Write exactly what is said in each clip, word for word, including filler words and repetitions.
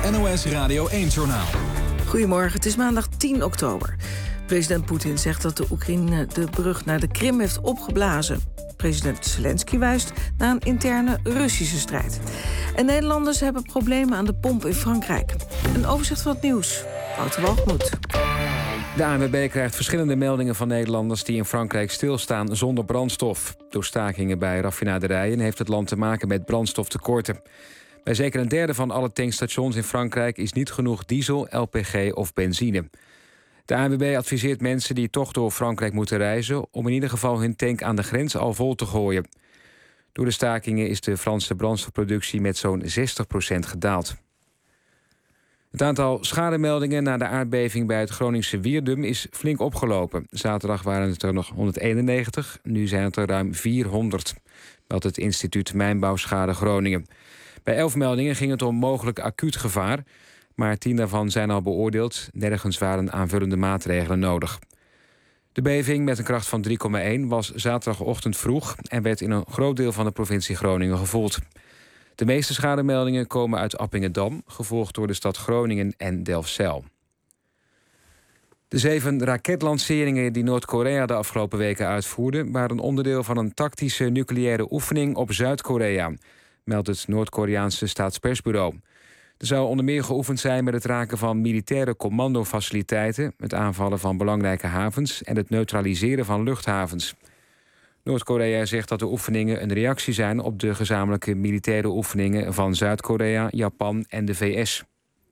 N O S Radio één-journaal. Goedemorgen, het is maandag tien oktober. President Poetin zegt dat de Oekraïne de brug naar de Krim heeft opgeblazen. President Zelensky wijst naar een interne Russische strijd. En Nederlanders hebben problemen aan de pomp in Frankrijk. Een overzicht van het nieuws. Wouter Walgemoed. De A N W B krijgt verschillende meldingen van Nederlanders die in Frankrijk stilstaan zonder brandstof. Door stakingen bij raffinaderijen heeft het land te maken met brandstoftekorten. Bij zeker een derde van alle tankstations in Frankrijk is niet genoeg diesel, L P G of benzine. De A N W B adviseert mensen die toch door Frankrijk moeten reizen om in ieder geval hun tank aan de grens al vol te gooien. Door de stakingen is de Franse brandstofproductie met zo'n zestig procent gedaald. Het aantal schademeldingen na de aardbeving bij het Groningse Wierdum is flink opgelopen. Zaterdag waren het er nog honderdeenennegentig, nu zijn het er ruim vierhonderd, meldt het instituut Mijnbouwschade Groningen. Bij elf meldingen ging het om mogelijk acuut gevaar, maar tien daarvan zijn al beoordeeld. Nergens waren aanvullende maatregelen nodig. De beving met een kracht van drie komma één was zaterdagochtend vroeg en werd in een groot deel van de provincie Groningen gevoeld. De meeste schademeldingen komen uit Appingedam, gevolgd door de stad Groningen en Delfzijl. De zeven raketlanceringen die Noord-Korea de afgelopen weken uitvoerde waren onderdeel van een tactische nucleaire oefening op Zuid-Korea, meldt het Noord-Koreaanse staatspersbureau. Er zou onder meer geoefend zijn met het raken van militaire commandofaciliteiten, het aanvallen van belangrijke havens en het neutraliseren van luchthavens. Noord-Korea zegt dat de oefeningen een reactie zijn op de gezamenlijke militaire oefeningen van Zuid-Korea, Japan en de V S.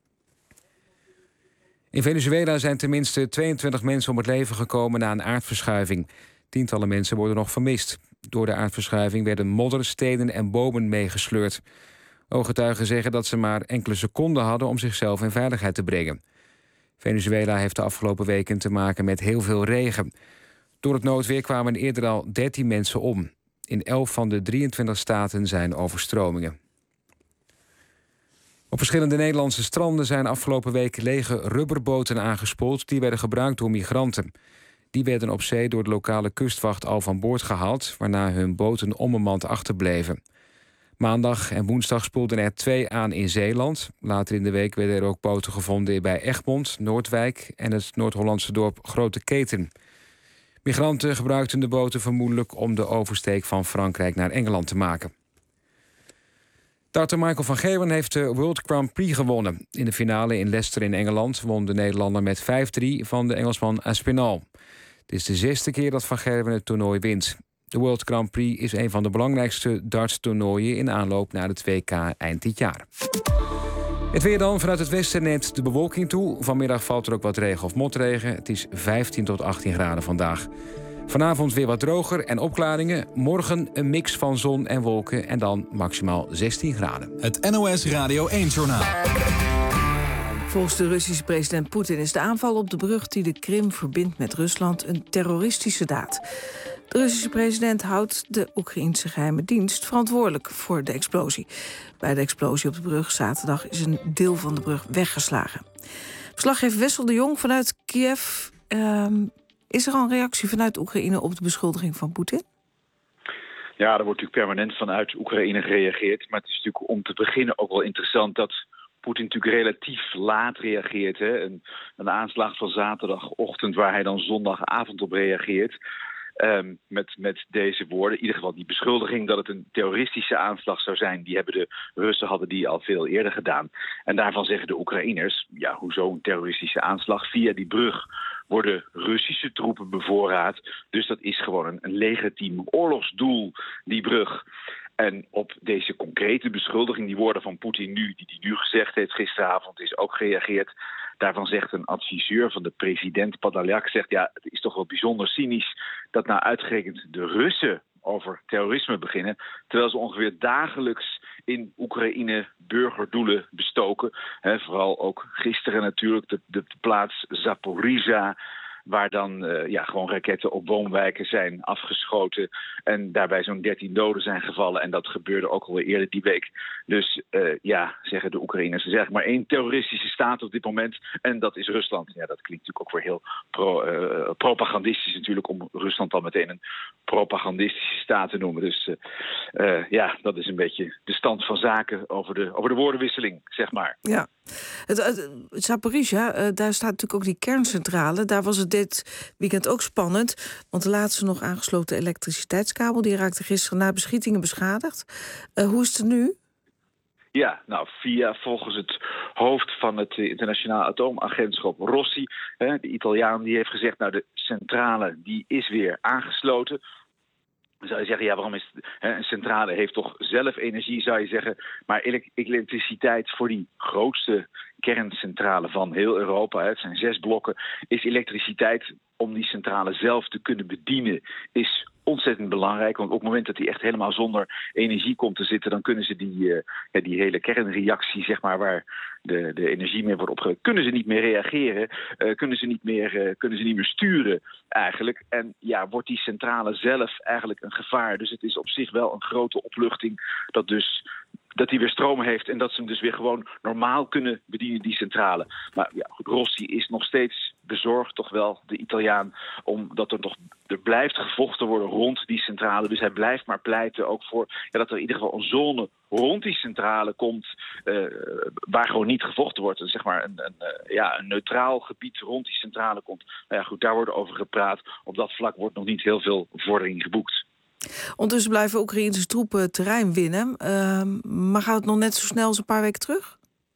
In Venezuela zijn tenminste tweeëntwintig mensen om het leven gekomen na een aardverschuiving. Tientallen mensen worden nog vermist. Door de aardverschuiving werden modder, stenen en bomen meegesleurd. Ooggetuigen zeggen dat ze maar enkele seconden hadden om zichzelf in veiligheid te brengen. Venezuela heeft de afgelopen weken te maken met heel veel regen. Door het noodweer kwamen eerder al dertien mensen om. In elf van de drieëntwintig staten zijn overstromingen. Op verschillende Nederlandse stranden zijn afgelopen week lege rubberboten aangespoeld die werden gebruikt door migranten. Die werden op zee door de lokale kustwacht al van boord gehaald, waarna hun boten onbemand achterbleven. Maandag en woensdag spoelden er twee aan in Zeeland. Later in de week werden er ook boten gevonden bij Egmond, Noordwijk en het Noord-Hollandse dorp Grote Keten. Migranten gebruikten de boten vermoedelijk om de oversteek van Frankrijk naar Engeland te maken. Darter Michael van Gerwen heeft de World Grand Prix gewonnen. In de finale in Leicester in Engeland won de Nederlander met vijf drie van de Engelsman Aspinall. Het is de zesde keer dat van Gerwen het toernooi wint. De World Grand Prix is een van de belangrijkste dartstoernooien in aanloop naar het W K eind dit jaar. Het weer dan. Vanuit het westen neemt de bewolking toe. Vanmiddag valt er ook wat regen of motregen. Het is vijftien tot achttien graden vandaag. Vanavond weer wat droger en opklaringen. Morgen een mix van zon en wolken en dan maximaal zestien graden. Het N O S Radio één-journaal. Volgens de Russische president Poetin is de aanval op de brug die de Krim verbindt met Rusland een terroristische daad. De Russische president houdt de Oekraïense geheime dienst verantwoordelijk voor de explosie. Bij de explosie op de brug zaterdag is een deel van de brug weggeslagen. Verslaggever Wessel de Jong vanuit Kiev. Uh, is er al een reactie vanuit Oekraïne op de beschuldiging van Poetin? Ja, er wordt natuurlijk permanent vanuit Oekraïne gereageerd. Maar het is natuurlijk om te beginnen ook wel interessant dat Poetin natuurlijk relatief laat reageert. Hè? Een, een aanslag van zaterdagochtend waar hij dan zondagavond op reageert. Um, met, met deze woorden, in ieder geval die beschuldiging dat het een terroristische aanslag zou zijn, die hebben de Russen hadden die al veel eerder gedaan. En daarvan zeggen de Oekraïners, ja, hoezo een terroristische aanslag? Via die brug worden Russische troepen bevoorraad. Dus dat is gewoon een, een legitiem oorlogsdoel, die brug. En op deze concrete beschuldiging, die woorden van Poetin nu, die hij nu gezegd heeft gisteravond, is ook gereageerd. Daarvan zegt een adviseur van de president, Podolyak, zegt ja, het is toch wel bijzonder cynisch dat nou uitgerekend de Russen over terrorisme beginnen, terwijl ze ongeveer dagelijks in Oekraïne burgerdoelen bestoken. He, vooral ook gisteren natuurlijk de, de, de plaats Zaporizhzhia, waar dan uh, ja, gewoon raketten op woonwijken zijn afgeschoten en daarbij zo'n dertien doden zijn gevallen. En dat gebeurde ook alweer eerder die week. Dus uh, ja, zeggen de Oekraïners, er is eigenlijk maar één terroristische staat op dit moment en dat is Rusland. Ja, dat klinkt natuurlijk ook weer heel pro, uh, propagandistisch natuurlijk om Rusland dan meteen een propagandistische staat te noemen. Dus uh, uh, ja, dat is een beetje de stand van zaken over de, over de woordenwisseling, zeg maar. Ja. Het, het, Zaporizhzhia, uh, daar staat natuurlijk ook die kerncentrale. Daar was het dit weekend ook spannend. Want de laatste nog aangesloten elektriciteitskabel... die raakte gisteren na beschietingen beschadigd. Uh, hoe is het nu? Ja, nou, via volgens het hoofd van het internationaal atoomagentschap Rossi... Hè, de Italiaan, die heeft gezegd... nou, de centrale die is weer aangesloten... Dan zou je zeggen, ja, waarom is het, hè, een centrale heeft toch zelf energie, zou je zeggen. Maar elektriciteit voor die grootste kerncentrale van heel Europa, hè, het zijn zes blokken, is elektriciteit om die centrale zelf te kunnen bedienen, is ontzettend belangrijk. Want op het moment dat die echt helemaal zonder energie komt te zitten, dan kunnen ze die, uh, ja, die hele kernreactie, zeg maar, waar de, de energie mee wordt opgewekt, kunnen ze niet meer reageren, uh, kunnen ze niet meer, uh, kunnen ze niet meer sturen eigenlijk. En ja, wordt die centrale zelf eigenlijk een gevaar. Dus het is op zich wel een grote opluchting dat dus dat hij weer stroom heeft en dat ze hem dus weer gewoon normaal kunnen bedienen, die centrale. Maar ja, goed, Rossi is nog steeds bezorgd, toch wel, de Italiaan, omdat er toch er blijft gevochten worden rond die centrale. Dus hij blijft maar pleiten ook voor ja, dat er in ieder geval een zone rond die centrale komt uh, waar gewoon niet gevochten wordt. Dus zeg maar een, een, uh, ja, een neutraal gebied rond die centrale komt. Nou ja, goed, daar wordt over gepraat. Op dat vlak wordt nog niet heel veel vordering geboekt. Ondertussen blijven Oekraïnse troepen terrein winnen. Uh, maar gaat het nog net zo snel als een paar weken terug?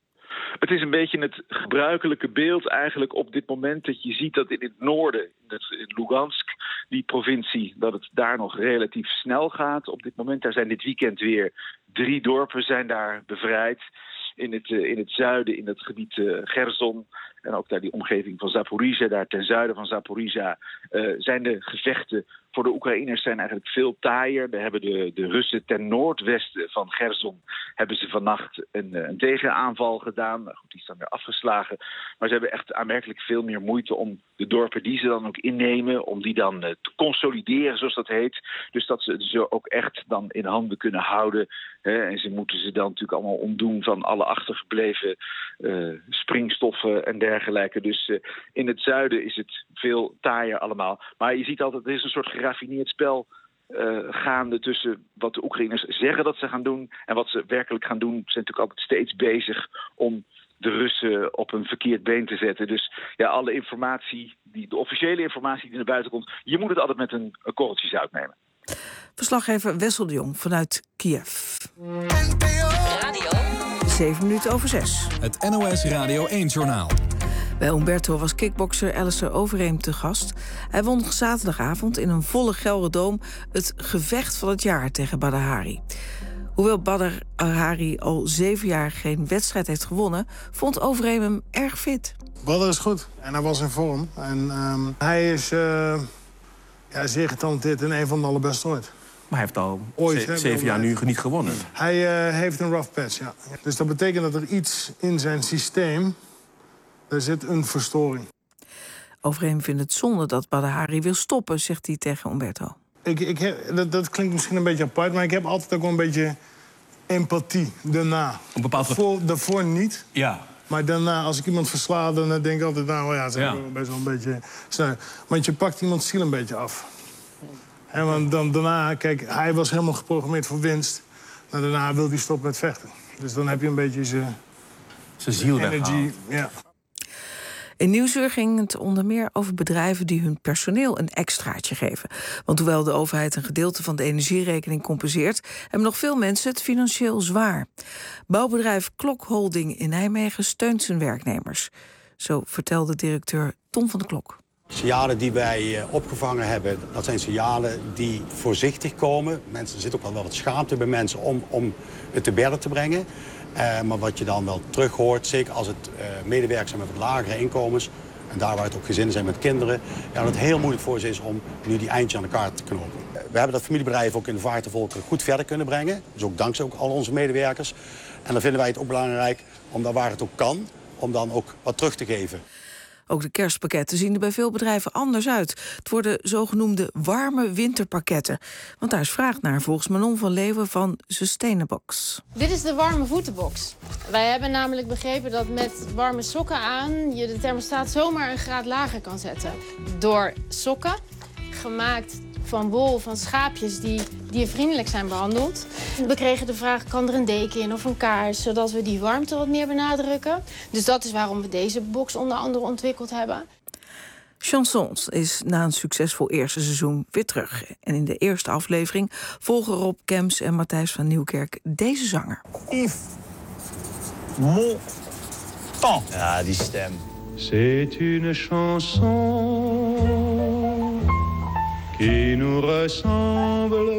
Het is een beetje het gebruikelijke beeld eigenlijk op dit moment dat je ziet dat in het noorden, in Lugansk, die provincie, dat het daar nog relatief snel gaat. Op dit moment, daar zijn dit weekend weer drie dorpen zijn daar bevrijd. In het, uh, in het zuiden, in het gebied uh, Gerson en ook daar die omgeving van Zaporizhzhia, daar ten zuiden van Zaporizhzhia, uh, zijn de gevechten voor de Oekraïners zijn eigenlijk veel taaier. Daar hebben de, de Russen ten noordwesten van Gerson hebben ze vannacht een, een tegenaanval gedaan. Nou goed, die staan weer afgeslagen. Maar ze hebben echt aanmerkelijk veel meer moeite om de dorpen die ze dan ook innemen, om die dan uh, te consolideren, zoals dat heet. Dus dat ze ze ook echt dan in handen kunnen houden. Hè. En ze moeten ze dan natuurlijk allemaal ontdoen van alle achtergebleven uh, springstoffen en dergelijke. Dus uh, in het zuiden is het veel taaier allemaal. Maar je ziet altijd, er is een soort geraffineerd spel uh, gaande tussen wat de Oekraïners zeggen dat ze gaan doen en wat ze werkelijk gaan doen. Ze zijn natuurlijk altijd steeds bezig om de Russen op een verkeerd been te zetten. Dus ja, alle informatie, die, de officiële informatie die naar buiten komt, je moet het altijd met een, een korreltje zout nemen. Verslaggever Wessel de Jong vanuit Kiev. Radio. Zeven minuten over zes. Het N O S Radio één-journaal. Bij Umberto was kickbokser Alistair Overeem te gast. Hij won zaterdagavond in een volle Gelderdoom het gevecht van het jaar tegen Badr Hari. Hoewel Badr Hari al zeven jaar geen wedstrijd heeft gewonnen, vond Overeem hem erg fit. Badr is goed en hij was in vorm. En um, hij is uh, ja, zeer getalenteerd en een van de allerbeste ooit. Maar hij heeft al Ooit, ze- hè, zeven jaar nu niet gewonnen. Hij uh, heeft een rough patch, ja. Dus dat betekent dat er iets in zijn systeem, er zit een verstoring. Overeem vindt het zonde dat Badr Hari wil stoppen, zegt hij tegen Umberto. Ik, ik heb, dat, dat klinkt misschien een beetje apart, maar ik heb altijd ook wel een beetje empathie daarna. Een bepaald soort- Daarvoor, daarvoor niet. Ja. Maar daarna, als ik iemand versla, dan denk ik altijd, nou ja, het is Ja. best wel een beetje sneu. Want je pakt iemands ziel een beetje af. En want dan, daarna, kijk, hij was helemaal geprogrammeerd voor winst. Nou, daarna wil hij stoppen met vechten. Dus dan heb je een beetje zijn Zijn ziel energy. weggehaald. Ja. In Nieuwsuur ging het onder meer over bedrijven die hun personeel een extraatje geven. Want hoewel de overheid een gedeelte van de energierekening compenseert, hebben nog veel mensen het financieel zwaar. Bouwbedrijf Klok Holding in Nijmegen steunt zijn werknemers. Zo vertelde directeur Tom van de Klok. Signalen die wij opgevangen hebben, dat zijn signalen die voorzichtig komen. Mensen, er zit ook wel wat schaamte bij mensen om, om het te berden te brengen. Uh, maar wat je dan wel terug hoort, zeker als het uh, medewerkers zijn met wat lagere inkomens, en daar waar het ook gezinnen zijn met kinderen, ja, dat het heel moeilijk voor ze is om nu die eindje aan elkaar te knopen. Uh, we hebben dat familiebedrijf ook in de vaartenvolkeren goed verder kunnen brengen. Dus ook dankzij ook al onze medewerkers. En dan vinden wij het ook belangrijk om daar waar het ook kan, om dan ook wat terug te geven. Ook de kerstpakketten zien er bij veel bedrijven anders uit. Het worden zogenoemde warme winterpakketten. Want daar is vraag naar, volgens Manon van Leeuwen van Sustainabox. Dit is de warme voetenbox. Wij hebben namelijk begrepen dat met warme sokken aan je de thermostaat zomaar een graad lager kan zetten. Door sokken, gemaakt van wol, van schaapjes die diervriendelijk zijn behandeld. We kregen de vraag, kan er een deken in of een kaars, zodat we die warmte wat meer benadrukken. Dus dat is waarom we deze box onder andere ontwikkeld hebben. Chansons is na een succesvol eerste seizoen weer terug. En in de eerste aflevering volgen Rob Kemps en Matthijs van Nieuwkerk deze zanger. Yves Montand. Ja, die stem. C'est une chanson qui nous ressemble.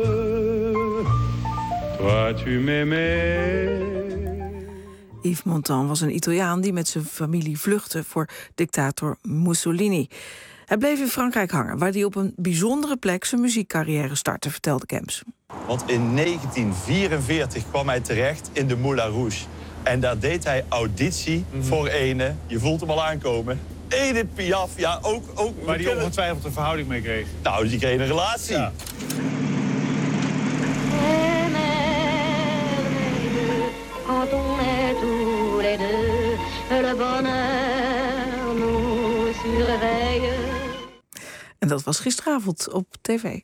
Toi tu m'aimais. Yves Montand was een Italiaan die met zijn familie vluchtte voor dictator Mussolini. Hij bleef in Frankrijk hangen, waar hij op een bijzondere plek zijn muziekcarrière startte, vertelde Kemps. Want in negentien vierenveertig kwam hij terecht in de Moulin Rouge. En daar deed hij auditie mm-hmm. voor ene, je voelt hem al aankomen, Edith Piaf. Ja, ook, ook, waar die ongetwijfeld een verhouding mee kreeg. Nou, die kreeg een relatie. Ja. Quand on est tous les deux, le bonheur nous surveille. En dat was gisteravond op tv.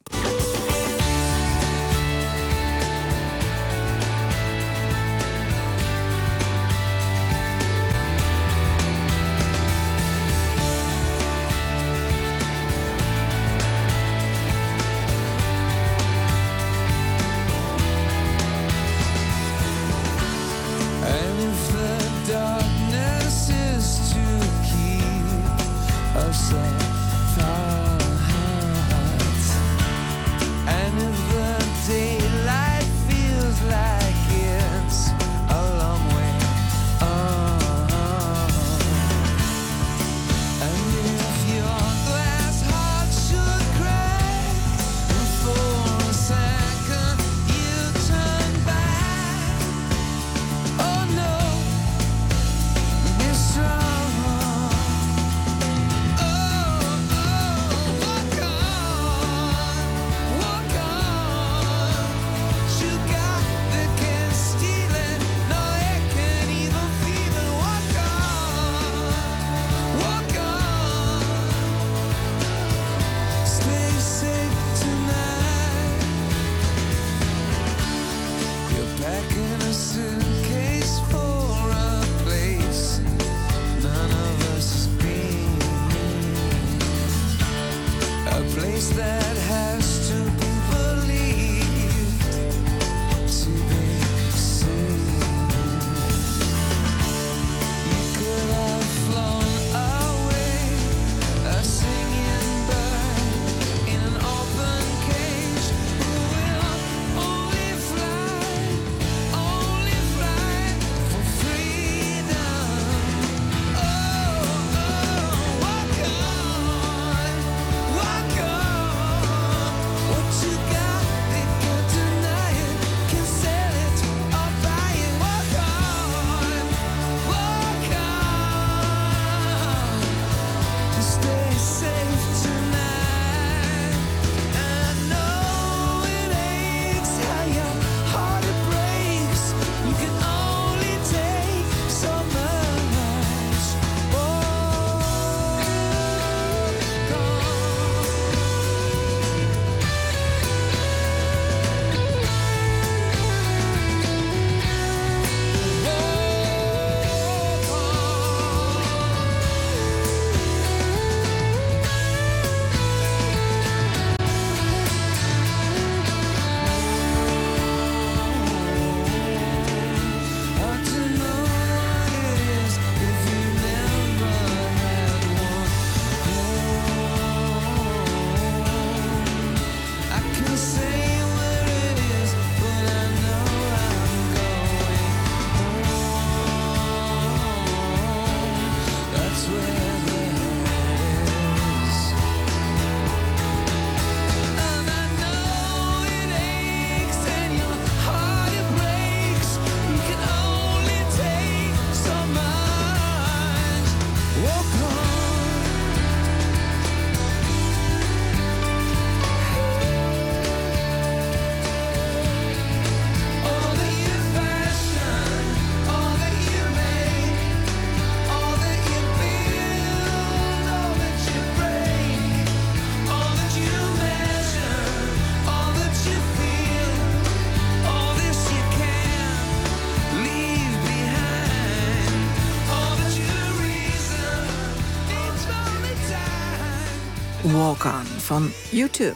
Walk On van YouTube.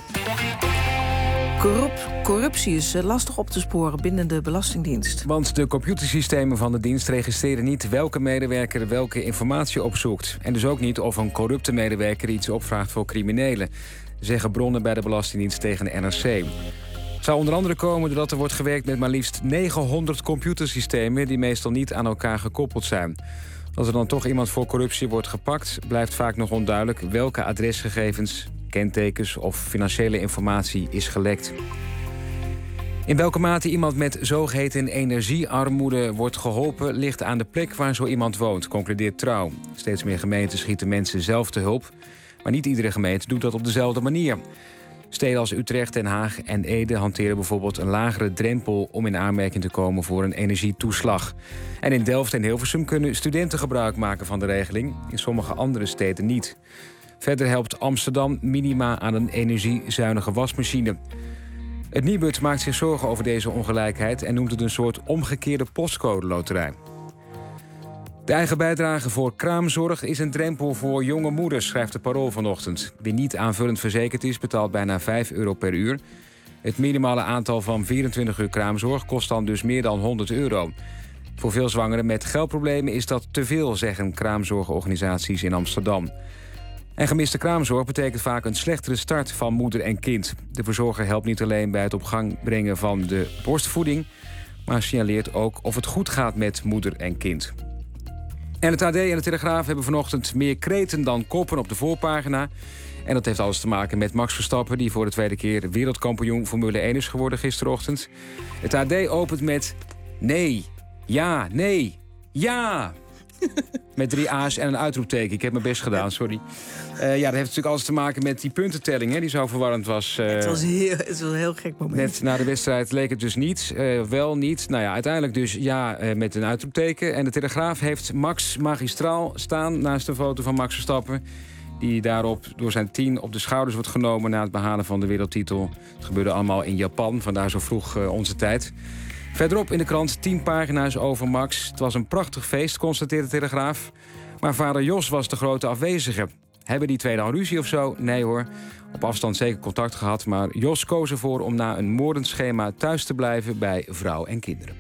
Corrup- corruptie is lastig op te sporen binnen de Belastingdienst. Want de computersystemen van de dienst registreren niet welke medewerker welke informatie opzoekt. En dus ook niet of een corrupte medewerker iets opvraagt voor criminelen, zeggen bronnen bij de Belastingdienst tegen de N R C. Het zou onder andere komen doordat er wordt gewerkt met maar liefst negenhonderd computersystemen die meestal niet aan elkaar gekoppeld zijn. Als er dan toch iemand voor corruptie wordt gepakt, blijft vaak nog onduidelijk welke adresgegevens, kentekens of financiële informatie is gelekt. In welke mate iemand met zogeheten energiearmoede wordt geholpen ligt aan de plek waar zo iemand woont, concludeert Trouw. Steeds meer gemeenten schieten mensen zelf te hulp, maar niet iedere gemeente doet dat op dezelfde manier. Steden als Utrecht, Den Haag en Ede hanteren bijvoorbeeld een lagere drempel om in aanmerking te komen voor een energietoeslag. En in Delft en Hilversum kunnen studenten gebruik maken van de regeling, in sommige andere steden niet. Verder helpt Amsterdam minima aan een energiezuinige wasmachine. Het Nibud maakt zich zorgen over deze ongelijkheid en noemt het een soort omgekeerde postcode loterij. De eigen bijdrage voor kraamzorg is een drempel voor jonge moeders, schrijft de Parool vanochtend. Wie niet aanvullend verzekerd is, betaalt bijna vijf euro per uur. Het minimale aantal van vierentwintig uur kraamzorg kost dan dus meer dan honderd euro. Voor veel zwangeren met geldproblemen is dat te veel, zeggen kraamzorgorganisaties in Amsterdam. En gemiste kraamzorg betekent vaak een slechtere start van moeder en kind. De verzorger helpt niet alleen bij het op gang brengen van de borstvoeding, maar signaleert ook of het goed gaat met moeder en kind. En het A D en de Telegraaf hebben vanochtend meer kreten dan koppen op de voorpagina. En dat heeft alles te maken met Max Verstappen, die voor de tweede keer wereldkampioen Formule één is geworden gisterochtend. Het A D opent met nee, ja, nee, ja. Met drie A's en een uitroepteken. Ik heb mijn best gedaan, sorry. Uh, ja, dat heeft natuurlijk alles te maken met die puntentelling, hè, die zo verwarrend was. Uh, het, was heel, het was een heel gek moment. Net na de wedstrijd leek het dus niet. Uh, wel niet. Nou ja, uiteindelijk dus ja uh, met een uitroepteken. En de Telegraaf heeft Max magistraal staan naast een foto van Max Verstappen, die daarop door zijn team op de schouders wordt genomen na het behalen van de wereldtitel. Het gebeurde allemaal in Japan, vandaar zo vroeg uh, onze tijd. Verderop in de krant tien pagina's over Max. Het was een prachtig feest, constateert de Telegraaf. Maar vader Jos was de grote afwezige. Hebben die twee dan ruzie of zo? Nee hoor. Op afstand zeker contact gehad. Maar Jos koos ervoor om na een moordend schema thuis te blijven bij vrouw en kinderen.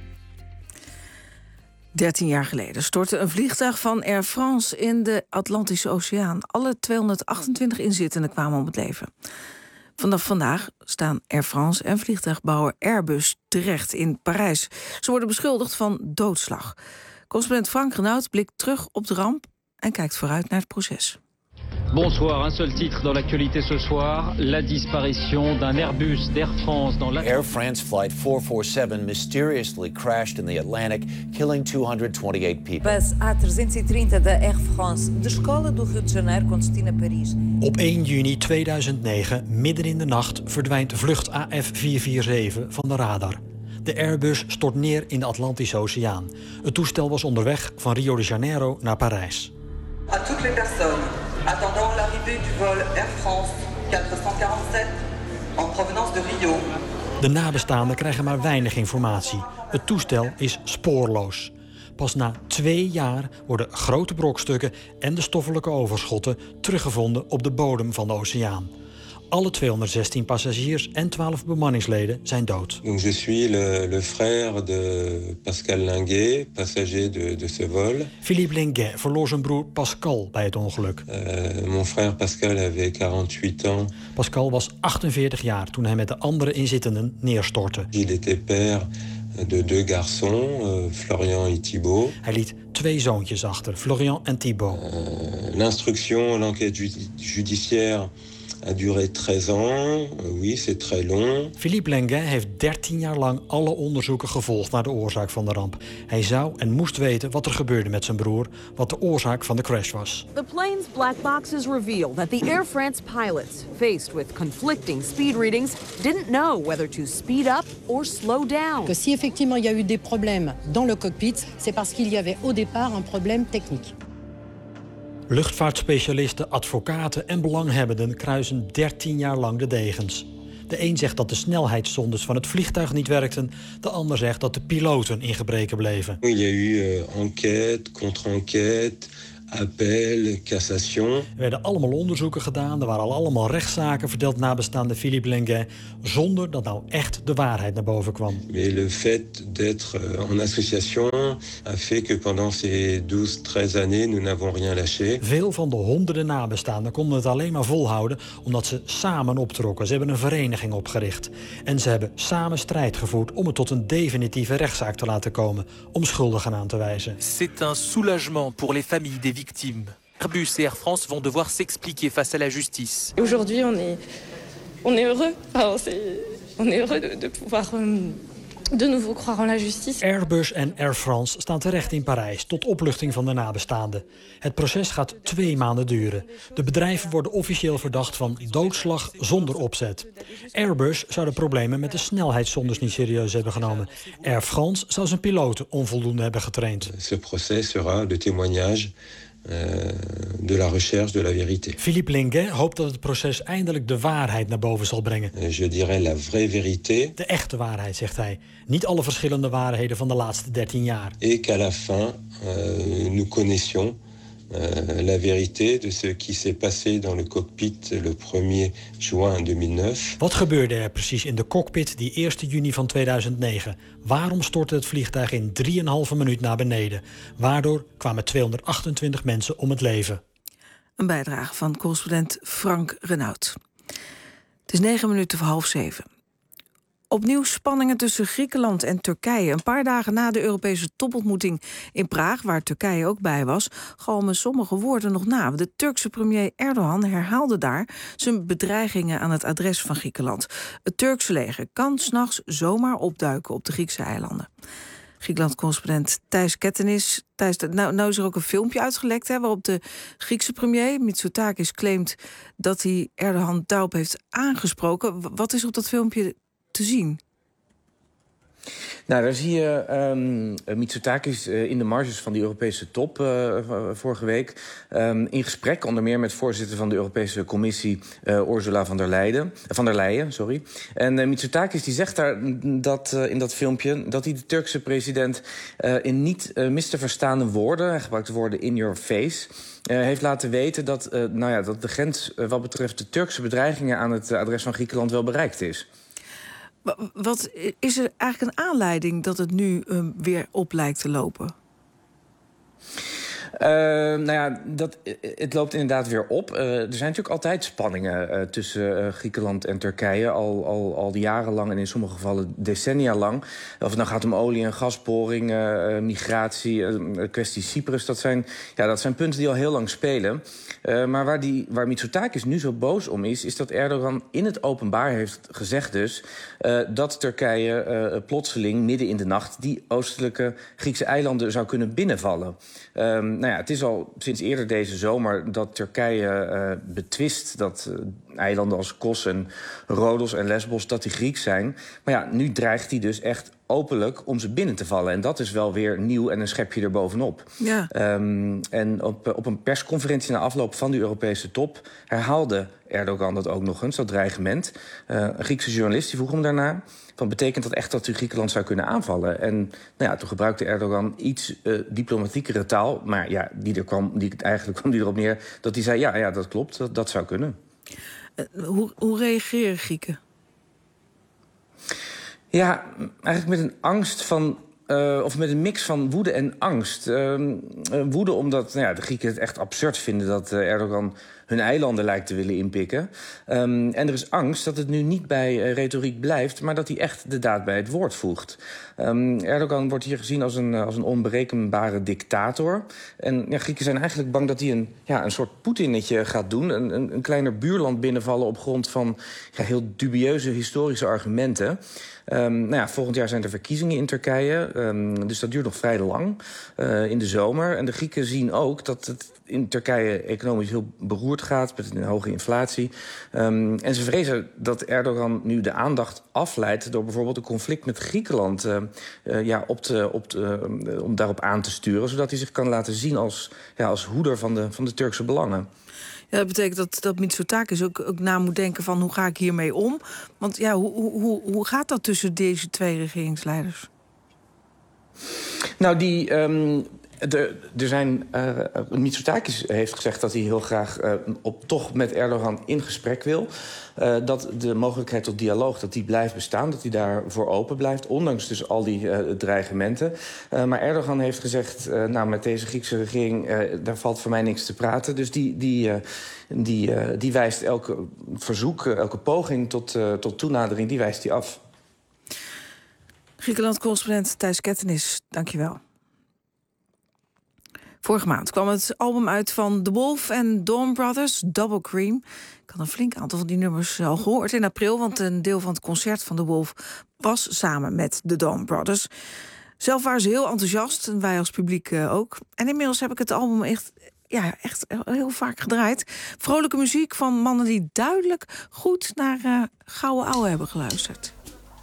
dertien jaar geleden stortte een vliegtuig van Air France in de Atlantische Oceaan. Alle tweehonderdachtentwintig inzittenden kwamen om het leven. Vanaf vandaag staan Air France en vliegtuigbouwer Airbus terecht in Parijs. Ze worden beschuldigd van doodslag. Correspondent Frank Renaud blikt terug op de ramp en kijkt vooruit naar het proces. Bonsoir, un seul titre dans l'actualité ce soir, la disparition d'un Airbus d'Air France dans l'Atlantique. Air France flight four forty-seven mysteriously crashed in the Atlantic, killing two hundred twenty-eight people. Bus A trezentos e trinta da Air France descola do Rio de Janeiro com destino a Paris. Op één juni tweeduizend negen, midden in de nacht, verdwijnt vlucht A F vier vier zeven van de radar. De Airbus stort neer in de Atlantische Oceaan. Het toestel was onderweg van Rio de Janeiro naar Parijs. À toutes les personnes attendant l'arrivée du vol Air France vierhonderdzevenenveertig en provenance de Rio. De nabestaanden krijgen maar weinig informatie. Het toestel is spoorloos. Pas na twee jaar worden grote brokstukken en de stoffelijke overschotten teruggevonden op de bodem van de oceaan. Alle tweehonderdzestien passagiers en twaalf bemanningsleden zijn dood. Donc je suis le, le frère de Pascal Linguet, passager de, de ce vol. Philippe Linguet verloor zijn broer Pascal bij het ongeluk. Uh, mon frère Pascal avait quarante-huit ans. Pascal was achtenveertig jaar toen hij met de andere inzittenden neerstortte. Il était père de deux garçons, uh, Florian et Thibault. Hij liet twee zoontjes achter, Florian en Thibault. Uh, L'instruction, l'enquête judiciaire a duré treize ans. Oui, c'est très long. Philippe Linguet heeft dertien jaar lang alle onderzoeken gevolgd naar de oorzaak van de ramp. Hij zou en moest weten wat er gebeurde met zijn broer, wat de oorzaak van de crash was. The plane's black boxes reveal that the Air France pilots, faced with conflicting speed readings, didn't know whether to speed up or slow down. Que si effectivement il y a eu des problèmes dans le cockpit, c'est parce qu'il y avait au départ un problème technique. Luchtvaartspecialisten, advocaten en belanghebbenden kruisen dertien jaar lang de degens. De een zegt dat de snelheidszondes van het vliegtuig niet werkten. De ander zegt dat de piloten in gebreken bleven. Il y a eu enquête, contre-enquête, appel, cassation. Er werden allemaal onderzoeken gedaan, er waren allemaal rechtszaken, vertelt nabestaande Philippe Lenguet, zonder dat nou echt de waarheid naar boven kwam. Mais le fait d'être en association a fait que pendant ces douze, treize années, nous n'avons rien lâché. Veel van de honderden nabestaanden konden het alleen maar volhouden omdat ze samen optrokken. Ze hebben een vereniging opgericht. En ze hebben samen strijd gevoerd om het tot een definitieve rechtszaak te laten komen, om schuldigen aan te wijzen. C'est un soulagement pour les familles des victimes. Airbus et Air France vont devoir s'expliquer face à la justice. Aujourd'hui, on est, on est heureux. Alors, c'est, on est heureux de, de pouvoir euh, de nouveau croire en la justice. Airbus en Air France staan terecht in Parijs tot opluchting van de nabestaanden. Het proces gaat twee maanden duren. De bedrijven worden officieel verdacht van doodslag zonder opzet. Airbus zou de problemen met de snelheidszonders niet serieus hebben genomen. Air France zou zijn piloten onvoldoende hebben getraind. Ce proces sera le témoignage de la recherche de la vérité. Philippe Lenguet hoopt dat het proces eindelijk de waarheid naar boven zal brengen. Je dirais la vraie vérité. De echte waarheid, zegt hij. Niet alle verschillende waarheden van de laatste dertien jaar. Et qu'à la fin, euh, nous connaissions euh, la vérité de ce qui s'est passé dans le cockpit le premier juin tweeduizend negen. Wat gebeurde er precies in de cockpit die eerste juni van tweeduizend negen? Waarom stortte het vliegtuig in drieënhalve minuut naar beneden? Waardoor kwamen tweehonderdachtentwintig mensen om het leven. Een bijdrage van correspondent Frank Renaud. Het is negen minuten voor half zeven. Opnieuw spanningen tussen Griekenland en Turkije. Een paar dagen na de Europese topontmoeting in Praag, waar Turkije ook bij was, galmen sommige woorden nog na. De Turkse premier Erdogan herhaalde daar zijn bedreigingen aan het adres van Griekenland. Het Turkse leger kan 's nachts zomaar opduiken op de Griekse eilanden. Griekenland-correspondent Thijs Kettenis. Thijs, nou, nou is er ook een filmpje uitgelekt, hè, waarop de Griekse premier Mitsotakis claimt dat hij Erdogan daarop heeft aangesproken. Wat is op dat filmpje te zien? Nou, daar zie je um, Mitsotakis uh, in de marges van die Europese top uh, vorige week um, in gesprek, onder meer met voorzitter van de Europese Commissie uh, Ursula von der Leyen. Van der Leyen, sorry. En uh, Mitsotakis die zegt daar dat, uh, in dat filmpje dat hij de Turkse president uh, in niet uh, mis te verstaande woorden, hij gebruikt de woorden in your face, Uh, heeft laten weten dat, uh, nou ja, dat de grens uh, wat betreft de Turkse bedreigingen aan het adres van Griekenland wel bereikt is. Wat is er eigenlijk een aanleiding dat het nu uh, weer op lijkt te lopen? Uh, nou ja, dat, het loopt inderdaad weer op. Uh, er zijn natuurlijk altijd spanningen uh, tussen uh, Griekenland en Turkije. Al, al, al jarenlang en in sommige gevallen decennia lang. Of het nou gaat om olie- en gasboring, uh, migratie, uh, kwestie Cyprus. Dat zijn, ja, dat zijn punten die al heel lang spelen. Uh, maar waar, die, waar Mitsotakis nu zo boos om is, is dat Erdogan in het openbaar heeft gezegd dus uh, dat Turkije uh, plotseling midden in de nacht die oostelijke Griekse eilanden zou kunnen binnenvallen. Um, nou ja, het is al sinds eerder deze zomer dat Turkije uh, betwist dat uh, eilanden als Kos en Rodos en Lesbos dat die Grieks zijn. Maar ja, nu dreigt hij dus echt openlijk om ze binnen te vallen. En dat is wel weer nieuw en een schepje erbovenop. Ja. Um, en op, op een persconferentie na afloop van de Europese top herhaalde Erdogan dat ook nog eens, dat dreigement. Uh, een Griekse journalist die vroeg hem daarna, van betekent dat echt dat u Griekenland zou kunnen aanvallen? En nou ja, toen gebruikte Erdogan iets uh, diplomatiekere taal, maar ja, die er kwam, die, eigenlijk kwam die erop neer dat hij zei, ja, ja dat klopt, dat, dat zou kunnen. Uh, hoe, hoe reageren Grieken? Ja, eigenlijk met een angst van, uh, of met een mix van woede en angst. Uh, uh, woede omdat nou ja, de Grieken het echt absurd vinden dat uh, Erdogan hun eilanden lijkt te willen inpikken. Um, en er is angst dat het nu niet bij uh, retoriek blijft, maar dat hij echt de daad bij het woord voegt. Um, Erdogan wordt hier gezien als een, als een onberekenbare dictator. En ja, Grieken zijn eigenlijk bang dat hij een, ja, een soort Poetinnetje gaat doen. Een, een, een kleiner buurland binnenvallen op grond van ja, heel dubieuze historische argumenten. Um, nou ja, volgend jaar zijn er verkiezingen in Turkije. Um, dus dat duurt nog vrij lang uh, in de zomer. En de Grieken zien ook dat het in Turkije economisch heel beroerd gaat met een hoge inflatie. Um, en ze vrezen dat Erdogan nu de aandacht afleidt door bijvoorbeeld een conflict met Griekenland uh, uh, ja, op te, op te, uh, om daarop aan te sturen, zodat hij zich kan laten zien als, ja, als hoeder van de, van de Turkse belangen. Ja, dat betekent dat, dat Mitsotakis ook, ook na moet denken van hoe ga ik hiermee om? Want ja, hoe, hoe, hoe gaat dat tussen deze twee regeringsleiders? Nou, die... Um De, er zijn, uh, Mitsotakis heeft gezegd dat hij heel graag uh, op, toch met Erdogan in gesprek wil. Uh, dat de mogelijkheid tot dialoog dat die blijft bestaan, dat hij daarvoor open blijft, ondanks dus al die uh, dreigementen. Uh, maar Erdogan heeft gezegd, uh, nou, met deze Griekse regering, uh, daar valt voor mij niks te praten. Dus die, die, uh, die, uh, die wijst elke verzoek, uh, elke poging tot, uh, tot toenadering, die wijst hij af. Griekenland-correspondent Thijs Kettenis, dank je wel. Vorige maand kwam het album uit van The Wolf en Dawn Brothers, Double Cream. Ik had een flink aantal van die nummers al gehoord in april, want een deel van het concert van The Wolf was samen met de Dawn Brothers. Zelf waren ze heel enthousiast en wij als publiek ook. En inmiddels heb ik het album echt, ja, echt heel vaak gedraaid. Vrolijke muziek van mannen die duidelijk goed naar uh, gouden ouwe hebben geluisterd.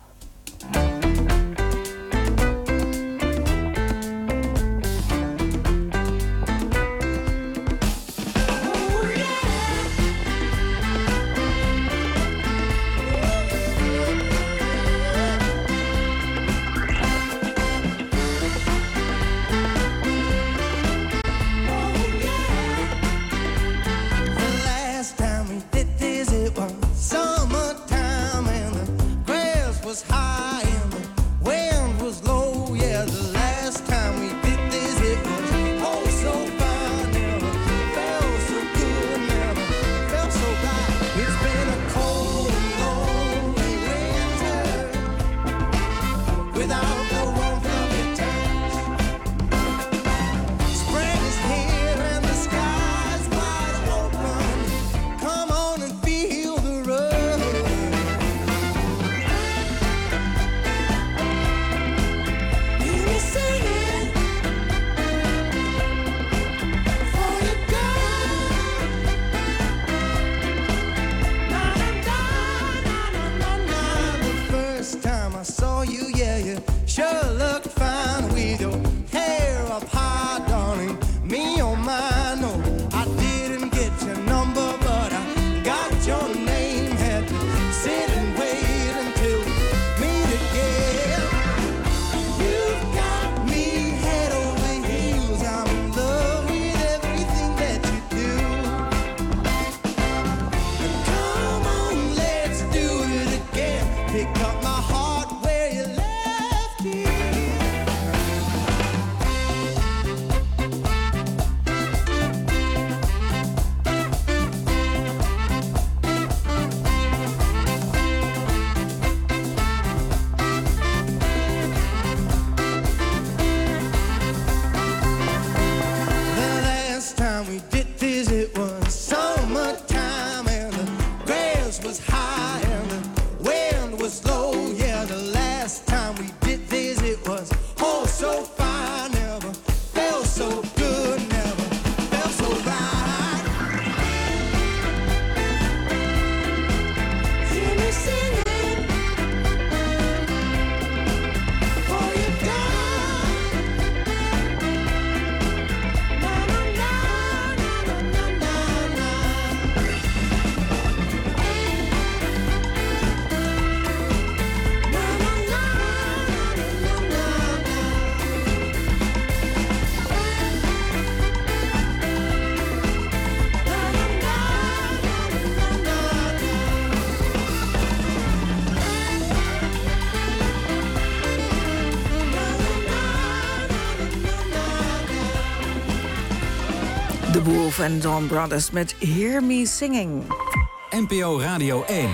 The Wolf en Dawn Brothers met Hear Me Singing. N P O Radio één.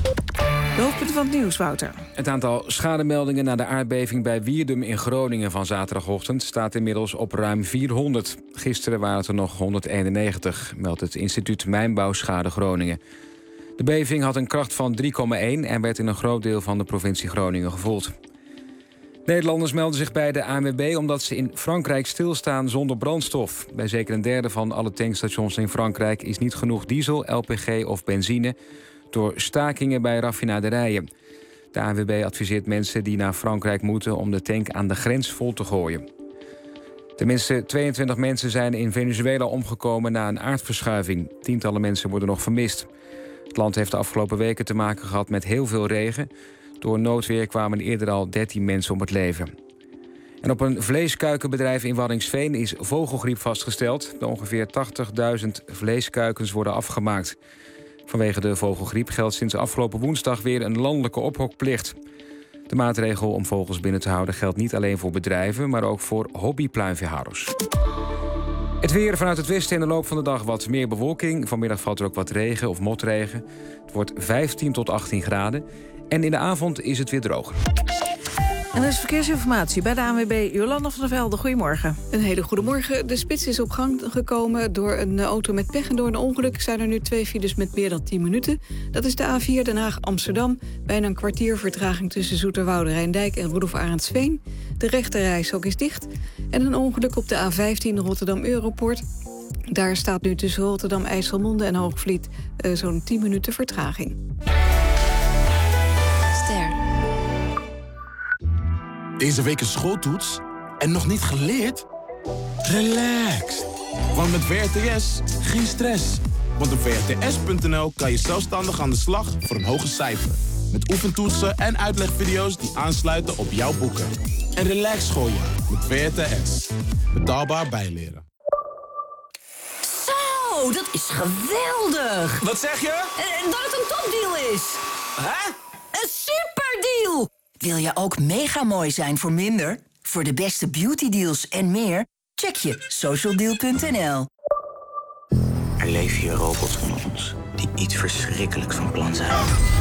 De hoofdpunten van het nieuws, Wouter. Het aantal schademeldingen na de aardbeving bij Wierdum in Groningen van zaterdagochtend staat inmiddels op ruim vierhonderd. Gisteren waren het er nog honderdeenennegentig, meldt het instituut Mijnbouwschade Groningen. De beving had een kracht van drie komma één en werd in een groot deel van de provincie Groningen gevoeld. Nederlanders melden zich bij de A N W B omdat ze in Frankrijk stilstaan zonder brandstof. Bij zeker een derde van alle tankstations in Frankrijk is niet genoeg diesel, L P G of benzine door stakingen bij raffinaderijen. De A N W B adviseert mensen die naar Frankrijk moeten om de tank aan de grens vol te gooien. Tenminste tweeëntwintig mensen zijn in Venezuela omgekomen na een aardverschuiving. Tientallen mensen worden nog vermist. Het land heeft de afgelopen weken te maken gehad met heel veel regen. Door noodweer kwamen eerder al dertien mensen om het leven. En op een vleeskuikenbedrijf in Waddinxveen is vogelgriep vastgesteld. De ongeveer tachtigduizend vleeskuikens worden afgemaakt. Vanwege de vogelgriep geldt sinds afgelopen woensdag weer een landelijke ophokplicht. De maatregel om vogels binnen te houden geldt niet alleen voor bedrijven, maar ook voor hobbypluimveehouders. Het weer vanuit het westen in de loop van de dag wat meer bewolking. Vanmiddag valt er ook wat regen of motregen. Het wordt vijftien tot achttien graden. En in de avond is het weer droger. En er is verkeersinformatie bij de A N W B. Jolanda van der Velde, goedemorgen. Een hele goede morgen. De spits is op gang gekomen door een auto met pech. En door een ongeluk zijn er nu twee files met meer dan tien minuten. Dat is de A vier Den Haag-Amsterdam. Bijna een kwartier vertraging tussen Zoeterwoude, Rijndijk en Roelof Arendsveen. De rechterrijstrook is dicht. En een ongeluk op de A vijftien Rotterdam-Europoort. Daar staat nu tussen Rotterdam-IJsselmonde en Hoogvliet uh, zo'n tien minuten vertraging. Ster. Deze week is schooltoets en nog niet geleerd? Relax. Want met W R T S geen stress. Want op W R T S punt n l kan je zelfstandig aan de slag voor een hoger cijfer. Met oefentoetsen en uitlegvideo's die aansluiten op jouw boeken. En relax schooljaar met W R T S. Betaalbaar bijleren. Zo, dat is geweldig. Wat zeg je? Uh, dat het een topdeal is. Hè? Een superdeal. Wil je ook mega mooi zijn voor minder? Voor de beste beautydeals en meer? Check je socialdeal punt n l. Er leven hier robots onder ons die iets verschrikkelijks van plan zijn.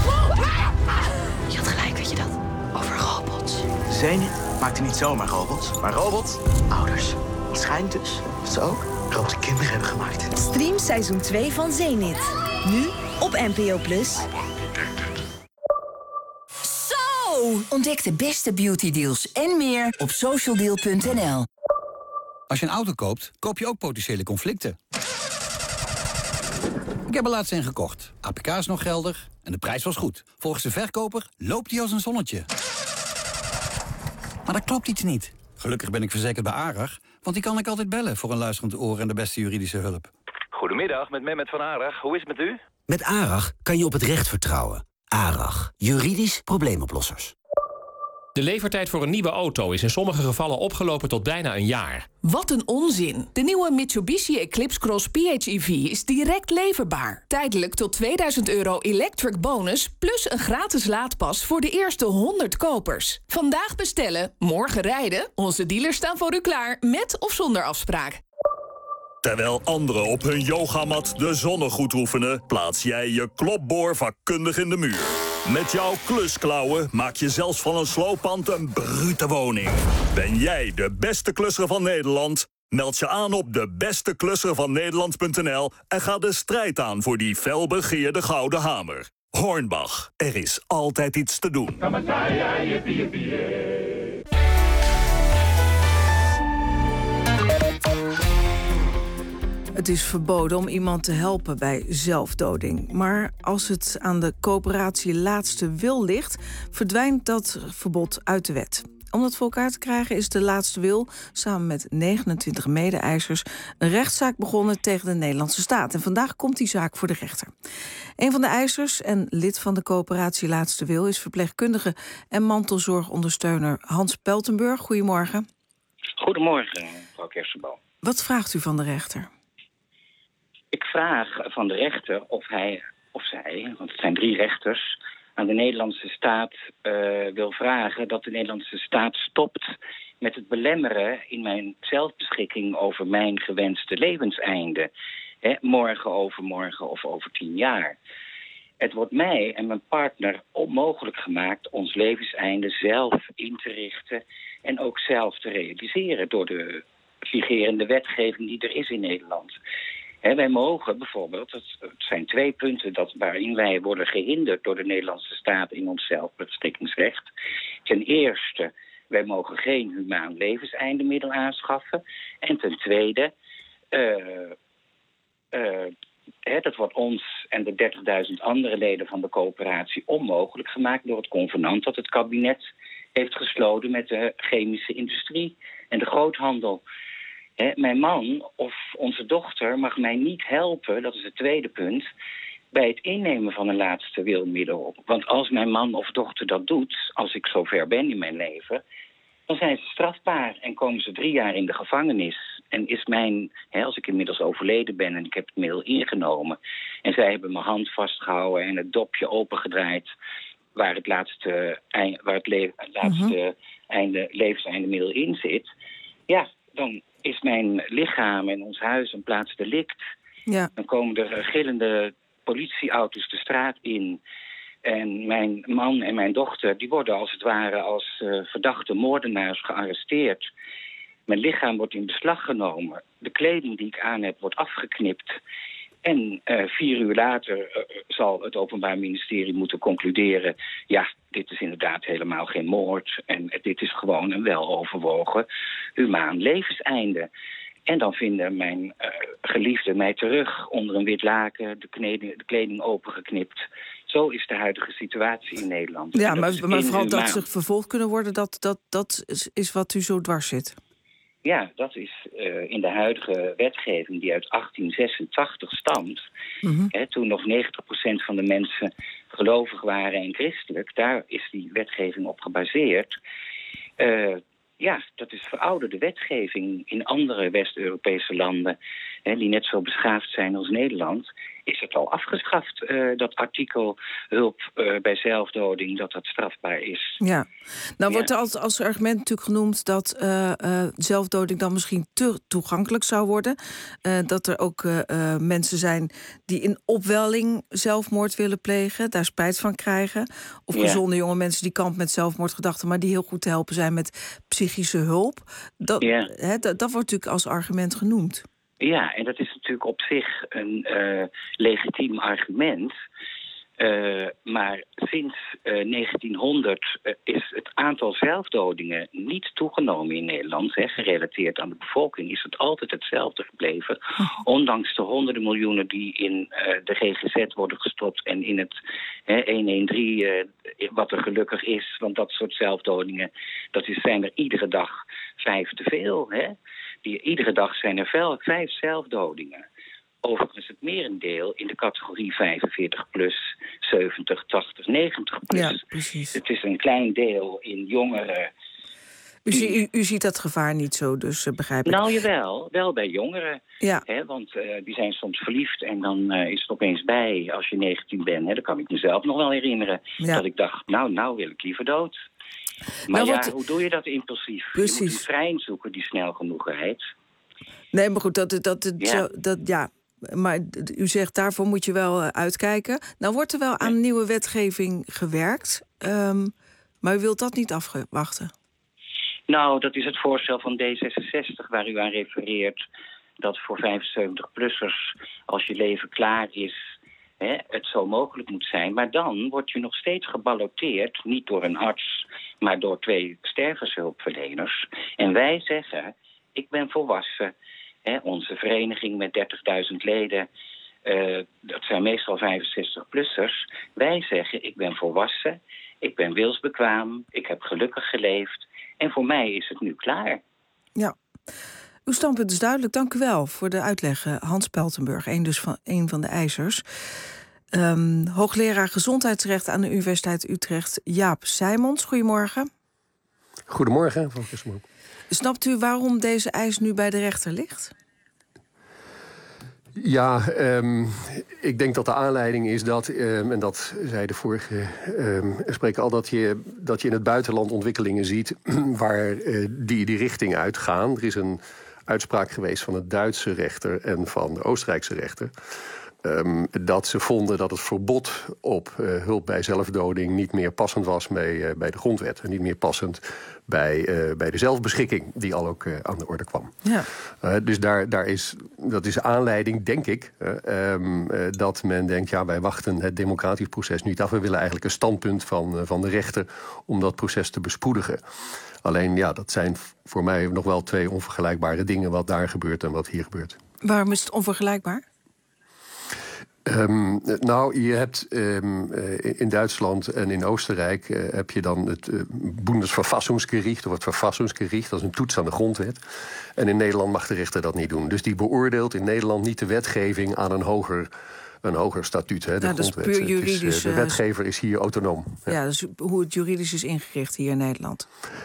Je had gelijk, weet je dat? Over robots. Zenith maakte niet zomaar robots, maar robots ouders. Het schijnt dus dat ze ook robots kinderen hebben gemaakt. Stream seizoen twee van Zenith. Nu op N P O plus. Ontdek de beste beautydeals en meer op socialdeal punt n l. Als je een auto koopt, koop je ook potentiële conflicten. Ik heb er laatst een gekocht. A P K is nog geldig en de prijs was goed. Volgens de verkoper loopt hij als een zonnetje. Maar dat klopt iets niet. Gelukkig ben ik verzekerd bij ARAG, want die kan ik altijd bellen voor een luisterend oor en de beste juridische hulp. Goedemiddag, met Mehmet van ARAG. Hoe is het met u? Met ARAG kan je op het recht vertrouwen. ARAG, juridisch probleemoplossers. De levertijd voor een nieuwe auto is in sommige gevallen opgelopen tot bijna een jaar. Wat een onzin. De nieuwe Mitsubishi Eclipse Cross P H E V is direct leverbaar. Tijdelijk tot tweeduizend euro electric bonus plus een gratis laadpas voor de eerste honderd kopers. Vandaag bestellen, morgen rijden. Onze dealers staan voor u klaar, met of zonder afspraak. Terwijl anderen op hun yogamat de zonnegoed oefenen, plaats jij je klopboor vakkundig in de muur. Met jouw klusklauwen maak je zelfs van een slooppand een brute woning. Ben jij de beste klusser van Nederland? Meld je aan op de beste klusser van Nederland punt n l en ga de strijd aan voor die felbegeerde gouden hamer. Hornbach, er is altijd iets te doen. Het is verboden om iemand te helpen bij zelfdoding. Maar als het aan de coöperatie Laatste Wil ligt, verdwijnt dat verbod uit de wet. Om dat voor elkaar te krijgen is de Laatste Wil samen met negenentwintig mede-eisers een rechtszaak begonnen tegen de Nederlandse staat. En vandaag komt die zaak voor de rechter. Een van de eisers en lid van de coöperatie Laatste Wil is verpleegkundige en mantelzorgondersteuner Hans Peltenburg. Goedemorgen. Goedemorgen, mevrouw Kersenboom. Wat vraagt u van de rechter? Ik vraag van de rechter of hij of zij, want het zijn drie rechters, aan de Nederlandse staat uh, wil vragen dat de Nederlandse staat stopt met het belemmeren in mijn zelfbeschikking over mijn gewenste levenseinde. Hè, morgen, overmorgen of over tien jaar. Het wordt mij en mijn partner onmogelijk gemaakt ons levenseinde zelf in te richten en ook zelf te realiseren door de vigerende wetgeving die er is in Nederland. He, wij mogen bijvoorbeeld, het, het zijn twee punten dat, waarin wij worden gehinderd door de Nederlandse staat in ons zelfbeschikkingsrecht. Ten eerste, wij mogen geen humaan levenseindemiddel aanschaffen. En ten tweede, uh, uh, he, dat wordt ons en de dertigduizend andere leden van de coöperatie onmogelijk gemaakt door het convenant dat het kabinet heeft gesloten met de chemische industrie en de groothandel. He, mijn man of onze dochter mag mij niet helpen, dat is het tweede punt, bij het innemen van een laatste wilmiddel. Want als mijn man of dochter dat doet, als ik zover ben in mijn leven, dan zijn ze strafbaar en komen ze drie jaar in de gevangenis. En is mijn, hè, als ik inmiddels overleden ben en ik heb het middel ingenomen, en zij hebben mijn hand vastgehouden en het dopje opengedraaid waar het laatste, waar het le- laatste mm-hmm. einde, levenseindemiddel in zit, ja, dan is mijn lichaam en ons huis een plaats delict. Ja. Dan komen er gillende politieauto's de straat in. En mijn man en mijn dochter, die worden als het ware als uh, verdachte moordenaars gearresteerd. Mijn lichaam wordt in beslag genomen. De kleding die ik aan heb wordt afgeknipt. En uh, vier uur later uh, zal het Openbaar Ministerie moeten concluderen, ja, dit is inderdaad helemaal geen moord. En dit is gewoon een weloverwogen humaan levenseinde. En dan vinden mijn uh, geliefden mij terug onder een wit laken, de kleding, de kleding opengeknipt. Zo is de huidige situatie in Nederland. Ja, maar, maar vooral dat ze vervolgd kunnen worden, dat, dat, dat is wat u zo dwars zit. Ja, dat is uh, in de huidige wetgeving die uit achttien zesentachtig stamt. Mm-hmm. Hè, toen nog negentig procent van de mensen gelovig waren en christelijk. Daar is die wetgeving op gebaseerd. Uh, ja, dat is verouderde wetgeving in andere West-Europese landen, hè, die net zo beschaafd zijn als Nederland, is het al afgeschaft, uh, dat artikel hulp uh, bij zelfdoding, dat dat strafbaar is. Ja, nou wordt er als, als argument natuurlijk genoemd dat uh, uh, zelfdoding dan misschien te toegankelijk zou worden. Uh, dat er ook uh, uh, mensen zijn die in opwelling zelfmoord willen plegen, daar spijt van krijgen. Of ja. gezonde jonge mensen die kampen met zelfmoordgedachten, maar die heel goed te helpen zijn met psychische hulp. Dat, ja. hè, dat, dat wordt natuurlijk als argument genoemd. Ja, en dat is natuurlijk op zich een uh, legitiem argument. Uh, maar sinds uh, negentienhonderd uh, is het aantal zelfdodingen niet toegenomen in Nederland. Hè, gerelateerd aan de bevolking is het altijd hetzelfde gebleven. Ondanks de honderden miljoenen die in uh, de G G Z worden gestopt en in het hè, honderddertien, uh, wat er gelukkig is. Want dat soort zelfdodingen, dat is, zijn er iedere dag vijf te veel. Hè? Die, iedere dag zijn er veel, vijf zelfdodingen. Overigens het merendeel in de categorie vijfenveertig plus, zeventig, tachtig, negentig plus. Ja, precies. Het is een klein deel in jongeren. U, die... u, u ziet dat gevaar niet zo, dus uh, begrijp ik. Nou, jawel. Wel bij jongeren. Ja. Hè, want uh, die zijn soms verliefd en dan uh, is het opeens bij als je negentien bent. Hè, dat kan ik mezelf nog wel herinneren. Ja. Dat ik dacht, nou, nou wil ik liever dood. Maar nou, ja, wat... hoe doe je dat impulsief? Precies. Je moet een trein zoeken die snel genoeg rijdt. Nee, maar goed, dat, dat, dat, ja. Zo, dat ja... Maar u zegt, daarvoor moet je wel uh, uitkijken. Nou wordt er wel aan ja. nieuwe wetgeving gewerkt. Um, maar u wilt dat niet afwachten? Nou, dat is het voorstel van D zesenzestig waar u aan refereert. Dat voor vijfenzeventig-plussers, als je leven klaar is, hè, het zo mogelijk moet zijn. Maar dan word je nog steeds geballoteerd, niet door een arts, maar door twee stervenshulpverleners. En wij zeggen, ik ben volwassen. He, onze vereniging met dertigduizend leden, uh, dat zijn meestal vijfenzestig-plussers. Wij zeggen, ik ben volwassen, ik ben wilsbekwaam, ik heb gelukkig geleefd. En voor mij is het nu klaar. Ja, uw standpunt is duidelijk. Dank u wel voor de uitleg, Hans Peltenburg, een, dus van, een van de eisers. Um, hoogleraar gezondheidsrecht aan de Universiteit Utrecht, Jaap Sijmons. Goedemorgen. Goedemorgen, van Kisselmoek. Snapt u waarom deze eis nu bij de rechter ligt? Ja, um, ik denk dat de aanleiding is dat, um, en dat zei de vorige um, spreker al, dat je, dat je in het buitenland ontwikkelingen ziet waar uh, die die richting uitgaan. Er is een uitspraak geweest van het Duitse rechter en van de Oostenrijkse rechter. Um, dat ze vonden dat het verbod op uh, hulp bij zelfdoding niet meer passend was bij, uh, bij de grondwet. En niet meer passend bij, uh, bij de zelfbeschikking die al ook uh, aan de orde kwam. Ja. Uh, dus daar, daar is, dat is aanleiding, denk ik, uh, um, uh, dat men denkt, ja, wij wachten het democratisch proces niet af. We willen eigenlijk een standpunt van, uh, van de rechter om dat proces te bespoedigen. Alleen, ja, dat zijn voor mij nog wel twee onvergelijkbare dingen, wat daar gebeurt en wat hier gebeurt. Waarom is het onvergelijkbaar? Um, nou, je hebt um, in Duitsland en in Oostenrijk uh, heb je dan het uh, Bundesverfassungsgericht of het Verfassungsgericht, dat is een toets aan de grondwet. En in Nederland mag de rechter dat niet doen. Dus die beoordeelt in Nederland niet de wetgeving aan een hoger, een hoger statuut, hè, de ja, grondwet. Dat is puur juridisch. Is, uh, de wetgever is hier autonoom. Ja, ja, dat is hoe het juridisch is ingericht hier in Nederland.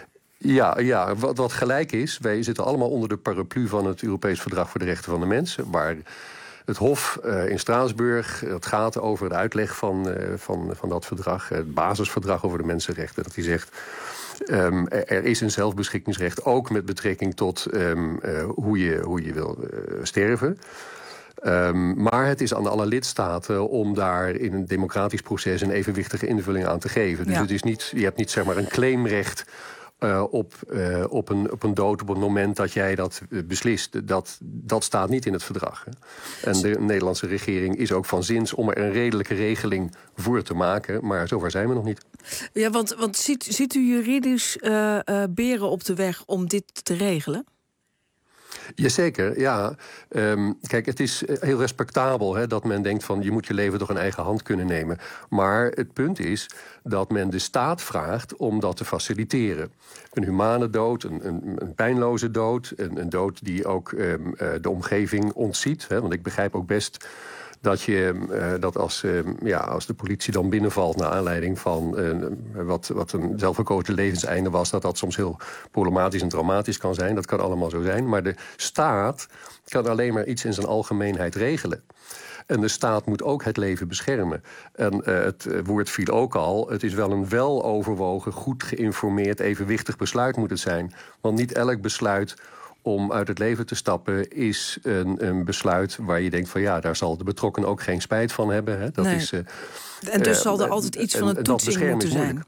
Ja, ja wat, wat gelijk is, wij zitten allemaal onder de paraplu van het Europees Verdrag voor de Rechten van de Mens, waar het Hof uh, in Straatsburg, het gaat over de uitleg van, uh, van, van dat verdrag, het basisverdrag over de mensenrechten, dat hij zegt, Um, er is een zelfbeschikkingsrecht, ook met betrekking tot um, uh, hoe, je, hoe je wil uh, sterven. Um, maar het is aan alle lidstaten om daar in een democratisch proces een evenwichtige invulling aan te geven. Dus ja. het is niet, je hebt niet zeg maar een claimrecht Uh, op, uh, op, een, op een dood op het moment dat jij dat uh, beslist. Dat, dat staat niet in het verdrag. Hè. En de Nederlandse regering is ook van zins om er een redelijke regeling voor te maken. Maar zover zijn we nog niet. Ja, want, want ziet, ziet u juridisch uh, uh, beren op de weg om dit te regelen? Jazeker, ja. Um, kijk, het is heel respectabel hè, dat men denkt van je moet je leven toch in eigen hand kunnen nemen. Maar het punt is dat men de staat vraagt om dat te faciliteren. Een humane dood, een, een, een pijnloze dood, een, een dood die ook um, uh, de omgeving ontziet. Hè, want ik begrijp ook best dat, je, uh, dat als, uh, ja, als de politie dan binnenvalt naar aanleiding van uh, wat, wat een zelfverkozen levenseinde was, dat dat soms heel problematisch en traumatisch kan zijn. Dat kan allemaal zo zijn. Maar de staat kan alleen maar iets in zijn algemeenheid regelen. En de staat moet ook het leven beschermen. En uh, het woord viel ook al, het is wel een weloverwogen, goed geïnformeerd, evenwichtig besluit moet het zijn. Want niet elk besluit om uit het leven te stappen is een, een besluit waar je denkt van ja, daar zal de betrokkenen ook geen spijt van hebben. Hè. Dat nee. is, uh, en dus uh, zal er altijd iets van een toetsing moeten zijn.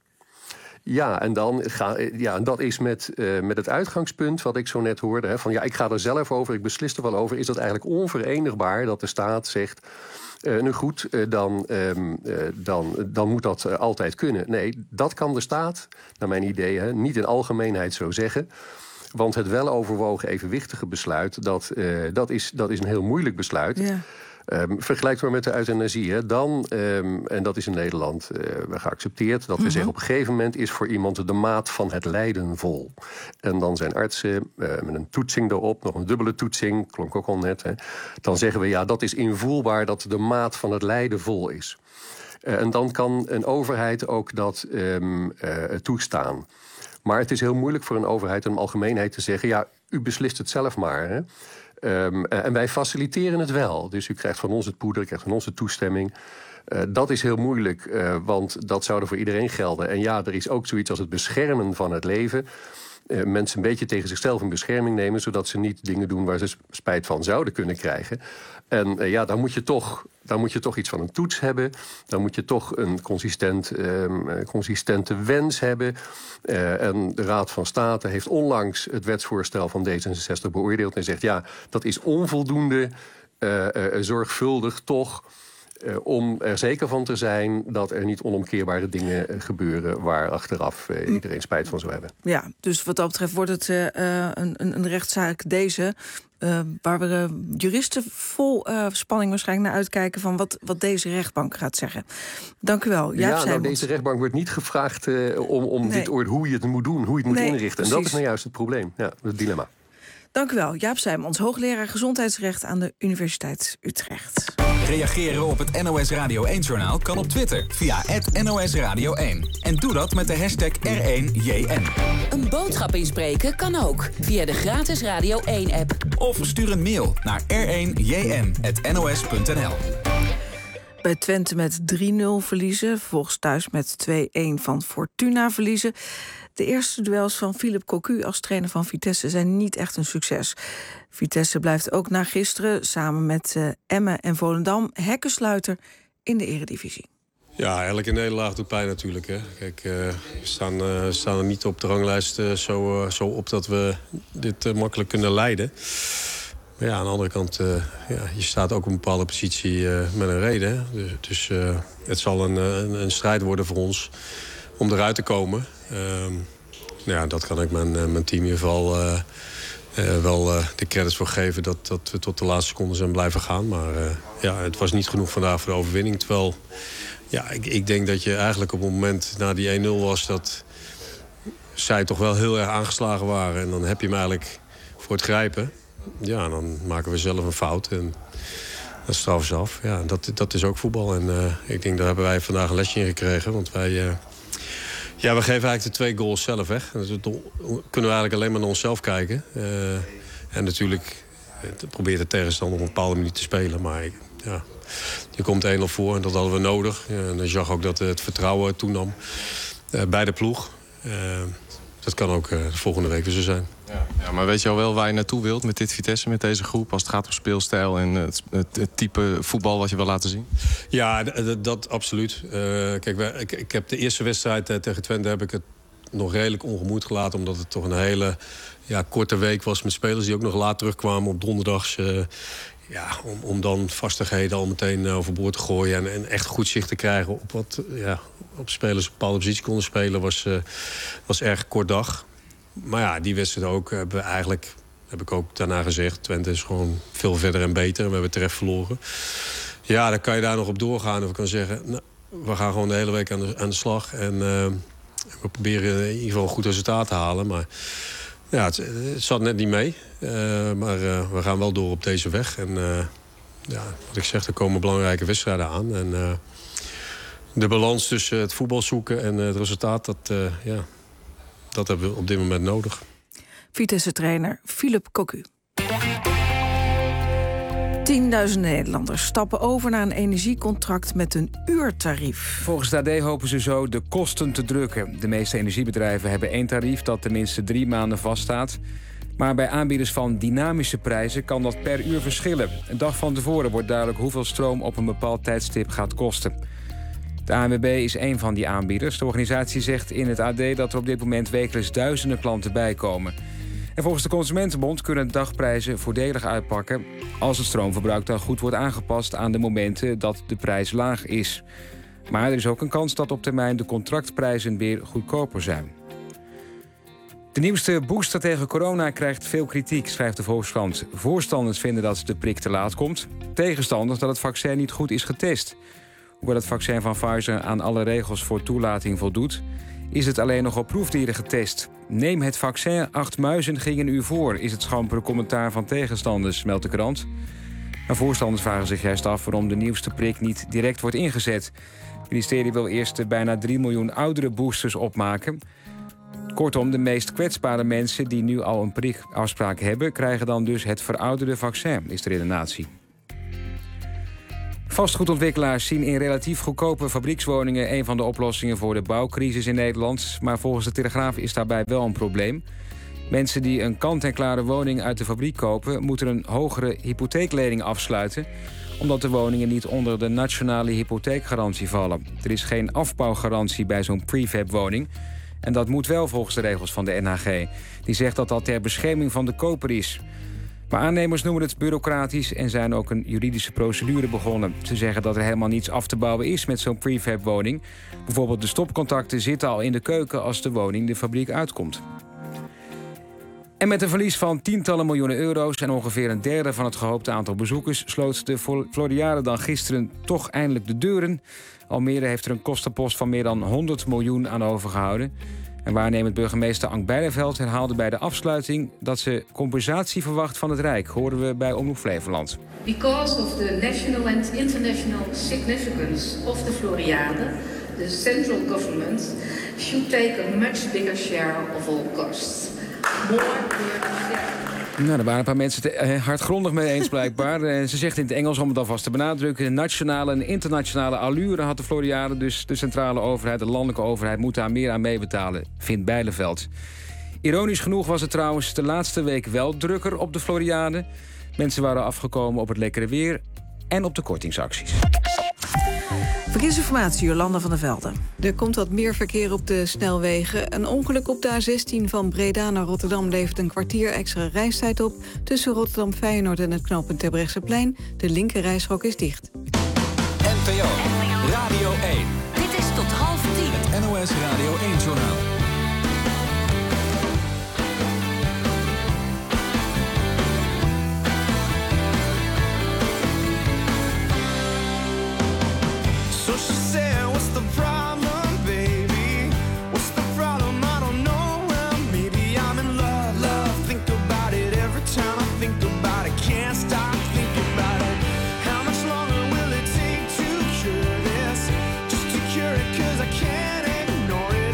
Ja, en dan ga, ja, en dat is met, uh, met het uitgangspunt wat ik zo net hoorde. Hè, van ja, ik ga er zelf over, ik beslis er wel over. Is dat eigenlijk onverenigbaar dat de staat zegt, Uh, nu goed, uh, dan, um, uh, dan, dan moet dat uh, altijd kunnen. Nee, dat kan de staat, naar mijn idee, hè, niet in algemeenheid zo zeggen. Want het weloverwogen evenwichtige besluit, dat, uh, dat, is, dat is een heel moeilijk besluit. Ja. Um, vergelijk maar met de euthanasie. Hè. Dan, um, en dat is in Nederland uh, geaccepteerd, dat we mm-hmm. zeggen op een gegeven moment is voor iemand de maat van het lijden vol. En dan zijn artsen uh, met een toetsing erop, nog een dubbele toetsing, klonk ook al net. Hè. Dan zeggen we ja, dat is invoelbaar dat de maat van het lijden vol is. Uh, en dan kan een overheid ook dat um, uh, toestaan. Maar het is heel moeilijk voor een overheid in de algemeenheid te zeggen, ja, u beslist het zelf maar. Hè. Um, en wij faciliteren het wel. Dus u krijgt van ons het poeder, u krijgt van ons de toestemming. Uh, dat is heel moeilijk, uh, want dat zou er voor iedereen gelden. En ja, er is ook zoiets als het beschermen van het leven. Uh, mensen een beetje tegen zichzelf in bescherming nemen, zodat ze niet dingen doen waar ze spijt van zouden kunnen krijgen. En uh, ja, dan moet je toch, dan moet je toch iets van een toets hebben. Dan moet je toch een consistent, um, consistente wens hebben. Uh, en de Raad van State heeft onlangs het wetsvoorstel van D zesenzestig beoordeeld en zegt ja, dat is onvoldoende uh, uh, zorgvuldig toch, Uh, om er zeker van te zijn dat er niet onomkeerbare dingen uh, gebeuren waar achteraf uh, iedereen spijt van zou hebben. Ja, dus wat dat betreft wordt het uh, een, een rechtszaak deze, uh, waar we uh, juristen vol uh, spanning waarschijnlijk naar uitkijken van wat, wat deze rechtbank gaat zeggen. Dank u wel. Jaap ja, nou, deze rechtbank wordt niet gevraagd uh, om, om nee. dit oor hoe je het moet doen, hoe je het moet nee, inrichten. Precies. En dat is nou juist het probleem, ja, het dilemma. Dank u wel, Jaap Seymans, hoogleraar gezondheidsrecht aan de Universiteit Utrecht. Reageren op het N O S Radio één-journaal kan op Twitter via at N O S Radio één. En doe dat met de hashtag R één J N. Een boodschap inspreken kan ook via de gratis Radio één-app. Of stuur een mail naar r één j n at n o s punt n l. Bij Twente met drie nul verliezen, vervolgens thuis met twee-een van Fortuna verliezen. De eerste duels van Philippe Cocu als trainer van Vitesse zijn niet echt een succes. Vitesse blijft ook na gisteren samen met uh, Emmen en Volendam hekkensluiter in de Eredivisie. Ja, elke nederlaag doet pijn natuurlijk. Hè. Kijk, uh, we staan, uh, staan er niet op de ranglijst uh, zo, uh, zo op dat we dit uh, makkelijk kunnen leiden. Maar ja, aan de andere kant, uh, ja, je staat ook op een bepaalde positie uh, met een reden. Hè. Dus, dus uh, het zal een, een, een strijd worden voor ons om eruit te komen. Uh, ja, dat kan ik mijn, uh, mijn team in ieder geval uh, uh, wel uh, de credits voor geven dat, dat we tot de laatste seconde zijn blijven gaan. Maar uh, ja, het was niet genoeg vandaag voor de overwinning. Terwijl, ja, ik, ik denk dat je eigenlijk op het moment na die één nul was dat zij toch wel heel erg aangeslagen waren. En dan heb je hem eigenlijk voor het grijpen. Ja, dan maken we zelf een fout en dat straffen ze af. Ja, dat, dat is ook voetbal. En uh, ik denk, daar hebben wij vandaag een lesje in gekregen. Want wij, uh, Ja, we geven eigenlijk de twee goals zelf weg. Dus dan kunnen we eigenlijk alleen maar naar onszelf kijken. Uh, en natuurlijk probeert de tegenstander op een bepaalde manier te spelen. Maar ja, je komt één nul voor en dat hadden we nodig. Ja, en dan zag ook dat het vertrouwen toenam uh, bij de ploeg. Uh, dat kan ook uh, de volgende week weer zo zijn. Ja, ja, maar weet je al wel waar je naartoe wilt met dit Vitesse, met deze groep, als het gaat om speelstijl en het, het, het type voetbal wat je wil laten zien? Ja, dat, dat absoluut. Uh, kijk, wij, ik, ik heb de eerste wedstrijd uh, tegen Twente heb ik het nog redelijk ongemoeid gelaten, omdat het toch een hele ja, korte week was met spelers die ook nog laat terugkwamen op donderdags. Uh, ja, om, om dan vastigheden al meteen uh, overboord te gooien en, en echt goed zicht te krijgen op wat ja, op spelers op een bepaalde positie konden spelen, was, uh, was erg kort dag. Maar ja, die wedstrijd ook hebben we eigenlijk, heb ik ook daarna gezegd, Twente is gewoon veel verder en beter. We hebben terecht verloren. Ja, dan kan je daar nog op doorgaan. Of ik kan zeggen, nou, we gaan gewoon de hele week aan de, aan de slag. En uh, we proberen in ieder geval een goed resultaat te halen. Maar ja, het, het zat net niet mee. Uh, maar uh, we gaan wel door op deze weg. En uh, ja, wat ik zeg, er komen belangrijke wedstrijden aan. En uh, de balans tussen het voetbal zoeken en uh, het resultaat, dat... Uh, ja, Dat hebben we op dit moment nodig. Vitesse-trainer Philippe Cocu. Tienduizenden Nederlanders stappen over naar een energiecontract met een uurtarief. Volgens de A D hopen ze zo de kosten te drukken. De meeste energiebedrijven hebben één tarief dat tenminste drie maanden vaststaat. Maar bij aanbieders van dynamische prijzen kan dat per uur verschillen. Een dag van tevoren wordt duidelijk hoeveel stroom op een bepaald tijdstip gaat kosten. De A N W B is één van die aanbieders. De organisatie zegt in het A D dat er op dit moment wekelijks duizenden klanten bijkomen. En volgens de Consumentenbond kunnen dagprijzen voordelig uitpakken als het stroomverbruik dan goed wordt aangepast aan de momenten dat de prijs laag is. Maar er is ook een kans dat op termijn de contractprijzen weer goedkoper zijn. De nieuwste booster tegen corona krijgt veel kritiek, schrijft de Volkskrant. Voorstanders vinden dat de prik te laat komt. Tegenstanders dat het vaccin niet goed is getest. Hoewel het vaccin van Pfizer aan alle regels voor toelating voldoet, is het alleen nog op proefdieren getest. Neem het vaccin, acht muizen gingen u voor, is het schampere commentaar van tegenstanders, meldt de krant. Maar voorstanders vragen zich juist af waarom de nieuwste prik niet direct wordt ingezet. Het ministerie wil eerst de bijna drie miljoen oudere boosters opmaken. Kortom, de meest kwetsbare mensen die nu al een prikafspraak hebben, krijgen dan dus het verouderde vaccin, is de redenatie. Vastgoedontwikkelaars zien in relatief goedkope fabriekswoningen een van de oplossingen voor de bouwcrisis in Nederland. Maar volgens de Telegraaf is daarbij wel een probleem. Mensen die een kant-en-klare woning uit de fabriek kopen, moeten een hogere hypotheeklening afsluiten, omdat de woningen niet onder de nationale hypotheekgarantie vallen. Er is geen afbouwgarantie bij zo'n prefab-woning. En dat moet wel volgens de regels van de N H G. Die zegt dat dat ter bescherming van de koper is. Maar aannemers noemen het bureaucratisch en zijn ook een juridische procedure begonnen. Ze zeggen dat er helemaal niets af te bouwen is met zo'n prefab-woning. Bijvoorbeeld de stopcontacten zitten al in de keuken als de woning de fabriek uitkomt. En met een verlies van tientallen miljoenen euro's en ongeveer een derde van het gehoopte aantal bezoekers sloot de Floriade dan gisteren toch eindelijk de deuren. Almere heeft er een kostenpost van meer dan honderd miljoen aan overgehouden. En waarnemend burgemeester Ank Bijleveld herhaalde bij de afsluiting dat ze compensatie verwacht van het Rijk, horen we bij Omroep Flevoland. Because of the national and international significance of the Floriade, the central government should take a much bigger share of all costs. More burden sharing. Nou, er waren een paar mensen het eh, hardgrondig mee eens blijkbaar. En ze zegt in het Engels, om het alvast te benadrukken, nationale en internationale allure had de Floriade, dus de centrale overheid, de landelijke overheid, moeten daar meer aan meebetalen, vindt Bijleveld. Ironisch genoeg was het trouwens de laatste week wel drukker op de Floriade. Mensen waren afgekomen op het lekkere weer en op de kortingsacties. Verkeersinformatie, Jolanda van der Velde. Er komt wat meer verkeer op de snelwegen. Een ongeluk op de A zestien van Breda naar Rotterdam levert een kwartier extra reistijd op. Tussen Rotterdam-Feyenoord en het knooppunt Terbrechtseplein. De linker rijstrook is dicht. N P O Radio één. Dit is tot half tien. Het N O S Radio één-journaal. Cause I can't ignore it.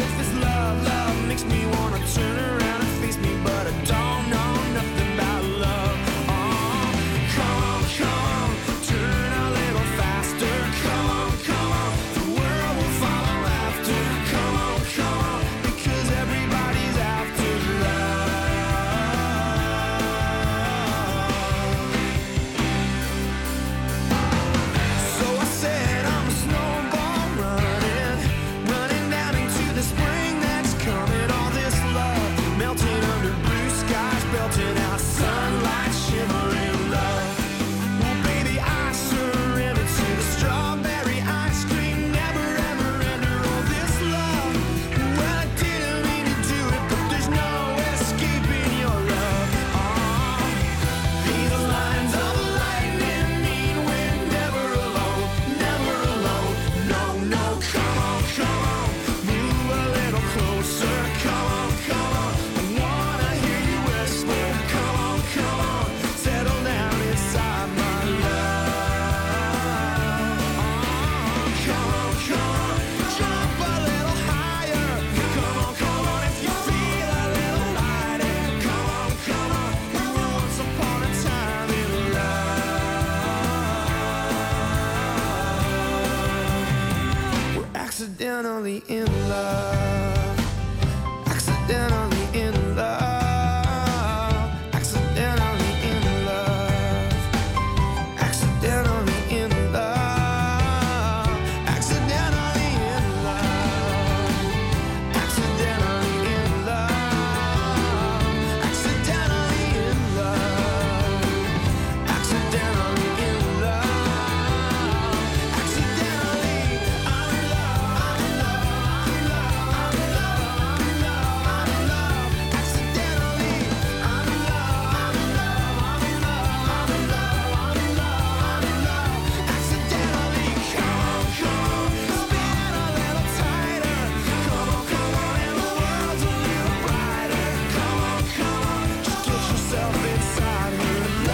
Accidentally in love. Accidentally in love. Accidentally in love. Accidentally in love. Accidentally in love. Accidentally in love. Accidentally in love. Accidentally in love. Accidentally I'm in love. I'm in love. I'm in love. I'm in love. I'm in love. I'm in love. Accidentally I'm in love. I'm in love. I'm in love. I'm in love. I'm in love. I'm in love. Accidentally come on, come on, spin a little tighter. Come on, come on, and the world's a little brighter. Come on, come on, just get yourself inside her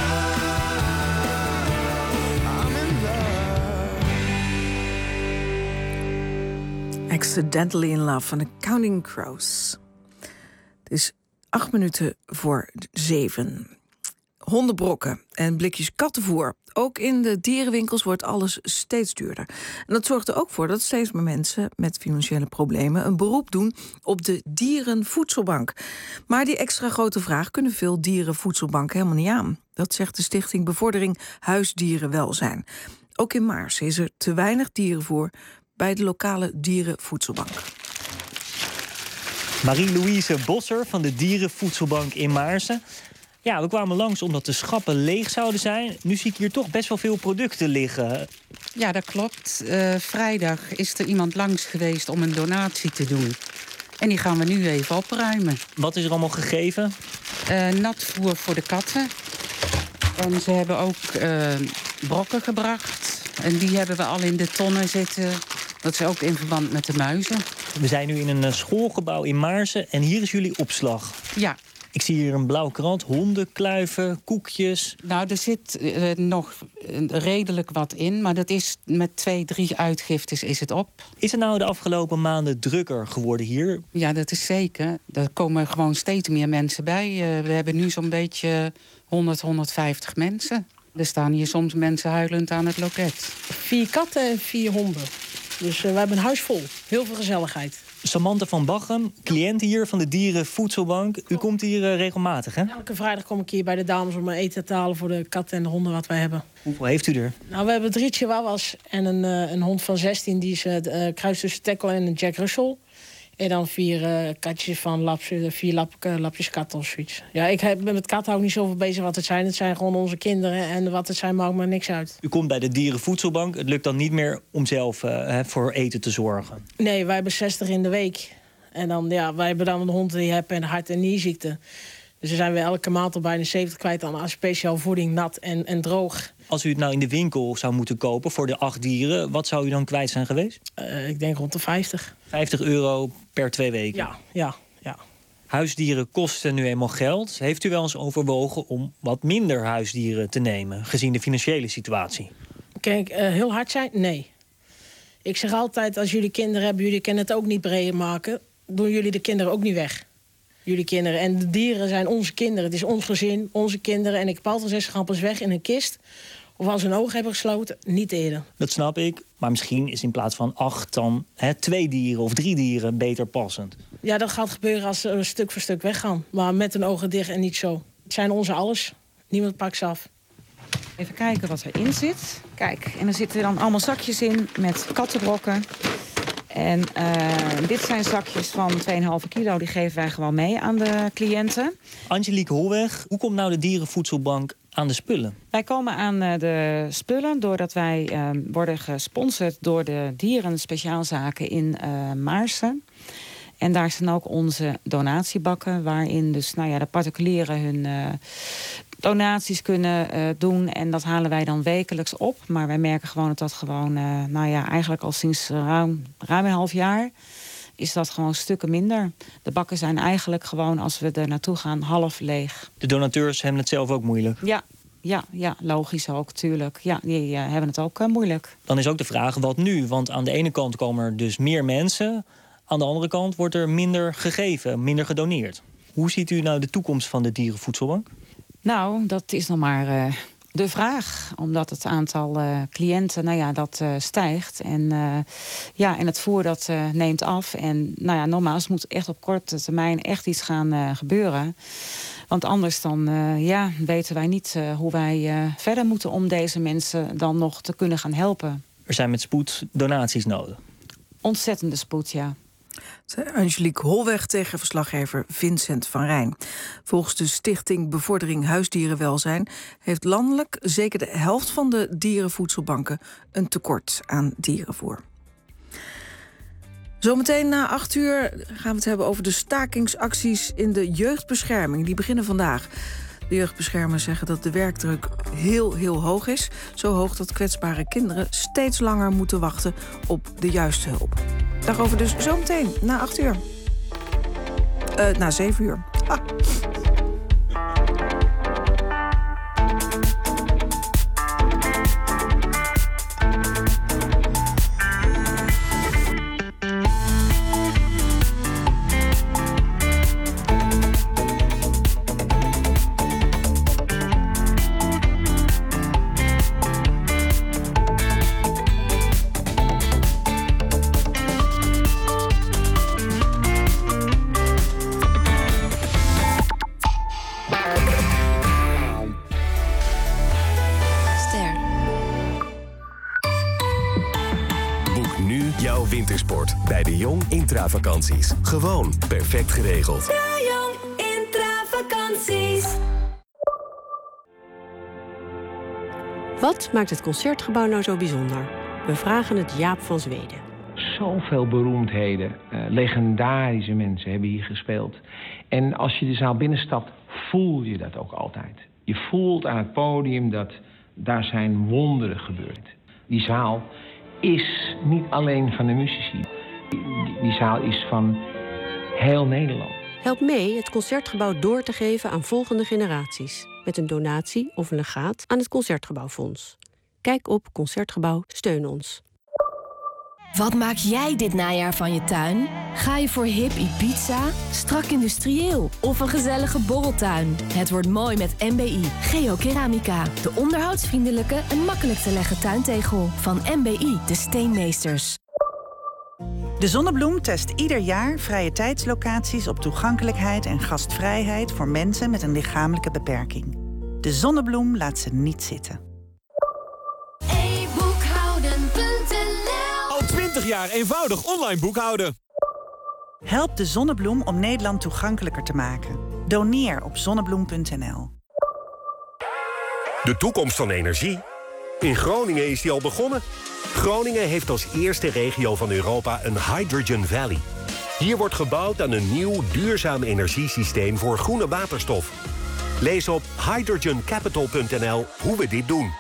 love. I'm in love. Accidentally in Love van de Counting Crows. Het is acht minuten voor zeven. Hondenbrokken en blikjes kattenvoer. Ook in de dierenwinkels wordt alles steeds duurder. En dat zorgt er ook voor dat steeds meer mensen met financiële problemen een beroep doen op de dierenvoedselbank. Maar die extra grote vraag kunnen veel dierenvoedselbanken helemaal niet aan. Dat zegt de Stichting Bevordering Huisdierenwelzijn. Ook in Maarsen is er te weinig dierenvoer bij de lokale dierenvoedselbank. Marie-Louise Bosser van de Dierenvoedselbank in Maarsen. Ja, we kwamen langs omdat de schappen leeg zouden zijn. Nu zie ik hier toch best wel veel producten liggen. Ja, dat klopt. Uh, vrijdag is er iemand langs geweest om een donatie te doen. En die gaan we nu even opruimen. Wat is er allemaal gegeven? Uh, natvoer voor de katten. En ze hebben ook uh, brokken gebracht. En die hebben we al in de tonnen zitten. Dat is ook in verband met de muizen. We zijn nu in een schoolgebouw in Maarsen en hier is jullie opslag. Ja. Ik zie hier een blauwe krant, honden, kluiven, koekjes. Nou, er zit uh, nog redelijk wat in, maar dat is met twee, drie uitgiftes is het op. Is het nou de afgelopen maanden drukker geworden hier? Ja, dat is zeker. Er komen gewoon steeds meer mensen bij. Uh, we hebben nu zo'n beetje honderd, honderdvijftig mensen. Er staan hier soms mensen huilend aan het loket. Vier katten en vier honden. Dus uh, we hebben een huis vol. Heel veel gezelligheid. Samantha van Bachem, cliënt hier van de Dierenvoedselbank. U komt hier uh, regelmatig, hè? Elke vrijdag kom ik hier bij de dames om mijn eten te halen voor de katten en de honden wat wij hebben. Hoeveel heeft u er? Nou, we hebben drie chihuahuas en een, uh, een hond van zestien. Die is uh, kruis tussen Tackle en een Jack Russell. En dan vier uh, katjes van laps, vier lap, uh, lapjes katten of zoiets. Ja, ik heb, met katten hou ik niet zoveel bezig wat het zijn. Het zijn gewoon onze kinderen en wat het zijn maakt me niks uit. U komt bij de Dierenvoedselbank. Het lukt dan niet meer om zelf uh, voor eten te zorgen? Nee, wij hebben zestig in de week. En dan, ja, wij hebben dan een hond die heeft een hart- en nierziekte. Dus dan zijn we elke maand al bijna zeventig kwijt aan speciaal voeding, nat en, en droog. Als u het nou in de winkel zou moeten kopen voor de acht dieren, wat zou u dan kwijt zijn geweest? Uh, ik denk rond de vijftig. vijftig euro per twee weken? Ja, ja, ja. Huisdieren kosten nu eenmaal geld. Heeft u wel eens overwogen om wat minder huisdieren te nemen, gezien de financiële situatie? Kijk, uh, heel hard zijn? Nee. Ik zeg altijd, als jullie kinderen hebben, jullie kunnen het ook niet breder maken. Doen jullie de kinderen ook niet weg. Jullie kinderen. En de dieren zijn onze kinderen. Het is ons gezin, onze kinderen. En ik heb altijd gezegd, gaan pas weg in een kist. Of als ze een oog hebben gesloten, niet eerder. Dat snap ik. Maar misschien is in plaats van acht dan hè, twee dieren of drie dieren beter passend. Ja, dat gaat gebeuren als ze stuk voor stuk weggaan. Maar met een ogen dicht en niet zo. Het zijn onze alles. Niemand pakt ze af. Even kijken wat erin zit. Kijk, en er zitten dan allemaal zakjes in met kattenbrokken. En uh, dit zijn zakjes van twee komma vijf kilo. Die geven wij gewoon mee aan de cliënten. Angelique Holweg, hoe komt nou de Dierenvoedselbank aan de spullen? Wij komen aan uh, de spullen doordat wij uh, worden gesponsord door de dierenspeciaalzaken in uh, Maarsen. En daar zijn ook onze donatiebakken, waarin dus nou ja, de particulieren hun uh, donaties kunnen uh, doen. En dat halen wij dan wekelijks op. Maar wij merken gewoon dat dat gewoon, uh, nou ja, eigenlijk al sinds ruim, ruim een half jaar is dat gewoon stukken minder. De bakken zijn eigenlijk gewoon, als we er naartoe gaan, half leeg. De donateurs hebben het zelf ook moeilijk? Ja, ja, ja, logisch ook, tuurlijk. Ja, die uh, hebben het ook uh, moeilijk. Dan is ook de vraag, wat nu? Want aan de ene kant komen er dus meer mensen. Aan de andere kant wordt er minder gegeven, minder gedoneerd. Hoe ziet u nou de toekomst van de Dierenvoedselbank? Nou, dat is nog maar uh, de vraag, omdat het aantal uh, cliënten nou ja, dat, uh, stijgt. En, uh, ja, en het voer dat, uh, neemt af. En nou ja, nogmaals, moet echt op korte termijn echt iets gaan uh, gebeuren. Want anders dan, uh, ja, weten wij niet uh, hoe wij uh, verder moeten om deze mensen dan nog te kunnen gaan helpen. Er zijn met spoed donaties nodig. Ontzettende spoed, ja. Angelique Holweg tegen verslaggever Vincent van Rijn. Volgens de Stichting Bevordering Huisdierenwelzijn heeft landelijk zeker de helft van de dierenvoedselbanken een tekort aan dierenvoer. Zometeen na acht uur gaan we het hebben over de stakingsacties in de jeugdbescherming. Die beginnen vandaag. De jeugdbeschermers zeggen dat de werkdruk heel, heel hoog is. Zo hoog dat kwetsbare kinderen steeds langer moeten wachten op de juiste hulp. Daarover dus zometeen na acht uur. Uh, na zeven uur. Ah. Wintersport bij De Jong Intravakanties. Gewoon perfect geregeld. De Jong Intravakanties. Wat maakt het Concertgebouw nou zo bijzonder? We vragen het Jaap van Zweden. Zoveel beroemdheden, uh, legendarische mensen hebben hier gespeeld. En als je de zaal binnenstapt, voel je dat ook altijd. Je voelt aan het podium dat daar zijn wonderen gebeurd. Die zaal is niet alleen van de muzici. Die, die zaal is van heel Nederland. Help mee het Concertgebouw door te geven aan volgende generaties. Met een donatie of een legaat aan het Concertgebouwfonds. Kijk op Concertgebouw, steun ons. Wat maak jij dit najaar van je tuin? Ga je voor hip Ibiza, strak industrieel of een gezellige borreltuin? Het wordt mooi met M B I Geokeramica. De onderhoudsvriendelijke en makkelijk te leggen tuintegel van M B I, de steenmeesters. De Zonnebloem test ieder jaar vrije tijdslocaties op toegankelijkheid en gastvrijheid voor mensen met een lichamelijke beperking. De Zonnebloem laat ze niet zitten. Al twintig jaar eenvoudig online boekhouden. Help de Zonnebloem om Nederland toegankelijker te maken. Doneer op zonnebloem punt n l. De toekomst van energie? In Groningen is die al begonnen. Groningen heeft als eerste regio van Europa een Hydrogen Valley. Hier wordt gebouwd aan een nieuw duurzaam energiesysteem voor groene waterstof. Lees op hydrogen capital punt n l hoe we dit doen.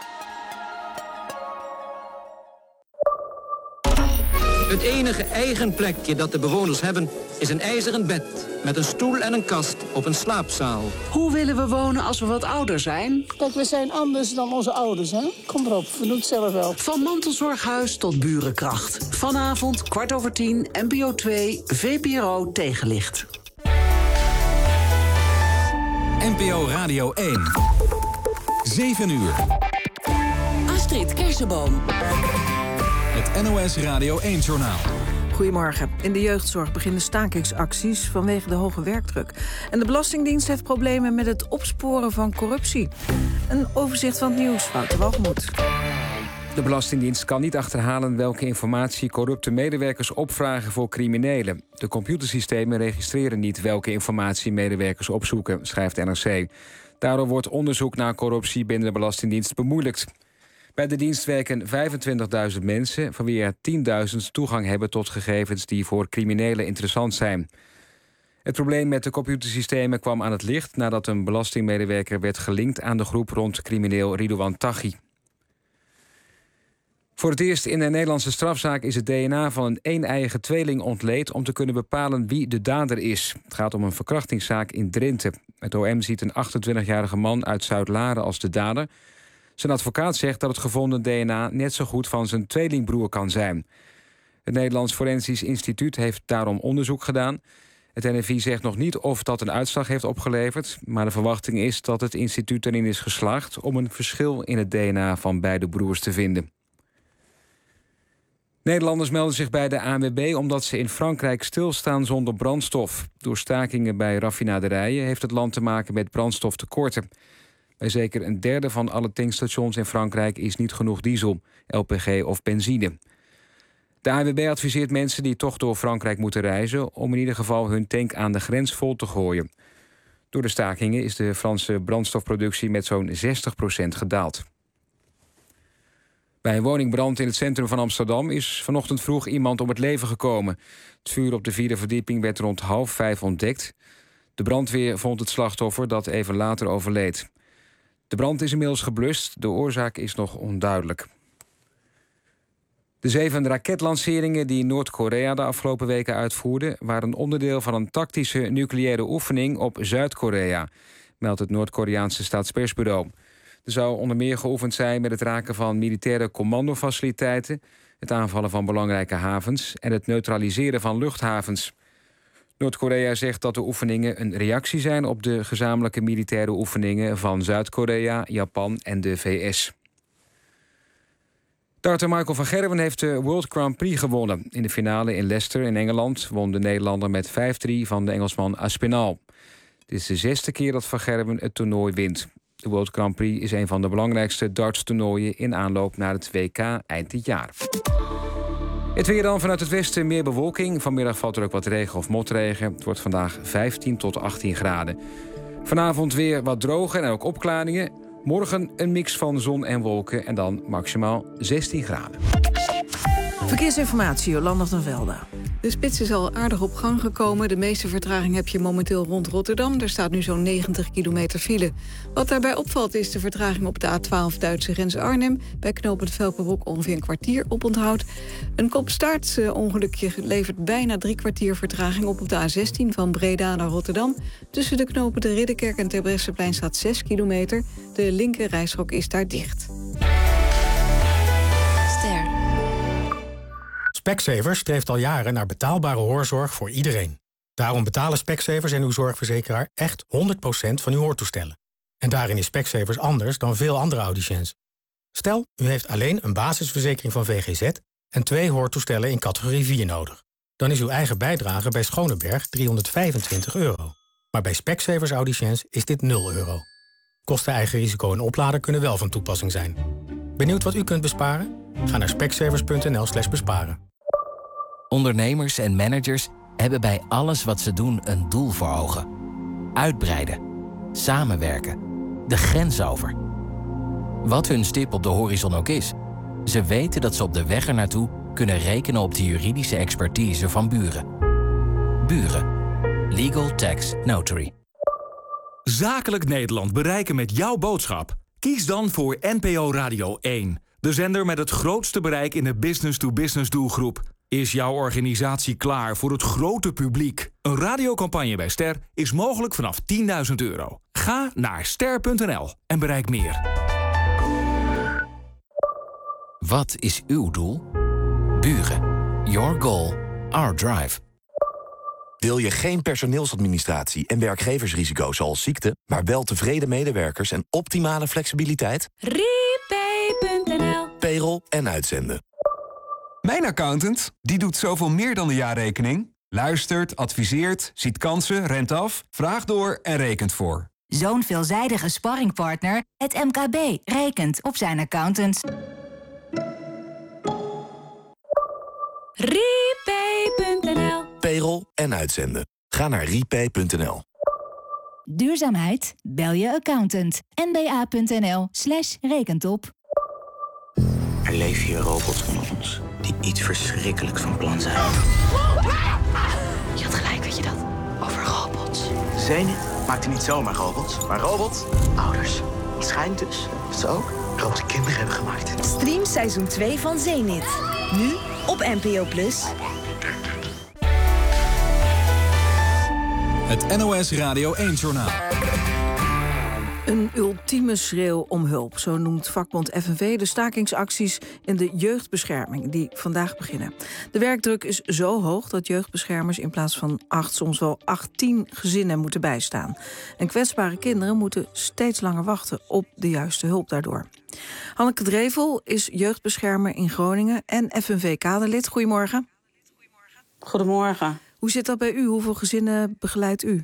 Het enige eigen plekje dat de bewoners hebben is een ijzeren bed met een stoel en een kast op een slaapzaal. Hoe willen we wonen als we wat ouder zijn? Kijk, we zijn anders dan onze ouders, hè? Kom erop, we doen het zelf wel. Van mantelzorghuis tot burenkracht. Vanavond, kwart over tien, N P O twee, V P R O Tegenlicht. N P O Radio één. zeven uur. Astrid Kersenboom. Het N O S Radio één-journaal. Goedemorgen. In de jeugdzorg beginnen stakingsacties vanwege de hoge werkdruk. En de Belastingdienst heeft problemen met het opsporen van corruptie. Een overzicht van het nieuws, Wouter Walgemoed. De Belastingdienst kan niet achterhalen welke informatie corrupte medewerkers opvragen voor criminelen. De computersystemen registreren niet welke informatie medewerkers opzoeken, schrijft N R C. Daardoor wordt onderzoek naar corruptie binnen de Belastingdienst bemoeilijkt. Bij de dienst werken vijfentwintigduizend mensen, van wie er tienduizend toegang hebben tot gegevens die voor criminelen interessant zijn. Het probleem met de computersystemen kwam aan het licht nadat een belastingmedewerker werd gelinkt aan de groep rond crimineel Ridouan Taghi. Voor het eerst in een Nederlandse strafzaak is het D N A van een een-eiige tweeling ontleed om te kunnen bepalen wie de dader is. Het gaat om een verkrachtingszaak in Drenthe. Het O M ziet een achtentwintigjarige man uit Zuid-Laren als de dader. Zijn advocaat zegt dat het gevonden D N A net zo goed van zijn tweelingbroer kan zijn. Het Nederlands Forensisch Instituut heeft daarom onderzoek gedaan. Het N F I zegt nog niet of dat een uitslag heeft opgeleverd, maar de verwachting is dat het instituut erin is geslaagd om een verschil in het D N A van beide broers te vinden. Nederlanders melden zich bij de A N W B omdat ze in Frankrijk stilstaan zonder brandstof. Door stakingen bij raffinaderijen heeft het land te maken met brandstoftekorten. Bij zeker een derde van alle tankstations in Frankrijk is niet genoeg diesel, L P G of benzine. De A N W B adviseert mensen die toch door Frankrijk moeten reizen om in ieder geval hun tank aan de grens vol te gooien. Door de stakingen is de Franse brandstofproductie met zo'n zestig procent gedaald. Bij een woningbrand in het centrum van Amsterdam is vanochtend vroeg iemand om het leven gekomen. Het vuur op de vierde verdieping werd rond half vijf ontdekt. De brandweer vond het slachtoffer dat even later overleed. De brand is inmiddels geblust, de oorzaak is nog onduidelijk. De zeven raketlanceringen die Noord-Korea de afgelopen weken uitvoerde waren onderdeel van een tactische nucleaire oefening op Zuid-Korea, meldt het Noord-Koreaanse staatspersbureau. Er zou onder meer geoefend zijn met het raken van militaire commandofaciliteiten, het aanvallen van belangrijke havens en het neutraliseren van luchthavens. Noord-Korea zegt dat de oefeningen een reactie zijn op de gezamenlijke militaire oefeningen van Zuid-Korea, Japan en de V S. Darter Michael van Gerwen heeft de World Grand Prix gewonnen. In de finale in Leicester in Engeland won de Nederlander met vijf drie van de Engelsman Aspinall. Het is de zesde keer dat van Gerwen het toernooi wint. De World Grand Prix is een van de belangrijkste dartstoernooien in aanloop naar het W K eind dit jaar. Het weer dan vanuit het westen meer bewolking. Vanmiddag valt er ook wat regen of motregen. Het wordt vandaag vijftien tot achttien graden. Vanavond weer wat droger en ook opklaringen. Morgen een mix van zon en wolken en dan maximaal zestien graden. Verkeersinformatie, Jolanda van Velde. De spits is al aardig op gang gekomen. De meeste vertraging heb je momenteel rond Rotterdam. Er staat nu zo'n negentig kilometer file. Wat daarbij opvalt is de vertraging op de A twaalf Duitse grens Arnhem. Bij knooppunt Velperbroek ongeveer een kwartier op onthoud. Een kopstaartsongelukje levert bijna drie kwartier vertraging op op de A zestien van Breda naar Rotterdam. Tussen de knopen de Ridderkerk en Terbrechtseplein staat zes kilometer. De linker reishok is daar dicht. Ster. Specsavers streeft al jaren naar betaalbare hoorzorg voor iedereen. Daarom betalen Specsavers en uw zorgverzekeraar echt honderd procent van uw hoortoestellen. En daarin is Specsavers anders dan veel andere audiciëns. Stel, u heeft alleen een basisverzekering van V G Z en twee hoortoestellen in categorie vier nodig. Dan is uw eigen bijdrage bij Schoneberg driehonderdvijfentwintig euro. Maar bij Specsavers audiciëns is dit nul euro. Kosten, eigen risico en oplader kunnen wel van toepassing zijn. Benieuwd wat u kunt besparen? Ga naar specsavers punt n l slash besparen. Ondernemers en managers hebben bij alles wat ze doen een doel voor ogen. Uitbreiden. Samenwerken. De grens over. Wat hun stip op de horizon ook is, ze weten dat ze op de weg ernaartoe kunnen rekenen op de juridische expertise van Buren. Buren. Legal Tax Notary. Zakelijk Nederland bereiken met jouw boodschap. Kies dan voor N P O Radio één. De zender met het grootste bereik in de business-to-business doelgroep. Is jouw organisatie klaar voor het grote publiek? Een radiocampagne bij Ster is mogelijk vanaf tienduizend euro. Ga naar ster punt n l en bereik meer. Wat is uw doel? Buren. Your goal, our drive. Wil je geen personeelsadministratie en werkgeversrisico zoals ziekte, maar wel tevreden medewerkers en optimale flexibiliteit? Repay punt n l. Payroll en uitzenden. Mijn accountant, die doet zoveel meer dan de jaarrekening. Luistert, adviseert, ziet kansen, rent af, vraagt door en rekent voor. Zo'n veelzijdige sparringpartner, het M K B, rekent op zijn accountants. Repay punt n l. Payroll en uitzenden. Ga naar repay punt n l. Duurzaamheid? Bel je accountant. n b a punt n l slash rekentop. Er leven hier robots onder ons die iets verschrikkelijks van plan zijn. Je had gelijk, weet je dat? Over robots. Zenith maakte niet zomaar robots, maar robots. Ouders. Het schijnt dus dat ze ook robots kinderen hebben gemaakt. Stream seizoen twee van Zenith. Nu op N P O plus. Het N O S Radio één-journaal. Een ultieme schreeuw om hulp, zo noemt vakbond F N V de stakingsacties in de jeugdbescherming die vandaag beginnen. De werkdruk is zo hoog dat jeugdbeschermers in plaats van acht, soms wel achttien gezinnen moeten bijstaan. En kwetsbare kinderen moeten steeds langer wachten op de juiste hulp daardoor. Hanneke Drevel is jeugdbeschermer in Groningen en F N V-kaderlid. Goedemorgen. Goedemorgen. Hoe zit dat bij u? Hoeveel gezinnen begeleidt u?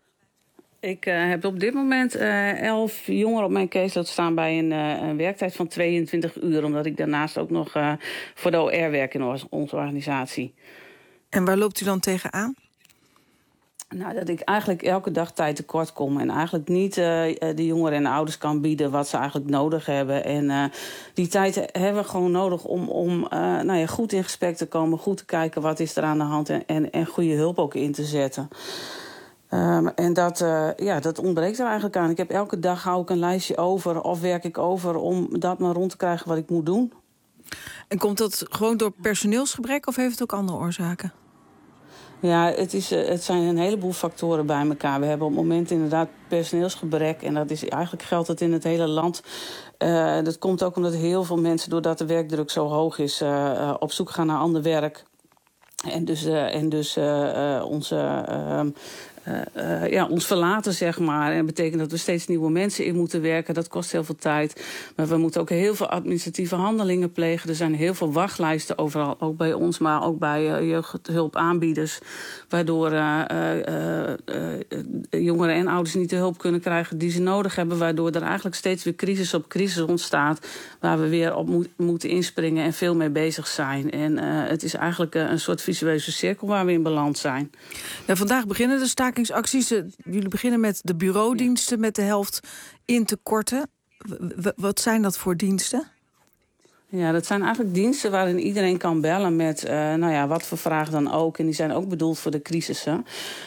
Ik uh, heb op dit moment uh, elf jongeren op mijn caseload staan bij een, uh, een werktijd van tweeëntwintig uur. Omdat ik daarnaast ook nog uh, voor de O R werk in onze organisatie. En waar loopt u dan tegenaan? Nou, dat ik eigenlijk elke dag tijd tekort kom. En eigenlijk niet uh, de jongeren en de ouders kan bieden wat ze eigenlijk nodig hebben. En uh, die tijd hebben we gewoon nodig om, om uh, nou ja, goed in gesprek te komen. Goed te kijken wat is er aan de hand en, en, en goede hulp ook in te zetten. Um, en dat, uh, ja, dat ontbreekt er eigenlijk aan. Ik heb elke dag hou ik een lijstje over of werk ik over om dat maar rond te krijgen wat ik moet doen. En komt dat gewoon door personeelsgebrek of heeft het ook andere oorzaken? Ja, het, is, uh, het zijn een heleboel factoren bij elkaar. We hebben op het moment inderdaad personeelsgebrek. En dat is, eigenlijk geldt het in het hele land. Uh, dat komt ook omdat heel veel mensen, doordat de werkdruk zo hoog is, uh, uh, op zoek gaan naar ander werk. En dus, uh, en dus uh, uh, onze... Uh, Uh, uh, ja, ons verlaten, zeg maar. En dat betekent dat we steeds nieuwe mensen in moeten werken. Dat kost heel veel tijd. Maar we moeten ook heel veel administratieve handelingen plegen. Er zijn heel veel wachtlijsten overal. Ook bij ons, maar ook bij uh, jeugdhulpaanbieders. Waardoor uh, uh, uh, uh, jongeren en ouders niet de hulp kunnen krijgen die ze nodig hebben. Waardoor er eigenlijk steeds weer crisis op crisis ontstaat. Waar we weer op moet, moeten inspringen en veel mee bezig zijn. En uh, het is eigenlijk uh, een soort visueuze cirkel waar we in beland zijn. Ja, vandaag beginnen de staking acties. Jullie beginnen met de bureaudiensten met de helft in te korten. W- wat zijn dat voor diensten? Ja, dat zijn eigenlijk diensten waarin iedereen kan bellen met uh, nou ja, wat voor vragen dan ook. En die zijn ook bedoeld voor de crisissen.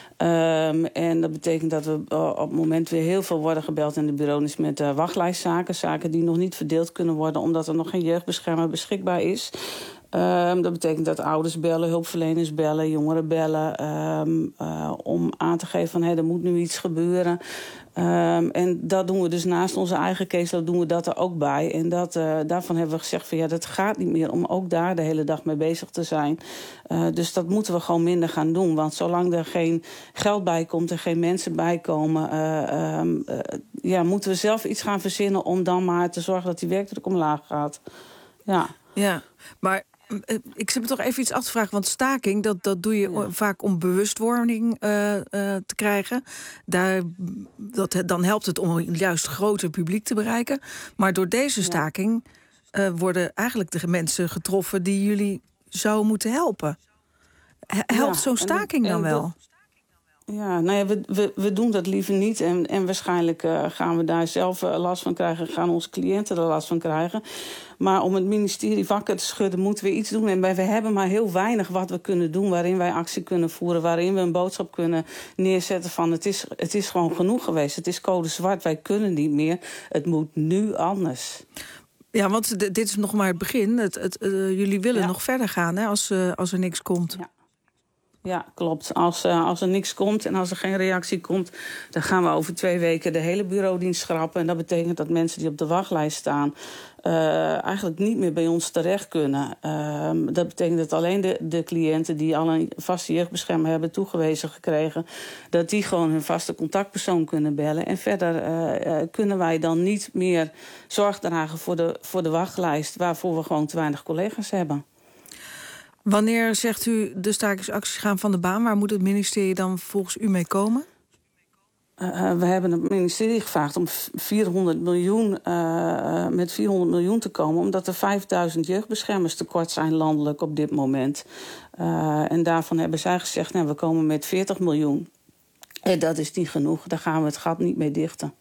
Um, en dat betekent dat we uh, op het moment weer heel veel worden gebeld in de bureaus met uh, wachtlijstzaken. Zaken die nog niet verdeeld kunnen worden omdat er nog geen jeugdbeschermer beschikbaar is. Um, dat betekent dat ouders bellen, hulpverleners bellen, jongeren bellen. Um, uh, om aan te geven van hé, er moet nu iets gebeuren. Um, en dat doen we dus naast onze eigen caseload doen we dat er ook bij. En dat, uh, daarvan hebben we gezegd van ja, dat gaat niet meer om ook daar de hele dag mee bezig te zijn. Uh, dus dat moeten we gewoon minder gaan doen. Want zolang er geen geld bij komt en geen mensen bij komen, Uh, um, uh, ja, moeten we zelf iets gaan verzinnen om dan maar te zorgen dat die werkdruk omlaag gaat. Ja, ja, maar ik zit me toch even iets af te vragen, want staking, dat, dat doe je ja. vaak om bewustwording uh, uh, te krijgen. Daar, dat, dan helpt het om juist groter publiek te bereiken. Maar door deze staking uh, worden eigenlijk de mensen getroffen die jullie zouden moeten helpen. Helpt ja, zo'n staking en, dan en, wel? Ja, nou ja, we, we, we doen dat liever niet. En, en waarschijnlijk uh, gaan we daar zelf uh, last van krijgen. Gaan onze cliënten er last van krijgen. Maar om het ministerie wakker te schudden moeten we iets doen. En we hebben maar heel weinig wat we kunnen doen. Waarin wij actie kunnen voeren. Waarin we een boodschap kunnen neerzetten van het is, het is gewoon genoeg geweest. Het is code zwart. Wij kunnen niet meer. Het moet nu anders. Ja, want d- dit is nog maar het begin. Het, het, uh, jullie willen ja. nog verder gaan hè, als, uh, als er niks komt. Ja. Ja, klopt. Als, uh, als er niks komt en als er geen reactie komt, dan gaan we over twee weken de hele bureaudienst schrappen. En dat betekent dat mensen die op de wachtlijst staan uh, eigenlijk niet meer bij ons terecht kunnen. Uh, dat betekent dat alleen de, de cliënten die al een vaste jeugdbeschermer hebben toegewezen gekregen, dat die gewoon hun vaste contactpersoon kunnen bellen. En verder uh, uh, kunnen wij dan niet meer zorg dragen voor de, voor de wachtlijst, waarvoor we gewoon te weinig collega's hebben. Wanneer zegt u de stakingsacties gaan van de baan? Waar moet het ministerie dan volgens u mee komen? Uh, we hebben het ministerie gevraagd om vierhonderd miljoen, uh, met vierhonderd miljoen te komen, omdat er vijfduizend jeugdbeschermers tekort zijn landelijk op dit moment. Uh, en daarvan hebben zij gezegd, nou, we komen met veertig miljoen. En dat is niet genoeg, daar gaan we het gat niet mee dichten.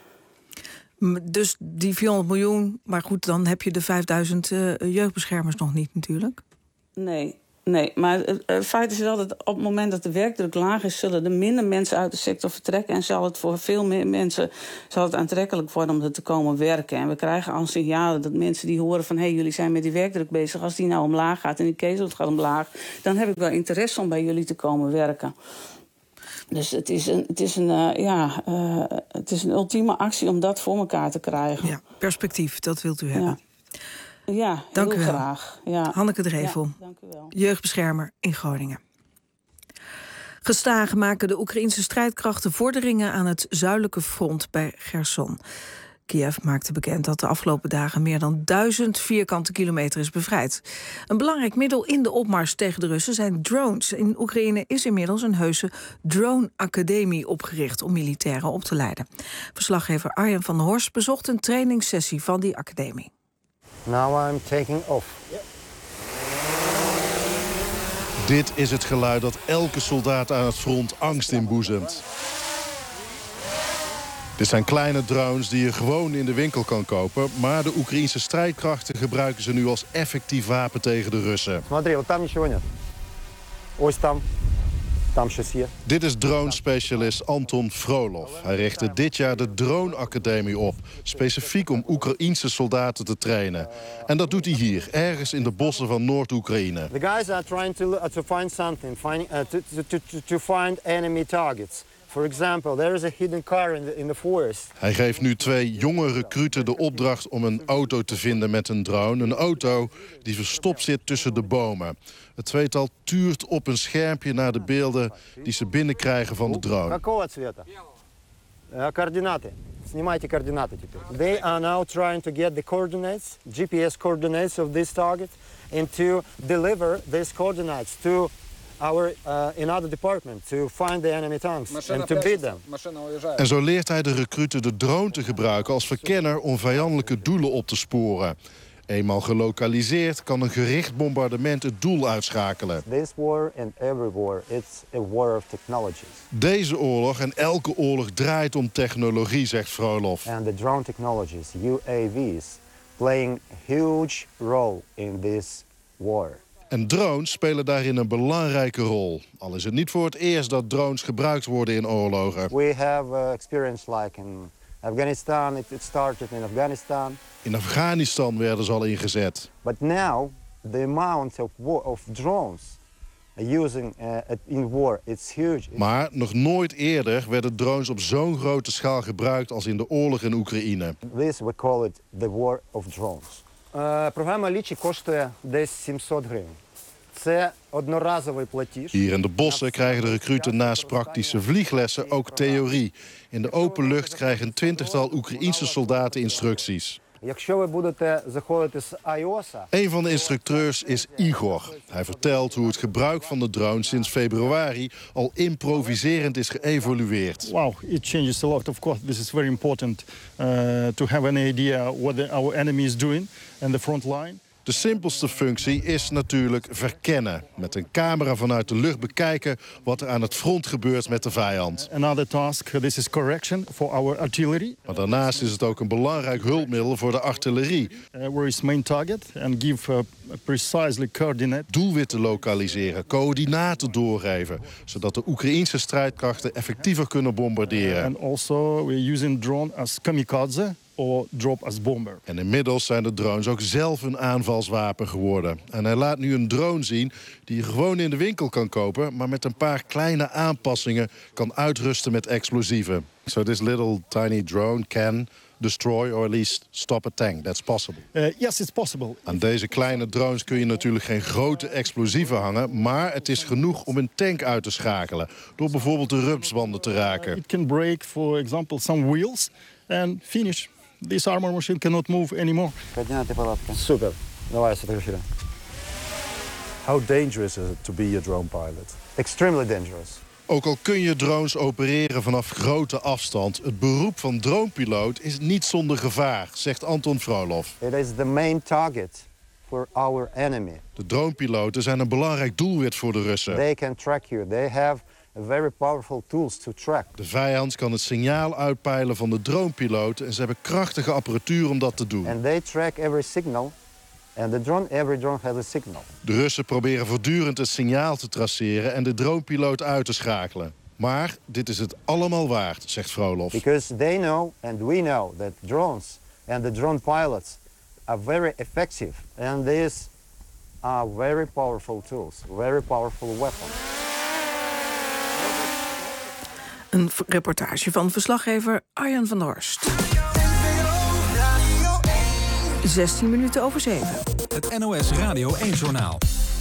Dus die vierhonderd miljoen, maar goed, dan heb je de vijfduizend uh, jeugdbeschermers nog niet natuurlijk. Nee, nee, maar het, het feit is wel dat op het moment dat de werkdruk laag is, zullen er minder mensen uit de sector vertrekken en zal het voor veel meer mensen zal het aantrekkelijk worden om er te komen werken. En we krijgen al signalen dat mensen die horen van hé, hey, jullie zijn met die werkdruk bezig. Als die nou omlaag gaat en die caseload gaat omlaag, dan heb ik wel interesse om bij jullie te komen werken. Dus het is een, het is een, uh, ja, uh, het is een ultieme actie om dat voor elkaar te krijgen. Ja, perspectief, dat wilt u hebben. Ja, ja dank heel u wel. graag. Ja. Hanneke Drevel, ja, dank u wel. jeugdbeschermer in Groningen. Gestaag maken de Oekraïnse strijdkrachten vorderingen aan het zuidelijke front bij Cherson. Kiev maakte bekend dat de afgelopen dagen meer dan duizend vierkante kilometer is bevrijd. Een belangrijk middel in de opmars tegen de Russen zijn drones. In Oekraïne is inmiddels een heuse drone-academie opgericht om militairen op te leiden. Verslaggever Arjen van der Horst bezocht een trainingssessie van die academie. Now I'm taking off. Dit is het geluid dat elke soldaat aan het front angst inboezemt. Dit zijn kleine drones die je gewoon in de winkel kan kopen, maar de Oekraïnse strijdkrachten gebruiken ze nu als effectief wapen tegen de Russen. Смотри, вот там ничего нет. Ось там. Там щось є. Dit is drone-specialist Anton Frolov. Hij richtte dit jaar de Drone-academie op, specifiek om Oekraïense soldaten te trainen. En dat doet hij hier, ergens in de bossen van Noord-Oekraïne. The guys are trying to, uh, to find something, find, uh, to, to, to, to find enemy targets. For example, there is a hidden car in the, in the forest. Hij geeft nu twee jonge recruten de opdracht om een auto te vinden met een drone. Een auto die verstopt zit tussen de bomen. Het tweetal tuurt op een schermpje naar de beelden die ze binnenkrijgen van de drone. Какого цвета? Координаты. Снимайте координаты теперь. They are now trying to get the coordinates, G P S coordinates of this target, and to deliver these coordinates to our uh, another department to find the enemy tanks and to beat them. En zo leert hij de recruten de drone te gebruiken als verkenner om vijandelijke doelen op te sporen. Eenmaal gelokaliseerd kan een gericht bombardement het doel uitschakelen. This war and every war, it's a war of technologies. Deze oorlog en elke oorlog draait om technologie, zegt Frolov. And the drone technologies, U A Vs, playing a huge role in this war. En drones spelen daarin een belangrijke rol. Al is het niet voor het eerst dat drones gebruikt worden in oorlogen. We have uh, experience like in Afghanistan. It, it started in Afghanistan. In Afghanistan werden ze al ingezet. But now the amount of, war, of drones using uh, in war, it's huge. Maar nog nooit eerder werden drones op zo'n grote schaal gebruikt als in de oorlog in Oekraïne. This we call it the war of drones. Uh, програма Лічі коштує десь сімсот гривень. Це одноразовий платіж. Hier in de bossen krijgen de recruten naast praktische vlieglessen ook theorie. In de open lucht krijgen een twintigtal Oekraïense soldaten instructies. Якщо ви будете заходити з iOS-a... Een van de instructeurs is Igor. Hij vertelt hoe het gebruik van de drone sinds februari al improviserend is geëvolueerd. Wow, it changes a lot. Of course, this is very important uh, to have an idea what the, our enemy is doing and the front line. De simpelste functie is natuurlijk verkennen. Met een camera vanuit de lucht bekijken wat er aan het front gebeurt met de vijand. Another task, this is correction for our artillery. Maar daarnaast is het ook een belangrijk hulpmiddel voor de artillerie. Uh, where is main target and give uh, precisely coordinate. Doelwitten lokaliseren, coördinaten doorgeven, zodat de Oekraïense strijdkrachten effectiever kunnen bombarderen. And also we're using drone as kamikaze. Or drop as bomber. En inmiddels zijn de drones ook zelf een aanvalswapen geworden. En hij laat nu een drone zien die je gewoon in de winkel kan kopen, maar met een paar kleine aanpassingen kan uitrusten met explosieven. So this little tiny drone can destroy or at least stop a tank. That's possible. Uh, yes, it's possible. Aan deze kleine drones kun je natuurlijk geen grote explosieven hangen, maar het is genoeg om een tank uit te schakelen door bijvoorbeeld de rupsbanden te raken. Uh, it can break, for example, some wheels and finish. This armor machine cannot move anymore. Super. Давай сфотографируем. How dangerous is it to be a drone pilot? Extremely dangerous. Ook al kun je drones opereren vanaf grote afstand, het beroep van dronepiloot is niet zonder gevaar, zegt Anton Frolov. It is the main target for our enemy. De dronepiloten zijn een belangrijk doelwit voor de Russen. They can track you. They have very powerful tools to track. De vijand kan het signaal uitpeilen van de dronepiloten en ze hebben krachtige apparatuur om dat te doen. And they track every signal. And the drone, every drone has a signal. De Russen proberen voortdurend het signaal te traceren en de dronepiloot uit te schakelen. Maar dit is het allemaal waard, zegt Frolov. Because they know and we know that drones and the drone pilots are very effective. And these are very powerful tools, very powerful weapons. Een reportage van verslaggever Arjan van der Horst. zestien minuten over zeven. Het N O S Radio één-journaal.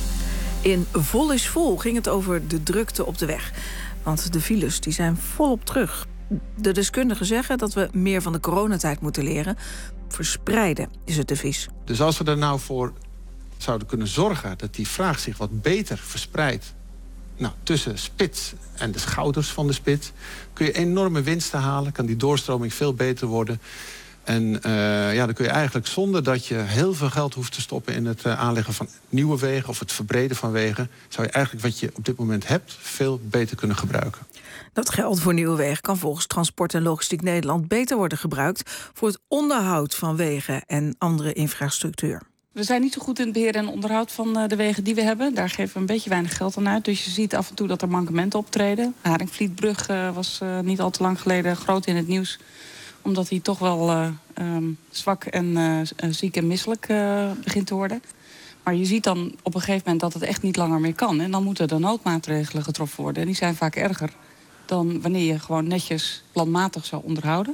In Vol is Vol ging het over de drukte op de weg. Want de files die zijn volop terug. De deskundigen zeggen dat we meer van de coronatijd moeten leren. Verspreiden is het devies. Dus als we er nou voor zouden kunnen zorgen dat die vraag zich wat beter verspreidt, nou, tussen spits en de schouders van de spits, kun je enorme winsten halen, kan die doorstroming veel beter worden. En uh, ja, dan kun je eigenlijk zonder dat je heel veel geld hoeft te stoppen in het uh, aanleggen van nieuwe wegen of het verbreden van wegen, zou je eigenlijk wat je op dit moment hebt veel beter kunnen gebruiken. Dat geld voor nieuwe wegen kan volgens Transport en Logistiek Nederland beter worden gebruikt voor het onderhoud van wegen en andere infrastructuur. We zijn niet zo goed in het beheer en onderhoud van de wegen die we hebben. Daar geven we een beetje weinig geld aan uit. Dus je ziet af en toe dat er mankementen optreden. Haringvlietbrug uh, was uh, niet al te lang geleden groot in het nieuws, omdat hij toch wel uh, um, zwak en uh, ziek en misselijk uh, begint te worden. Maar je ziet dan op een gegeven moment dat het echt niet langer meer kan. En dan moeten er noodmaatregelen getroffen worden. En die zijn vaak erger dan wanneer je gewoon netjes planmatig zou onderhouden.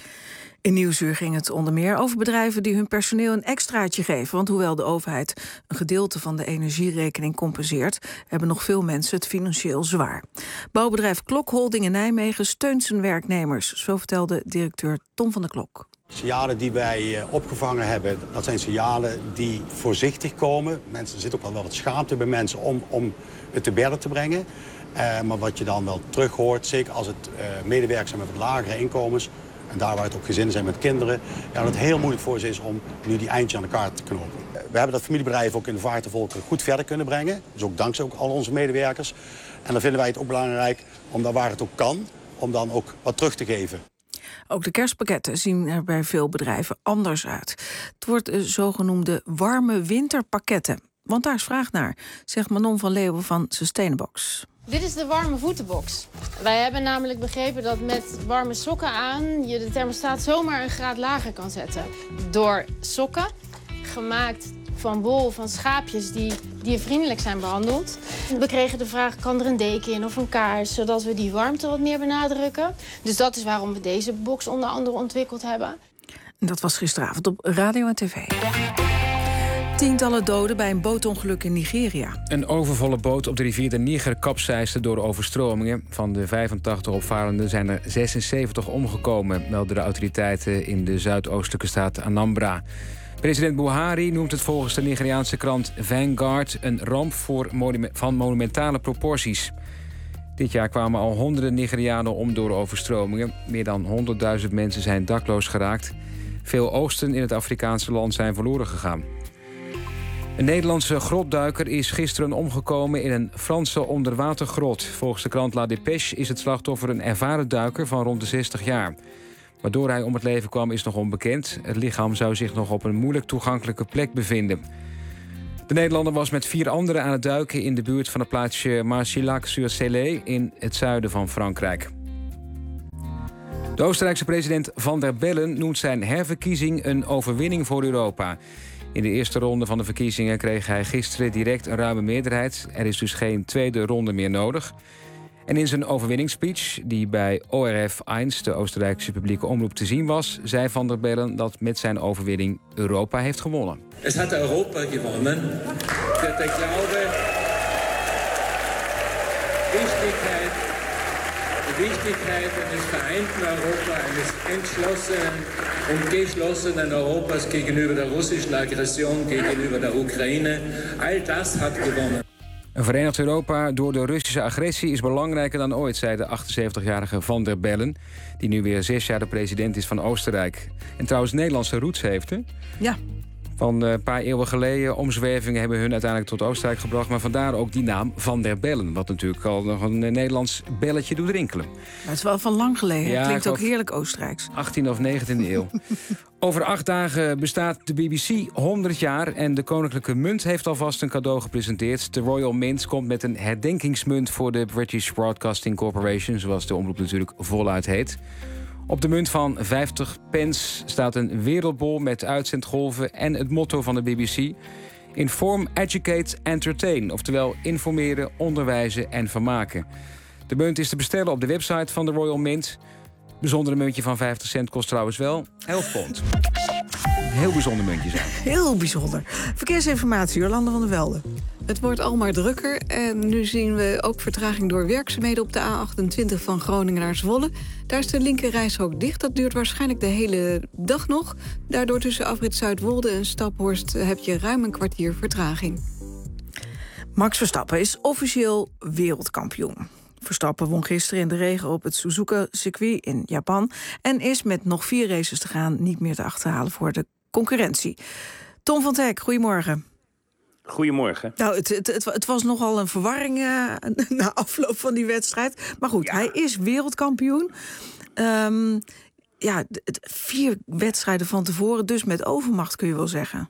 In Nieuwsuur ging het onder meer over bedrijven die hun personeel een extraatje geven. Want hoewel de overheid een gedeelte van de energierekening compenseert, hebben nog veel mensen het financieel zwaar. Bouwbedrijf Klok Holding in Nijmegen steunt zijn werknemers. Zo vertelde directeur Tom van der Klok. Signalen die wij opgevangen hebben, dat zijn signalen die voorzichtig komen. Mensen, er zit ook wel wat schaamte bij mensen om, om het te berden te brengen. Uh, maar wat je dan wel terug hoort, zeker als het uh, medewerkers zijn met wat lagere inkomens, en daar waar het ook gezinnen zijn met kinderen, ja, dat het heel moeilijk voor ze is om nu die eindje aan de kaart te knopen. We hebben dat familiebedrijf ook in de vaart te volken goed verder kunnen brengen. Dus ook dankzij ook al onze medewerkers. En dan vinden wij het ook belangrijk om daar waar het ook kan, om dan ook wat terug te geven. Ook de kerstpakketten zien er bij veel bedrijven anders uit. Het wordt de zogenoemde warme winterpakketten. Want daar is vraag naar, zegt Manon van Leeuwen van Sustainabox. Dit is de warme voetenbox. Wij hebben namelijk begrepen dat met warme sokken aan je de thermostaat zomaar een graad lager kan zetten. Door sokken, gemaakt van wol van schaapjes die diervriendelijk zijn behandeld. We kregen de vraag, kan er een deken in of een kaars, zodat we die warmte wat meer benadrukken. Dus dat is waarom we deze box onder andere ontwikkeld hebben. Dat was gisteravond op radio en tv. Tientallen doden bij een bootongeluk in Nigeria. Een overvolle boot op de rivier de Niger kapseisde door overstromingen. Van de vijfentachtig opvarenden zijn er zesenzeventig omgekomen, melden de autoriteiten in de zuidoostelijke staat Anambra. President Buhari noemt het volgens de Nigeriaanse krant Vanguard een ramp voor monume- van monumentale proporties. Dit jaar kwamen al honderden Nigerianen om door overstromingen. Meer dan honderdduizend mensen zijn dakloos geraakt. Veel oogsten in het Afrikaanse land zijn verloren gegaan. Een Nederlandse grotduiker is gisteren omgekomen in een Franse onderwatergrot. Volgens de krant La Dépêche is het slachtoffer een ervaren duiker van rond de zestig jaar. Waardoor hij om het leven kwam is nog onbekend. Het lichaam zou zich nog op een moeilijk toegankelijke plek bevinden. De Nederlander was met vier anderen aan het duiken in de buurt van het plaatsje Marcillac-sur-Célé in het zuiden van Frankrijk. De Oostenrijkse president Van der Bellen noemt zijn herverkiezing een overwinning voor Europa. In de eerste ronde van de verkiezingen kreeg hij gisteren direct een ruime meerderheid. Er is dus geen tweede ronde meer nodig. En in zijn overwinningsspeech, die bij O R F één, de Oostenrijkse publieke omroep, te zien was, zei Van der Bellen dat met zijn overwinning Europa heeft gewonnen. Het had Europa gewonnen. Dat ik glaube, wichtigheid, de wichtigheid eines vereinten Europa, eines entschlossenen und geschlossenen Europas gegenüber der russischen Aggression, gegenüber der Oekraïne, all das hat gewonnen. Een verenigd Europa door de Russische agressie is belangrijker dan ooit, zei de achtenzeventigjarige Van der Bellen, die nu weer zes jaar de president is van Oostenrijk. En trouwens Nederlandse roots heeft, hè? Ja. Van een paar eeuwen geleden, omzwervingen hebben hun uiteindelijk tot Oostenrijk gebracht, maar vandaar ook die naam Van der Bellen, wat natuurlijk al nog een Nederlands belletje doet rinkelen. Maar het is wel van lang geleden. Ja, het klinkt ook heerlijk Oostenrijks. achttiende of negentiende eeuw. Over acht dagen bestaat de B B C honderd jaar en de Koninklijke Munt heeft alvast een cadeau gepresenteerd. De Royal Mint komt met een herdenkingsmunt voor de British Broadcasting Corporation, zoals de omroep natuurlijk voluit heet. Op de munt van vijftig pence staat een wereldbol met uitzendgolven en het motto van de B B C: Inform, educate, entertain. Oftewel informeren, onderwijzen en vermaken. De munt is te bestellen op de website van de Royal Mint. Het bijzondere muntje van vijftig cent kost trouwens wel elf pond. Heel bijzonder muntje zijn. Heel bijzonder. Verkeersinformatie, Jolanda van der Velde. Het wordt al maar drukker en nu zien we ook vertraging door werkzaamheden op de A achtentwintig van Groningen naar Zwolle. Daar is de linker reishok dicht. Dat duurt waarschijnlijk de hele dag nog. Daardoor tussen afrit Zuidwolde en Staphorst heb je ruim een kwartier vertraging. Max Verstappen is officieel wereldkampioen. Verstappen won gisteren in de regen op het Suzuka-circuit in Japan en is met nog vier races te gaan niet meer te achterhalen voor de concurrentie. Tom van Hek, goedemorgen. Goedemorgen. Nou, het, het, het, het was nogal een verwarring uh, na afloop van die wedstrijd. Maar goed, ja. Hij is wereldkampioen. Um, ja, het, vier wedstrijden van tevoren, dus met overmacht kun je wel zeggen.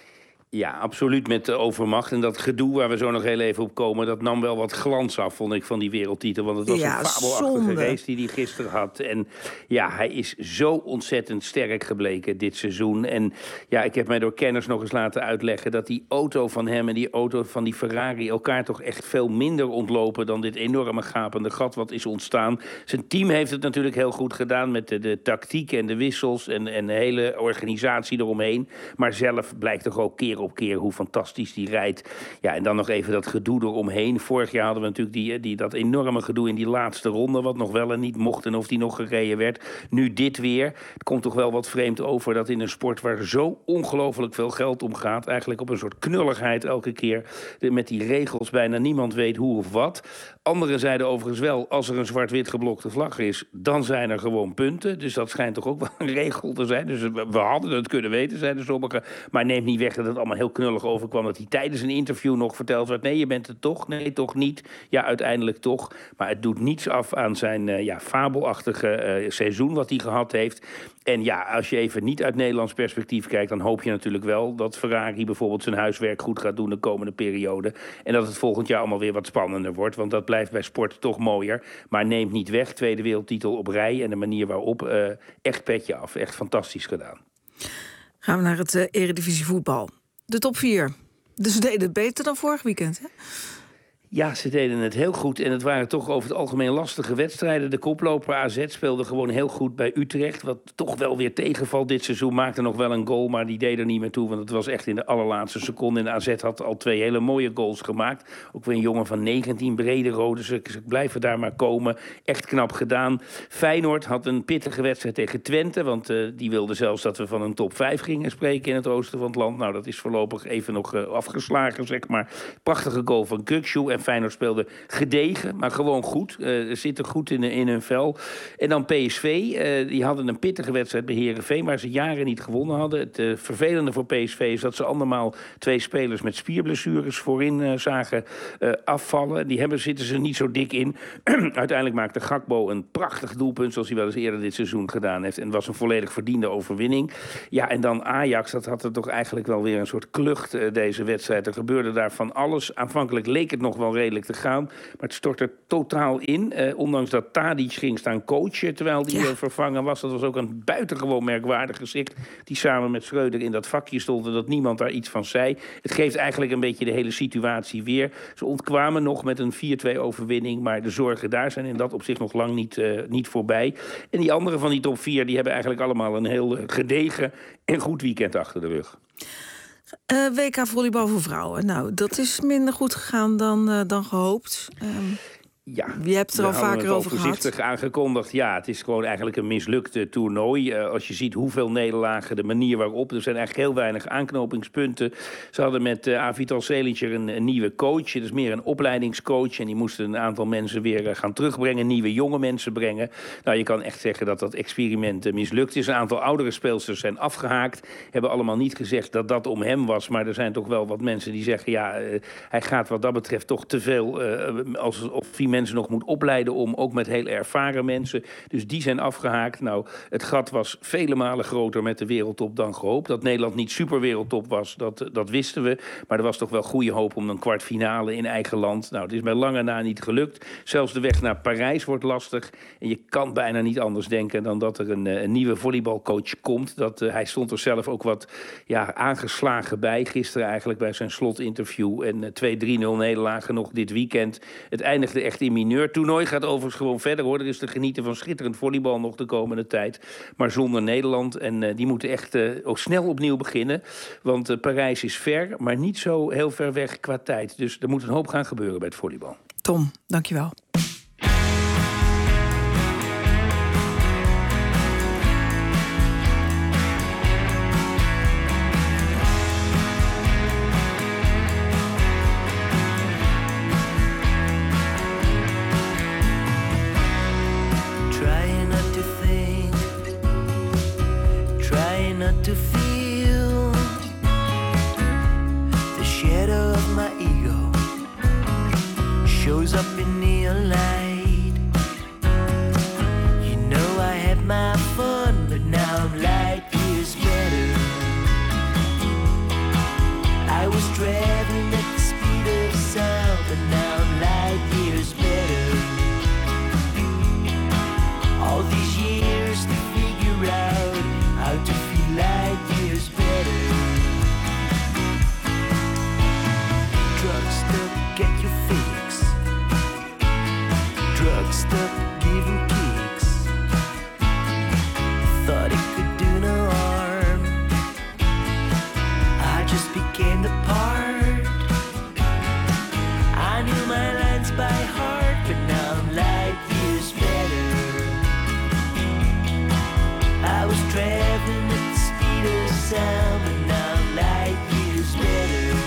Ja, absoluut met de overmacht. En dat gedoe waar we zo nog heel even op komen, dat nam wel wat glans af, vond ik, van die wereldtitel. Want het was ja, een fabelachtige zonde. race die hij gisteren had. En ja, hij is zo ontzettend sterk gebleken dit seizoen. En ja, ik heb mij door kenners nog eens laten uitleggen dat die auto van hem en die auto van die Ferrari elkaar toch echt veel minder ontlopen dan dit enorme gapende gat wat is ontstaan. Zijn team heeft het natuurlijk heel goed gedaan met de, de tactiek en de wissels en, en de hele organisatie eromheen. Maar zelf blijkt toch ook keer op keer hoe fantastisch die rijdt. Ja, en dan nog even dat gedoe eromheen. Vorig jaar hadden we natuurlijk die, die, dat enorme gedoe in die laatste ronde, wat nog wel en niet mocht en of die nog gereden werd. Nu dit weer. Het komt toch wel wat vreemd over dat in een sport waar zo ongelooflijk veel geld om gaat, eigenlijk op een soort knulligheid elke keer, met die regels bijna niemand weet hoe of wat. Anderen zeiden overigens wel, als er een zwart-wit geblokte vlag is, dan zijn er gewoon punten. Dus dat schijnt toch ook wel een regel te zijn. Dus we, we hadden het kunnen weten, zeiden sommigen. Maar neemt niet weg dat het allemaal heel knullig overkwam, dat hij tijdens een interview nog verteld werd, nee, je bent het toch, nee, toch niet. Ja, uiteindelijk toch. Maar het doet niets af aan zijn uh, ja, fabelachtige uh, seizoen wat hij gehad heeft. En ja, als je even niet uit Nederlands perspectief kijkt, dan hoop je natuurlijk wel dat Ferrari bijvoorbeeld zijn huiswerk goed gaat doen de komende periode. En dat het volgend jaar allemaal weer wat spannender wordt, want dat blijft bij sport toch mooier. Maar neemt niet weg, tweede wereldtitel op rij en de manier waarop, uh, echt petje af. Echt fantastisch gedaan. Gaan we naar het uh, Eredivisie voetbal. De top vier. Dus ze deden het beter dan vorig weekend, hè? Ja, ze deden het heel goed. En het waren toch over het algemeen lastige wedstrijden. De koploper A Z speelde gewoon heel goed bij Utrecht. Wat toch wel weer tegenvalt dit seizoen. Maakte nog wel een goal, maar die deed er niet meer toe. Want het was echt in de allerlaatste seconde. En A Z had al twee hele mooie goals gemaakt. Ook weer een jongen van negentien, Brederode. Ze, ze blijven daar maar komen. Echt knap gedaan. Feyenoord had een pittige wedstrijd tegen Twente. Want uh, die wilde zelfs dat we van een top vijf gingen spreken in het oosten van het land. Nou, dat is voorlopig even nog uh, afgeslagen, zeg maar. Prachtige goal van Kukçu. En Feyenoord speelde gedegen, maar gewoon goed. Uh, zitten goed in, in hun vel. En dan P S V, uh, die hadden een pittige wedstrijd bij Heerenveen, waar ze jaren niet gewonnen hadden. Het uh, vervelende voor P S V is dat ze andermaal twee spelers met spierblessures voorin uh, zagen uh, afvallen. Die hebben, zitten ze niet zo dik in. Uiteindelijk maakte Gakpo een prachtig doelpunt, zoals hij wel eens eerder dit seizoen gedaan heeft. En het was een volledig verdiende overwinning. Ja, en dan Ajax, dat had er toch eigenlijk wel weer een soort klucht, uh, deze wedstrijd. Er gebeurde daar van alles. Aanvankelijk leek het nog wel redelijk te gaan, maar het stort er totaal in. Uh, ondanks dat Tadic ging staan coachen terwijl die ja. uh, vervangen was. Dat was ook een buitengewoon merkwaardig gezicht. Die samen met Schreuder in dat vakje stond en dat niemand daar iets van zei. Het geeft eigenlijk een beetje de hele situatie weer. Ze ontkwamen nog met een vier twee overwinning, maar de zorgen daar zijn in dat opzicht nog lang niet, uh, niet voorbij. En die anderen van die top vier, die hebben eigenlijk allemaal een heel gedegen en goed weekend achter de rug. Uh, W K volleybal voor vrouwen. Nou, dat is minder goed gegaan dan, uh, dan gehoopt. Um, ja, je hebt er al vaker over gehad. Voorzichtig aangekondigd. Ja, het is gewoon eigenlijk een mislukte toernooi. Uh, als je ziet hoeveel nederlagen, de manier waarop. Er zijn eigenlijk heel weinig aanknopingspunten. Ze hadden met uh, Avital Selinger een, een nieuwe coach. Het is meer een opleidingscoach. En die moesten een aantal mensen weer uh, gaan terugbrengen. Nieuwe jonge mensen brengen. Nou, je kan echt zeggen dat dat experiment uh, mislukt is. Een aantal oudere speelsters zijn afgehaakt. Hebben allemaal niet gezegd dat dat om hem was. Maar er zijn toch wel wat mensen die zeggen, ja, uh, hij gaat wat dat betreft toch te veel uh, alsof hij mensen nog moet opleiden om, ook met heel ervaren mensen. Dus die zijn afgehaakt. Nou, het gat was vele malen groter met de wereldtop dan gehoopt. Dat Nederland niet super wereldtop was, dat, dat wisten we. Maar er was toch wel goede hoop om een kwartfinale in eigen land. Nou, het is bij lange na niet gelukt. Zelfs de weg naar Parijs wordt lastig. En je kan bijna niet anders denken dan dat er een, een nieuwe volleybalcoach komt. Dat, uh, hij stond er zelf ook wat ja, aangeslagen bij. Gisteren eigenlijk bij zijn slotinterview. En uh, twee drie nul nederlagen nog dit weekend. Het eindigde echt in mineur. Toernooi gaat overigens gewoon verder, hoor. Er is te genieten van schitterend volleybal nog de komende tijd. Maar zonder Nederland. En uh, die moeten echt uh, ook snel opnieuw beginnen. Want uh, Parijs is ver, maar niet zo heel ver weg qua tijd. Dus er moet een hoop gaan gebeuren bij het volleybal. Tom, dankjewel. Not to feel the shadow of my ego shows up in neon light. You know I had my fun, but now I'm light years better. I was traveling at the speed of sound, but now I'm light years better. All these years to figure out how to feel light years better. Drugs stuck, get your fix. Drugs stuck, giving kicks. Thought it could do no harm. I just became the part. I knew my lines by heart, but now I'm light years better. I was traveling at the speed of sound, but now I'm light years better.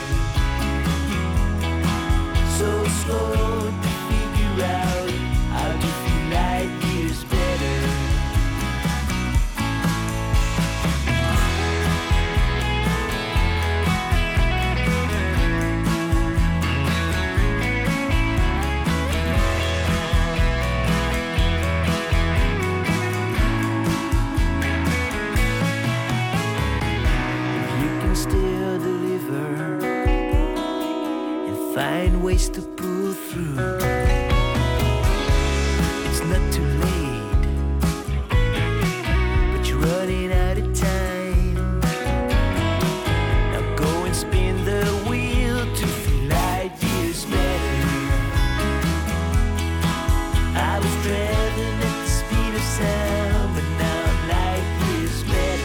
So slow to figure out how to feel light years better. Still deliver and find ways to pull through. It's not too late, but you're running out of time. Now go and spin the wheel to feel light years better. I was traveling at the speed of sound, but now I'm light years better.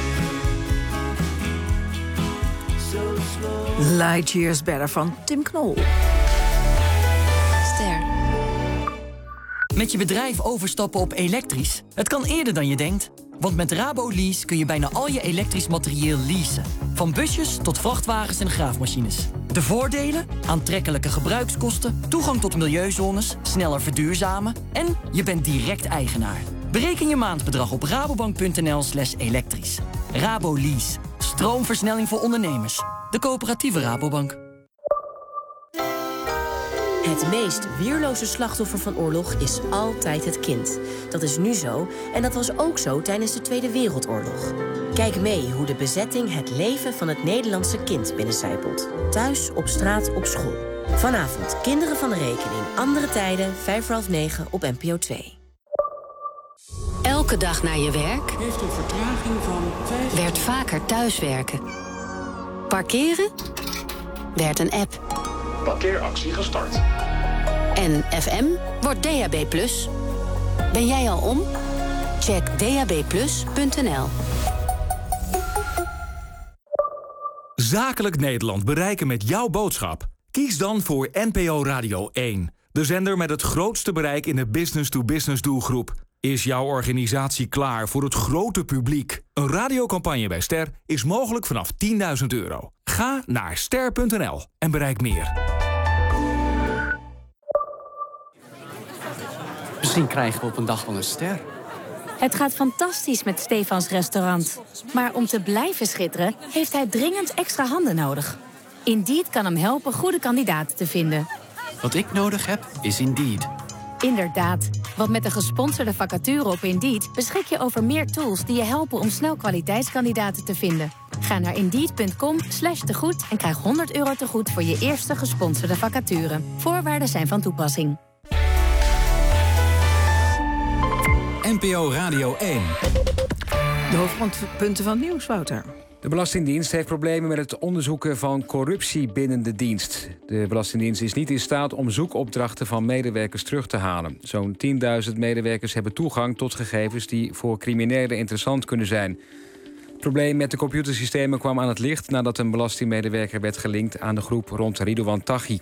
Light Years Better van Tim Knol. Ster. Met je bedrijf overstappen op elektrisch? Het kan eerder dan je denkt. Want met RaboLease kun je bijna al je elektrisch materieel leasen. Van busjes tot vrachtwagens en graafmachines. De voordelen? Aantrekkelijke gebruikskosten, toegang tot milieuzones, sneller verduurzamen en je bent direct eigenaar. Bereken je maandbedrag op rabobank.nl slash elektrisch. RaboLease. Stroomversnelling voor ondernemers. De coöperatieve Rabobank. Het meest weerloze slachtoffer van oorlog is altijd het kind. Dat is nu zo en dat was ook zo tijdens de Tweede Wereldoorlog. Kijk mee hoe de bezetting het leven van het Nederlandse kind binnencijpelt. Thuis, op straat, op school. Vanavond Kinderen van de Rekening. Andere tijden, vijf voor half negen op N P O twee. Elke dag naar je werk heeft een vertraging van vijf... werd vaker thuiswerken. Parkeren werd een app. Parkeeractie gestart. En F M wordt D A B plus. Ben jij al om? Check d a b plus punt n l. Zakelijk Nederland bereiken met jouw boodschap. Kies dan voor N P O Radio één. De zender met het grootste bereik in de business-to-business doelgroep. Is jouw organisatie klaar voor het grote publiek? Een radiocampagne bij Ster is mogelijk vanaf tienduizend euro. Ga naar ster punt n l en bereik meer. Misschien krijgen we op een dag wel een ster. Het gaat fantastisch met Stefans restaurant. Maar om te blijven schitteren heeft hij dringend extra handen nodig. Indeed kan hem helpen goede kandidaten te vinden. Wat ik nodig heb, is Indeed. Inderdaad, want met een gesponsorde vacature op Indeed beschik je over meer tools die je helpen om snel kwaliteitskandidaten te vinden. Ga naar indeed punt com slash tegoed en krijg honderd euro tegoed voor je eerste gesponsorde vacature. Voorwaarden zijn van toepassing. N P O Radio één. De hoofdpunten van het nieuws, Wouter. De Belastingdienst heeft problemen met het onderzoeken van corruptie binnen de dienst. De Belastingdienst is niet in staat om zoekopdrachten van medewerkers terug te halen. Zo'n tienduizend medewerkers hebben toegang tot gegevens die voor criminelen interessant kunnen zijn. Het probleem met de computersystemen kwam aan het licht nadat een belastingmedewerker werd gelinkt aan de groep rond Ridouan Taghi.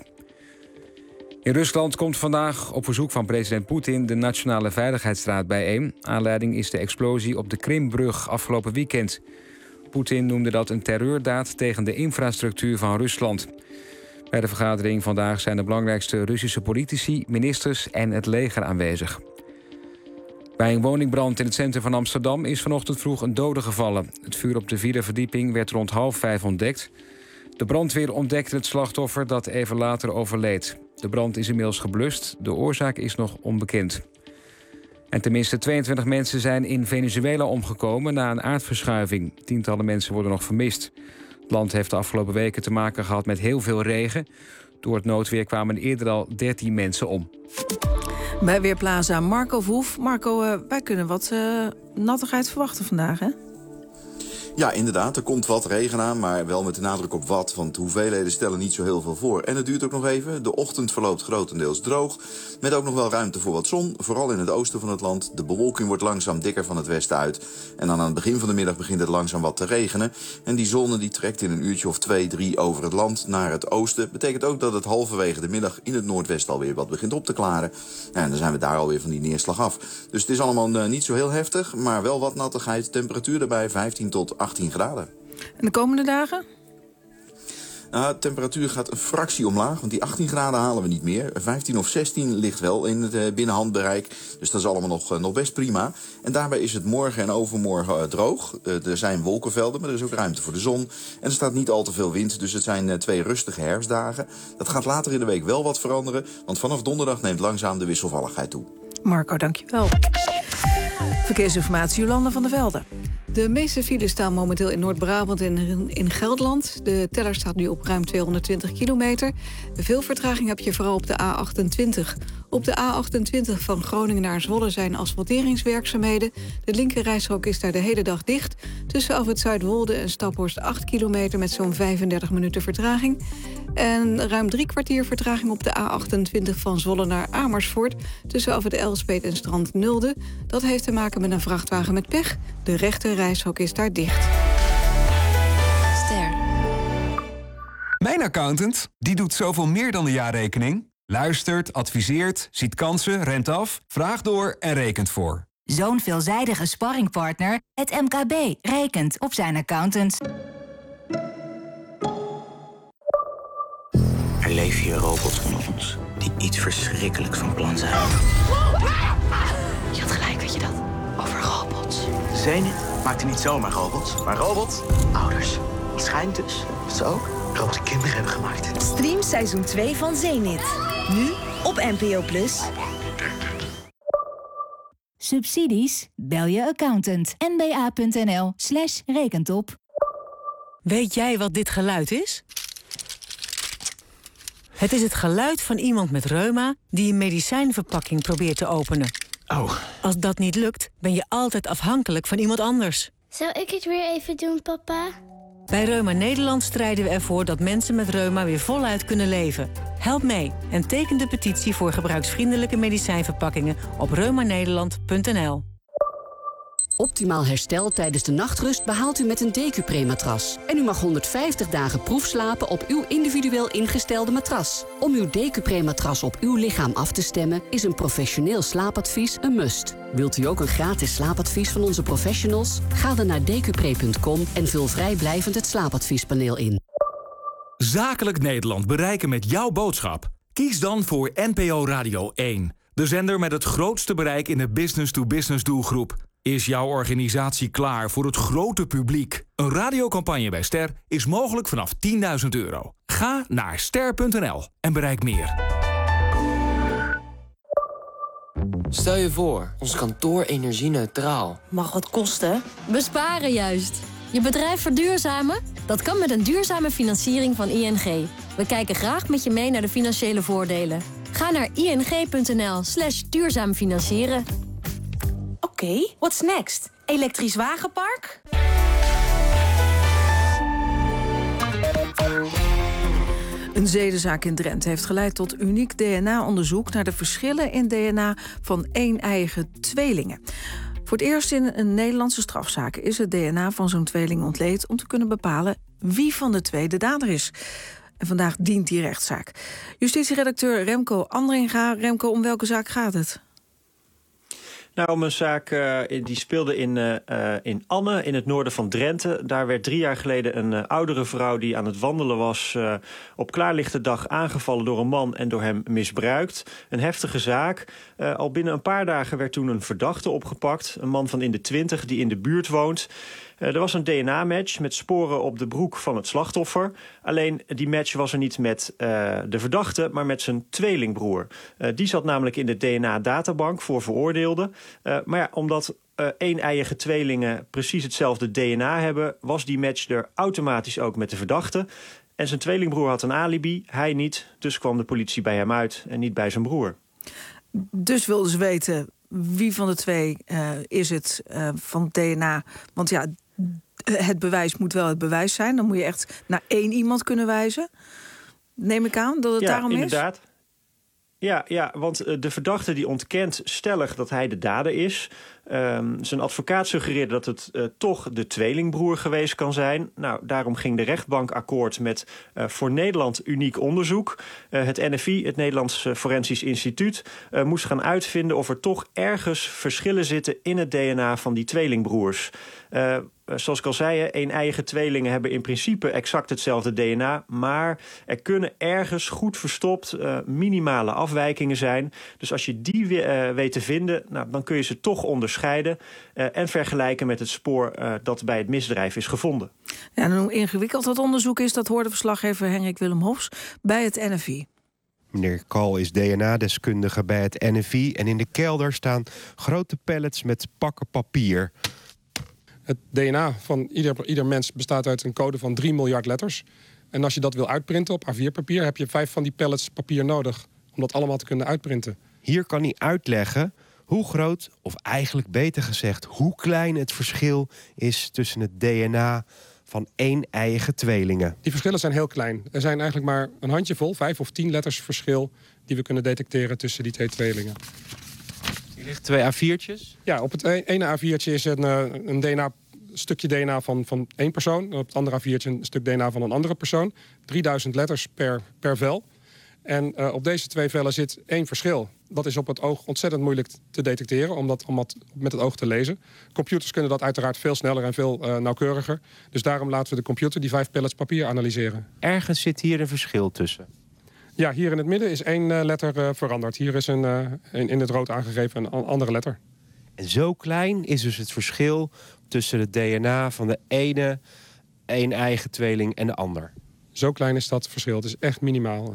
In Rusland komt vandaag op verzoek van president Poetin de Nationale Veiligheidsraad bijeen. Aanleiding is de explosie op de Krimbrug afgelopen weekend. Poetin noemde dat een terreurdaad tegen de infrastructuur van Rusland. Bij de vergadering vandaag zijn de belangrijkste Russische politici, ministers en het leger aanwezig. Bij een woningbrand in het centrum van Amsterdam is vanochtend vroeg een dode gevallen. Het vuur op de vierde verdieping werd rond half vijf ontdekt. De brandweer ontdekte het slachtoffer dat even later overleed. De brand is inmiddels geblust. De oorzaak is nog onbekend. En tenminste tweeëntwintig mensen zijn in Venezuela omgekomen na een aardverschuiving. Tientallen mensen worden nog vermist. Het land heeft de afgelopen weken te maken gehad met heel veel regen. Door het noodweer kwamen eerder al dertien mensen om. Bij Weerplaza Marco Verhoef. Marco, uh, wij kunnen wat uh, nattigheid verwachten vandaag, hè? Ja, inderdaad, er komt wat regen aan, maar wel met de nadruk op wat, want de hoeveelheden stellen niet zo heel veel voor. En het duurt ook nog even. De ochtend verloopt grotendeels droog, met ook nog wel ruimte voor wat zon, vooral in het oosten van het land. De bewolking wordt langzaam dikker van het westen uit. En dan aan het begin van de middag begint het langzaam wat te regenen. En die zon die trekt in een uurtje of twee, drie over het land naar het oosten. Betekent ook dat het halverwege de middag in het noordwesten alweer wat begint op te klaren. Ja, en dan zijn we daar alweer van die neerslag af. Dus het is allemaal uh, niet zo heel heftig, maar wel wat nattigheid. Temperatuur daarbij vijftien tot achttien graden. En de komende dagen? Nou, de temperatuur gaat een fractie omlaag, want die achttien graden halen we niet meer. vijftien of zestien ligt wel in het uh, binnenhandbereik, dus dat is allemaal nog, uh, nog best prima. En daarbij is het morgen en overmorgen uh, droog. Uh, er zijn wolkenvelden, maar er is ook ruimte voor de zon. En er staat niet al te veel wind, dus het zijn uh, twee rustige herfstdagen. Dat gaat later in de week wel wat veranderen, want vanaf donderdag neemt langzaam de wisselvalligheid toe. Marco, dankjewel. Verkeersinformatie, Jolanda van der Velde. De meeste files staan momenteel in Noord-Brabant en in Gelderland. De teller staat nu op ruim tweehonderdtwintig kilometer. Veel vertraging heb je vooral op de A achtentwintig. Op de A achtentwintig van Groningen naar Zwolle zijn asfalteringswerkzaamheden. De linkerrijstrook is daar de hele dag dicht. Tussen af het Zuidwolde en Staphorst acht kilometer met zo'n vijfendertig minuten vertraging. En ruim drie kwartier vertraging op de A achtentwintig van Zwolle naar Amersfoort. Tussen af het Elspeet en Strand Nulde. Dat heeft te maken met een vrachtwagen met pech. De rechterrijstrook is daar dicht. Ster. Mijn accountant, die doet zoveel meer dan de jaarrekening. Luistert, adviseert, ziet kansen, rent af, vraagt door en rekent voor. Zo'n veelzijdige sparringpartner, het M K B, rekent op zijn accountant. Er leven hier robots onder ons die iets verschrikkelijks van plan zijn. Je had gelijk, weet je dat? Over robots. Zenith maakte niet zomaar robots, maar robots. Ouders. Het schijnt dus dat ze ook robots kinderen hebben gemaakt. Stream seizoen twee van Zenith. Nu op N P O plus. Subsidies? Bel je accountant. n b a punt n l slash rekentop. Weet jij wat dit geluid is? Het is het geluid van iemand met reuma die een medicijnverpakking probeert te openen. Oh. Als dat niet lukt, ben je altijd afhankelijk van iemand anders. Zou ik het weer even doen, papa? Bij Reuma Nederland strijden we ervoor dat mensen met reuma weer voluit kunnen leven. Help mee en teken de petitie voor gebruiksvriendelijke medicijnverpakkingen op reumanederland punt n l. Optimaal herstel tijdens de nachtrust behaalt u met een Decupre-matras. En u mag honderdvijftig dagen proefslapen op uw individueel ingestelde matras. Om uw Decupre-matras op uw lichaam af te stemmen is een professioneel slaapadvies een must. Wilt u ook een gratis slaapadvies van onze professionals? Ga dan naar decupre punt com en vul vrijblijvend het slaapadviespaneel in. Zakelijk Nederland bereiken met jouw boodschap. Kies dan voor N P O Radio één. De zender met het grootste bereik in de business-to-business doelgroep. Is jouw organisatie klaar voor het grote publiek? Een radiocampagne bij Ster is mogelijk vanaf tienduizend euro. Ga naar ster punt n l en bereik meer. Stel je voor, ons kantoor energie-neutraal. Mag wat kosten? Besparen juist. Je bedrijf verduurzamen? Dat kan met een duurzame financiering van I N G. We kijken graag met je mee naar de financiële voordelen. Ga naar ing punt n l slash duurzaam financieren. Oké, okay, what's next? Elektrisch wagenpark? Een zedenzaak in Drenthe heeft geleid tot uniek D N A-onderzoek naar de verschillen in D N A van een-eiige tweelingen. Voor het eerst in een Nederlandse strafzaak is het D N A van zo'n tweeling ontleed om te kunnen bepalen wie van de twee de dader is. En vandaag dient die rechtszaak. Justitieredacteur Remco Andringa. Remco, om welke zaak gaat het? Nou, om een zaak uh, die speelde in, uh, in Anne, in het noorden van Drenthe. Daar werd drie jaar geleden een uh, oudere vrouw die aan het wandelen was Uh, op klaarlichte dag aangevallen door een man en door hem misbruikt. Een heftige zaak. Uh, al binnen een paar dagen werd toen een verdachte opgepakt. Een man van in de twintig die in de buurt woont. Uh, er was een D N A-match met sporen op de broek van het slachtoffer. Alleen die match was er niet met uh, de verdachte, maar met zijn tweelingbroer. Uh, die zat namelijk in de D N A-databank voor veroordeelden. Uh, maar ja, omdat uh, een-eiige tweelingen precies hetzelfde D N A hebben, was die match er automatisch ook met de verdachte. En zijn tweelingbroer had een alibi, hij niet. Dus kwam de politie bij hem uit en niet bij zijn broer. Dus wilden ze weten wie van de twee uh, is het uh, van het D N A. Want ja, het bewijs moet wel het bewijs zijn. Dan moet je echt naar één iemand kunnen wijzen. Neem ik aan dat het ja, daarom inderdaad. is? Inderdaad. Ja, ja, want de verdachte die ontkent stellig dat hij de dader is. Um, zijn advocaat suggereerde dat het uh, toch de tweelingbroer geweest kan zijn. Nou, daarom ging de rechtbank akkoord met uh, voor Nederland uniek onderzoek. Uh, het N F I, het Nederlands Forensisch Instituut, uh, moest gaan uitvinden of er toch ergens verschillen zitten in het D N A van die tweelingbroers. Uh, Zoals ik al zei, een-eiige tweelingen hebben in principe exact hetzelfde D N A. Maar er kunnen ergens goed verstopt uh, minimale afwijkingen zijn. Dus als je die uh, weet te vinden, nou, dan kun je ze toch onderscheiden. Uh, en vergelijken met het spoor uh, dat bij het misdrijf is gevonden. Ja, en hoe ingewikkeld dat onderzoek is, dat hoorde verslaggever Henrik Willem Hofs bij het N F I. Meneer Kal is D N A-deskundige bij het N F I. En in de kelder staan grote pallets met pakken papier. Het D N A van ieder, ieder mens bestaat uit een code van drie miljard letters. En als je dat wil uitprinten op A vier papier, heb je vijf van die pallets papier nodig om dat allemaal te kunnen uitprinten. Hier kan hij uitleggen hoe groot, of eigenlijk beter gezegd, hoe klein het verschil is tussen het D N A van een-eiige tweelingen. Die verschillen zijn heel klein. Er zijn eigenlijk maar een handjevol, vijf of tien letters verschil die we kunnen detecteren tussen die twee tweelingen. Hier liggen twee A viertjes? Ja, op het ene A viertje is een, een D N A, stukje D N A van, van één persoon. En op het andere A viertje een stuk D N A van een andere persoon. drieduizend letters per, per vel. En uh, op deze twee vellen zit één verschil. Dat is op het oog ontzettend moeilijk te detecteren, om dat, om dat met het oog te lezen. Computers kunnen dat uiteraard veel sneller en veel uh, nauwkeuriger. Dus daarom laten we de computer die vijf pallets papier analyseren. Ergens zit hier een verschil tussen. Ja, hier in het midden is één uh, letter uh, veranderd. Hier is een, uh, een, in het rood aangegeven een andere letter. En zo klein is dus het verschil tussen het D N A van de ene een-eigen tweeling en de ander. Zo klein is dat verschil. Het is echt minimaal.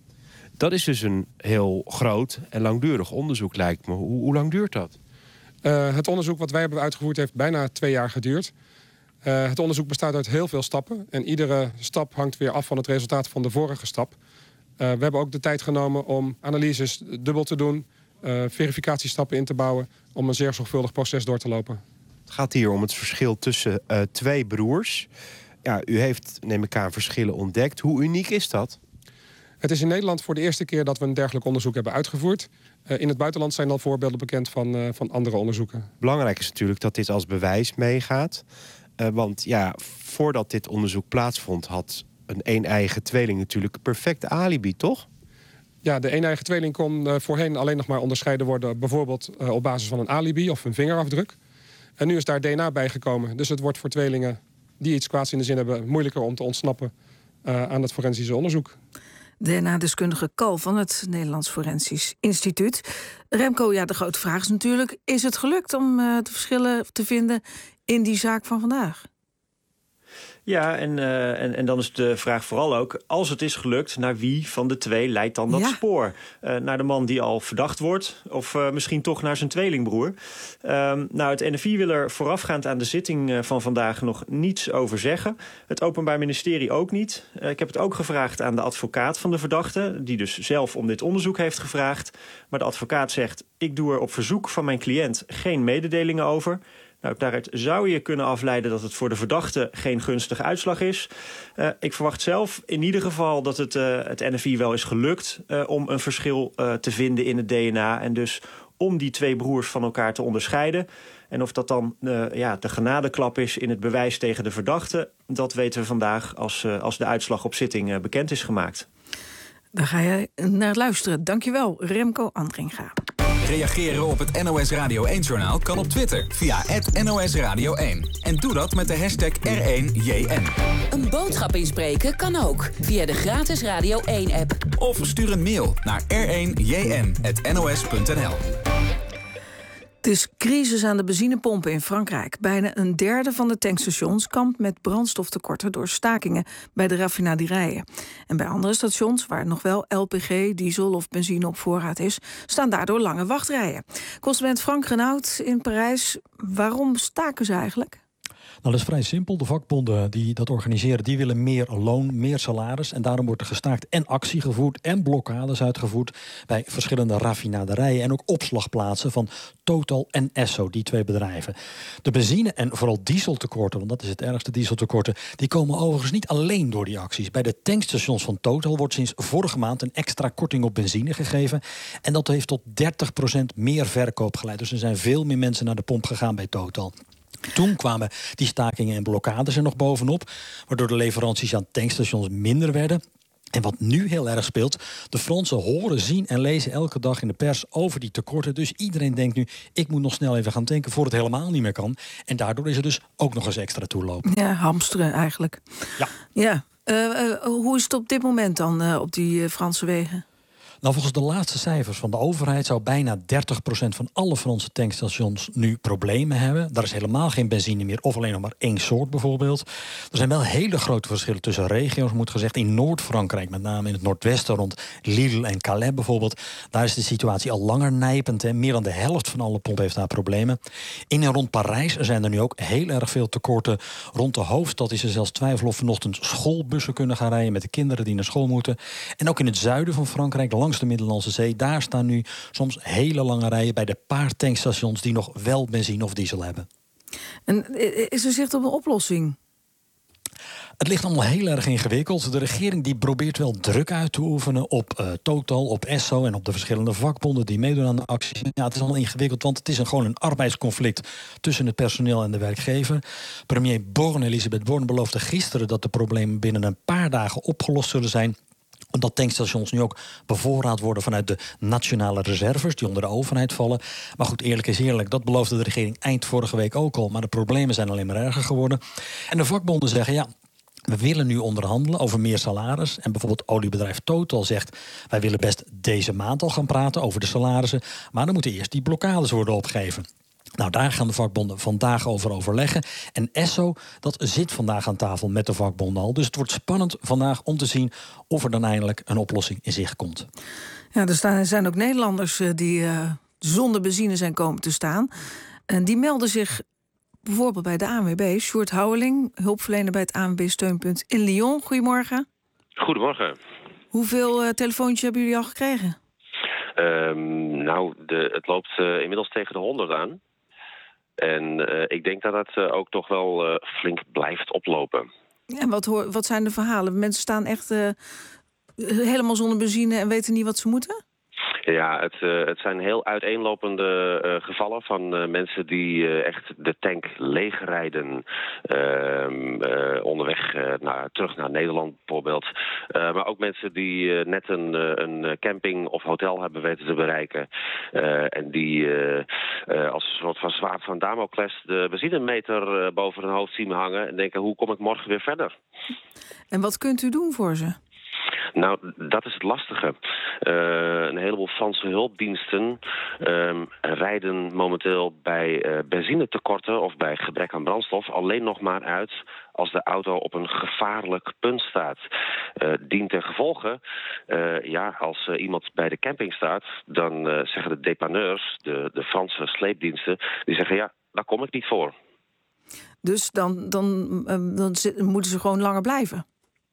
Dat is dus een heel groot en langdurig onderzoek, lijkt me. Hoe, hoe lang duurt dat? Uh, het onderzoek wat wij hebben uitgevoerd heeft bijna twee jaar geduurd. Uh, het onderzoek bestaat uit heel veel stappen. En iedere stap hangt weer af van het resultaat van de vorige stap. Uh, we hebben ook de tijd genomen om analyses dubbel te doen, Uh, verificatiestappen in te bouwen om een zeer zorgvuldig proces door te lopen. Het gaat hier om het verschil tussen uh, twee broers. Ja, u heeft, neem ik aan, verschillen ontdekt. Hoe uniek is dat? Het is in Nederland voor de eerste keer dat we een dergelijk onderzoek hebben uitgevoerd. Uh, in het buitenland zijn al voorbeelden bekend van, uh, van andere onderzoeken. Belangrijk is natuurlijk dat dit als bewijs meegaat. Uh, want ja, voordat dit onderzoek plaatsvond, had een een-eigen tweeling natuurlijk een perfecte alibi, toch? Ja, de een-eigen tweeling kon uh, voorheen alleen nog maar onderscheiden worden, bijvoorbeeld uh, op basis van een alibi of een vingerafdruk. En nu is daar D N A bijgekomen. Dus het wordt voor tweelingen die iets kwaads in de zin hebben moeilijker om te ontsnappen uh, aan het forensische onderzoek. D N A-deskundige Kal van het Nederlands Forensisch Instituut. Remco, ja, de grote vraag is natuurlijk, is het gelukt om uh, de verschillen te vinden in die zaak van vandaag? Ja, en, uh, en, en dan is de vraag vooral ook, als het is gelukt, naar wie van de twee leidt dan dat ja. spoor? Uh, naar de man die al verdacht wordt of uh, misschien toch naar zijn tweelingbroer? Um, nou, het N F I wil er voorafgaand aan de zitting uh, van vandaag nog niets over zeggen. Het Openbaar Ministerie ook niet. Uh, ik heb het ook gevraagd aan de advocaat van de verdachte, die dus zelf om dit onderzoek heeft gevraagd. Maar de advocaat zegt, ik doe er op verzoek van mijn cliënt geen mededelingen over. Nou, daaruit zou je kunnen afleiden dat het voor de verdachte geen gunstige uitslag is. Uh, ik verwacht zelf in ieder geval dat het, uh, het N F I wel is gelukt uh, om een verschil uh, te vinden in het D N A. En dus om die twee broers van elkaar te onderscheiden. En of dat dan uh, ja, de genadeklap is in het bewijs tegen de verdachte, dat weten we vandaag als, uh, als de uitslag op zitting uh, bekend is gemaakt. Daar ga jij naar luisteren. Dankjewel, Remco Andringa. Reageren op het N O S Radio één-journaal kan op Twitter via at N O S Radio één. En doe dat met de hashtag R één J N. Een boodschap inspreken kan ook via de gratis Radio één-app. Of stuur een mail naar r één j n at n o s punt n l. Het is crisis aan de benzinepompen in Frankrijk. Bijna een derde van de tankstations kampt met brandstoftekorten door stakingen bij de raffinaderijen. En bij andere stations, waar nog wel L P G, diesel of benzine op voorraad is, staan daardoor lange wachtrijen. Correspondent Frank Renaud in Parijs. Waarom staken ze eigenlijk? Nou, dat is vrij simpel. De vakbonden die dat organiseren, die willen meer loon, meer salaris. En daarom wordt er gestaakt en actie gevoerd en blokkades uitgevoerd bij verschillende raffinaderijen en ook opslagplaatsen van Total en Esso, die twee bedrijven. De benzine en vooral dieseltekorten, want dat is het ergste, dieseltekorten, die komen overigens niet alleen door die acties. Bij de tankstations van Total wordt sinds vorige maand een extra korting op benzine gegeven. En dat heeft tot dertig procent meer verkoop geleid. Dus er zijn veel meer mensen naar de pomp gegaan bij Total. Toen kwamen die stakingen en blokkades er nog bovenop, waardoor de leveranties aan tankstations minder werden. En wat nu heel erg speelt, de Fransen horen, zien en lezen elke dag in de pers over die tekorten. Dus iedereen denkt nu, ik moet nog snel even gaan tanken voor het helemaal niet meer kan. En daardoor is er dus ook nog eens extra toeloop. Ja, hamsteren eigenlijk. Ja. ja. Uh, uh, hoe is het op dit moment dan uh, op die uh, Franse wegen? Nou, volgens de laatste cijfers van de overheid zou bijna dertig procent van alle Franse tankstations nu problemen hebben. Daar is helemaal geen benzine meer, of alleen nog maar één soort bijvoorbeeld. Er zijn wel hele grote verschillen tussen regio's, moet gezegd. In Noord-Frankrijk, met name in het noordwesten rond Lille en Calais bijvoorbeeld, daar is de situatie al langer nijpend. Hè. Meer dan de helft van alle pompen heeft daar problemen. In en rond Parijs zijn er nu ook heel erg veel tekorten. Rond de hoofdstad is er zelfs twijfel of vanochtend schoolbussen kunnen gaan rijden met de kinderen die naar school moeten. En ook in het zuiden van Frankrijk, langs de Middellandse Zee, daar staan nu soms hele lange rijen bij de paar tankstations die nog wel benzine of diesel hebben. En is er zicht op een oplossing? Het ligt allemaal heel erg ingewikkeld. De regering die probeert wel druk uit te oefenen op uh, Total, op Esso en op de verschillende vakbonden die meedoen aan de acties. Ja, het is allemaal ingewikkeld, want het is een, gewoon een arbeidsconflict tussen het personeel en de werkgever. Premier Borne, Elisabeth Borne, beloofde gisteren dat de problemen binnen een paar dagen opgelost zullen zijn. Omdat tankstations nu ook bevoorraad worden vanuit de nationale reserves die onder de overheid vallen. Maar goed, eerlijk is eerlijk, dat beloofde de regering eind vorige week ook al. Maar de problemen zijn alleen maar erger geworden. En de vakbonden zeggen, ja, we willen nu onderhandelen over meer salaris. En bijvoorbeeld oliebedrijf Total zegt, wij willen best deze maand al gaan praten over de salarissen. Maar dan moeten eerst die blokkades worden opgegeven. Nou, daar gaan de vakbonden vandaag over overleggen. En Esso, dat zit vandaag aan tafel met de vakbonden al. Dus het wordt spannend vandaag om te zien of er dan eindelijk een oplossing in zicht komt. Ja, er staan, er zijn ook Nederlanders die uh, zonder benzine zijn komen te staan. En die melden zich bijvoorbeeld bij de A N W B. Sjoerd Houweling, hulpverlener bij het A N W B-steunpunt in Lyon. Goedemorgen. Goedemorgen. Hoeveel uh, telefoontjes hebben jullie al gekregen? Um, nou, de, het loopt uh, inmiddels tegen de honderd aan. En uh, ik denk dat het uh, ook toch wel uh, flink blijft oplopen. En wat, hoor, wat zijn de verhalen? Mensen staan echt uh, helemaal zonder benzine en weten niet wat ze moeten? Ja, het, uh, het zijn heel uiteenlopende uh, gevallen van uh, mensen die uh, echt de tank leegrijden. Uh, uh, onderweg uh, naar, terug naar Nederland bijvoorbeeld. Uh, maar ook mensen die uh, net een, uh, een camping of hotel hebben weten te bereiken. Uh, en die uh, uh, als een soort van zwaard van Damocles de benzinemeter uh, boven hun hoofd zien hangen. En denken, hoe kom ik morgen weer verder? En wat kunt u doen voor ze? Nou, dat is het lastige. Uh, een heleboel Franse hulpdiensten uh, rijden momenteel bij uh, benzinetekorten of bij gebrek aan brandstof alleen nog maar uit als de auto op een gevaarlijk punt staat. Uh, dien ten gevolge, uh, ja, als uh, iemand bij de camping staat, dan uh, zeggen de dépanneurs, de, de Franse sleepdiensten, die zeggen, ja, daar kom ik niet voor. Dus dan, dan, uh, dan moeten ze gewoon langer blijven?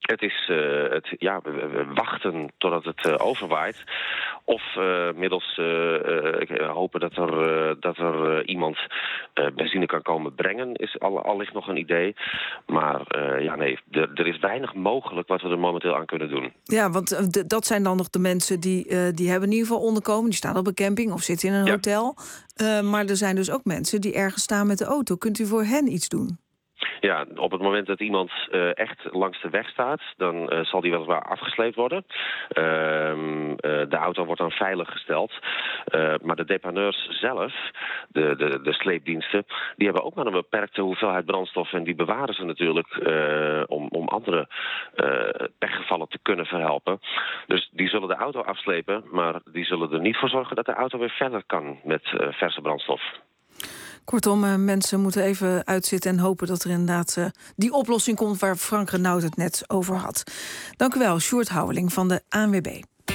Het is uh, het, ja, we, we wachten totdat het uh, overwaait. Of uh, middels uh, uh, hopen dat er, uh, dat er uh, iemand uh, benzine kan komen brengen, is al, allicht nog een idee. Maar uh, ja, nee, er, er is weinig mogelijk wat we er momenteel aan kunnen doen. Ja, want uh, d- dat zijn dan nog de mensen die, uh, die hebben in ieder geval onderkomen. Die staan op een camping of zitten in een ja. hotel. Uh, maar er zijn dus ook mensen die ergens staan met de auto. Kunt u voor hen iets doen? Ja, op het moment dat iemand uh, echt langs de weg staat, dan uh, zal die weliswaar afgesleept worden. Uh, uh, de auto wordt dan veilig gesteld. Uh, maar de dépanneurs zelf, de, de, de sleepdiensten, die hebben ook maar een beperkte hoeveelheid brandstof. En die bewaren ze natuurlijk uh, om, om andere uh, pechgevallen te kunnen verhelpen. Dus die zullen de auto afslepen, maar die zullen er niet voor zorgen dat de auto weer verder kan met uh, verse brandstof. Kortom, uh, mensen moeten even uitzitten en hopen dat er inderdaad uh, die oplossing komt waar Frank Renaud het net over had. Dank u wel, Sjoerd Houweling van de A N W B.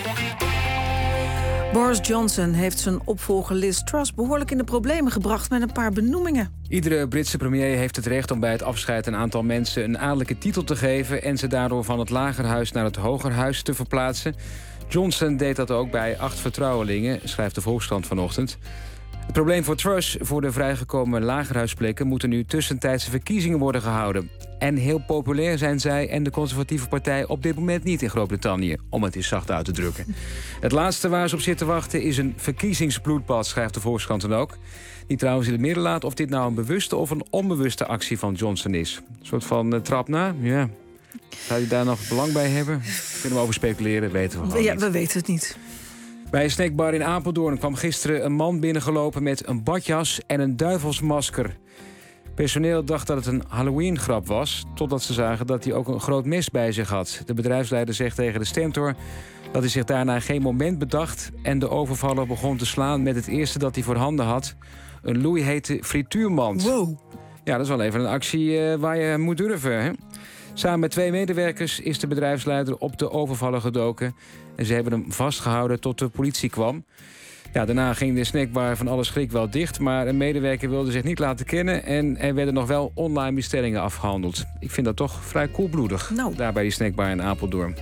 Boris Johnson heeft zijn opvolger Liz Truss behoorlijk in de problemen gebracht met een paar benoemingen. Iedere Britse premier heeft het recht om bij het afscheid een aantal mensen een adellijke titel te geven en ze daardoor van het lagerhuis naar het hogerhuis te verplaatsen. Johnson deed dat ook bij acht vertrouwelingen, schrijft de Volkskrant vanochtend. Het probleem voor Truss: voor de vrijgekomen lagerhuisplekken moeten nu tussentijdse verkiezingen worden gehouden. En heel populair zijn zij en de conservatieve partij op dit moment niet in Groot-Brittannië, om het eens zacht uit te drukken. Het laatste waar ze op zitten wachten is een verkiezingsbloedbad, schrijft de Volkskrant dan ook. Die trouwens in het midden laat of dit nou een bewuste of een onbewuste actie van Johnson is. Een soort van uh, trap na, ja. Zou hij daar nog belang bij hebben? Kunnen we over speculeren, weten we gewoon Ja, niet. we weten het niet. Bij een snackbar in Apeldoorn kwam gisteren een man binnengelopen met een badjas en een duivelsmasker. Personeel dacht dat het een Halloween-grap was, totdat ze zagen dat hij ook een groot mes bij zich had. De bedrijfsleider zegt tegen de Stentor dat hij zich daarna geen moment bedacht en de overvaller begon te slaan met het eerste dat hij voor handen had: een loeihete frituurmand. Wow. Ja, dat is wel even een actie uh, waar je moet durven, hè? Samen met twee medewerkers is de bedrijfsleider op de overvaller gedoken en ze hebben hem vastgehouden tot de politie kwam. Ja, daarna ging de snackbar van alle schrik wel dicht, maar een medewerker wilde zich niet laten kennen en er werden nog wel online bestellingen afgehandeld. Ik vind dat toch vrij koelbloedig, nou. daar bij die snackbar in Apeldoorn.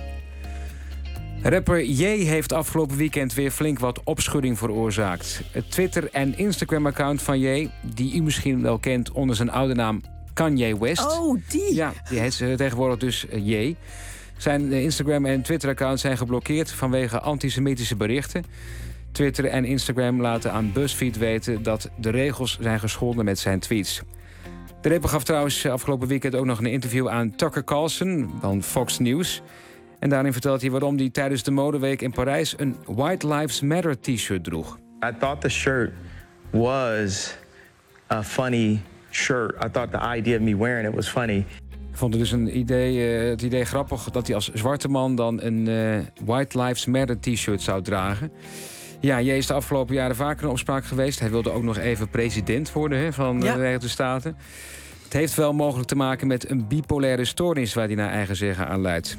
Rapper Ye heeft afgelopen weekend weer flink wat opschudding veroorzaakt. Het Twitter- en Instagram-account van Ye, die u misschien wel kent onder zijn oude naam Kanye West. Oh, die? Ja, die heet ze tegenwoordig dus uh, Ye. Zijn Instagram- en Twitter-accounts zijn geblokkeerd vanwege antisemitische berichten. Twitter en Instagram laten aan BuzzFeed weten dat de regels zijn geschonden met zijn tweets. De rapper gaf trouwens afgelopen weekend ook nog een interview aan Tucker Carlson van Fox News. En daarin vertelt hij waarom hij tijdens de modeweek in Parijs een White Lives Matter t-shirt droeg. I thought the shirt was a funny shirt. I thought the idea of me wearing it was funny. Ik vond het dus een idee, uh, het idee grappig dat hij als zwarte man dan een uh, White Lives Matter t-shirt zou dragen. Ja, Ye is de afgelopen jaren vaker in opspraak geweest. Hij wilde ook nog even president worden hè, van ja. de Verenigde Staten. Het heeft wel mogelijk te maken met een bipolaire stoornis waar hij naar eigen zeggen aan leidt.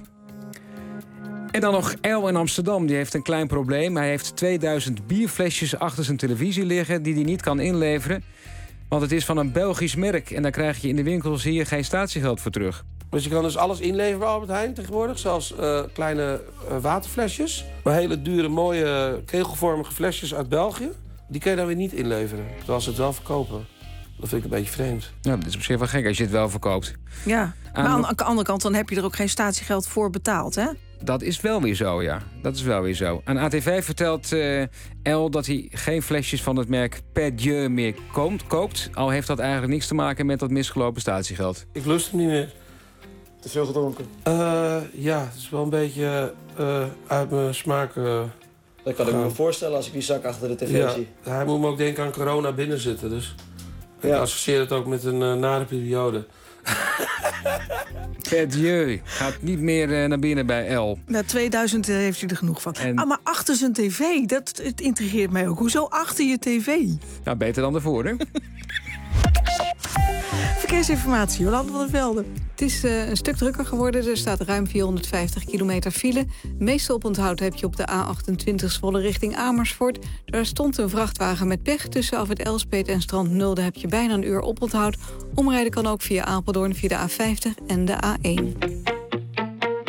En dan nog El in Amsterdam. Die heeft een klein probleem. Hij heeft tweeduizend bierflesjes achter zijn televisie liggen die hij niet kan inleveren. Want het is van een Belgisch merk en daar krijg je in de winkels hier geen statiegeld voor terug. Dus je kan dus alles inleveren bij Albert Heijn tegenwoordig. Zelfs uh, kleine uh, waterflesjes. Maar hele dure, mooie, kegelvormige flesjes uit België. Die kun je dan weer niet inleveren. Terwijl ze het wel verkopen. Dat vind ik een beetje vreemd. Ja, dat is op zich wel gek als je het wel verkoopt. Ja, maar aan de andere kant dan heb je er ook geen statiegeld voor betaald, hè? Dat is wel weer zo, ja. Dat is wel weer zo. Aan A T V vertelt uh, El dat hij geen flesjes van het merk Perdieu meer koopt, koopt. Al heeft dat eigenlijk niks te maken met dat misgelopen statiegeld. Ik lust hem niet meer. Te veel gedronken? Uh, ja, het is wel een beetje uh, uit mijn smaak. Uh, dat kan ik me voorstellen als ik die zak achter de tv ja, zie. Hij moet me ook denken aan corona binnen zitten. Dus ik ja. associeer het ook met een uh, nare periode. Perdieu gaat niet meer uh, naar binnen bij El. Na tweeduizend heeft hij er genoeg van. En... Ah, maar achter zijn tv, dat het intrigeert mij ook. Hoezo achter je tv? Nou, beter dan ervoor, hè? Verkeersinformatie, Jolande van der Velde. Het is uh, een stuk drukker geworden. Er staat ruim vierhonderdvijftig kilometer file. Het meeste oponthoud heb je op de A achtentwintig Zwolle richting Amersfoort. Daar stond een vrachtwagen met pech. Tussen Afrit Elspeet en Strand Nulde heb je bijna een uur oponthoud. Omrijden kan ook via Apeldoorn, via de A vijftig en de A één.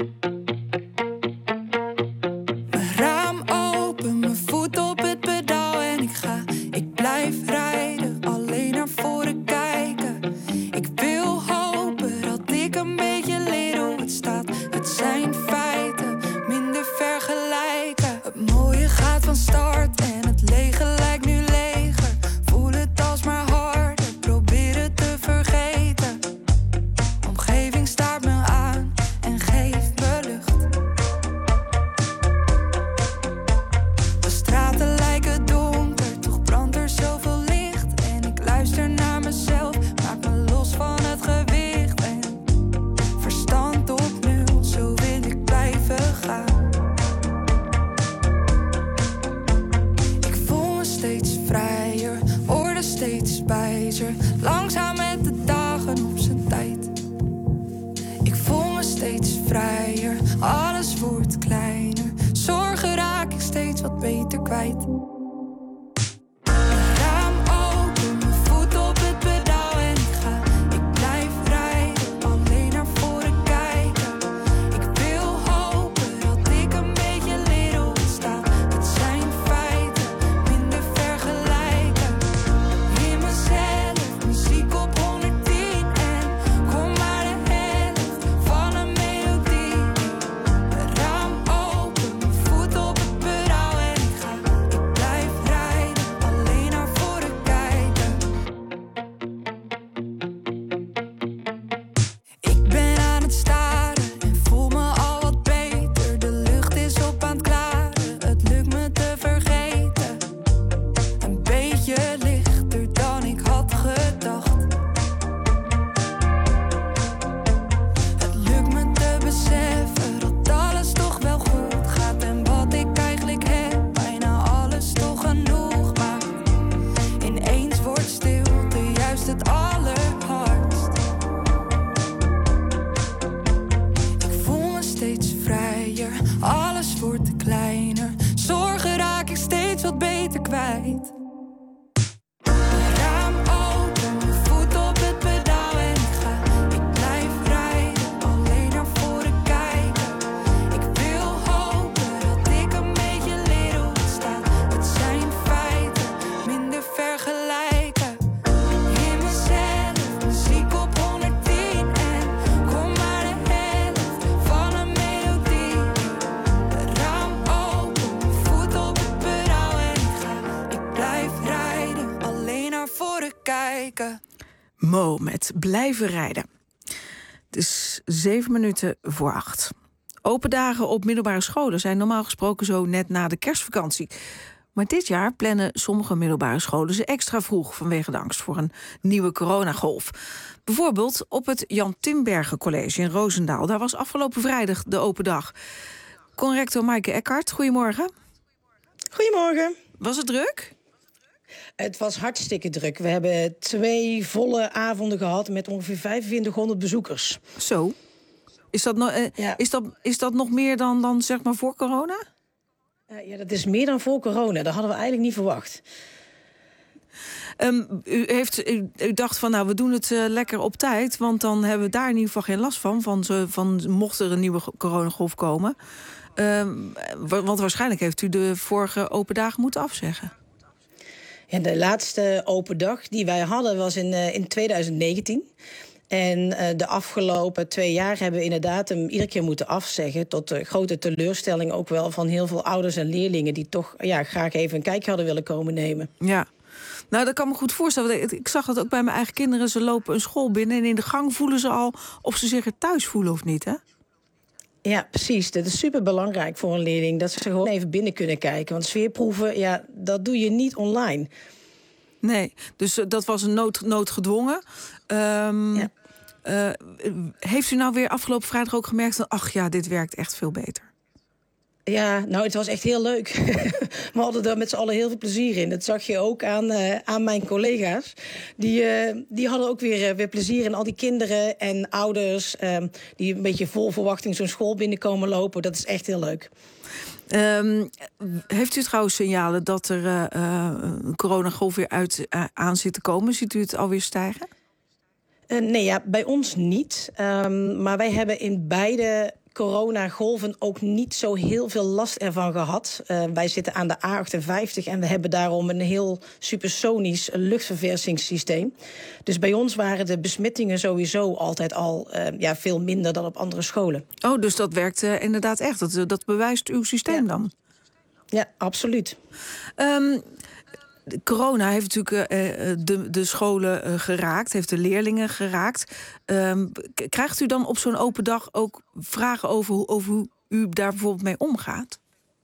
kwijt. Raam open, mijn voet op het pedaal en ik ga. Ik blijf rijden, alleen naar voren kijken. Ik wil hopen dat ik een beetje leer hoe het staat. Het zijn feiten, minder vergelijken. In mezelf, muziek op honderdtien en kom maar de helft van een melodie. Raam open, mijn voet op het pedaal en ik ga. Ik blijf rijden, alleen naar voren kijken. Ik ben aan het staren en voel me al wat beter. De lucht is op aan het klaren, het lukt me te vergeten. Een beetje lichter dan ik had gedacht. Het lukt me te beseffen dat alles toch wel goed gaat. En wat ik eigenlijk heb, bijna alles toch genoeg maakt. Ineens wordt stilte juist het allerhardst. Ik voel me steeds vrijer, alles wordt kleiner. Zorgen raak ik steeds wat beter kwijt. Raam open, mijn voet op het pedaal en ik ga. Ik blijf rijden, alleen naar voren kijken. Ik wil hopen dat ik een beetje leer hoe het staat. Het zijn feiten, minder vergelijken. In mezelf, muziek op honderdtien en kom maar de helft van een melodie. Raam open, mijn voet op het pedaal en ik ga. Ik blijf rijden, alleen naar voren kijken. Mo met Blijven rijden. Het is zeven minuten voor acht. Open dagen op middelbare scholen zijn normaal gesproken zo net na de kerstvakantie. Maar dit jaar plannen sommige middelbare scholen ze extra vroeg vanwege de angst voor een nieuwe coronagolf. Bijvoorbeeld op het Jan Timbergen College in Roosendaal. Daar was afgelopen vrijdag de open dag. Conrector Maaike Eckhart, goedemorgen. Goedemorgen. Was het druk? Het was hartstikke druk. We hebben twee volle avonden gehad met ongeveer vijfentwintighonderd bezoekers. Zo. Is dat, no- eh, Ja. is dat, is dat nog meer dan, dan zeg maar voor corona? Uh, ja, dat is meer dan voor corona. Dat hadden we eigenlijk niet verwacht. Um, u, heeft, u, u dacht van, nou, we doen het uh, lekker op tijd, want dan hebben we daar in ieder geval geen last van, van, zo, van mocht er een nieuwe coronagolf komen. Um, want waarschijnlijk heeft u de vorige open dagen moeten afzeggen. Ja, de laatste open dag die wij hadden was in, uh, in twintig negentien. En uh, de afgelopen twee jaar hebben we inderdaad hem iedere keer moeten afzeggen, tot de grote teleurstelling ook wel van heel veel ouders en leerlingen die toch ja, graag even een kijkje hadden willen komen nemen. Ja. Nou, dat kan me goed voorstellen. Ik zag dat ook bij mijn eigen kinderen. Ze lopen een school binnen en in de gang voelen ze al of ze zich er thuis voelen of niet, hè? Ja, precies. Dat is super belangrijk voor een leerling. Dat ze gewoon even binnen kunnen kijken. Want sfeerproeven, ja, dat doe je niet online. Nee, dus uh, dat was een nood, noodgedwongen. Um, ja. uh, heeft u nou weer afgelopen vrijdag ook gemerkt van, ach ja, dit werkt echt veel beter? Ja, nou, het was echt heel leuk. We hadden er met z'n allen heel veel plezier in. Dat zag je ook aan, uh, aan mijn collega's. Die, uh, die hadden ook weer, uh, weer plezier in. Al die kinderen en ouders uh, die een beetje vol verwachting zo'n school binnenkomen lopen. Dat is echt heel leuk. Um, heeft u trouwens signalen dat er uh, uh, een coronagolf weer uit, uh, aan zit te komen? Ziet u het alweer stijgen? Uh, nee, ja, bij ons niet. Um, maar wij hebben in beide coronagolven ook niet zo heel veel last ervan gehad. Uh, wij zitten aan de A achtenvijftig en we hebben daarom een heel supersonisch luchtverversingssysteem. Dus bij ons waren de besmettingen sowieso altijd al uh, ja, veel minder dan op andere scholen. Oh, dus dat werkt uh, inderdaad echt. Dat, dat bewijst uw systeem ja. dan? Ja, absoluut. Um, Corona heeft natuurlijk uh, de, de scholen uh, geraakt, heeft de leerlingen geraakt. Um, krijgt u dan op zo'n open dag ook vragen over, hoe, over hoe u daar bijvoorbeeld mee omgaat?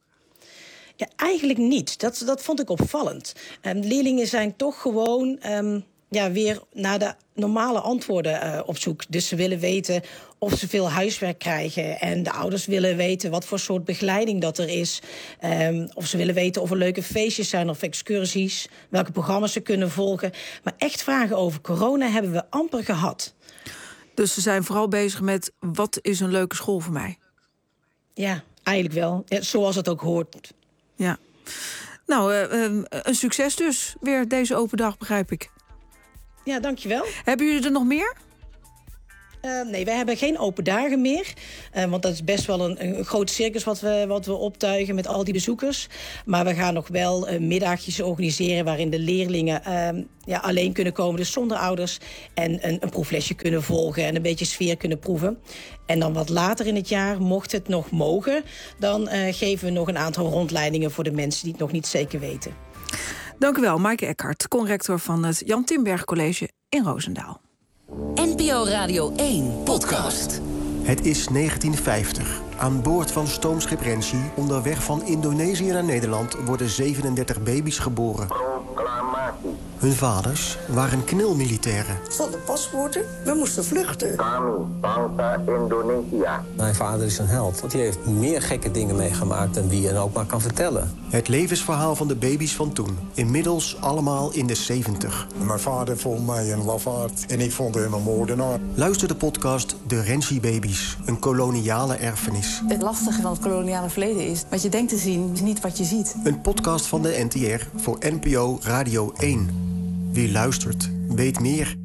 Ja, eigenlijk niet. Dat, dat vond ik opvallend. Um, leerlingen zijn toch gewoon um, ja, weer naar de normale antwoorden uh, op zoek. Dus ze willen weten of ze veel huiswerk krijgen. En de ouders willen weten wat voor soort begeleiding dat er is. Um, of ze willen weten of er leuke feestjes zijn of excursies. Welke programma's ze kunnen volgen. Maar echt vragen over corona hebben we amper gehad. Dus ze zijn vooral bezig met wat is een leuke school voor mij? Ja, eigenlijk wel. Ja, zoals het ook hoort. Ja. Nou, uh, uh, een succes dus. Weer deze open dag, begrijp ik. Ja, dankjewel. Hebben jullie er nog meer? Uh, nee, wij hebben geen open dagen meer. Uh, want dat is best wel een, een groot circus wat we, wat we optuigen met al die bezoekers. Maar we gaan nog wel uh, middagjes organiseren waarin de leerlingen uh, ja, alleen kunnen komen, dus zonder ouders. En een, een proeflesje kunnen volgen en een beetje sfeer kunnen proeven. En dan wat later in het jaar, mocht het nog mogen, dan uh, geven we nog een aantal rondleidingen voor de mensen die het nog niet zeker weten. Dank u wel, Maaike Eckhart, conrector van het Jan Timberg College in Roosendaal. N P O Radio één podcast. Het is negentien vijftig. Aan boord van stoomschip Rensi, onderweg van Indonesië naar Nederland, worden zevenendertig baby's geboren. Hun vaders waren knilmilitairen. Zonder paspoorten, we moesten vluchten. Kami, bangsa Indonesia. Mijn vader is een held, want hij heeft meer gekke dingen meegemaakt dan wie je ook maar kan vertellen. Het levensverhaal van de baby's van toen. Inmiddels allemaal in de zeventig. Mijn vader vond mij een lafaard en ik vond hem een moordenaar. Luister de podcast De Rensi-baby's, een koloniale erfenis. Het lastige van het koloniale verleden is, wat je denkt te zien, is niet wat je ziet. Een podcast van de N T R voor N P O Radio één. Wie luistert, weet meer.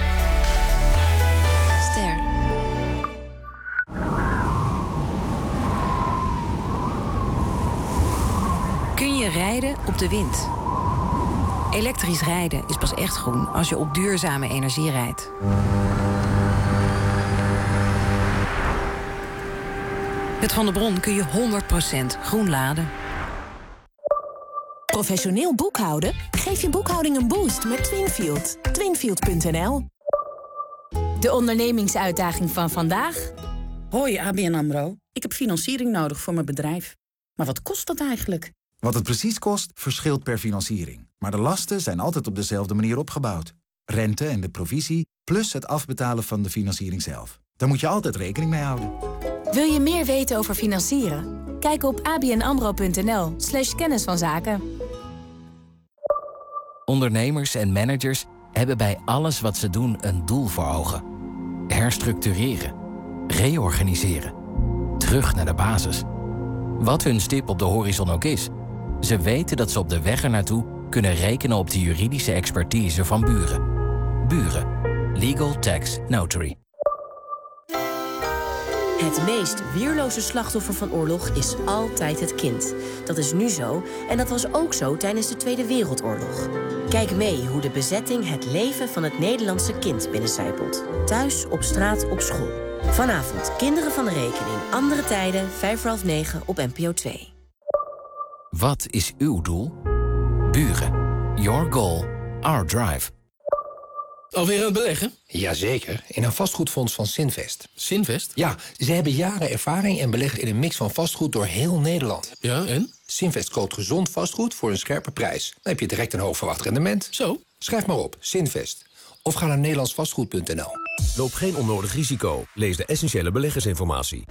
Ster. Kun je rijden op de wind? Elektrisch rijden is pas echt groen als je op duurzame energie rijdt. Met Van der Bron kun je honderd procent groen laden. Professioneel boekhouden? Geef je boekhouding een boost met Twinfield. Twinfield punt n l. De ondernemingsuitdaging van vandaag? Hoi, A B N AMRO. Ik heb financiering nodig voor mijn bedrijf. Maar wat kost dat eigenlijk? Wat het precies kost, verschilt per financiering. Maar de lasten zijn altijd op dezelfde manier opgebouwd. Rente en de provisie, plus het afbetalen van de financiering zelf. Daar moet je altijd rekening mee houden. Wil je meer weten over financieren? Kijk op a b n amro punt n l slash kennis van zaken. Ondernemers en managers hebben bij alles wat ze doen een doel voor ogen. Herstructureren. Reorganiseren. Terug naar de basis. Wat hun stip op de horizon ook is, ze weten dat ze op de weg ernaartoe kunnen rekenen op de juridische expertise van Buren. Buren. Legal Tax Notary. Het meest weerloze slachtoffer van oorlog is altijd het kind. Dat is nu zo en dat was ook zo tijdens de Tweede Wereldoorlog. Kijk mee hoe de bezetting het leven van het Nederlandse kind binnencijpelt. Thuis, op straat, op school. Vanavond Kinderen van de Rekening. Andere tijden, vijf voor half negen op N P O twee. Wat is uw doel? Buren. Your goal, our drive. Alweer aan het beleggen? Jazeker, in een vastgoedfonds van Sinvest. Sinvest? Ja, ze hebben jaren ervaring en beleggen in een mix van vastgoed door heel Nederland. Ja, en? Sinvest koopt gezond vastgoed voor een scherpe prijs. Dan heb je direct een hoog verwacht rendement. Zo? Schrijf maar op, Sinvest. Of ga naar nederlands vastgoed punt n l. Loop geen onnodig risico. Lees de essentiële beleggersinformatie.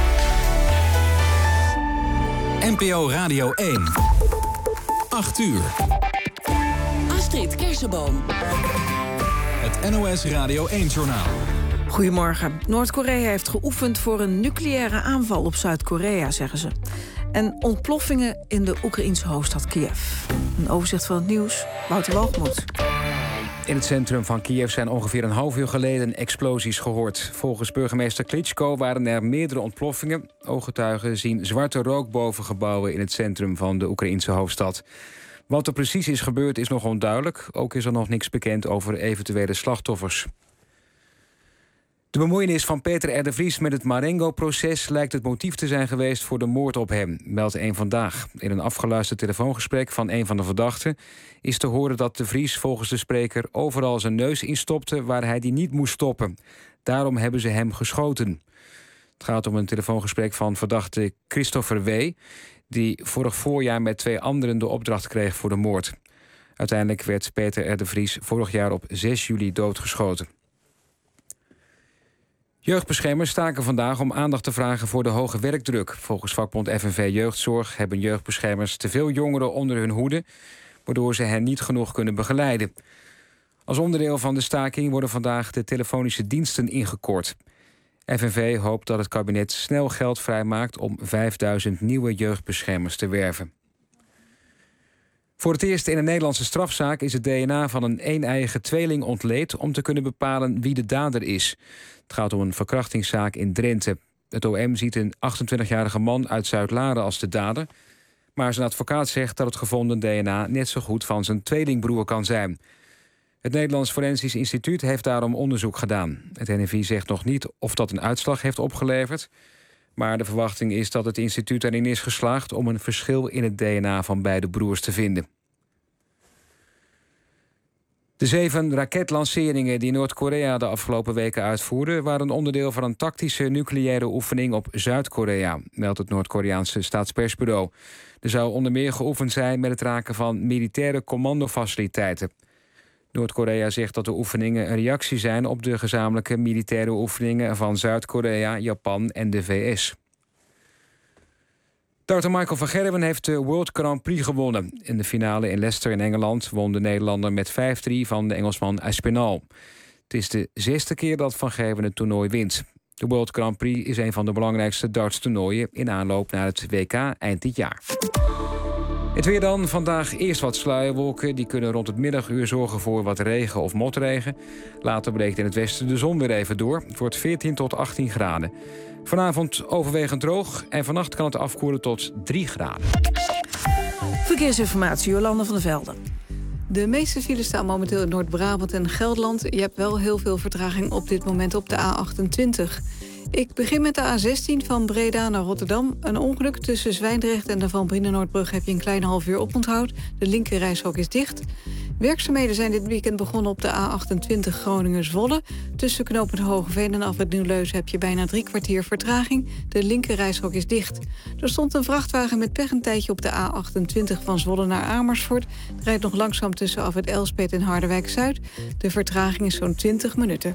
N P O Radio één. acht uur. Astrid Kersenboom. Het N O S Radio één-journaal. Goedemorgen. Noord-Korea heeft geoefend voor een nucleaire aanval op Zuid-Korea, zeggen ze. En ontploffingen in de Oekraïense hoofdstad Kiev. Een overzicht van het nieuws, Wouter Walgemoed. In het centrum van Kiev zijn ongeveer een half uur geleden explosies gehoord. Volgens burgemeester Klitschko waren er meerdere ontploffingen. Ooggetuigen zien zwarte rook boven gebouwen in het centrum van de Oekraïense hoofdstad. Wat er precies is gebeurd is nog onduidelijk. Ook is er nog niks bekend over eventuele slachtoffers. De bemoeienis van Peter R. de Vries met het Marengo-proces lijkt het motief te zijn geweest voor de moord op hem, meldt Eén Vandaag. In een afgeluisterd telefoongesprek van een van de verdachten is te horen dat de Vries volgens de spreker overal zijn neus instopte waar hij die niet moest stoppen. Daarom hebben ze hem geschoten. Het gaat om een telefoongesprek van verdachte Christopher W., die vorig voorjaar met twee anderen de opdracht kreeg voor de moord. Uiteindelijk werd Peter R. de Vries vorig jaar op zes juli doodgeschoten. Jeugdbeschermers staken vandaag om aandacht te vragen voor de hoge werkdruk. Volgens vakbond F N V Jeugdzorg hebben jeugdbeschermers te veel jongeren onder hun hoede, waardoor ze hen niet genoeg kunnen begeleiden. Als onderdeel van de staking worden vandaag de telefonische diensten ingekort. F N V hoopt dat het kabinet snel geld vrijmaakt om vijfduizend nieuwe jeugdbeschermers te werven. Voor het eerst in een Nederlandse strafzaak is het D N A van een een-eiige tweeling ontleed om te kunnen bepalen wie de dader is. Het gaat om een verkrachtingszaak in Drenthe. Het O M ziet een achtentwintigjarige man uit Zuidlaren als de dader, maar zijn advocaat zegt dat het gevonden D N A net zo goed van zijn tweelingbroer kan zijn. Het Nederlands Forensisch Instituut heeft daarom onderzoek gedaan. Het N F I zegt nog niet of dat een uitslag heeft opgeleverd, maar de verwachting is dat het instituut erin is geslaagd om een verschil in het D N A van beide broers te vinden. De zeven raketlanceringen die Noord-Korea de afgelopen weken uitvoerde waren onderdeel van een tactische nucleaire oefening op Zuid-Korea, meldt het Noord-Koreaanse staatspersbureau. Er zou onder meer geoefend zijn met het raken van militaire commandofaciliteiten. Noord-Korea zegt dat de oefeningen een reactie zijn op de gezamenlijke militaire oefeningen van Zuid-Korea, Japan en de V S. Darter Michael van Gerwen heeft de World Grand Prix gewonnen. In de finale in Leicester in Engeland won de Nederlander met vijf drie van de Engelsman Aspinall. Het is de zesde keer dat Van Gerwen het toernooi wint. De World Grand Prix is een van de belangrijkste dartstoernooien in aanloop naar het W K eind dit jaar. Het weer dan. Vandaag eerst wat sluierwolken. Die kunnen rond het middaguur zorgen voor wat regen of motregen. Later breekt in het westen de zon weer even door. Het wordt veertien tot achttien graden. Vanavond overwegend droog en vannacht kan het afkoelen tot drie graden. Verkeersinformatie, Jolanda van der Velde. De meeste files staan momenteel in Noord-Brabant en Gelderland. Je hebt wel heel veel vertraging op dit moment op de A achtentwintig. Ik begin met de A zestien van Breda naar Rotterdam. Een ongeluk tussen Zwijndrecht en de Van Brienenoordbrug heb je een klein half uur oponthoud. De linkerrijstrook is dicht. Werkzaamheden zijn dit weekend begonnen op de A achtentwintig Groningen-Zwolle. Tussen knooppunt Hogeveen en Afrit Nieuwleusen heb je bijna drie kwartier vertraging. De linkerrijstrook is dicht. Er stond een vrachtwagen met pech een tijdje op de A achtentwintig van Zwolle naar Amersfoort. Het rijdt nog langzaam tussen Afrit Elspeet en Harderwijk-Zuid. De vertraging is zo'n twintig minuten.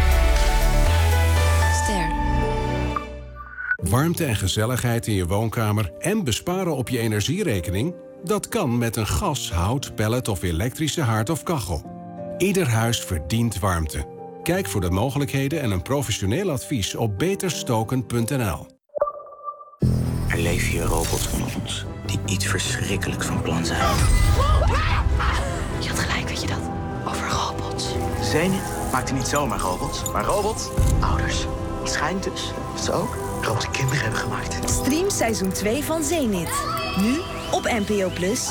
Ster. Warmte en gezelligheid in je woonkamer en besparen op je energierekening? Dat kan met een gas, hout, pellet of elektrische haard of kachel. Ieder huis verdient warmte. Kijk voor de mogelijkheden en een professioneel advies op beterstoken punt n l. Er leven hier robots onder ons die iets verschrikkelijks van plan zijn. Je had gelijk, weet je dat? Over robots. Zenith maakt niet zomaar robots, maar robots, ouders. Het schijnt dus dat ze ook robots die kinderen hebben gemaakt. Stream seizoen twee van Zenith. Nu op N P O plus.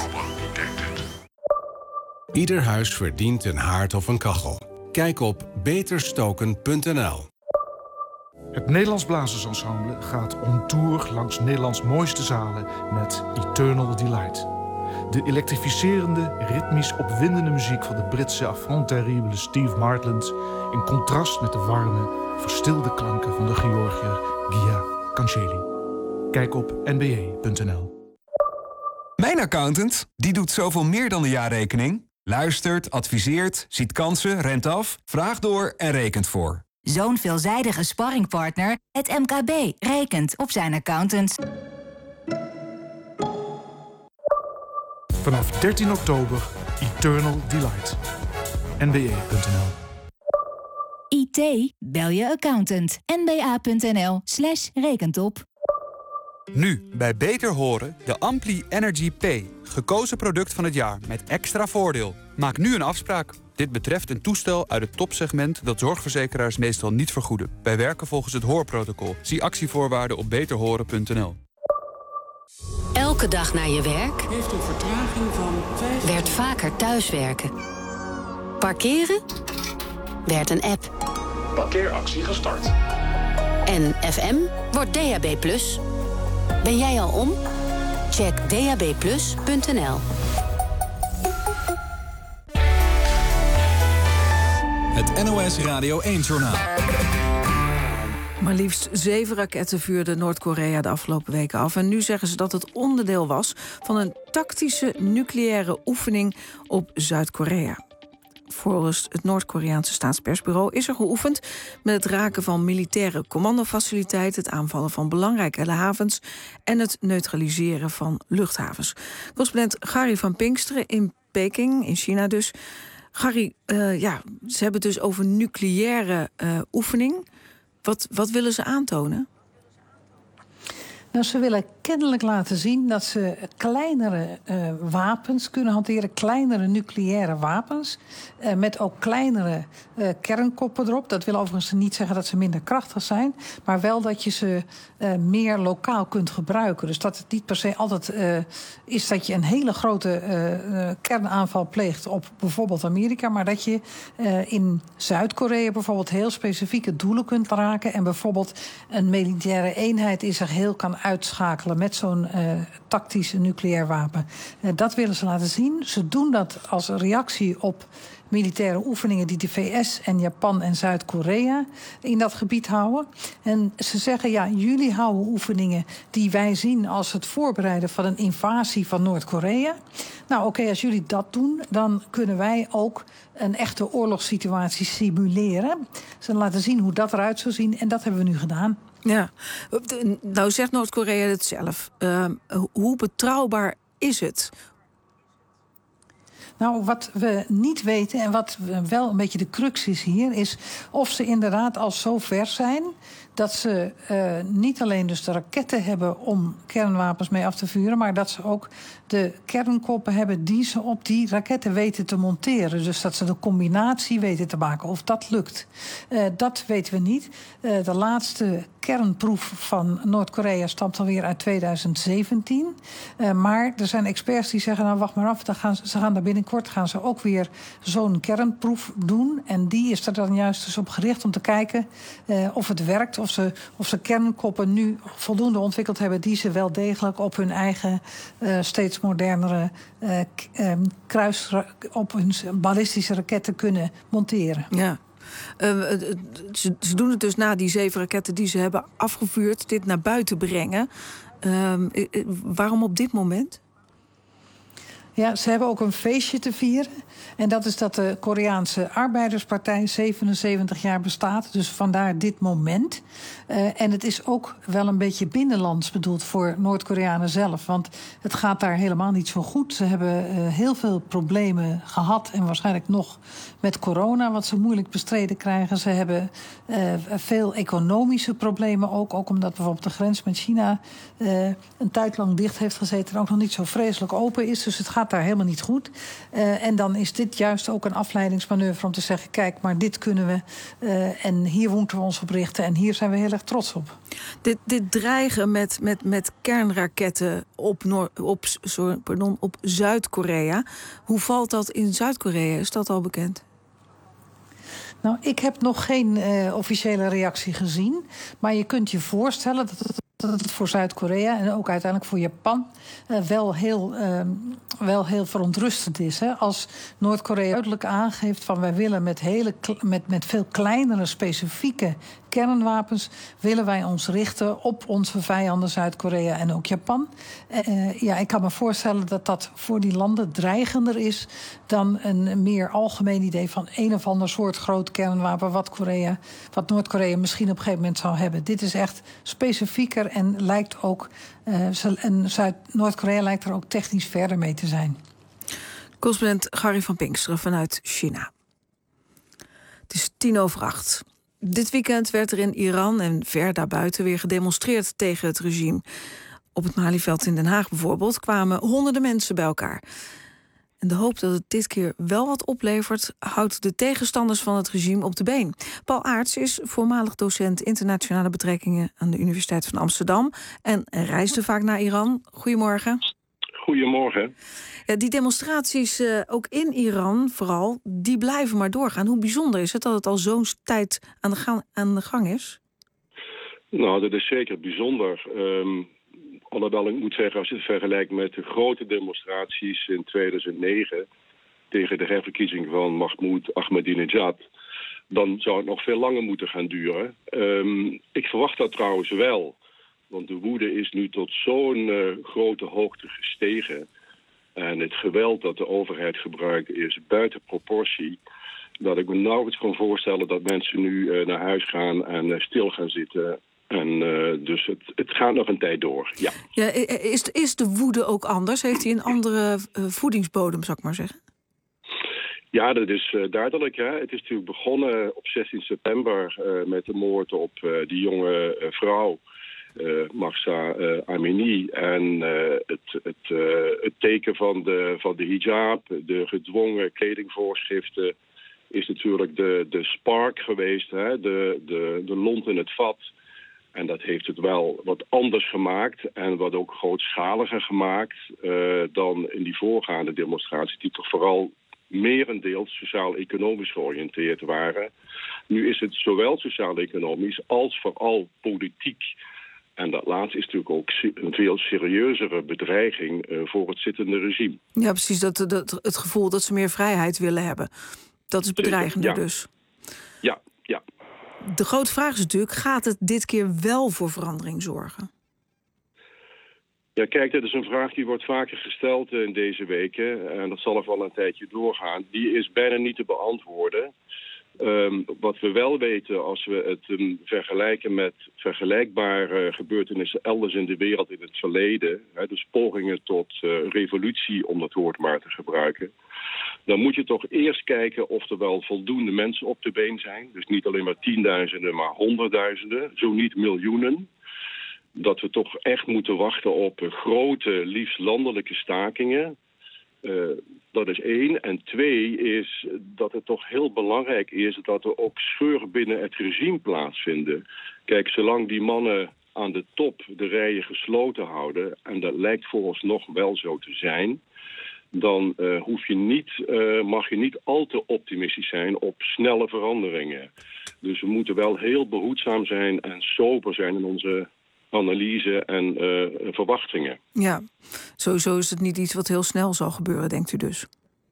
Ieder huis verdient een haard of een kachel. Kijk op beterstoken punt n l. Het Nederlands Blazersensemble gaat on tour langs Nederlands mooiste zalen met Eternal Delight. De elektrificerende, ritmisch opwindende muziek van de Britse affront terrible Steve Martland in contrast met de warme, verstilde klanken van de Georgiër Gia Canceli. Kijk op n b a punt n l. Mijn accountant, die doet zoveel meer dan de jaarrekening. Luistert, adviseert, ziet kansen, rent af, vraagt door en rekent voor. Zo'n veelzijdige sparringpartner, het M K B, rekent op zijn accountants. Vanaf dertien oktober, Eternal Delight. n b a punt n l. I T, bel je accountant. n b a punt n l slash rekentop. Nu, bij Beter Horen, de Ampli Energy P. Gekozen product van het jaar met extra voordeel. Maak nu een afspraak. Dit betreft een toestel uit het topsegment dat zorgverzekeraars meestal niet vergoeden. Wij werken volgens het hoorprotocol. Zie actievoorwaarden op beter horen punt n l. Elke dag naar je werk Heeft een vertraging van vijf... werd vaker thuiswerken. Parkeren werd een app. Parkeeractie gestart. En F M wordt D A B plus. Ben jij al om? Check d a b plus punt n l. Het N O S Radio één-journaal. Maar liefst zeven raketten vuurde Noord-Korea de afgelopen weken af. En nu zeggen ze dat het onderdeel was van een tactische nucleaire oefening op Zuid-Korea. Volgens het Noord-Koreaanse staatspersbureau is er geoefend met het raken van militaire commandofaciliteiten, het aanvallen van belangrijke havens en het neutraliseren van luchthavens. Correspondent Gary van Pinksteren in Peking, in China dus. Gary, uh, ja, ze hebben het dus over nucleaire uh, oefening. Wat, wat willen ze aantonen? Nou, ze willen kennelijk laten zien dat ze kleinere uh, wapens kunnen hanteren. Kleinere nucleaire wapens. Uh, met ook kleinere uh, kernkoppen erop. Dat wil overigens niet zeggen dat ze minder krachtig zijn. Maar wel dat je ze uh, meer lokaal kunt gebruiken. Dus dat het niet per se altijd uh, is dat je een hele grote uh, uh, kernaanval pleegt op bijvoorbeeld Amerika. Maar dat je uh, in Zuid-Korea bijvoorbeeld heel specifieke doelen kunt raken. En bijvoorbeeld een militaire eenheid in zich heel kan uitschakelen met zo'n uh, tactisch nucleair wapen. Uh, dat willen ze laten zien. Ze doen dat als reactie op militaire oefeningen die de V S en Japan en Zuid-Korea in dat gebied houden. En ze zeggen, ja, jullie houden oefeningen die wij zien als het voorbereiden van een invasie van Noord-Korea. Nou, oké, okay, als jullie dat doen, dan kunnen wij ook een echte oorlogssituatie simuleren. Ze laten zien hoe dat eruit zou zien en dat hebben we nu gedaan. Ja, nou zegt Noord-Korea het zelf. Uh, hoe betrouwbaar is het? Nou, wat we niet weten en wat wel een beetje de crux is hier, is of ze inderdaad al zo ver zijn dat ze uh, niet alleen dus de raketten hebben om kernwapens mee af te vuren, maar dat ze ook de kernkoppen hebben die ze op die raketten weten te monteren. Dus dat ze de combinatie weten te maken. Of dat lukt, uh, dat weten we niet. Uh, de laatste kernproef van Noord-Korea stamt alweer uit tweeduizend zeventien. Uh, maar er zijn experts die zeggen, nou wacht maar af, dan gaan ze, ze gaan daar binnenkort gaan ze ook weer zo'n kernproef doen. En die is er dan juist dus op gericht om te kijken uh, of het werkt. Of ze, of ze kernkoppen nu voldoende ontwikkeld hebben die ze wel degelijk op hun eigen uh, steeds modernere uh, k- um, kruis op hun ballistische raketten kunnen monteren. Ja. Uh, ze, ze doen het dus na die zeven raketten die ze hebben afgevuurd, dit naar buiten brengen. Uh, uh, waarom op dit moment? Ja, ze hebben ook een feestje te vieren. En dat is dat de Koreaanse Arbeiderspartij zevenenzeventig jaar bestaat. Dus vandaar dit moment. Uh, en het is ook wel een beetje binnenlands bedoeld voor Noord-Koreanen zelf. Want het gaat daar helemaal niet zo goed. Ze hebben uh, heel veel problemen gehad en waarschijnlijk nog met corona, wat ze moeilijk bestreden krijgen. Ze hebben uh, veel economische problemen ook. Ook omdat bijvoorbeeld de grens met China uh, een tijd lang dicht heeft gezeten en ook nog niet zo vreselijk open is. Dus het gaat daar helemaal niet goed. Uh, en dan is dit juist ook een afleidingsmanoeuvre om te zeggen, kijk, maar dit kunnen we uh, en hier moeten we ons op richten en hier zijn we heel erg trots op. Dit, dit dreigen met, met, met kernraketten op, Noor, op, sorry, pardon, op Zuid-Korea. Hoe valt dat in Zuid-Korea? Is dat al bekend? Nou, ik heb nog geen uh, officiële reactie gezien. Maar je kunt je voorstellen dat het, dat het voor Zuid-Korea en ook uiteindelijk voor Japan uh, wel, heel, uh, wel heel verontrustend is. Hè? Als Noord-Korea duidelijk aangeeft van wij willen met, hele, met, met veel kleinere specifieke kernwapens willen wij ons richten op onze vijanden Zuid-Korea en ook Japan. Uh, ja, ik kan me voorstellen dat dat voor die landen dreigender is dan een meer algemeen idee van een of ander soort groot kernwapen wat, Korea, wat Noord-Korea misschien op een gegeven moment zou hebben. Dit is echt specifieker en lijkt ook, uh, en Zuid-Noord-Korea lijkt er ook technisch verder mee te zijn. Correspondent Gary van Pinksteren vanuit China. Het is tien over acht. Dit weekend werd er in Iran en ver daarbuiten weer gedemonstreerd tegen het regime. Op het Malieveld in Den Haag bijvoorbeeld kwamen honderden mensen bij elkaar. En de hoop dat het dit keer wel wat oplevert, houdt de tegenstanders van het regime op de been. Paul Aerts is voormalig docent internationale betrekkingen aan de Universiteit van Amsterdam en reisde vaak naar Iran. Goedemorgen. Goedemorgen. Ja, die demonstraties, uh, ook in Iran vooral, die blijven maar doorgaan. Hoe bijzonder is het dat het al zo'n tijd aan de gang, aan de gang is? Nou, dat is zeker bijzonder. Um, alhoewel ik moet zeggen, als je het vergelijkt met de grote demonstraties in tweeduizend negen... tegen de herverkiezing van Mahmoud Ahmadinejad, dan zou het nog veel langer moeten gaan duren. Um, ik verwacht dat trouwens wel. Want de woede is nu tot zo'n uh, grote hoogte gestegen. En het geweld dat de overheid gebruikt is buiten proportie. Dat ik me nauwelijks kan voorstellen dat mensen nu uh, naar huis gaan en uh, stil gaan zitten. En uh, dus het, het gaat nog een tijd door, ja. Ja, is, is de woede ook anders? Heeft hij een andere uh, voedingsbodem, zou ik maar zeggen? Ja, dat is uh, duidelijk. Hè. Het is natuurlijk begonnen op zestien september uh, met de moord op uh, die jonge uh, vrouw. uh, Mahsa uh, Amini en uh, het, het, uh, het teken van de, van de hijab, de gedwongen kledingvoorschriften, is natuurlijk de, de spark geweest, hè? De, de, de lont in het vat. En dat heeft het wel wat anders gemaakt en wat ook grootschaliger gemaakt uh, dan in die voorgaande demonstraties, die toch vooral merendeels sociaal-economisch georiënteerd waren. Nu is het zowel sociaal-economisch als vooral politiek. En dat laatste is natuurlijk ook een veel serieuzere bedreiging uh, voor het zittende regime. Ja, precies. Dat, dat, het gevoel dat ze meer vrijheid willen hebben. Dat is bedreigender ja. dus. Ja, ja. De grote vraag is natuurlijk, gaat het dit keer wel voor verandering zorgen? Ja, kijk, dat is een vraag die wordt vaker gesteld in deze weken. En dat zal nog wel een tijdje doorgaan. Die is bijna niet te beantwoorden. Um, wat we wel weten, als we het um, vergelijken met vergelijkbare gebeurtenissen elders in de wereld in het verleden, hè, dus pogingen tot uh, revolutie, om dat woord maar te gebruiken, dan moet je toch eerst kijken of er wel voldoende mensen op de been zijn. Dus niet alleen maar tienduizenden, maar honderdduizenden, zo niet miljoenen. Dat we toch echt moeten wachten op uh, grote, liefst landelijke stakingen. Uh, dat is één. En twee is dat het toch heel belangrijk is dat er ook scheuren binnen het regime plaatsvinden. Kijk, zolang die mannen aan de top de rijen gesloten houden, en dat lijkt vooralsnog wel zo te zijn, dan uh, hoef je niet, uh, mag je niet al te optimistisch zijn op snelle veranderingen. Dus we moeten wel heel behoedzaam zijn en sober zijn in onze analyse en uh, verwachtingen. Ja, sowieso is het niet iets wat heel snel zal gebeuren, denkt u dus?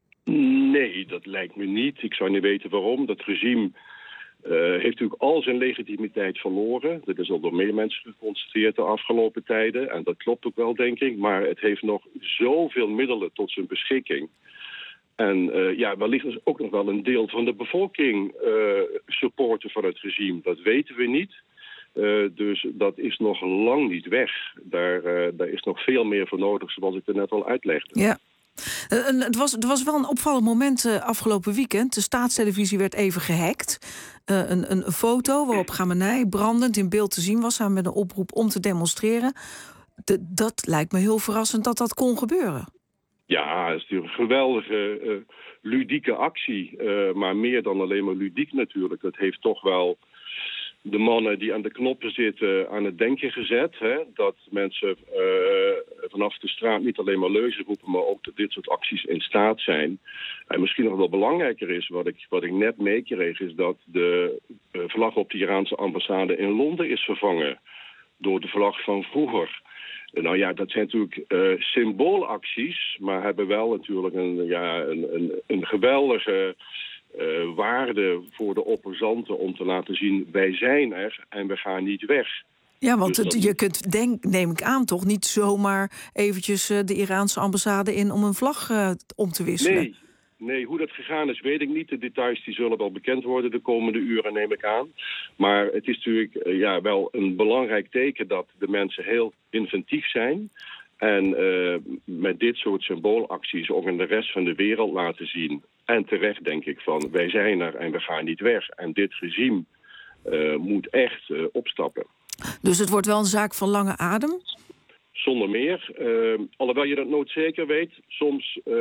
Nee, dat lijkt me niet. Ik zou niet weten waarom. Dat regime uh, heeft natuurlijk al zijn legitimiteit verloren. Dat is al door meer mensen geconstateerd de afgelopen tijden. En dat klopt ook wel, denk ik. Maar het heeft nog zoveel middelen tot zijn beschikking. En uh, ja, wellicht is ook nog wel een deel van de bevolking uh, supporter van het regime. Dat weten we niet. Uh, dus dat is nog lang niet weg. Daar, uh, daar is nog veel meer voor nodig, zoals ik er net al uitlegde. Ja. Uh, het was, er was wel een opvallend moment uh, afgelopen weekend. De staatstelevisie werd even gehackt. Uh, een, een foto waarop Khamenei brandend in beeld te zien was, samen met een oproep om te demonstreren. De, dat lijkt me heel verrassend dat dat kon gebeuren. Ja, het is natuurlijk een geweldige, uh, ludieke actie. Uh, maar meer dan alleen maar ludiek natuurlijk. Het heeft toch wel de mannen die aan de knoppen zitten aan het denken gezet. Hè? Dat mensen uh, vanaf de straat niet alleen maar leuzen roepen, maar ook dat dit soort acties in staat zijn. En misschien nog wel belangrijker is, wat ik, wat ik net meekreeg, is dat de uh, vlag op de Iraanse ambassade in Londen is vervangen door de vlag van vroeger. Nou ja, dat zijn natuurlijk uh, symboolacties, maar hebben wel natuurlijk een, ja, een, een, een geweldige Uh, waarde voor de opposanten om te laten zien, wij zijn er en we gaan niet weg. Ja, want dus het, dat... je kunt, denk, neem ik aan, toch niet zomaar eventjes uh, de Iraanse ambassade in om een vlag uh, om te wisselen? Nee, nee, hoe dat gegaan is, weet ik niet. De details die zullen wel bekend worden de komende uren, neem ik aan. Maar het is natuurlijk uh, ja, wel een belangrijk teken dat de mensen heel inventief zijn. En uh, met dit soort symboolacties ook in de rest van de wereld laten zien. En terecht denk ik van, wij zijn er en we gaan niet weg. En dit regime uh, moet echt uh, opstappen. Dus het wordt wel een zaak van lange adem? Zonder meer. Uh, alhoewel je dat nooit zeker weet. Soms, uh,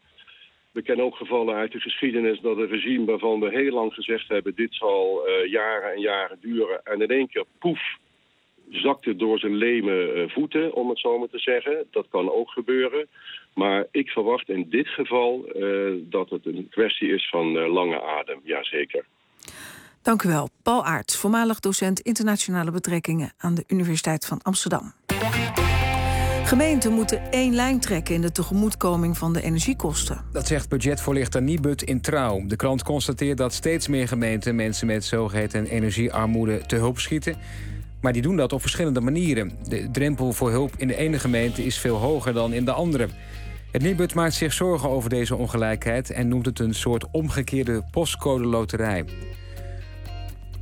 we kennen ook gevallen uit de geschiedenis dat een regime waarvan we heel lang gezegd hebben, dit zal uh, jaren en jaren duren. En in één keer, poef, zakte door zijn leme uh, voeten, om het zo maar te zeggen. Dat kan ook gebeuren. Maar ik verwacht in dit geval uh, dat het een kwestie is van uh, lange adem. Jazeker. Dank u wel. Paul Aerts, voormalig docent internationale betrekkingen aan de Universiteit van Amsterdam. Gemeenten moeten één lijn trekken in de tegemoetkoming van de energiekosten. Dat zegt budgetvoorlichter Nibud in Trouw. De krant constateert dat steeds meer gemeenten mensen met zogeheten energiearmoede te hulp schieten. Maar die doen dat op verschillende manieren. De drempel voor hulp in de ene gemeente is veel hoger dan in de andere. Het Nibud maakt zich zorgen over deze ongelijkheid en noemt het een soort omgekeerde postcode loterij.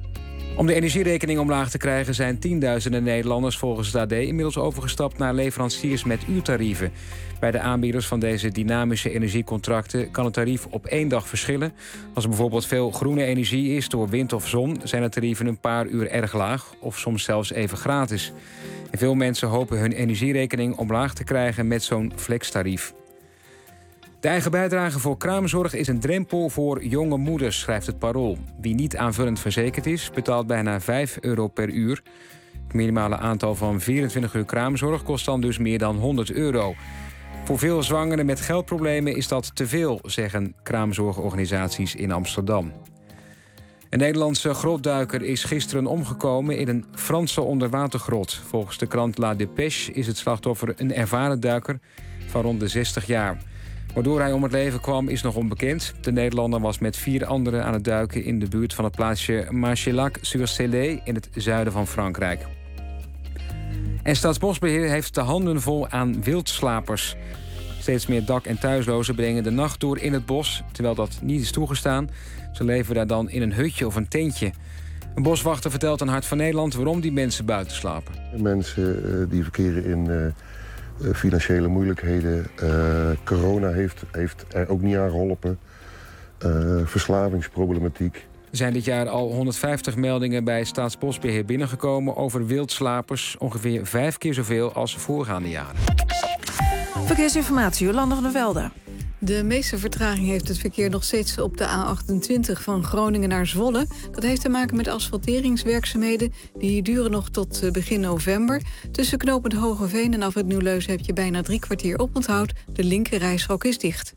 Om de energierekening omlaag te krijgen zijn tienduizenden Nederlanders volgens het A D inmiddels overgestapt naar leveranciers met uurtarieven. Bij de aanbieders van deze dynamische energiecontracten kan het tarief op één dag verschillen. Als er bijvoorbeeld veel groene energie is door wind of zon, zijn de tarieven een paar uur erg laag of soms zelfs even gratis. En veel mensen hopen hun energierekening omlaag te krijgen met zo'n flextarief. De eigen bijdrage voor kraamzorg is een drempel voor jonge moeders, schrijft het Parool. Wie niet aanvullend verzekerd is, betaalt bijna vijf euro per uur. Het minimale aantal van vierentwintig uur kraamzorg kost dan dus meer dan honderd euro. Voor veel zwangeren met geldproblemen is dat te veel, zeggen kraamzorgorganisaties in Amsterdam. Een Nederlandse grotduiker is gisteren omgekomen in een Franse onderwatergrot. Volgens de krant La Dépêche is het slachtoffer een ervaren duiker van rond de zestig jaar. Waardoor hij om het leven kwam is nog onbekend. De Nederlander was met vier anderen aan het duiken in de buurt van het plaatsje Marchellac-sur-Célé in het zuiden van Frankrijk. En Staatsbosbeheer heeft de handen vol aan wildslapers. Steeds meer dak- en thuislozen brengen de nacht door in het bos, terwijl dat niet is toegestaan. Ze leven daar dan in een hutje of een tentje. Een boswachter vertelt aan Hart van Nederland waarom die mensen buiten slapen. Mensen uh, die verkeren in uh, financiële moeilijkheden. Uh, corona heeft, heeft er ook niet aan geholpen. Uh, verslavingsproblematiek. Er zijn dit jaar al honderdvijftig meldingen bij Staatsbosbeheer binnengekomen over wildslapers. Ongeveer vijf keer zoveel als voorgaande jaren. Verkeersinformatie, Jolanda van der Velde. De meeste vertraging heeft het verkeer nog steeds op de A achtentwintig van Groningen naar Zwolle. Dat heeft te maken met asfalteringswerkzaamheden. Die duren nog tot begin november. Tussen knooppunt Hogeveen en Afrit Nieuwleusen heb je bijna drie kwartier oponthoud. De linker rijstrook is dicht.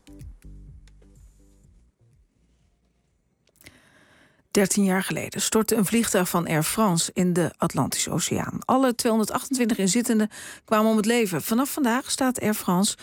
dertien jaar geleden stortte een vliegtuig van Air France in de Atlantische Oceaan. Alle tweehonderdachtentwintig inzittenden kwamen om het leven. Vanaf vandaag staat Air France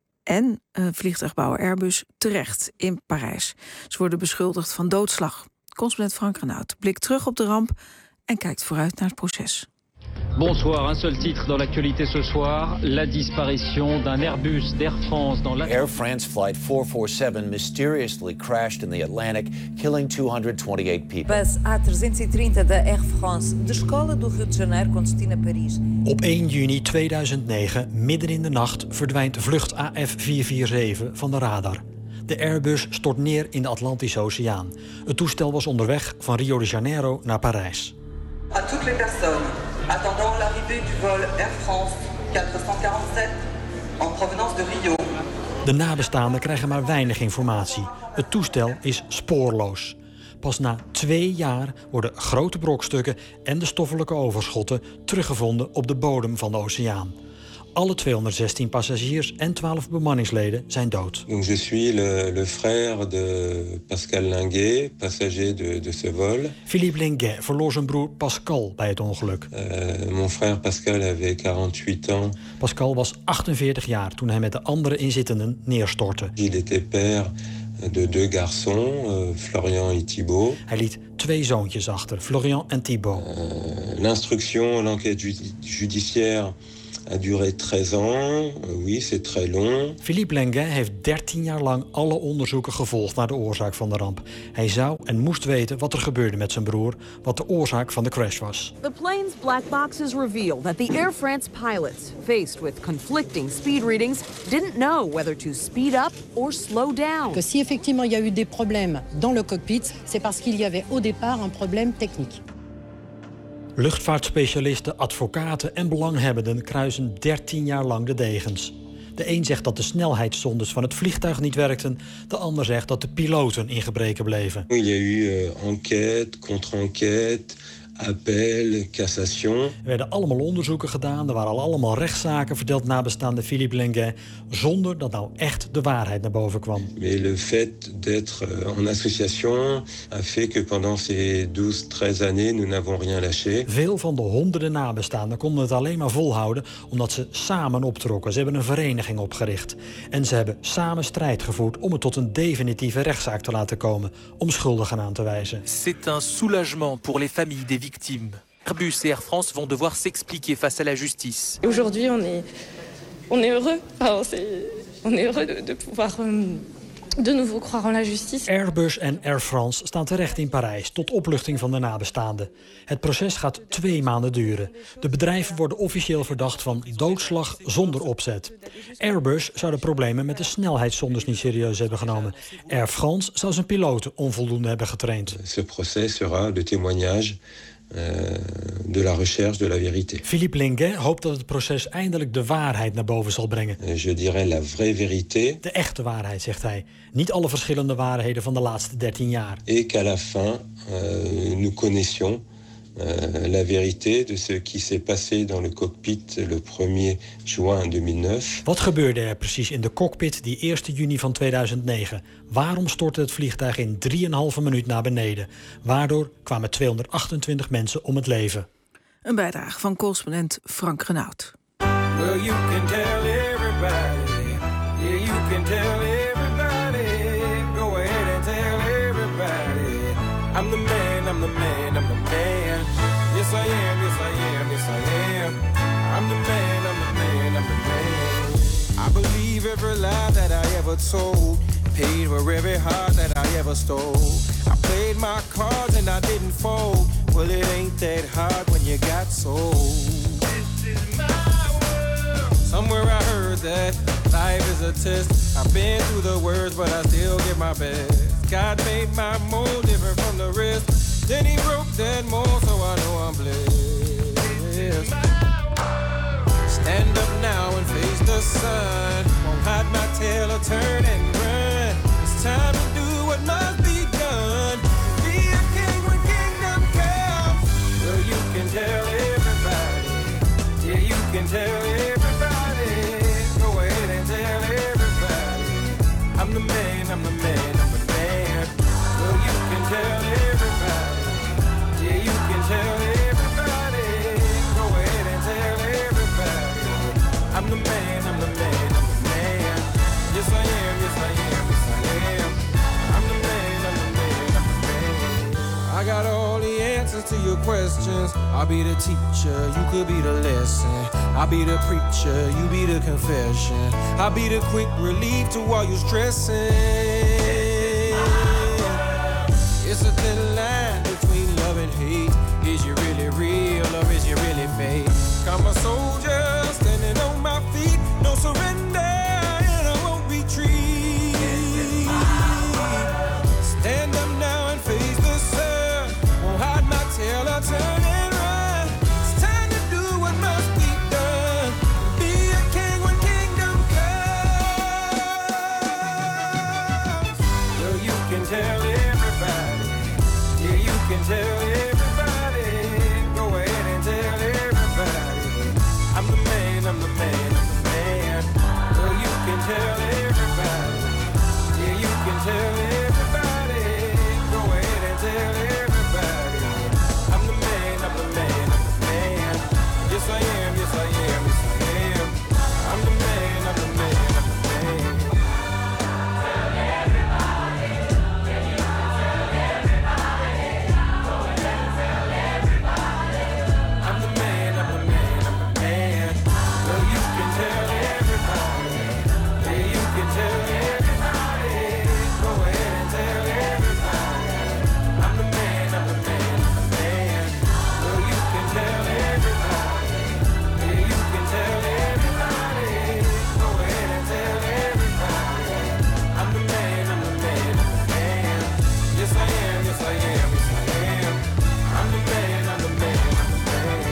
en uh, vliegtuigbouwer Airbus terecht in Parijs. Ze worden beschuldigd van doodslag. Correspondent Frank Renaud blikt terug op de ramp en kijkt vooruit naar het proces. Bonsoir, un seul titre dans l'actualité ce soir, la disparition d'un Airbus d'Air France dans la... Air France flight four forty-seven mysteriously crashed in the Atlantic, killing two hundred twenty-eight people. Bus A trezentos e trinta da Air France descola do Rio de Janeiro com destino a Paris. Op één juni tweeduizend negen, midden in de nacht, verdwijnt vlucht A F vier vier zeven van de radar. De Airbus stort neer in de Atlantische Oceaan. Het toestel was onderweg van Rio de Janeiro naar Parijs. À toutes les personnes attendant l'arrivée du vol Air France vierhonderdzevenenveertig en provenance de Rio. De nabestaanden krijgen maar weinig informatie. Het toestel is spoorloos. Pas na twee jaar worden grote brokstukken en de stoffelijke overschotten teruggevonden op de bodem van de oceaan. Alle tweehonderdzestien passagiers en twaalf bemanningsleden zijn dood. Donc je suis le, le frère de Pascal Linguet, passager de, de ce vol. Philippe Linguet verloor zijn broer Pascal bij het ongeluk. Uh, mon frère Pascal avait quarante-huit ans. Pascal was achtenveertig jaar toen hij met de andere inzittenden neerstortte. Il était père de deux garçons, uh, Florian et Thibault. Hij liet twee zoontjes achter, Florian en Thibault. Uh, L'instruction, l'enquête ju- judiciaire a duré treize ans. Oui, c'est très long. Philippe Lenguet heeft dertien jaar lang alle onderzoeken gevolgd naar de oorzaak van de ramp. Hij zou en moest weten wat er gebeurde met zijn broer, wat de oorzaak van de crash was. The plane's black boxes reveal that the Air France pilots, faced with conflicting speed readings, didn't know whether to speed up or slow down. Que si effectivement il y a eu des problèmes dans le cockpit, c'est parce qu'il y avait au départ un problème technique. Luchtvaartspecialisten, advocaten en belanghebbenden kruisen dertien jaar lang de degens. De een zegt dat de snelheidszondes van het vliegtuig niet werkten. De ander zegt dat de piloten in gebreken bleven. Il y a eu uh, enquête, contre-enquête, appel, cassation. Er werden allemaal onderzoeken gedaan. Er waren al allemaal rechtszaken, vertelt nabestaande Philippe Lenguet, zonder dat nou echt de waarheid naar boven kwam. Mais le fait d'être en association a fait que pendant ces douze, treize années nous n'avons rien lâché. Veel van de honderden nabestaanden konden het alleen maar volhouden omdat ze samen optrokken. Ze hebben een vereniging opgericht. En ze hebben samen strijd gevoerd om het tot een definitieve rechtszaak te laten komen, om schuldigen aan te wijzen. C'est un soulagement pour les familles des victimes. Airbus et Air France vont devoir s'expliquer face à la justice. Aujourd'hui, on est, on est heureux. Enfin, c'est, on est heureux de, de pouvoir euh, de nouveau croire en la justice. Airbus en Air France staan terecht in Parijs tot opluchting van de nabestaanden. Het proces gaat twee maanden duren. De bedrijven worden officieel verdacht van doodslag zonder opzet. Airbus zou de problemen met de snelheidszonders niet serieus hebben genomen. Air France zou zijn piloten onvoldoende hebben getraind. Ce proces sera le témoignage de la recherche de la vérité. Philippe Linguet hoopt dat het proces eindelijk de waarheid naar boven zal brengen. Je dirais la vraie vérité. De echte waarheid, zegt hij. Niet alle verschillende waarheden van de laatste dertien jaar. Et qu'à la fin, euh, nous connaissions euh, la vérité de ce qui s'est passé dans le cockpit le premier juin tweeduizend negen. Wat gebeurde er precies in de cockpit die eerste juni van tweeduizend negen? Waarom stortte het vliegtuig in drieënhalve minuut naar beneden? Waardoor kwamen tweehonderdachtentwintig mensen om het leven. Een bijdrage van correspondent Frank Renaud. Well, you can tell everybody. Yeah, you can tell everybody. Go ahead and tell everybody. I'm the man, I'm the man, I'm the man. Yes, I am, yes, I am, yes, I am. I'm the man, I'm the man, I'm the man. I believe every lie that I ever told. Paid for every heart that I ever stole. I played my cards and I didn't fold. Well, it ain't that hard when you got sold. This is my world. Somewhere I heard that life is a test. I've been through the worst, but I still give my best. God made my mold different from the rest. Then he broke that mold, so I know I'm blessed. Stand up now and face the sun. Won't hide my tail or turn and run. It's time to do what must be done. Be a king when kingdom comes. Well, you can tell everybody. Yeah, you can tell everybody. Go ahead and tell everybody. I'm the man, I'm the man, I'm the man. Well, you can tell everybody. Yeah, you can tell everybody. Go ahead and tell everybody. I'm the man, I'm the man, I'm the man. Yes, I am, yes, I am, yes, I am. I'm the man, I'm the man, I'm the man. I got all the answers to your questions. I'll be the teacher, you could be the lesson. I'll be the preacher, you be the confession. I'll be the quick relief to all your stressing. It's a thin line between love and hate. Is you really real or is you really fake? I'm a soldier standing on my feet. No surrender and I won't retreat. Stand up now and face the sun. Won't hide my tail or turn and run. It's time to do what must be done. Be a king when kingdom comes. Well, you can tell everybody. Yeah, you can tell everybody. Go ahead and tell everybody. I'm the man, I'm the man, I'm the man. Well, you can tell everybody. Yeah, you can tell everybody. Go ahead and tell everybody. I'm the man, I'm the man, I'm the man. Yes, I am, yes, I am, yes, I am. I'm the man, I'm the man, I'm the man. Tell everybody. Yeah, you can tell everybody. Go ahead and tell everybody. I'm the man, I'm the man, I'm the man. Well, you can tell everybody. Yeah, you can tell everybody. Go ahead and tell everybody. I'm the man, I'm the man, I'm the man. Well, you can tell everybody. Yeah, you can tell everybody. Go ahead and tell everybody. I'm the man, I'm the man, I'm the man. Yes, I am, yes, I am, yes, I am. I'm the man, I'm the man, I'm the man.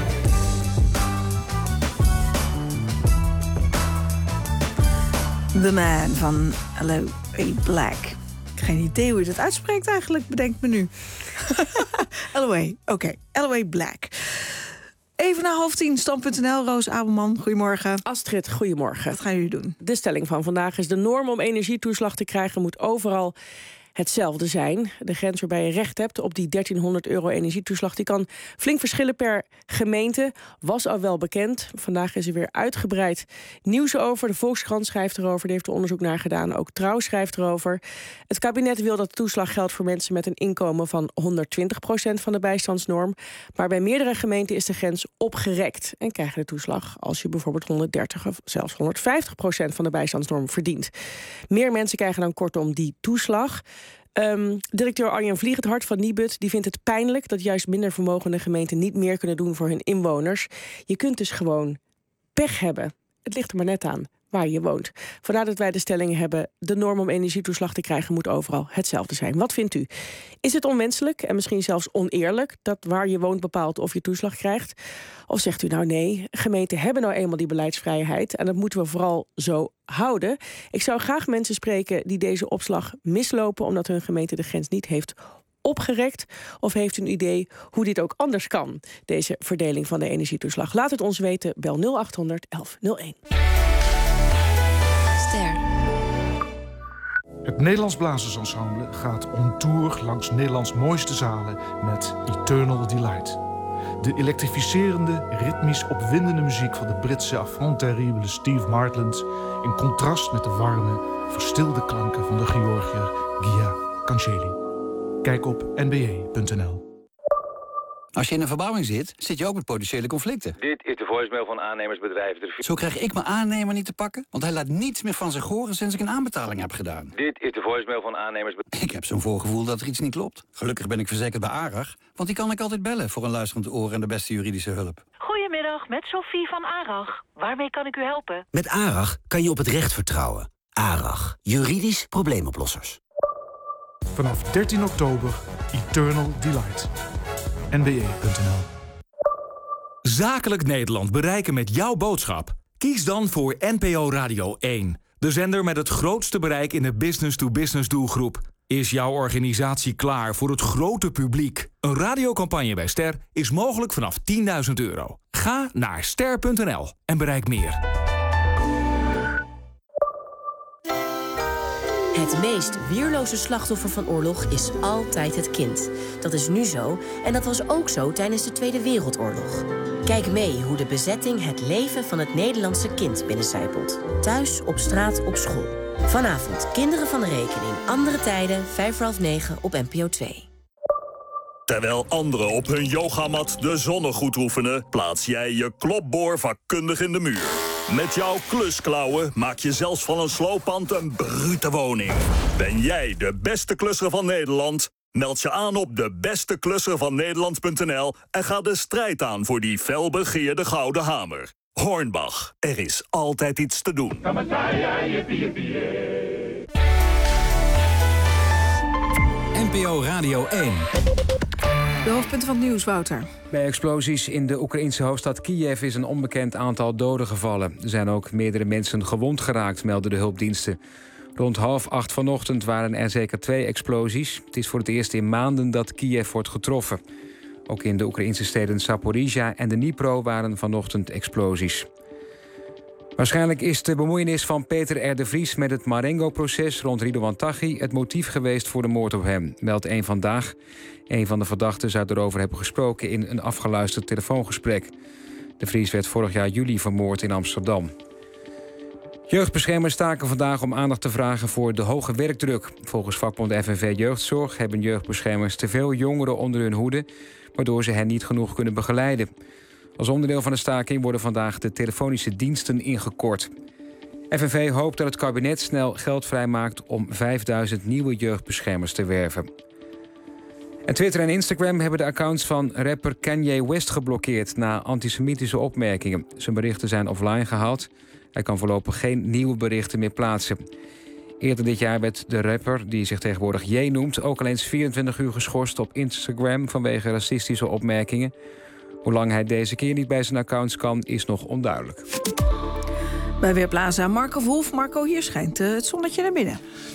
The Man van L O A Black. Geen idee hoe je dat uitspreekt eigenlijk, bedenk me nu. L O A, oké. Okay. L O A Black. Even na half tien, stand punt n l. Roos Abelman, goedemorgen. Astrid, goedemorgen. Wat gaan jullie doen? De stelling van vandaag is: de norm om energietoeslag te krijgen moet overal hetzelfde zijn. De grens waarbij je recht hebt op die dertienhonderd euro energietoeslag... die kan flink verschillen per gemeente. Was al wel bekend. Vandaag is er weer uitgebreid nieuws over. De Volkskrant schrijft erover, die heeft er onderzoek naar gedaan. Ook Trouw schrijft erover. Het kabinet wil dat de toeslag geldt voor mensen met een inkomen van honderdtwintig procent van de bijstandsnorm. Maar bij meerdere gemeenten is de grens opgerekt. En krijg je de toeslag als je bijvoorbeeld honderddertig of zelfs honderdvijftig procent van de bijstandsnorm verdient. Meer mensen krijgen dan kortom die toeslag. Um, directeur Arjen Vliegenthart van Nibud die vindt het pijnlijk dat juist minder vermogende gemeenten niet meer kunnen doen voor hun inwoners. Je kunt dus gewoon pech hebben. Het ligt er maar net aan waar je woont. Vandaar dat wij de stelling hebben: de norm om energietoeslag te krijgen moet overal hetzelfde zijn. Wat vindt u? Is het onwenselijk en misschien zelfs oneerlijk dat waar je woont bepaalt of je toeslag krijgt? Of zegt u nou nee, gemeenten hebben nou eenmaal die beleidsvrijheid en dat moeten we vooral zo houden? Ik zou graag mensen spreken die deze opslag mislopen omdat hun gemeente de grens niet heeft opgerekt. Of heeft u een idee hoe dit ook anders kan, deze verdeling van de energietoeslag? Laat het ons weten, bel nul acht honderd elf nul één. Het Nederlands Blazersensemble gaat on tour langs Nederlands mooiste zalen met Eternal Delight. De elektrificerende, ritmisch opwindende muziek van de Britse affront terrible Steve Martland in contrast met de warme, verstilde klanken van de Georgiër Gia Canceli. Kijk op n b a punt n l. Als je in een verbouwing zit, zit je ook met potentiële conflicten. Dit is de voicemail van aannemersbedrijf De Zo krijg ik mijn aannemer niet te pakken, want hij laat niets meer van zich horen sinds ik een aanbetaling heb gedaan. Dit is de voicemail van aannemersbedrijf. Ik heb zo'n voorgevoel dat er iets niet klopt. Gelukkig ben ik verzekerd bij ARAG, want die kan ik altijd bellen voor een luisterend oor en de beste juridische hulp. Goedemiddag, met Sophie van ARAG. Waarmee kan ik u helpen? Met ARAG kan je op het recht vertrouwen. ARAG, juridisch probleemoplossers. Vanaf dertien oktober, Eternal Delight. n b a punt n l. Zakelijk Nederland bereiken met jouw boodschap. Kies dan voor N P O Radio één. De zender met het grootste bereik in de business-to-business doelgroep. Is jouw organisatie klaar voor het grote publiek? Een radiocampagne bij Ster is mogelijk vanaf tienduizend euro. Ga naar ster punt n l en bereik meer. Het meest weerloze slachtoffer van oorlog is altijd het kind. Dat is nu zo en dat was ook zo tijdens de Tweede Wereldoorlog. Kijk mee hoe de bezetting het leven van het Nederlandse kind binnencijpelt. Thuis, op straat, op school. Vanavond Kinderen van de Rekening. Andere tijden, vijf voor half negen op N P O twee. Terwijl anderen op hun yogamat de zonnegoed oefenen, plaats jij je klopboor vakkundig in de muur. Met jouw klusklauwen maak je zelfs van een slooppand een brute woning. Ben jij de beste klusser van Nederland? Meld je aan op de beste klusser van Nederland punt n l en ga de strijd aan voor die felbegeerde gouden hamer. Hornbach, er is altijd iets te doen. N P O Radio één. De hoofdpunten van het nieuws, Wouter. Bij explosies in de Oekraïnse hoofdstad Kiev is een onbekend aantal doden gevallen. Er zijn ook meerdere mensen gewond geraakt, melden de hulpdiensten. Rond half acht vanochtend waren er zeker twee explosies. Het is voor het eerst in maanden dat Kiev wordt getroffen. Ook in de Oekraïnse steden Zaporizhia en Dnipro waren vanochtend explosies. Waarschijnlijk is de bemoeienis van Peter R. de Vries met het Marengo-proces rond Ridouan Taghi het motief geweest voor de moord op hem, meldt één Vandaag. Een van de verdachten zou erover hebben gesproken in een afgeluisterd telefoongesprek. De Vries werd vorig jaar juli vermoord in Amsterdam. Jeugdbeschermers staken vandaag om aandacht te vragen voor de hoge werkdruk. Volgens vakbond F N V Jeugdzorg hebben jeugdbeschermers te veel jongeren onder hun hoede, waardoor ze hen niet genoeg kunnen begeleiden. Als onderdeel van de staking worden vandaag de telefonische diensten ingekort. F N V hoopt dat het kabinet snel geld vrijmaakt om vijfduizend nieuwe jeugdbeschermers te werven. En Twitter en Instagram hebben de accounts van rapper Kanye West geblokkeerd na antisemitische opmerkingen. Zijn berichten zijn offline gehaald. Hij kan voorlopig geen nieuwe berichten meer plaatsen. Eerder dit jaar werd de rapper, die zich tegenwoordig J noemt, ook al eens vierentwintig uur geschorst op Instagram vanwege racistische opmerkingen. Hoe lang hij deze keer niet bij zijn accounts kan, is nog onduidelijk. Bij Weerplaza Marco Wolf. Marco, hier schijnt uh, het zonnetje naar binnen.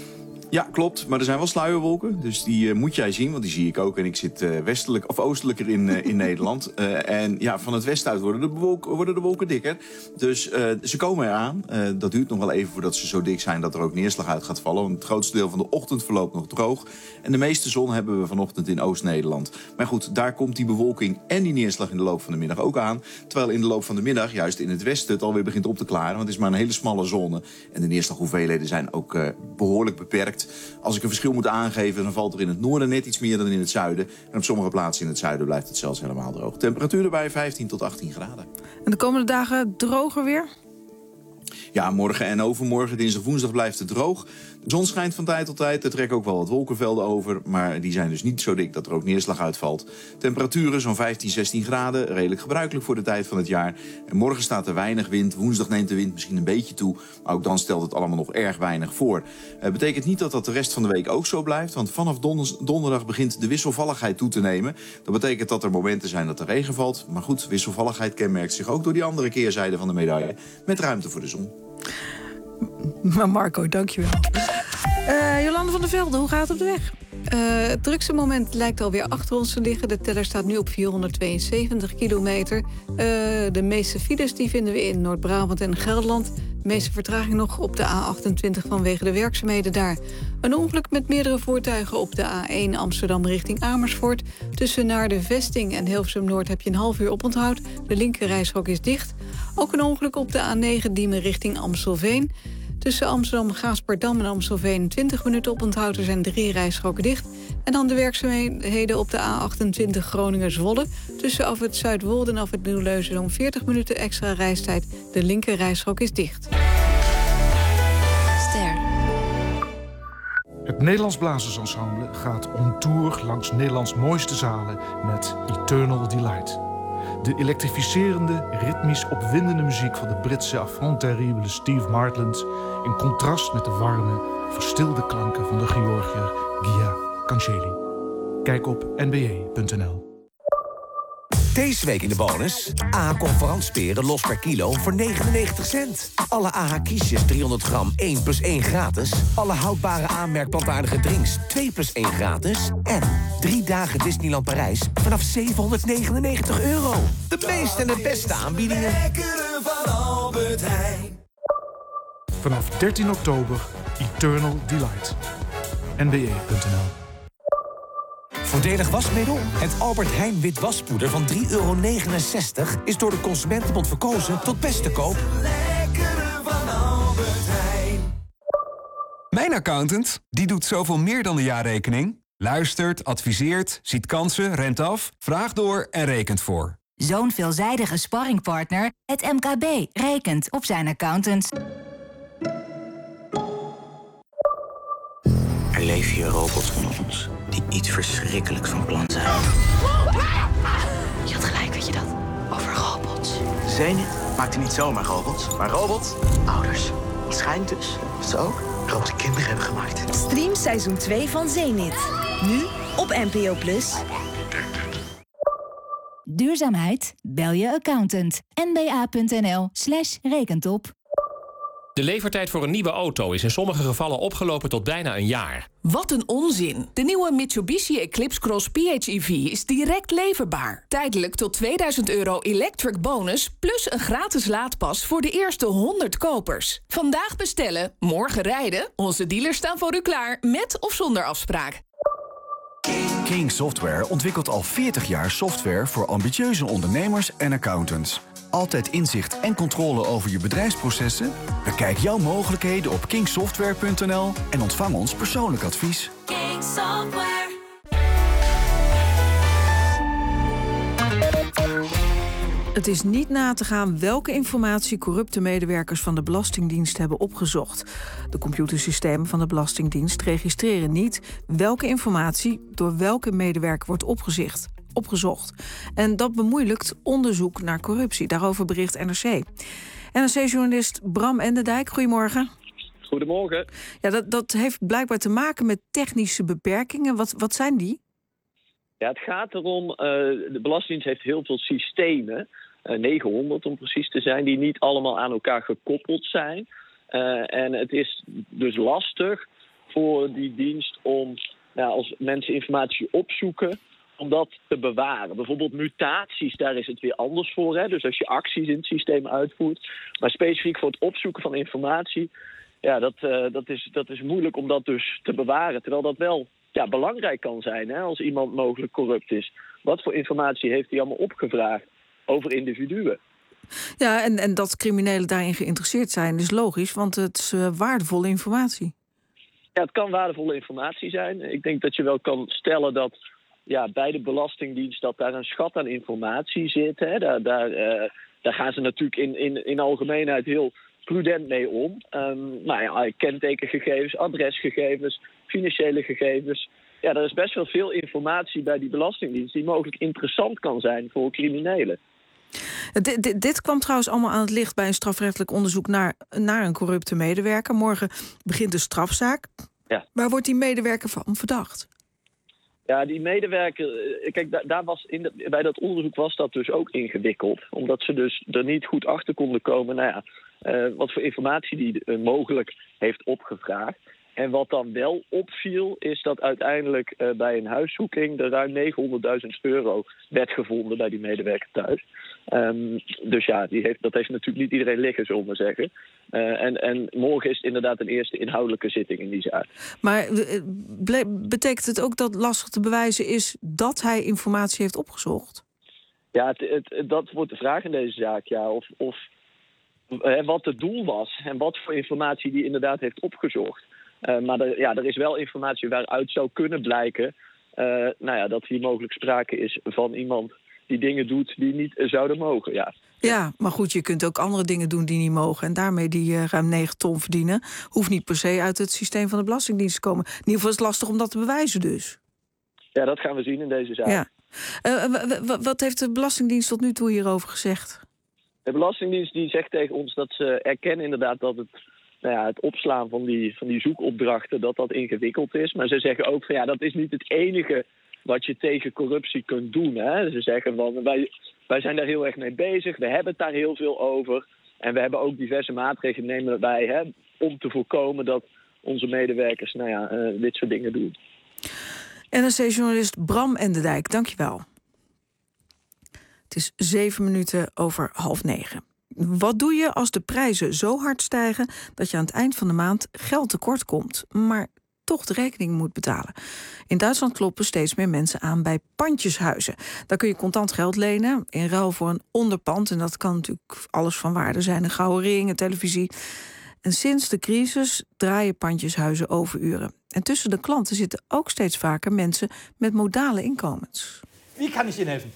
Ja, klopt. Maar er zijn wel sluierwolken. Dus die uh, moet jij zien, want die zie ik ook. En ik zit uh, westelijk of oostelijker in, uh, in Nederland. Uh, en ja, van het westen uit worden de, wolken, worden de wolken dikker. Dus uh, ze komen eraan. Uh, dat duurt nog wel even voordat ze zo dik zijn dat er ook neerslag uit gaat vallen. Want het grootste deel van de ochtend verloopt nog droog. En de meeste zon hebben we vanochtend in Oost-Nederland. Maar goed, daar komt die bewolking en die neerslag in de loop van de middag ook aan. Terwijl in de loop van de middag, juist in het westen, het alweer begint op te klaren. Want het is maar een hele smalle zone. En de neerslaghoeveelheden zijn ook uh, behoorlijk beperkt. Als ik een verschil moet aangeven, dan valt er in het noorden net iets meer dan in het zuiden. En op sommige plaatsen in het zuiden blijft het zelfs helemaal droog. Temperatuur erbij vijftien tot achttien graden. En de komende dagen droger weer? Ja, morgen en overmorgen, dinsdag, woensdag blijft het droog. De zon schijnt van tijd tot tijd, er trekken ook wel wat wolkenvelden over. Maar die zijn dus niet zo dik dat er ook neerslag uitvalt. Temperaturen zo'n vijftien, zestien graden, redelijk gebruikelijk voor de tijd van het jaar. En morgen staat er weinig wind, woensdag neemt de wind misschien een beetje toe. Maar ook dan stelt het allemaal nog erg weinig voor. Het betekent niet dat dat de rest van de week ook zo blijft. Want vanaf donderdag begint de wisselvalligheid toe te nemen. Dat betekent dat er momenten zijn dat er regen valt. Maar goed, wisselvalligheid kenmerkt zich ook door die andere keerzijde van de medaille. Met ruimte voor de zon. Maar Marco, dankjewel. Uh, Jolande van der Velde, hoe gaat het op de weg? Uh, het drukste moment lijkt alweer achter ons te liggen. De teller staat nu op vierhonderdtweeënzeventig kilometer. Uh, de meeste files die vinden we in Noord-Brabant en Gelderland. De meeste vertraging nog op de A achtentwintig vanwege de werkzaamheden daar. Een ongeluk met meerdere voertuigen op de A één Amsterdam richting Amersfoort. Tussen naar de Vesting en Hilversum Noord heb je een half uur oponthoud. De linkerrijstrook is dicht. Ook een ongeluk op de A negen Diemen richting Amstelveen. Tussen Amsterdam, Gaasperdam en Amstelveen twintig minuten oponthoud. Er zijn drie rijstroken dicht. En dan de werkzaamheden op de A achtentwintig Groningen-Zwolle. Tussen af het Zuidwolde en af het Nieuwleuzen zo'n veertig minuten extra reistijd. De linker rijstrook is dicht. Ster. Het Nederlands Blazersensemble gaat on tour langs Nederlands mooiste zalen met Eternal Delight. De elektrificerende, ritmisch opwindende muziek van de Britse affront terrible Steve Martland in contrast met de warme, verstilde klanken van de Georgiër Gia Canceli. Kijk op n b a punt n l. Deze week in de bonus. A H conferansperen los per kilo voor negenennegentig cent. Alle A H kiesjes driehonderd gram één plus één gratis. Alle houdbare aanmerkplantaardige drinks twee plus één gratis. En drie dagen Disneyland Parijs vanaf zevenhonderdnegenennegentig euro. De meeste en de beste aanbiedingen. Van Albert Heijn. Vanaf dertien oktober Eternal Delight. n b a punt n l. Voordelig wasmiddel? Het Albert Heijn wit waspoeder van drie euro negenenzestig... is door de Consumentenbond verkozen tot beste koop. Mijn accountant, die doet zoveel meer dan de jaarrekening. Luistert, adviseert, ziet kansen, rent af, vraagt door en rekent voor. Zo'n veelzijdige sparringpartner, het M K B, rekent op zijn accountants. Er leven hier robots onder ons die iets verschrikkelijks van plan zijn. Je had gelijk, weet je dat? Over robots. Zenith maakte niet zomaar robots, maar robots ouders. Het schijnt dus dat ze ook robots kinderen hebben gemaakt. Stream seizoen twee van Zenith. Nu op N P O plus. Duurzaamheid? Bel je accountant. n b a punt n l slash rekentop. De levertijd voor een nieuwe auto is in sommige gevallen opgelopen tot bijna een jaar. Wat een onzin. De nieuwe Mitsubishi Eclipse Cross P H E V is direct leverbaar. Tijdelijk tot tweeduizend euro electric bonus... plus een gratis laadpas voor de eerste honderd kopers. Vandaag bestellen, morgen rijden. Onze dealers staan voor u klaar, met of zonder afspraak. King Software ontwikkelt al veertig jaar software voor ambitieuze ondernemers en accountants. Altijd inzicht en controle over je bedrijfsprocessen? Bekijk jouw mogelijkheden op king software punt n l en ontvang ons persoonlijk advies. King Software. Het is niet na te gaan welke informatie corrupte medewerkers van de Belastingdienst hebben opgezocht. De computersystemen van de Belastingdienst registreren niet welke informatie door welke medewerker wordt opgezicht. opgezocht. En dat bemoeilijkt onderzoek naar corruptie. Daarover bericht N R C. N R C-journalist Bram Enderdijk, goedemorgen. Goedemorgen. Ja, dat, dat heeft blijkbaar te maken met technische beperkingen. Wat, wat zijn die? Ja, het gaat erom, uh, de Belastingdienst heeft heel veel systemen, uh, negenhonderd om precies te zijn, die niet allemaal aan elkaar gekoppeld zijn. Uh, en het is dus lastig voor die dienst om, nou, als mensen informatie opzoeken, om dat te bewaren. Bijvoorbeeld mutaties, daar is het weer anders voor. Hè? Dus als je acties in het systeem uitvoert. Maar specifiek voor het opzoeken van informatie, ja, dat, uh, dat, is, dat is moeilijk om dat dus te bewaren. Terwijl dat wel ja, belangrijk kan zijn, hè, als iemand mogelijk corrupt is. Wat voor informatie heeft hij allemaal opgevraagd over individuen? Ja, en, en dat criminelen daarin geïnteresseerd zijn is logisch, want het is uh, waardevolle informatie. Ja, het kan waardevolle informatie zijn. Ik denk dat je wel kan stellen dat ja, bij de Belastingdienst dat daar een schat aan informatie zit. Hè. Daar, daar, uh, daar gaan ze natuurlijk in, in, in algemeenheid heel prudent mee om. Um, nou ja, kentekengegevens, adresgegevens, financiële gegevens. Ja, er is best wel veel informatie bij die Belastingdienst die mogelijk interessant kan zijn voor criminelen. D- d- dit kwam trouwens allemaal aan het licht bij een strafrechtelijk onderzoek naar, naar een corrupte medewerker. Morgen begint de strafzaak. Ja. Waar wordt die medewerker van verdacht? Ja, die medewerker, kijk, daar, daar was in de, bij dat onderzoek was dat dus ook ingewikkeld. Omdat ze dus er niet goed achter konden komen, nou ja, uh, wat voor informatie die uh, mogelijk heeft opgevraagd. En wat dan wel opviel, is dat uiteindelijk uh, bij een huiszoeking er ruim negenhonderdduizend euro werd gevonden bij die medewerker thuis. Um, dus ja, die heeft, dat heeft natuurlijk niet iedereen liggen, zullen we maar zeggen. Uh, en, en morgen is het inderdaad een eerste inhoudelijke zitting in die zaak. Maar uh, ble- betekent het ook dat lastig te bewijzen is dat hij informatie heeft opgezocht? Ja, het, het, het, dat wordt de vraag in deze zaak, ja. Of, of uh, wat het doel was en wat voor informatie die inderdaad heeft opgezocht. Uh, maar er, ja, er is wel informatie waaruit zou kunnen blijken uh, nou ja, dat hier mogelijk sprake is van iemand die dingen doet die niet uh, zouden mogen. Ja. Ja, maar goed, je kunt ook andere dingen doen die niet mogen en daarmee die uh, ruim negen ton verdienen. Hoeft niet per se uit het systeem van de Belastingdienst te komen. In ieder geval is het lastig om dat te bewijzen dus. Ja, dat gaan we zien in deze zaak. Ja. Uh, w- w- wat heeft de Belastingdienst tot nu toe hierover gezegd? De Belastingdienst die zegt tegen ons dat ze erkennen inderdaad dat het, nou ja, het opslaan van die, van die zoekopdrachten, dat dat ingewikkeld is. Maar ze zeggen ook van ja, dat is niet het enige wat je tegen corruptie kunt doen. Hè? Ze zeggen van wij, wij zijn daar heel erg mee bezig, we hebben het daar heel veel over. En we hebben ook diverse maatregelen nemen wij, hè, om te voorkomen dat onze medewerkers nou ja, uh, dit soort dingen doen. N R C-journalist Bram Enderdijk, dankjewel. Het is zeven minuten over half negen. Wat doe je als de prijzen zo hard stijgen dat je aan het eind van de maand geld tekort komt, maar toch de rekening moet betalen? In Duitsland kloppen steeds meer mensen aan bij pandjeshuizen. Daar kun je contant geld lenen in ruil voor een onderpand. En dat kan natuurlijk alles van waarde zijn. Een gouden ring, een televisie. En sinds de crisis draaien pandjeshuizen overuren. En tussen de klanten zitten ook steeds vaker mensen met modale inkomens. Wie kan ik Ihnen helfen?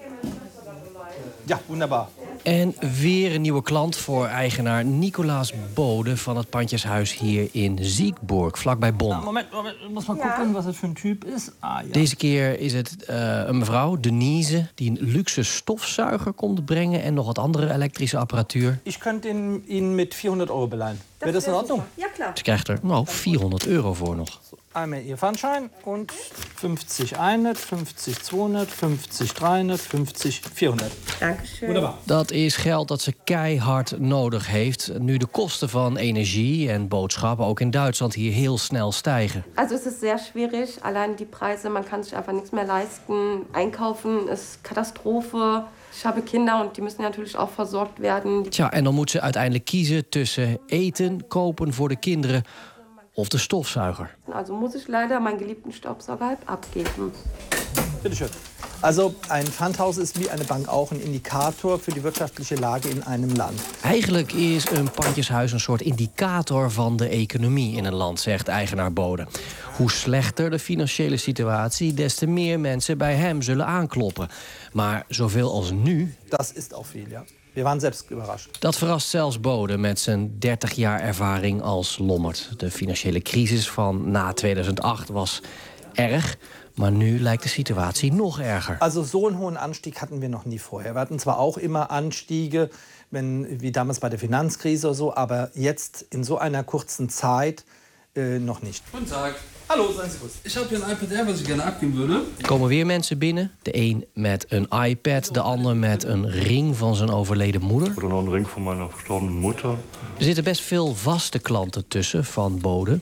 Ja, wunderbar. En weer een nieuwe klant voor eigenaar Nicolaas Bode van het pandjeshuis hier in Siegburg, vlakbij Bonn. Nou, moment, moment, ik moet maar kijken wat het voor een type is. Ah, ja. Deze keer is het uh, een mevrouw, Denise, die een luxe stofzuiger komt brengen en nog wat andere elektrische apparatuur. Ik kan Ihnen met vierhonderd euro beleihen. Wäre das in Ordnung? Ja, klaar. Ze krijgt er nou vierhonderd euro voor nog. Einmal Ihr Pfandschein und fünfzig einhundert, fünfzig zweihonderd, fünfzig dreihonderd, fünfzig vierhonderd. Dankeschön. Wunderbar. Dat is geld dat ze keihard nodig heeft, nu de kosten van energie en boodschappen ook in Duitsland hier heel snel stijgen. Also es ist sehr schwierig, allein die Preise, man kann sich einfach nichts mehr leisten. Einkaufen ist Katastrophe. Ich habe Kinder und die müssen natürlich auch versorgt werden. Tja, en dan moet ze uiteindelijk kiezen tussen eten, kopen voor de kinderen of de stofzuiger. Also muss ich leider meinen geliebten Staubsauger halb abgeben. Bitte schön. Also ein Pfandhaus ist wie eine Bank auch ein Indikator für die wirtschaftliche Lage in einem Land. Eigenlijk is een pandjeshuis een soort indicator van de economie in een land, zegt eigenaar Bode. Hoe slechter de financiële situatie, des te meer mensen bij hem zullen aankloppen. Maar zoveel als nu... Dat is ook veel, ja. We waren zelfs überrascht. Dat verrast zelfs Bode met zijn dertig jaar ervaring als lommerd. De financiële crisis van na tweeduizend acht was erg, maar nu lijkt de situatie nog erger. Also so einen hohen Anstieg hatten wir noch nie vorher. Wir hatten zwar auch immer Anstiege, wenn, wie damals bei der Finanzkrise oder so, aber jetzt in so einer kurzen Zeit äh, noch nicht. Guten Tag. Hallo, seien Sie kurz. Ich habe hier ein iPad Air, was ich gerne abgeben würde. Er komen weer mensen binnen. De een met een iPad, de ander met een ring van zijn overleden moeder. Oder noch ein Ring von meiner verstorbenen Mutter. Er zitten best veel vaste klanten tussen van Bode.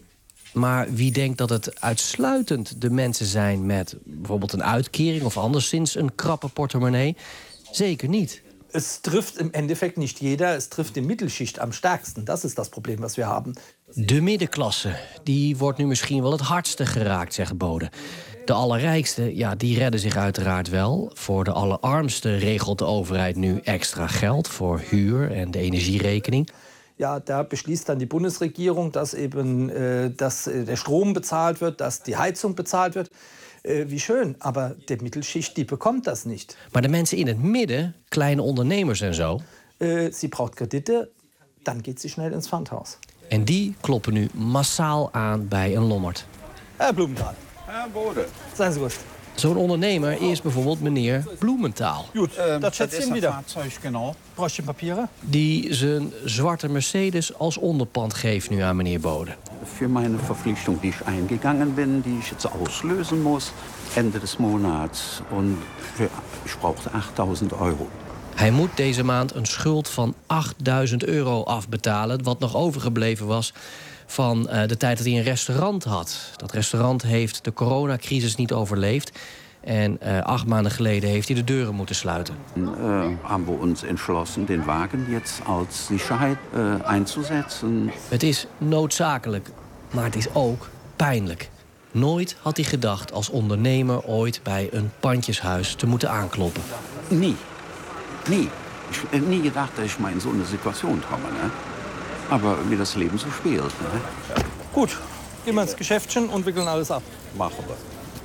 Maar wie denkt dat het uitsluitend de mensen zijn met bijvoorbeeld een uitkering of anderszins een krappe portemonnee? Zeker niet. Es trifft im Endeffekt nicht jeder, es trifft die Mittelschicht am stärksten. Dat is das Probleem wat we hebben. De middenklasse, die wordt nu misschien wel het hardste geraakt, zegt Bode. De allerrijkste, ja, die redden zich uiteraard wel. Voor de allerarmsten regelt de overheid nu extra geld voor huur en de energierekening. Ja, da beschließt dann die Bundesregierung, dass eben äh, dass der Strom bezahlt wird, dass die Heizung bezahlt wird. Äh, wie schön, aber die Mittelschicht die bekommt das nicht. Maar de mensen in het midden, kleine ondernemers en zo... Äh, sie braucht Kredite, dan geht sie schnell ins Pfandhaus. En die kloppen nu massaal aan bij een lommerd. Herr Blumenthal. Herr Bode. Seien Sie ruhig. Zo'n ondernemer is bijvoorbeeld meneer Blumenthal. Goed, ähm, dat schätzt ihn wieder. Fahrzeug, genau. Brauchst je papieren? Die zijn zwarte Mercedes als onderpand geeft nu aan meneer Bode. Für meine Verpflichtung, die ich eingegangen bin, die ich jetzt auslösen muss, Ende des Monats. Und ich brauchte achttausend euro. Hij moet deze maand een schuld van achtduizend euro afbetalen, wat nog overgebleven was van uh, de tijd dat hij een restaurant had. Dat restaurant heeft de coronacrisis niet overleefd. En uh, acht maanden geleden heeft hij de deuren moeten sluiten. Uh, hebben we ons entschlossen den wagen jetzt als Sicherheit uh, einzusetzen. Het is noodzakelijk, maar het is ook pijnlijk. Nooit had hij gedacht als ondernemer ooit bij een pandjeshuis te moeten aankloppen. Nee, nee. Ich habe nie gedacht, dass ich mal in so eine Situation komme. Ne? Aber wie das Leben so spielt. Ne? Goed, gehen wir ins Geschäftchen und wickeln alles ab. Machen wir.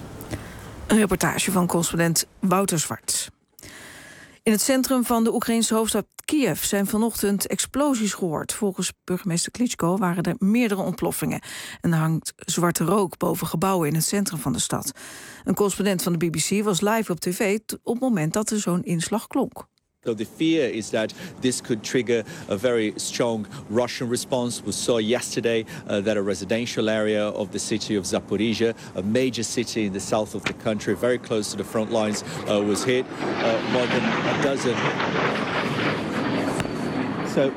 Een reportage van correspondent Wouter Zwart. In het centrum van de Oekraïnse hoofdstad Kiev zijn vanochtend explosies gehoord. Volgens burgemeester Klitschko waren er meerdere ontploffingen. En er hangt zwarte rook boven gebouwen in het centrum van de stad. Een correspondent van de B B C was live op tv op het moment dat er zo'n inslag klonk. So the fear is that this could trigger a very strong Russian response. We saw yesterday uh, that a residential area of the city of Zaporizhia, a major city in the south of the country, very close to the front lines, uh, was hit. Uh, more than a dozen. So.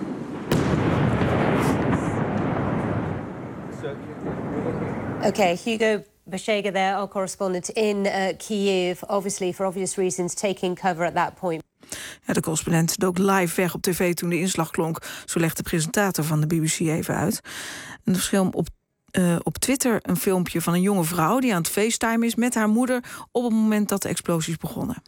Okay, Hugo Bashega there, our correspondent in uh, Kyiv, obviously for obvious reasons taking cover at that point. Ja, de correspondent dook live weg op tv toen de inslag klonk. Zo legt de presentator van de B B C even uit. En er verscheen op, uh, op Twitter een filmpje van een jonge vrouw die aan het FaceTime is met haar moeder op het moment dat de explosies begonnen.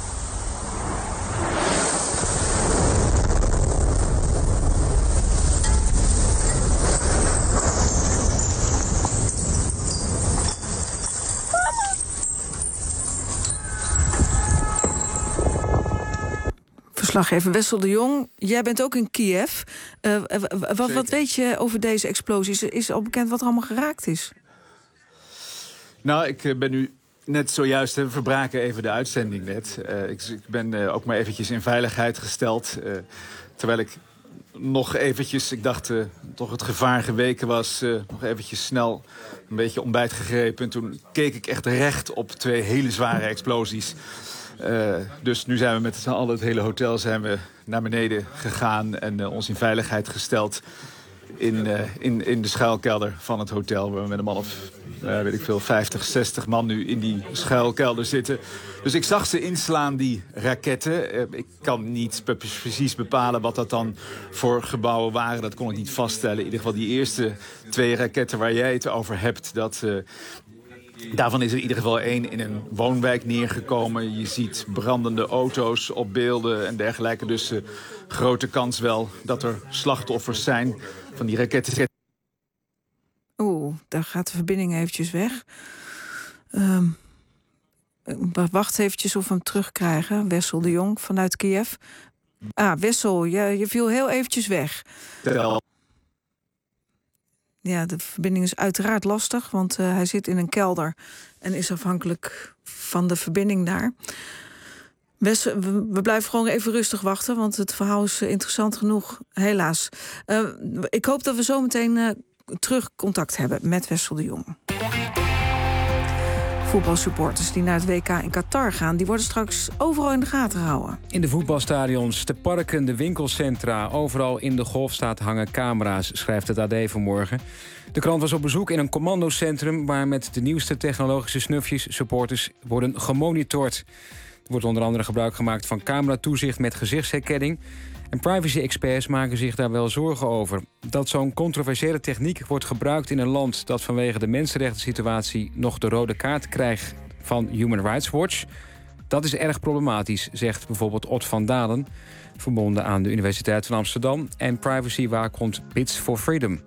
Verslaggever Wessel de Jong, jij bent ook in Kiev. Uh, wat, wat weet je over deze explosies? Is al bekend wat er allemaal geraakt is? Nou, ik ben nu net zojuist, we verbraken even de uitzending net. Uh, ik, ik ben uh, ook maar eventjes in veiligheid gesteld. Uh, terwijl ik nog eventjes, ik dacht uh, toch het gevaar geweken was, uh, nog eventjes snel een beetje ontbijt gegrepen. En toen keek ik echt recht op twee hele zware explosies. Uh, dus nu zijn we met z'n allen, het hele hotel, zijn we naar beneden gegaan en uh, ons in veiligheid gesteld in, uh, in, in de schuilkelder van het hotel. Waar we met een man of, uh, weet ik veel, vijftig, zestig man nu in die schuilkelder zitten. Dus ik zag ze inslaan, die raketten. Uh, ik kan niet precies bepalen wat dat dan voor gebouwen waren. Dat kon ik niet vaststellen. In ieder geval die eerste twee raketten waar jij het over hebt, dat... Uh, Daarvan is er in ieder geval één in een woonwijk neergekomen. Je ziet brandende auto's op beelden en dergelijke. Dus uh, grote kans wel dat er slachtoffers zijn van die raketten. Oeh, daar gaat de verbinding eventjes weg. Um, wacht eventjes of we hem terugkrijgen. Wessel de Jong vanuit Kiev. Ah, Wessel, je, je viel heel eventjes weg. Tel. Ja, de verbinding is uiteraard lastig, want uh, hij zit in een kelder en is afhankelijk van de verbinding daar. Wes, we, we blijven gewoon even rustig wachten, want het verhaal is uh, interessant genoeg, helaas. Uh, ik hoop dat we zo meteen uh, terug contact hebben met Wessel de Jong. Voetbalsupporters die naar het W K in Qatar gaan, die worden straks overal in de gaten gehouden. In de voetbalstadions, de parken, de winkelcentra, overal in de Golfstaat hangen camera's, schrijft het A D vanmorgen. De krant was op bezoek in een commandocentrum waar met de nieuwste technologische snufjes supporters worden gemonitord. Er wordt onder andere gebruik gemaakt van cameratoezicht met gezichtsherkenning. En privacy-experts maken zich daar wel zorgen over. Dat zo'n controversiële techniek wordt gebruikt in een land dat vanwege de mensenrechten-situatie nog de rode kaart krijgt van Human Rights Watch, dat is erg problematisch, zegt bijvoorbeeld Ot van Dalen, verbonden aan de Universiteit van Amsterdam en privacy-waakhond Bits for Freedom.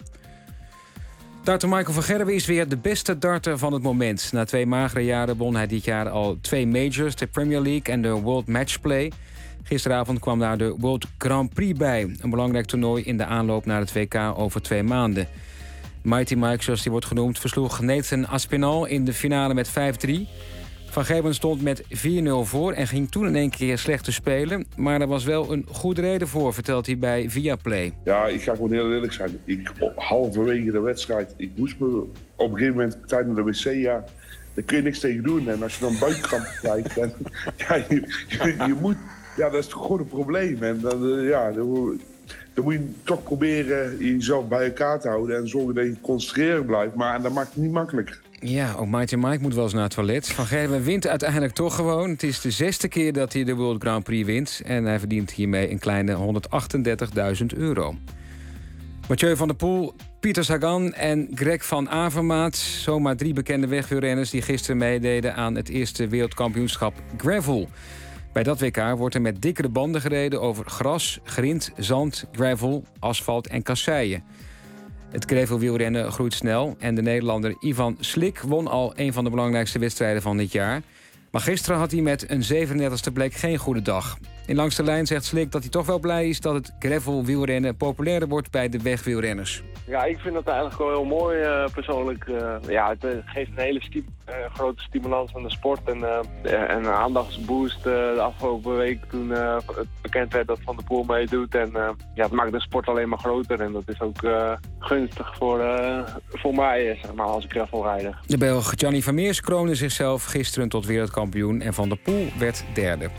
Darter Michael van Gerwen is weer de beste darter van het moment. Na twee magere jaren won hij dit jaar al twee majors, de Premier League en de World Matchplay. Gisteravond kwam daar de World Grand Prix bij. Een belangrijk toernooi in de aanloop naar het W K over twee maanden. Mighty Mike, zoals die wordt genoemd, versloeg Nathan Aspinall in de finale met vijf drie. Van Gerwen stond met vier nul voor en ging toen in één keer slecht te spelen. Maar er was wel een goede reden voor, vertelt hij bij Viaplay. Ja, ik ga gewoon heel eerlijk zijn. Ik, halverwege de wedstrijd, ik moest me op een gegeven moment tijdens de wc, ja, daar kun je niks tegen doen. En als je dan buitenkant kijkt, dan, ja, je, je, je moet... Ja, dat is toch gewoon een probleem. En dan, uh, ja, dan, dan moet je toch proberen jezelf bij elkaar te houden en zorgen dat je concentreren blijft. Maar dat maakt het niet makkelijker. Ja, ook Mighty Mike moet wel eens naar het toilet. Van Gerwen wint uiteindelijk toch gewoon. Het is de zesde keer dat hij de World Grand Prix wint. En hij verdient hiermee een kleine honderdachtendertigduizend euro. Mathieu van der Poel, Pieter Sagan en Greg van Avermaat. Zomaar drie bekende wegwielrenners die gisteren meededen aan het eerste wereldkampioenschap Gravel. Bij dat W K wordt er met dikkere banden gereden over gras, grind, zand, gravel, asfalt en kasseien. Het gravelwielrennen groeit snel en de Nederlander Ivan Slik won al een van de belangrijkste wedstrijden van dit jaar. Maar gisteren had hij met een zevenendertigste plek geen goede dag. In langs de lijn zegt Slik dat hij toch wel blij is dat het gravelwielrennen populairder wordt bij de wegwielrenners. Ja, ik vind dat eigenlijk wel heel mooi uh, persoonlijk. Uh, ja, het uh, geeft een hele sti- uh, grote stimulans aan de sport en, uh, en een aandachtsboost uh, de afgelopen week toen uh, het bekend werd dat Van der Poel meedoet. En uh, ja, het maakt de sport alleen maar groter en dat is ook uh, gunstig voor, uh, voor mij, zeg maar, als gravelrijder. De Belg Gianni Vermeers kroonde zichzelf gisteren tot wereldkampioen en Van der Poel werd derde.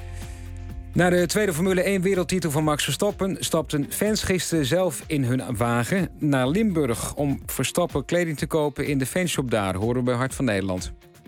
Na de tweede Formule één wereldtitel van Max Verstappen stapten fans gisteren zelf in hun wagen naar Limburg om Verstappen kleding te kopen in de fanshop daar, horen we bij Hart van Nederland.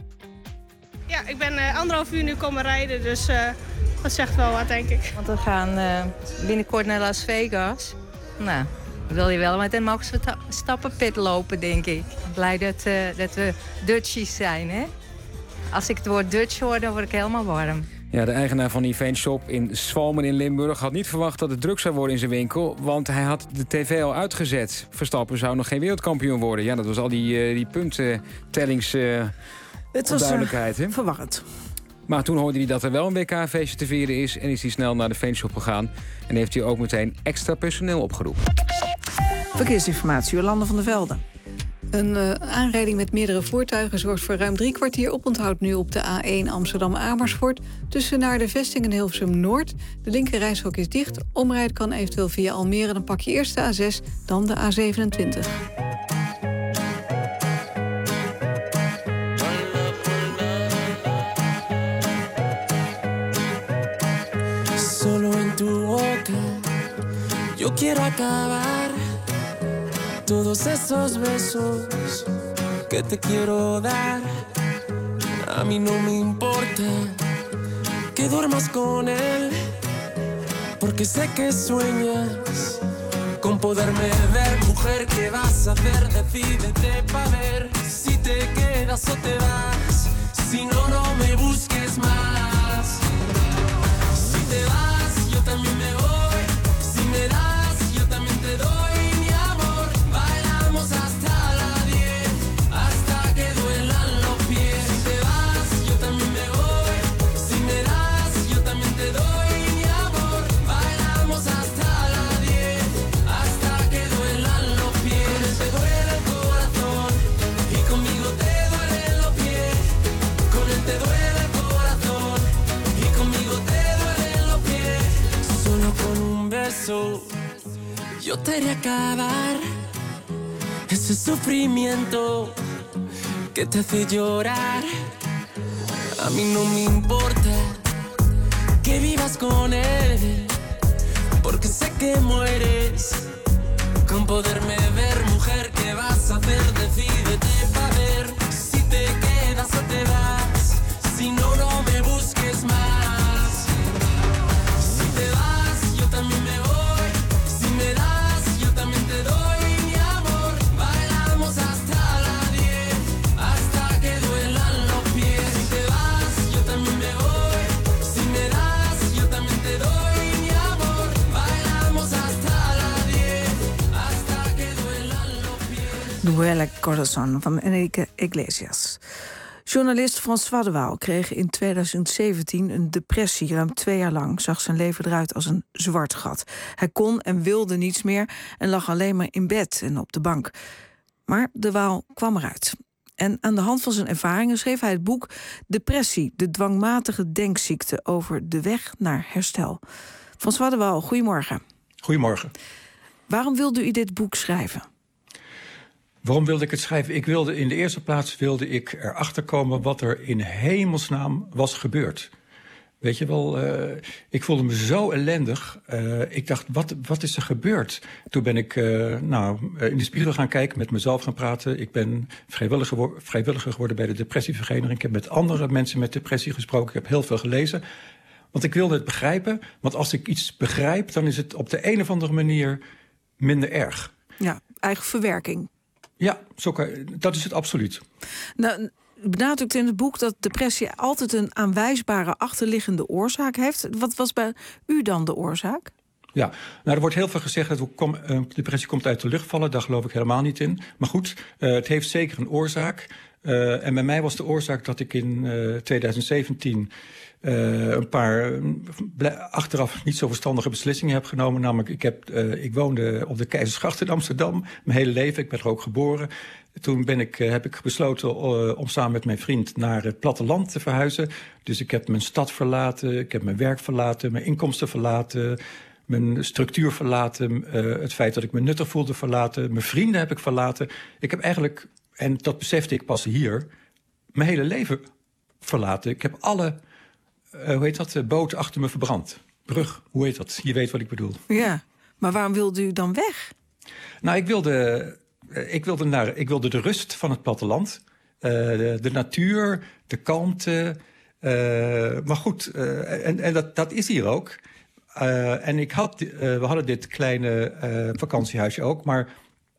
Ja, ik ben uh, anderhalf uur nu komen rijden, dus uh, dat zegt wel wat, denk ik. Want we gaan uh, binnenkort naar Las Vegas. Nou, dan wil je wel met een Max Verstappen pit lopen, denk ik. Blij dat, uh, dat we Dutchies zijn, hè? Als ik het woord Dutch hoor, dan word ik helemaal warm. Ja, de eigenaar van die fanshop in Zwalmen in Limburg had niet verwacht dat het druk zou worden in zijn winkel, want hij had de tv al uitgezet. Verstappen zou nog geen wereldkampioen worden. Ja, dat was al die, uh, die puntentellings uh, Het was onduidelijkheid, uh, hè? verwarrend. Maar toen hoorde hij dat er wel een W K-feestje te vieren is en is hij snel naar de fanshop gegaan en heeft hij ook meteen extra personeel opgeroepen. Verkeersinformatie, Jolande van der Velde. Een uh, aanrijding met meerdere voertuigen zorgt voor ruim drie kwartier oponthoud nu op de A één Amsterdam-Amersfoort. Tussen naar de vesting en Hilversum-Noord. De linkerrijstrook is dicht. Omrijden kan eventueel via Almere. Dan pak je eerst de A zes, dan de A zevenentwintig. Solo en tu boca yo quiero acabar todos esos besos que te quiero dar. A mí no me importa que duermas con él, porque sé que sueñas con poderme ver. Mujer, ¿qué vas a hacer? Decídete pa' ver si te quedas o te vas. Si no, no me busques más. Si te vas, yo también me voy. Si me das, yo también te doy. Yo te haré acabar ese sufrimiento que te hace llorar. A mí no me importa que vivas con él, porque sé que mueres con poderme ver. Mujer, ¿qué vas a hacer? Decídete pa' ver si te quedas o te vas. Si no, no me busques más. Si te vas, yo también me voy. Si me das, yo también te doy mi amor. Bailamos hasta la diez, hasta que duelan los pies. Si te vas, yo también me voy. Si me das, yo también te doy mi amor. Bailamos hasta la diez, hasta que duelan los pies. Duele Corazon van Enrique Iglesias. Journalist François de Waal kreeg in tweeduizend zeventien een depressie. Ruim twee jaar lang zag zijn leven eruit als een zwart gat. Hij kon en wilde niets meer en lag alleen maar in bed en op de bank. Maar de Waal kwam eruit. En aan de hand van zijn ervaringen schreef hij het boek Depressie, de dwangmatige denkziekte, over de weg naar herstel. François de Waal, goedemorgen. Goedemorgen. Waarom wilde u dit boek schrijven? Waarom wilde ik het schrijven? Ik wilde in de eerste plaats wilde ik erachter komen wat er in hemelsnaam was gebeurd. Weet je wel, uh, ik voelde me zo ellendig. Uh, ik dacht, wat, wat is er gebeurd? Toen ben ik uh, nou, in de spiegel gaan kijken, met mezelf gaan praten. Ik ben vrijwilliger, vrijwilliger geworden bij de depressievereniging. Ik heb met andere mensen met depressie gesproken. Ik heb heel veel gelezen. Want ik wilde het begrijpen. Want als ik iets begrijp, dan is het op de een of andere manier minder erg. Ja, eigen verwerking. Ja, zo kan, dat is het absoluut. Nou, u benadrukt in het boek dat depressie altijd een aanwijsbare achterliggende oorzaak heeft. Wat was bij u dan de oorzaak? Ja, nou, er wordt heel veel gezegd dat kom, uh, depressie komt uit de lucht vallen. Daar geloof ik helemaal niet in. Maar goed, uh, het heeft zeker een oorzaak. Uh, en bij mij was de oorzaak dat ik in uh, tweeduizend zeventien... Uh, een paar uh, achteraf niet zo verstandige beslissingen heb genomen. Namelijk, ik, heb, uh, ik woonde op de Keizersgracht in Amsterdam mijn hele leven. Ik ben er ook geboren. Toen ben ik, uh, heb ik besloten uh, om samen met mijn vriend naar het platteland te verhuizen. Dus ik heb mijn stad verlaten, ik heb mijn werk verlaten, mijn inkomsten verlaten, mijn structuur verlaten, uh, het feit dat ik me nuttig voelde verlaten, mijn vrienden heb ik verlaten. Ik heb eigenlijk, en dat besefte ik pas hier, mijn hele leven verlaten. Ik heb alle... Uh, hoe heet dat? Uh, boot achter me verbrand. Brug, hoe heet dat? Je weet wat ik bedoel. Ja, maar waarom wilde u dan weg? Nou, ik wilde, uh, ik wilde, naar, ik wilde de rust van het platteland. Uh, de, de natuur, de kalmte. Uh, maar goed, uh, en, en dat, dat is hier ook. Uh, en ik had, uh, we hadden dit kleine uh, vakantiehuisje ook. Maar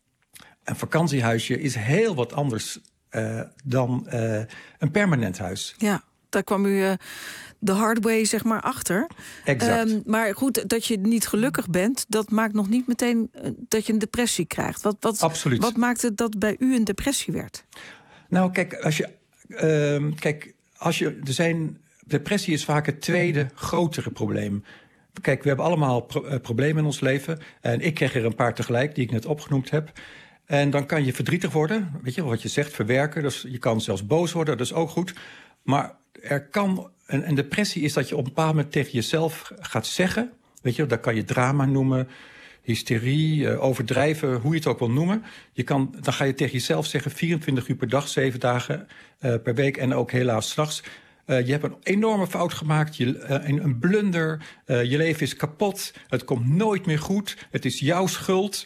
een vakantiehuisje is heel wat anders uh, dan uh, een permanent huis. Ja, daar kwam u... Uh... de hard way, zeg maar, achter. Exact. Um, maar goed, dat je niet gelukkig bent, dat maakt nog niet meteen uh, dat je een depressie krijgt. Wat, wat, Absoluut. Wat maakte dat bij u een depressie werd? Nou, kijk, als je, uh, kijk, als je, er zijn, depressie is vaak het tweede grotere probleem. Kijk, we hebben allemaal pro- uh, problemen in ons leven. En ik kreeg er een paar tegelijk, die ik net opgenoemd heb. En dan kan je verdrietig worden, weet je wat je zegt, verwerken. Dus je kan zelfs boos worden, dat is ook goed. Maar er kan... Een, een depressie is dat je op een bepaald moment tegen jezelf gaat zeggen. Weet je, dat kan je drama noemen, hysterie, uh, overdrijven, hoe je het ook wil noemen. Je kan, dan ga je tegen jezelf zeggen, vierentwintig uur per dag, zeven dagen uh, per week en ook helaas 's nachts. Uh, je hebt een enorme fout gemaakt, je, uh, een, een blunder, uh, je leven is kapot, het komt nooit meer goed, het is jouw schuld.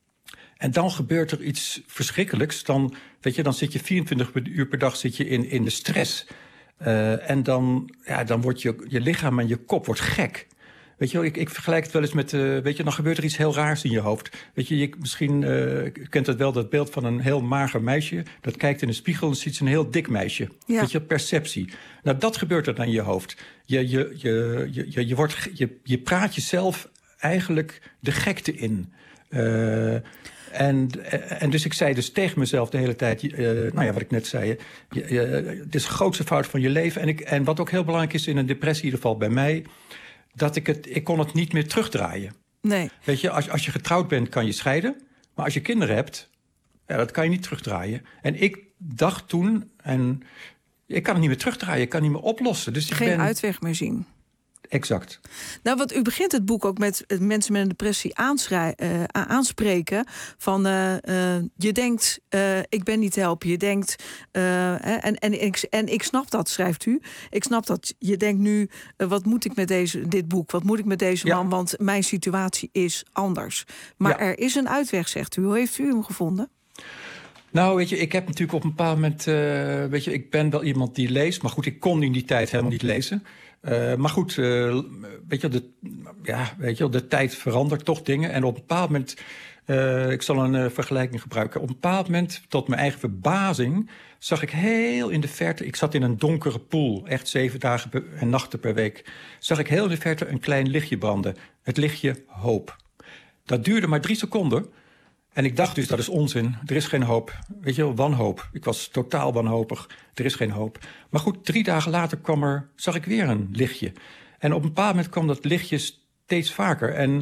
En dan gebeurt er iets verschrikkelijks. Dan, weet je, dan zit je vierentwintig uur per dag zit je in, in de stress. Uh, en dan, ja, dan wordt je, je lichaam en je kop wordt gek. Weet je, ik, ik vergelijk het wel eens met, uh, weet je, dan gebeurt er iets heel raars in je hoofd. Weet je, je misschien uh, kent het wel, dat beeld van een heel mager meisje. Dat kijkt in de spiegel en ziet ze een heel dik meisje. Ja. Weet je, perceptie. Nou, dat gebeurt er dan in je hoofd. Je, je, je, je, je, je, wordt, je, je praat jezelf eigenlijk de gekte in. Uh, En, en dus ik zei dus tegen mezelf de hele tijd, uh, nou ja, wat ik net zei, je, je, het is de grootste fout van je leven. En, ik, en wat ook heel belangrijk is in een depressie, in ieder geval bij mij, dat ik het, ik kon het niet meer terugdraaien. Nee. Weet je, als, als je getrouwd bent, kan je scheiden. Maar als je kinderen hebt, ja, dat kan je niet terugdraaien. En ik dacht toen, en ik kan het niet meer terugdraaien, ik kan het niet meer oplossen. Dus ik Geen ben, uitweg meer zien. Exact. Nou, wat u begint het boek ook met mensen met een depressie aanschrij- uh, aanspreken. Van uh, uh, je denkt, uh, ik ben niet te helpen. Je denkt, uh, en, en, ik, en ik snap dat, schrijft u. Ik snap dat. Je denkt nu, uh, wat moet ik met deze, dit boek? Wat moet ik met deze ja. man? Want mijn situatie is anders. Maar ja. er is een uitweg, zegt u. Hoe heeft u hem gevonden? Nou, weet je, ik heb natuurlijk op een bepaald moment... Uh, weet je, ik ben wel iemand die leest. Maar goed, ik kon in die tijd helemaal niet lezen. Uh, maar goed, uh, weet je, de, ja, weet je, de tijd verandert toch dingen. En op een bepaald moment, uh, ik zal een uh, vergelijking gebruiken. Op een bepaald moment, tot mijn eigen verbazing, zag ik heel in de verte... Ik zat in een donkere pool, echt zeven dagen per, en nachten per week. Zag ik heel in de verte een klein lichtje branden. Het lichtje hoop. Dat duurde maar drie seconden. En ik dacht dus, dat is onzin. Er is geen hoop. Weet je wel, wanhoop. Ik was totaal wanhopig. Er is geen hoop. Maar goed, drie dagen later kwam er, zag ik weer een lichtje. En op een bepaald moment kwam dat lichtje steeds vaker. En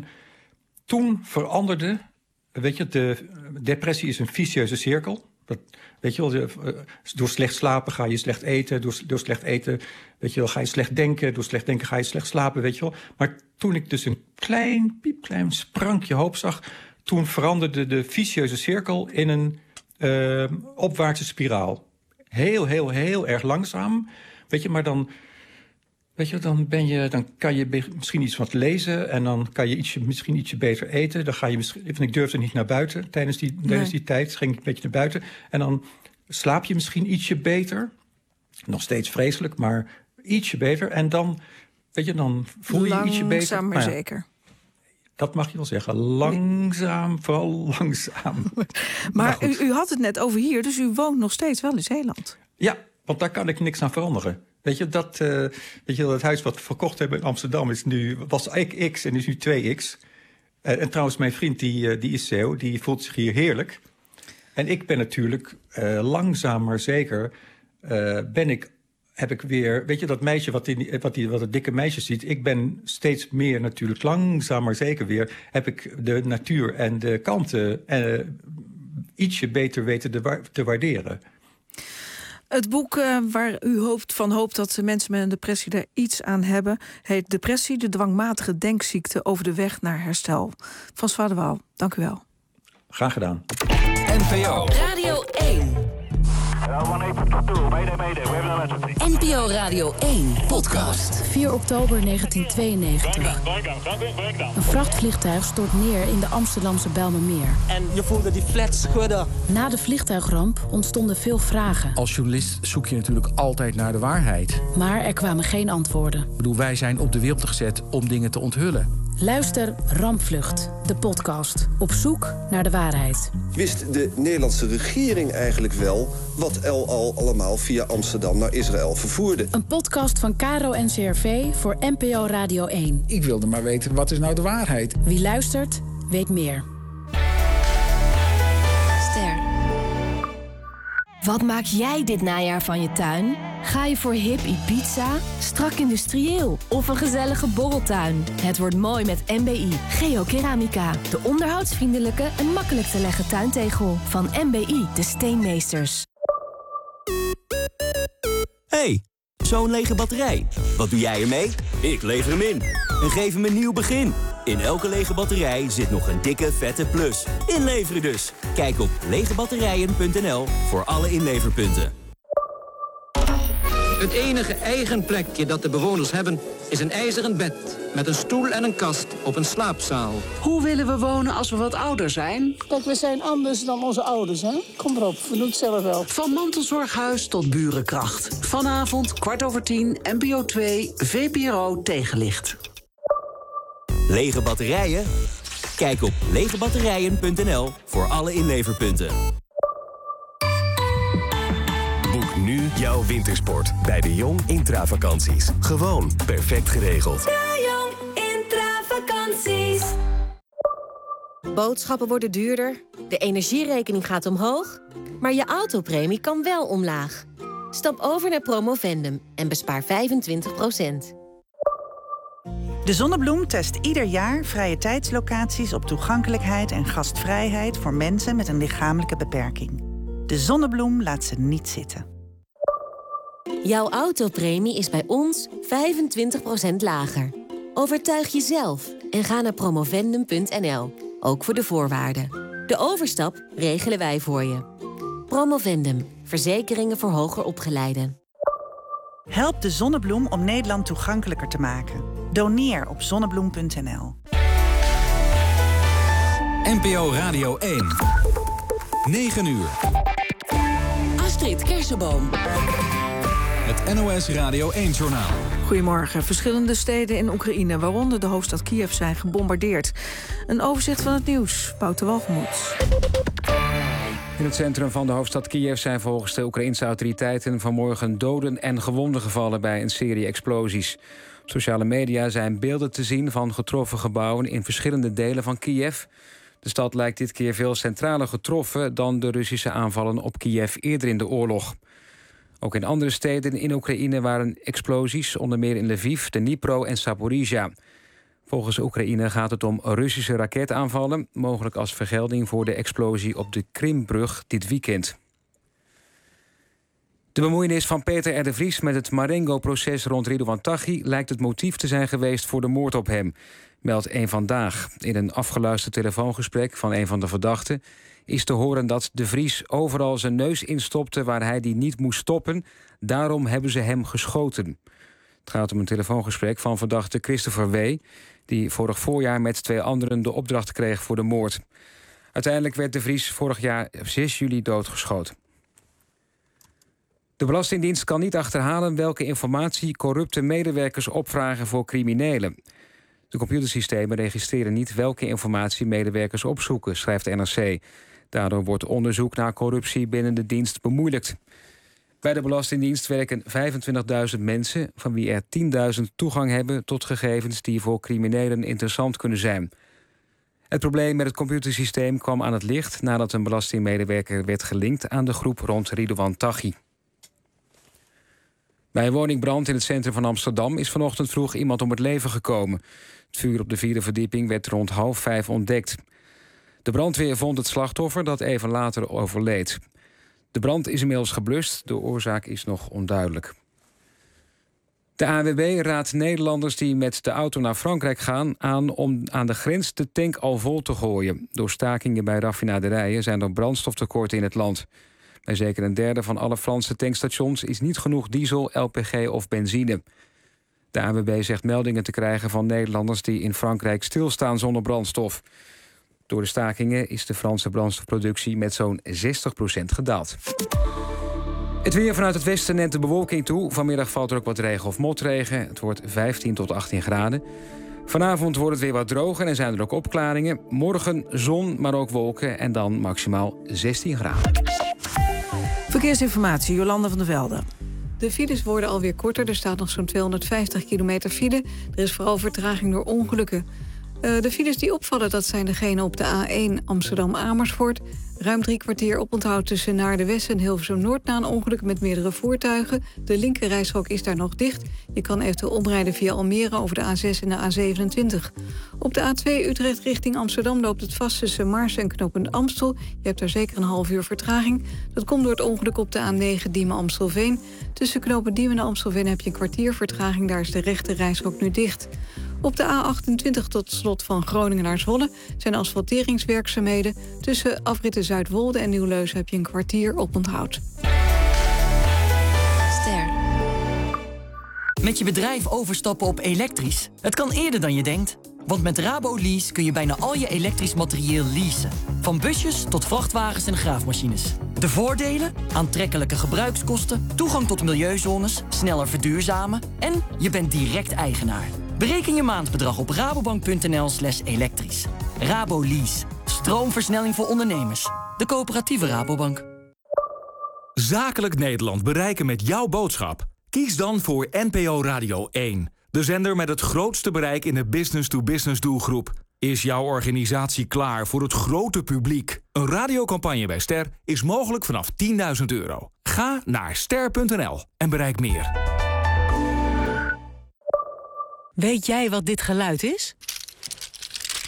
toen veranderde... Weet je, de depressie is een vicieuze cirkel. Dat, weet je wel, de, door slecht slapen ga je slecht eten. Door, door slecht eten weet je wel, ga je slecht denken. Door slecht denken ga je slecht slapen, weet je wel. Maar toen ik dus een klein, piepklein sprankje hoop zag... toen veranderde de vicieuze cirkel in een uh, opwaartse spiraal. Heel, heel, heel erg langzaam. Weet je, maar dan, weet je, dan, ben je, dan kan je misschien iets wat lezen... en dan kan je ietsje, misschien ietsje beter eten. Dan ga je misschien, ik durfde niet naar buiten tijdens die, nee. tijdens die tijd. Ging ik een beetje naar buiten. En dan slaap je misschien ietsje beter. Nog steeds vreselijk, maar ietsje beter. En dan, weet je, dan voel je Langzaam, ietsje beter. Langzaam maar ja, zeker. Dat mag je wel zeggen. Langzaam, vooral langzaam. Maar, maar u, u had het net over hier, dus u woont nog steeds wel in Zeeland. Ja, want daar kan ik niks aan veranderen. Weet je, dat, uh, weet je, dat huis wat we verkocht hebben in Amsterdam is nu, was X en is nu twee X. Uh, en trouwens, mijn vriend, die, uh, die is Zeeuw, die voelt zich hier heerlijk. En ik ben natuurlijk uh, langzaam maar zeker, uh, ben ik... heb ik weer, weet je, dat meisje wat, in, wat, die, wat het dikke meisje ziet... ik ben steeds meer natuurlijk, langzaam maar zeker weer... heb ik de natuur en de kanten uh, ietsje beter weten te, te waarderen. Het boek uh, waar u hoopt, van hoopt dat mensen met een depressie er iets aan hebben... heet Depressie, de dwangmatige denkziekte over de weg naar herstel. François de Waal, dank u wel. Graag gedaan. N P O Radio één. N P O Radio één podcast. vier oktober negentien tweeënnegentig. Een vrachtvliegtuig stort neer in de Amsterdamse Bijlmermeer. En je voelde die flat schudden. Na de vliegtuigramp ontstonden veel vragen. Als journalist zoek je natuurlijk altijd naar de waarheid. Maar er kwamen geen antwoorden. Ik bedoel, wij zijn op de wereld gezet om dingen te onthullen. Luister Rampvlucht, de podcast. Op zoek naar de waarheid. Wist de Nederlandse regering eigenlijk wel wat El Al allemaal via Amsterdam naar Israël vervoerde? Een podcast van Caro N C R V voor N P O Radio één. Ik wilde maar weten, wat is nou de waarheid? Wie luistert, weet meer. Ster. Wat maak jij dit najaar van je tuin? Ga je voor hip Ibiza, strak industrieel of een gezellige borreltuin? Het wordt mooi met M B I Geokeramica. De onderhoudsvriendelijke en makkelijk te leggen tuintegel van M B I, de steenmeesters. Hey, zo'n lege batterij. Wat doe jij ermee? Ik lever hem in. En geef hem een nieuw begin. In elke lege batterij zit nog een dikke, vette plus. Inleveren dus. Kijk op legebatterijen punt n l voor alle inleverpunten. Het enige eigen plekje dat de bewoners hebben is een ijzeren bed met een stoel en een kast op een slaapzaal. Hoe willen we wonen als we wat ouder zijn? Kijk, we zijn anders dan onze ouders, hè? Kom erop, we doen het zelf wel. Van mantelzorghuis tot burenkracht. Vanavond, kwart over tien, N P O twee, V P R O Tegenlicht. Lege batterijen? Kijk op legebatterijen punt n l voor alle inleverpunten. Boek nu jouw wintersport bij De Jong Intravakanties. Gewoon perfect geregeld. De Jong Intravakanties. Boodschappen worden duurder, de energierekening gaat omhoog... maar je autopremie kan wel omlaag. Stap over naar Promovendum en bespaar vijfentwintig procent. De Zonnebloem test ieder jaar vrije tijdslocaties op toegankelijkheid en gastvrijheid voor mensen met een lichamelijke beperking. De Zonnebloem laat ze niet zitten. Jouw autopremie is bij ons vijfentwintig procent lager. Overtuig jezelf en ga naar promovendum punt n l. Ook voor de voorwaarden. De overstap regelen wij voor je. Promovendum. Verzekeringen voor hoger opgeleiden. Help de Zonnebloem om Nederland toegankelijker te maken. Doneer op zonnebloem punt n l. N P O Radio één. negen uur. Astrid Kersenboom. Het N O S Radio één-journaal. Goedemorgen. Verschillende steden in Oekraïne, waaronder de hoofdstad Kiev, zijn gebombardeerd. Een overzicht van het nieuws. Wouter Walgemoed. In het centrum van de hoofdstad Kiev zijn volgens de Oekraïnse autoriteiten vanmorgen doden en gewonden gevallen bij een serie explosies. Op sociale media zijn beelden te zien van getroffen gebouwen in verschillende delen van Kiev. De stad lijkt dit keer veel centraler getroffen dan de Russische aanvallen op Kiev eerder in de oorlog. Ook in andere steden in Oekraïne waren explosies, onder meer in Lviv, Dnipro en Zaporizhia. Volgens Oekraïne gaat het om Russische raketaanvallen, mogelijk als vergelding voor de explosie op de Krimbrug dit weekend. De bemoeienis van Peter R. de Vries met het Marengo-proces rond Ridouan Taghi lijkt het motief te zijn geweest voor de moord op hem, meldt Eén Vandaag. In een afgeluisterd telefoongesprek van een van de verdachten is te horen dat de Vries overal zijn neus instopte waar hij die niet moest stoppen. Daarom hebben ze hem geschoten. Het gaat om een telefoongesprek van verdachte Christopher W., die vorig voorjaar met twee anderen de opdracht kreeg voor de moord. Uiteindelijk werd de Vries vorig jaar zes juli doodgeschoten. De Belastingdienst kan niet achterhalen welke informatie corrupte medewerkers opvragen voor criminelen. De computersystemen registreren niet welke informatie medewerkers opzoeken, schrijft N R C. Daardoor wordt onderzoek naar corruptie binnen de dienst bemoeilijkt. Bij de Belastingdienst werken vijfentwintigduizend mensen, van wie er tienduizend toegang hebben tot gegevens die voor criminelen interessant kunnen zijn. Het probleem met het computersysteem kwam aan het licht nadat een belastingmedewerker werd gelinkt aan de groep rond Ridouan Taghi. Bij een woningbrand in het centrum van Amsterdam is vanochtend vroeg iemand om het leven gekomen. Het vuur op de vierde verdieping werd rond half vijf ontdekt. De brandweer vond het slachtoffer dat even later overleed. De brand is inmiddels geblust, de oorzaak is nog onduidelijk. De A N W B raadt Nederlanders die met de auto naar Frankrijk gaan aan om aan de grens de tank al vol te gooien. Door stakingen bij raffinaderijen zijn er brandstoftekorten in het land. Bij zeker een derde van alle Franse tankstations is niet genoeg diesel, L P G of benzine. De A N W B zegt meldingen te krijgen van Nederlanders die in Frankrijk stilstaan zonder brandstof. Door de stakingen is de Franse brandstofproductie met zo'n zestig procent gedaald. Het weer vanuit het westen neemt de bewolking toe. Vanmiddag valt er ook wat regen of motregen. Het wordt vijftien tot achttien graden. Vanavond wordt het weer wat droger en zijn er ook opklaringen. Morgen zon, maar ook wolken en dan maximaal zestien graden. Verkeersinformatie, Jolanda van der Velde. De files worden alweer korter. Er staat nog zo'n tweehonderdvijftig kilometer file. Er is vooral vertraging door ongelukken. Uh, de files die opvallen, dat zijn degene op de A één Amsterdam-Amersfoort. Ruim drie kwartier oponthoud tussen Naarden-West en Hilversum-Noord na een ongeluk met meerdere voertuigen. De linkerrijstrook is daar nog dicht. Je kan eventueel omrijden via Almere over de A zes en de A zevenentwintig. Op de A twee Utrecht richting Amsterdam loopt het vast tussen Maarsen en knooppunt Amstel. Je hebt daar zeker een half uur vertraging. Dat komt door het ongeluk op de A negen Diemen-Amstelveen. Tussen knooppunt Diemen en Amstelveen heb je een kwartier vertraging. Daar is de rechterrijstrook nu dicht. Op de A achtentwintig tot slot van Groningen naar Zwolle zijn asfalteringswerkzaamheden. Tussen afritten Zuidwolde en Nieuwleusen heb je een kwartier oponthoud. Ster. Met je bedrijf overstappen op elektrisch? Het kan eerder dan je denkt. Want met Rabo Lease kun je bijna al je elektrisch materieel leasen. Van busjes tot vrachtwagens en graafmachines. De voordelen? Aantrekkelijke gebruikskosten, toegang tot milieuzones, sneller verduurzamen en je bent direct eigenaar. Bereken je maandbedrag op rabobank.nl slash elektrisch. Rabo Lease. Stroomversnelling voor ondernemers. De coöperatieve Rabobank. Zakelijk Nederland bereiken met jouw boodschap. Kies dan voor N P O Radio één. De zender met het grootste bereik in de business-to-business doelgroep. Is jouw organisatie klaar voor het grote publiek? Een radiocampagne bij Ster is mogelijk vanaf tienduizend euro. Ga naar ster punt n l en bereik meer. Weet jij wat dit geluid is?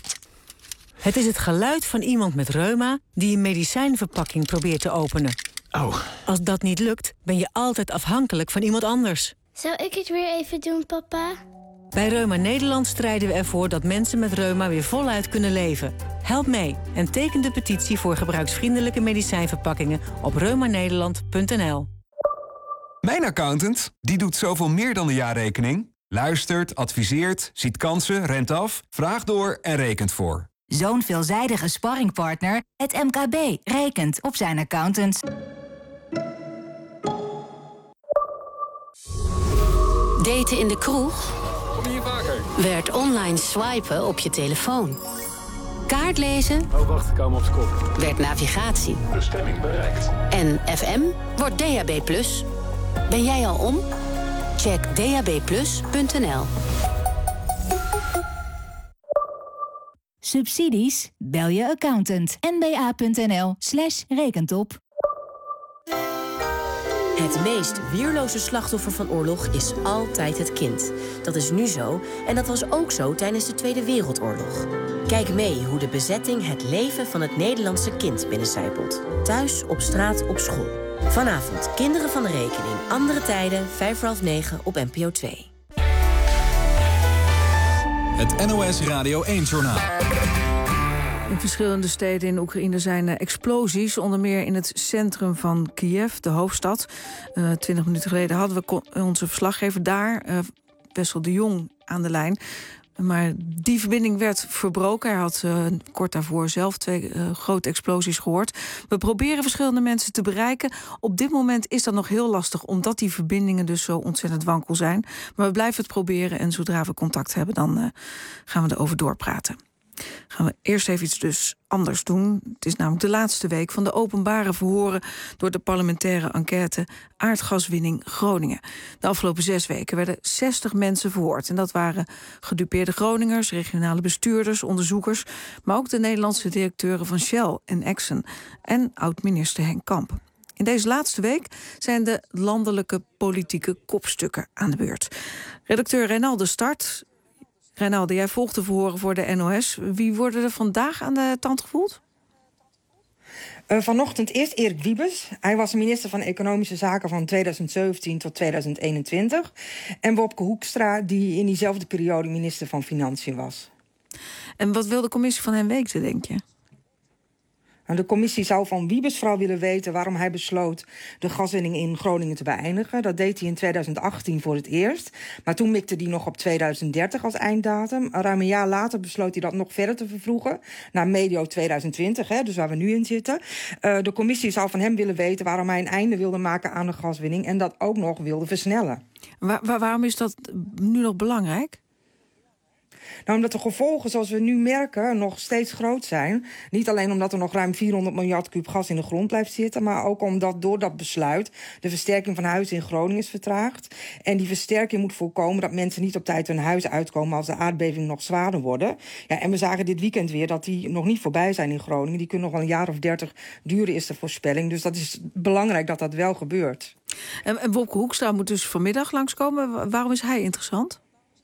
Het is het geluid van iemand met reuma die een medicijnverpakking probeert te openen. Oh. Als dat niet lukt, ben je altijd afhankelijk van iemand anders. Zou ik het weer even doen, papa? Bij Reuma Nederland strijden we ervoor dat mensen met reuma weer voluit kunnen leven. Help mee en teken de petitie voor gebruiksvriendelijke medicijnverpakkingen op reumanederland punt n l. Mijn accountant, die doet zoveel meer dan de jaarrekening. Luistert, adviseert, ziet kansen, rent af, vraagt door en rekent voor. Zo'n veelzijdige sparringpartner, het M K B, rekent op zijn accountant. Daten in de kroeg? Kom hier vaker. Werd online swipen op je telefoon. Kaartlezen? Oh, wacht, ik kom op z'n kop. Werd navigatie. Bestemming bereikt. En F M wordt D A B plus. Ben jij al om? Check d a b plus punt n l. Subsidies? Bel je accountant. n b a punt n l slash rekentop. Het meest weerloze slachtoffer van oorlog is altijd het kind. Dat is nu zo en dat was ook zo tijdens de Tweede Wereldoorlog. Kijk mee hoe de bezetting het leven van het Nederlandse kind binnencijpelt. Thuis, op straat, op school. Vanavond Kinderen van de Rekening. Andere tijden, vijf voor half negen op N P O twee. Het N O S Radio één-journaal. In verschillende steden in Oekraïne zijn uh, explosies. Onder meer in het centrum van Kiev, de hoofdstad. Uh, Twintig minuten geleden hadden we onze verslaggever daar, uh, Wessel de Jong, aan de lijn. Maar die verbinding werd verbroken. Hij had uh, kort daarvoor zelf twee uh, grote explosies gehoord. We proberen verschillende mensen te bereiken. Op dit moment is dat nog heel lastig, omdat die verbindingen dus zo ontzettend wankel zijn. Maar we blijven het proberen en zodra we contact hebben, dan uh, gaan we erover doorpraten. Gaan we eerst even iets dus anders doen. Het is namelijk de laatste week van de openbare verhoren door de parlementaire enquête Aardgaswinning Groningen. De afgelopen zes weken werden zestig mensen verhoord. En dat waren gedupeerde Groningers, regionale bestuurders, onderzoekers, maar ook de Nederlandse directeuren van Shell en Exxon en oud-minister Henk Kamp. In deze laatste week zijn de landelijke politieke kopstukken aan de beurt. Redacteur Reynalde Start. Reynalde, jij volgt de verhoren voor de N O S. Wie worden er vandaag aan de tand gevoeld? Uh, vanochtend eerst Erik Wiebes. Hij was minister van Economische Zaken van tweeduizend zeventien tot tweeduizend eenentwintig. En Wopke Hoekstra, die in diezelfde periode minister van Financiën was. En wat wil de commissie van hem weten, denk je? De commissie zou van Wiebes vooral willen weten waarom hij besloot de gaswinning in Groningen te beëindigen. Dat deed hij in tweeduizend achttien voor het eerst. Maar toen mikte hij nog op tweeduizend dertig als einddatum. Ruim een jaar later besloot hij dat nog verder te vervroegen. Naar medio tweeduizend twintig, hè, dus waar we nu in zitten. Uh, de commissie zou van hem willen weten waarom hij een einde wilde maken aan de gaswinning. En dat ook nog wilde versnellen. Waar, waar, waarom is dat nu nog belangrijk? Nou, omdat de gevolgen, zoals we nu merken, nog steeds groot zijn. Niet alleen omdat er nog ruim vierhonderd miljard kuub gas in de grond blijft zitten, maar ook omdat door dat besluit de versterking van huizen in Groningen is vertraagd. En die versterking moet voorkomen dat mensen niet op tijd hun huis uitkomen als de aardbevingen nog zwaarder worden. Ja, en we zagen dit weekend weer dat die nog niet voorbij zijn in Groningen. Die kunnen nog wel een jaar of dertig duren, is de voorspelling. Dus dat is belangrijk dat dat wel gebeurt. En, en Wopke Hoekstra moet dus vanmiddag langskomen. Waarom is hij interessant?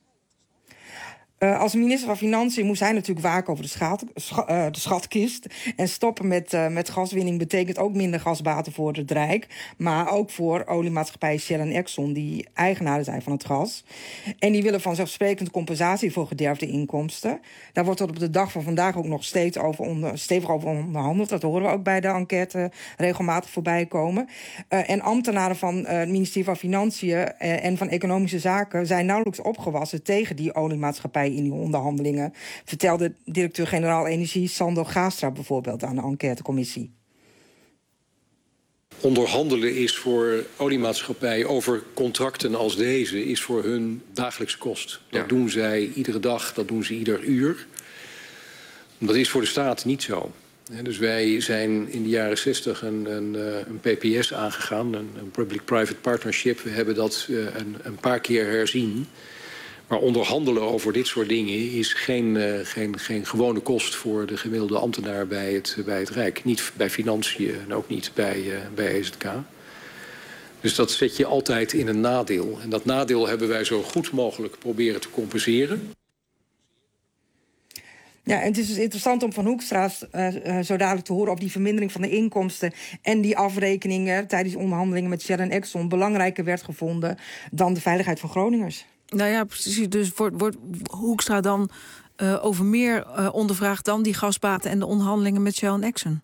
Uh, als minister van Financiën moest hij natuurlijk waken over de, schaat, scha, uh, de schatkist. En stoppen met, uh, met gaswinning betekent ook minder gasbaten voor het Rijk. Maar ook voor oliemaatschappijen Shell en Exxon, die eigenaren zijn van het gas. En die willen vanzelfsprekend compensatie voor gederfde inkomsten. Daar wordt tot op de dag van vandaag ook nog steeds over onder, stevig over onderhandeld. Dat horen we ook bij de enquête regelmatig voorbij komen. Uh, en ambtenaren van uh, het ministerie van Financiën uh, en van Economische Zaken zijn nauwelijks opgewassen tegen die oliemaatschappijen in die onderhandelingen, vertelde directeur-generaal Energie Sandor Gaastra bijvoorbeeld aan de enquêtecommissie. Onderhandelen is voor oliemaatschappijen over contracten als deze is voor hun dagelijkse kost. Dat ja. doen zij iedere dag, dat doen ze ieder uur. Dat is voor de staat niet zo. Dus wij zijn in de jaren zestig een, een, een P P S aangegaan, een, een Public-Private Partnership. We hebben dat een, een paar keer herzien. Maar onderhandelen over dit soort dingen is geen, uh, geen, geen gewone kost voor de gemiddelde ambtenaar bij het, bij het Rijk. Niet bij financiën en ook niet bij, uh, bij E Z K. Dus dat zet je altijd in een nadeel. En dat nadeel hebben wij zo goed mogelijk proberen te compenseren. Ja, en het is dus interessant om van Hoekstra uh, uh, zo dadelijk te horen of die vermindering van de inkomsten en die afrekeningen tijdens onderhandelingen met Shell en Exxon belangrijker werd gevonden dan de veiligheid van Groningers. Nou ja, precies. Dus wordt, wordt Hoekstra dan uh, over meer uh, ondervraagd dan die gasbaten en de onderhandelingen met Shell en Exxon?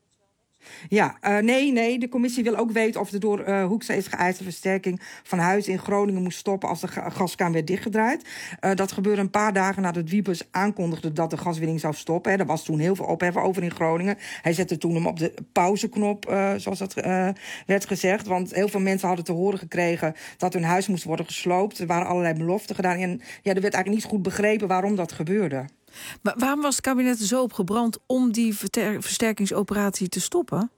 Ja, uh, nee, nee. De commissie wil ook weten of de door uh, Hoekstra is geëiste versterking van huizen in Groningen moest stoppen als de ga- gaskraan werd dichtgedraaid. Uh, dat gebeurde een paar dagen nadat Wiebes aankondigde dat de gaswinning zou stoppen. Hè. Er was toen heel veel ophef over in Groningen. Hij zette toen hem op de pauzeknop, uh, zoals dat uh, werd gezegd. Want heel veel mensen hadden te horen gekregen dat hun huis moest worden gesloopt. Er waren allerlei beloften gedaan. En ja, er werd eigenlijk niet goed begrepen waarom dat gebeurde. Maar waarom was het kabinet er zo op gebrand om die verter- versterkingsoperatie te stoppen?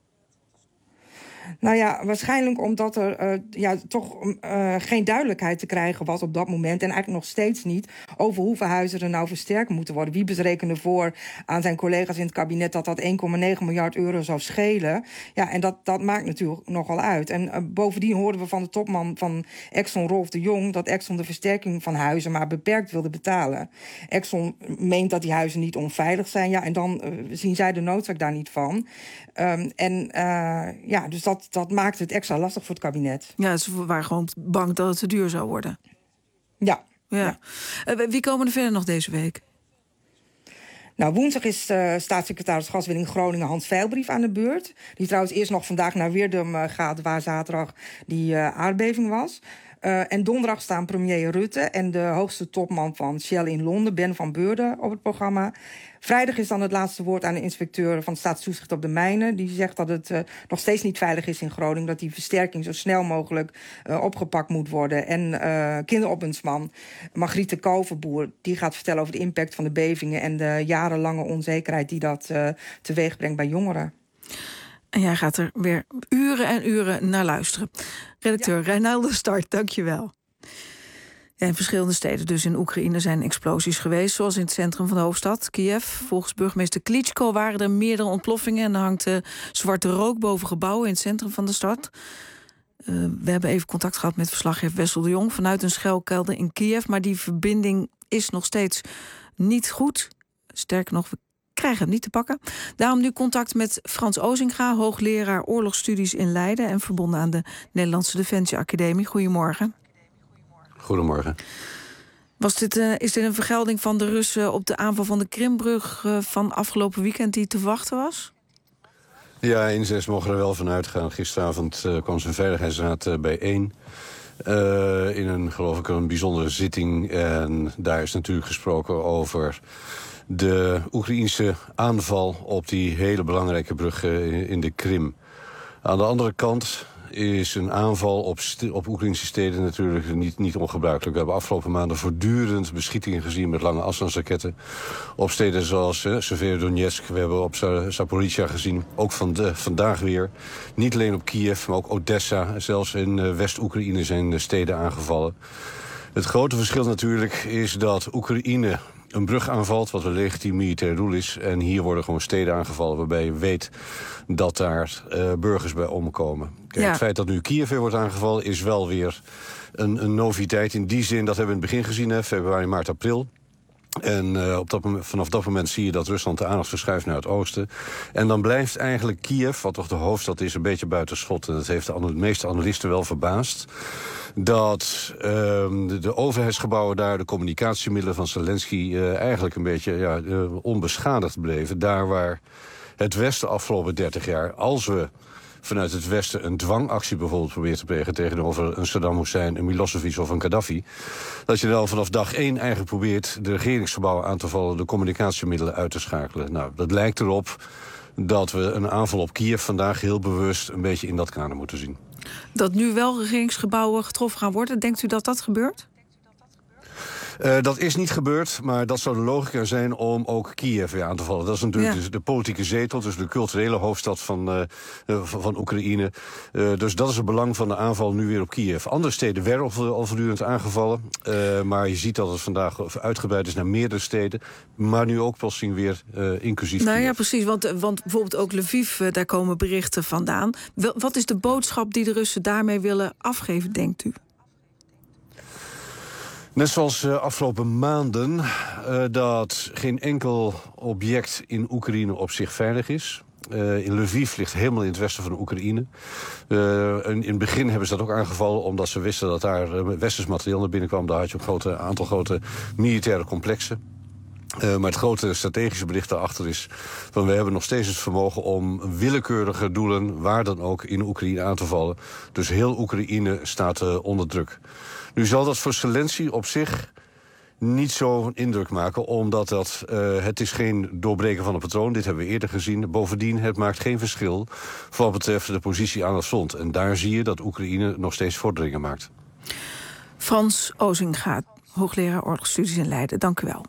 Nou ja, waarschijnlijk omdat er uh, ja, toch uh, geen duidelijkheid te krijgen was op dat moment. En eigenlijk nog steeds niet over hoeveel huizen er nou versterkt moeten worden. Wiebes rekende voor aan zijn collega's in het kabinet dat dat één komma negen miljard euro zou schelen. Ja, en dat, dat maakt natuurlijk nogal uit. En uh, bovendien hoorden we van de topman van Exxon, Rolf de Jong, dat Exxon de versterking van huizen maar beperkt wilde betalen. Exxon meent dat die huizen niet onveilig zijn. Ja, en dan uh, zien zij de noodzaak daar niet van. Um, en uh, ja, dus dat, dat maakt het extra lastig voor het kabinet. Ja, ze waren gewoon bang dat het te duur zou worden. Ja. ja. ja. Uh, wie komen er verder nog deze week? Nou, woensdag is uh, staatssecretaris Gaswinning Groningen Hans Veilbrief aan de beurt. Die trouwens eerst nog vandaag naar Wierdum uh, gaat, waar zaterdag die uh, aardbeving was. Uh, en donderdag staan premier Rutte en de hoogste topman van Shell in Londen, Ben van Beurden, op het programma. Vrijdag is dan het laatste woord aan de inspecteur van Staatstoezicht op de Mijnen. Die zegt dat het uh, nog steeds niet veilig is in Groningen, dat die versterking zo snel mogelijk uh, opgepakt moet worden. En uh, kinderombudsman Margriete Kalverboer, die gaat vertellen over de impact van de bevingen en de jarenlange onzekerheid die dat uh, teweeg brengt bij jongeren. En jij gaat er weer uren en uren naar luisteren. Redacteur ja. Reinaldo Start, dank je wel. Ja, in verschillende steden dus in Oekraïne zijn explosies geweest, zoals in het centrum van de hoofdstad, Kiev. Volgens burgemeester Klitschko waren er meerdere ontploffingen en er hangt uh, zwarte rook boven gebouwen in het centrum van de stad. Uh, we hebben even contact gehad met verslaggever Wessel de Jong vanuit een schuilkelder in Kiev, maar die verbinding is nog steeds niet goed. Sterker nog, we krijgen hem niet te pakken. Daarom nu contact met Frans Ozinga, hoogleraar oorlogsstudies in Leiden en verbonden aan de Nederlandse Defensie Academie. Goedemorgen. Goedemorgen. Was dit, uh, is dit een vergelding van de Russen op de aanval van de Krimbrug uh, van afgelopen weekend die te verwachten was? Ja, inzet mogen er wel van uitgaan. Gisteravond uh, kwam zijn veiligheidsraad uh, bijeen. Uh, in een, geloof ik, een bijzondere zitting. En daar is natuurlijk gesproken over de Oekraïense aanval op die hele belangrijke brug uh, in de Krim. Aan de andere kant is een aanval op, st- op Oekraïnse steden natuurlijk niet, niet ongebruikelijk. We hebben afgelopen maanden voortdurend beschietingen gezien met lange afstandsraketten op steden zoals uh, Severodonetsk. We hebben op Zaporizhia gezien, ook van de, vandaag weer. Niet alleen op Kiev, maar ook Odessa. Zelfs in uh, West-Oekraïne zijn de steden aangevallen. Het grote verschil natuurlijk is dat Oekraïne een brug aanvalt, wat een legitiem militair doel is. En hier worden gewoon steden aangevallen waarbij je weet dat daar uh, burgers bij omkomen. Kijk, ja. Het feit dat nu Kiev weer wordt aangevallen is wel weer een, een noviteit. In die zin, dat hebben we in het begin gezien, hè, februari, maart, april. En uh, op dat moment, vanaf dat moment zie je dat Rusland de aandacht verschuift naar het oosten. En dan blijft eigenlijk Kiev, wat toch de hoofdstad is, een beetje buiten schot. En dat heeft de, de meeste analisten wel verbaasd. Dat uh, de, de overheidsgebouwen daar, de communicatiemiddelen van Zelensky Uh, eigenlijk een beetje ja, uh, onbeschadigd bleven. Daar waar het Westen afgelopen dertig jaar, als we vanuit het Westen een dwangactie bijvoorbeeld probeert te plegen tegenover een Saddam Hussein, een Milosevic of een Gaddafi, dat je dan vanaf dag één eigenlijk probeert de regeringsgebouwen aan te vallen, de communicatiemiddelen uit te schakelen. Nou, dat lijkt erop dat we een aanval op Kiev vandaag heel bewust een beetje in dat kader moeten zien. Dat nu wel regeringsgebouwen getroffen gaan worden, denkt u dat dat gebeurt? Uh, dat is niet gebeurd, maar dat zou de logica zijn om ook Kiev weer aan te vallen. Dat is natuurlijk ja. de, de politieke zetel, dus de culturele hoofdstad van, uh, uh, van, van Oekraïne. Uh, dus dat is het belang van de aanval nu weer op Kiev. Andere steden werden al, al voortdurend aangevallen. Uh, maar je ziet dat het vandaag uitgebreid is naar meerdere steden. Maar nu ook plotseling weer uh, inclusief Nou Kiev. ja, precies, want, want bijvoorbeeld ook Lviv, uh, daar komen berichten vandaan. Wat is de boodschap die de Russen daarmee willen afgeven, denkt u? Net zoals uh, afgelopen maanden uh, dat geen enkel object in Oekraïne op zich veilig is. Uh, in Lviv ligt helemaal in het westen van Oekraïne. Uh, in het begin hebben ze dat ook aangevallen omdat ze wisten dat daar uh, westers materiaal naar binnen kwam. Daar had je een grote, aantal grote militaire complexen. Uh, maar het grote strategische bericht daarachter is van we hebben nog steeds het vermogen om willekeurige doelen, waar dan ook, in Oekraïne aan te vallen. Dus heel Oekraïne staat uh, onder druk. Nu zal dat voor Zelensky op zich niet zo'n indruk maken, omdat dat, uh, het is geen doorbreken van het patroon. Dit hebben we eerder gezien. Bovendien, het maakt geen verschil voor wat betreft de positie aan het front. En daar zie je dat Oekraïne nog steeds vorderingen maakt. Frans Ozinga, hoogleraar oorlogsstudies in Leiden. Dank u wel.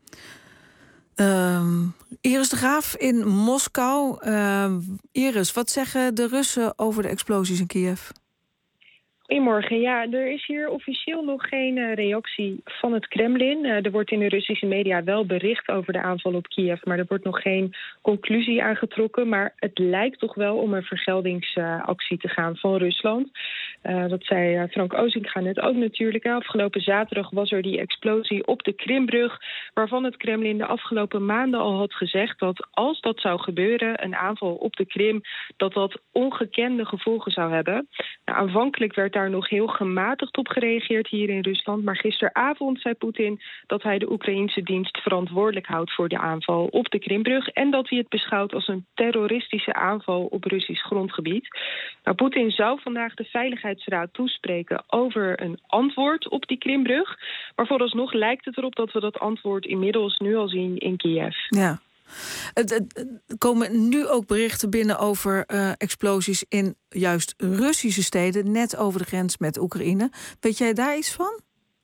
Uh, Iris de Graaf in Moskou. Uh, Iris, wat zeggen de Russen over de explosies in Kiev? Goedemorgen. Ja, er is hier officieel nog geen uh, reactie van het Kremlin. Uh, er wordt in de Russische media wel bericht over de aanval op Kiev, maar er wordt nog geen conclusie aangetrokken. Maar het lijkt toch wel om een vergeldingsactie uh, te gaan van Rusland. Uh, dat zei uh, Frank Ozinga net ook natuurlijk. Afgelopen zaterdag was er die explosie op de Krimbrug, waarvan het Kremlin de afgelopen maanden al had gezegd dat als dat zou gebeuren, een aanval op de Krim, dat dat ongekende gevolgen zou hebben. Nou, aanvankelijk werd daar nog heel gematigd op gereageerd hier in Rusland. Maar gisteravond zei Poetin dat hij de Oekraïense dienst verantwoordelijk houdt voor de aanval op de Krimbrug en dat hij het beschouwt als een terroristische aanval op Russisch grondgebied. Nou, Poetin zou vandaag de Veiligheidsraad toespreken over een antwoord op die Krimbrug. Maar vooralsnog lijkt het erop dat we dat antwoord inmiddels nu al zien in Kiev. Ja. Er komen nu ook berichten binnen over uh, explosies in juist Russische steden, net over de grens met Oekraïne. Weet jij daar iets van?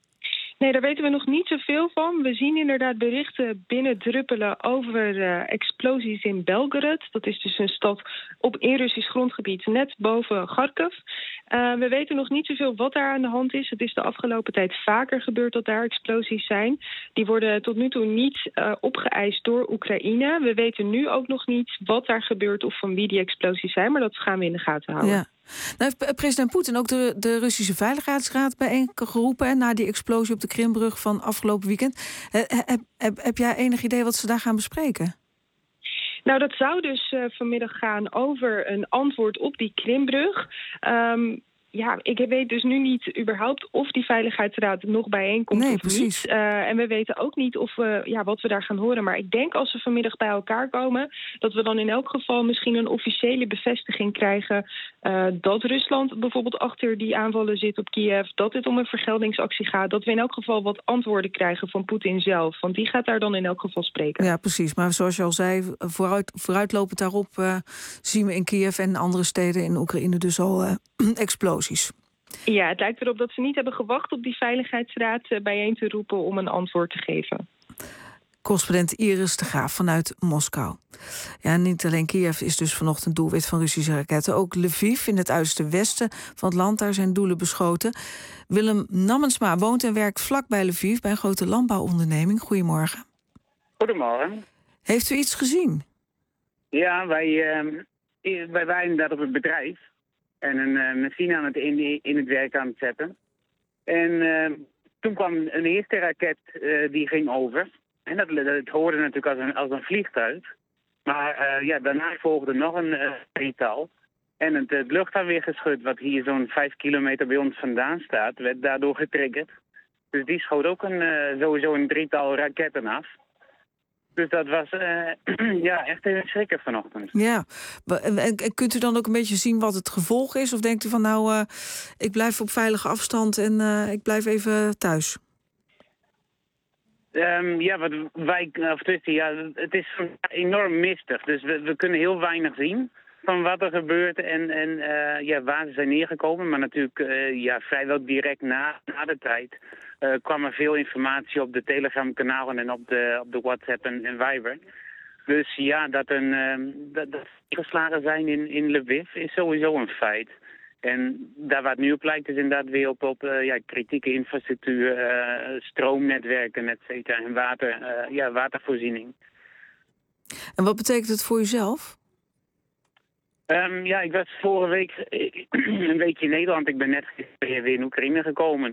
Nee, daar weten we nog niet zoveel van. We zien inderdaad berichten binnendruppelen over uh, explosies in Belgorod. Dat is dus een stad op in Russisch grondgebied, net boven Kharkov. Uh, we weten nog niet zoveel wat daar aan de hand is. Het is de afgelopen tijd vaker gebeurd dat daar explosies zijn. Die worden tot nu toe niet uh, opgeëist door Oekraïne. We weten nu ook nog niet wat daar gebeurt of van wie die explosies zijn, maar dat gaan we in de gaten houden. Ja. Nou heeft president Poetin ook de, de Russische Veiligheidsraad bijeengeroepen hè, na die explosie op de Krimbrug van afgelopen weekend. He, heb, heb, heb jij enig idee wat ze daar gaan bespreken? Nou, dat zou dus uh, vanmiddag gaan over een antwoord op die Krimbrug. Um, Ja, ik weet dus nu niet überhaupt of die Veiligheidsraad nog bijeenkomt nee, of precies. niet. Uh, en we weten ook niet of we, ja, wat we daar gaan horen. Maar ik denk als we vanmiddag bij elkaar komen, dat we dan in elk geval misschien een officiële bevestiging krijgen uh, dat Rusland bijvoorbeeld achter die aanvallen zit op Kiev, dat het om een vergeldingsactie gaat, dat we in elk geval wat antwoorden krijgen van Poetin zelf. Want die gaat daar dan in elk geval spreken. Ja, precies. Maar zoals je al zei, vooruit, vooruitlopend daarop uh, zien we in Kiev en andere steden in Oekraïne dus al uh, explosies. Ja, het lijkt erop dat ze niet hebben gewacht op die Veiligheidsraad bijeen te roepen om een antwoord te geven. Correspondent Iris de Graaf vanuit Moskou. Ja, niet alleen Kiev is dus vanochtend doelwit van Russische raketten. Ook Lviv in het uiterste westen van het land, daar zijn doelen beschoten. Willem Nammensma woont en werkt vlak bij Lviv bij een grote landbouwonderneming. Goedemorgen. Goedemorgen. Heeft u iets gezien? Ja, wij, uh, wij waren daar op het bedrijf. En een uh, machine aan het in, in het werk aan het zetten. En uh, toen kwam een eerste raket uh, die ging over. En dat, dat hoorde natuurlijk als een, als een vliegtuig. Maar uh, ja, daarna volgde nog een uh, drietal. En het, het luchtafweergeschut, wat hier zo'n vijf kilometer bij ons vandaan staat, werd daardoor getriggerd. Dus die schoot ook een, uh, sowieso een drietal raketten af. Dus dat was uh, ja, echt even schrikken vanochtend. Ja, en kunt u dan ook een beetje zien wat het gevolg is? Of denkt u van nou, uh, ik blijf op veilige afstand en uh, ik blijf even thuis? Um, ja, wat wij, of tussen, ja, het is enorm mistig. Dus we, we kunnen heel weinig zien van wat er gebeurt en, en uh, ja, waar ze zijn neergekomen. Maar natuurlijk uh, ja, vrijwel direct na, na de tijd uh, kwam er veel informatie op de Telegram-kanalen en op de, op de WhatsApp en, en Viber. Dus ja, dat een uh, dat, dat geslagen zijn in, in Lviv is sowieso een feit. En daar waar het nu op lijkt is inderdaad weer op, op uh, ja, kritieke infrastructuur, uh, stroomnetwerken, et cetera, en water, uh, ja, watervoorziening. En wat betekent het voor uzelf? Um, ja, ik was vorige week een weekje in Nederland. Ik ben net weer in Oekraïne gekomen.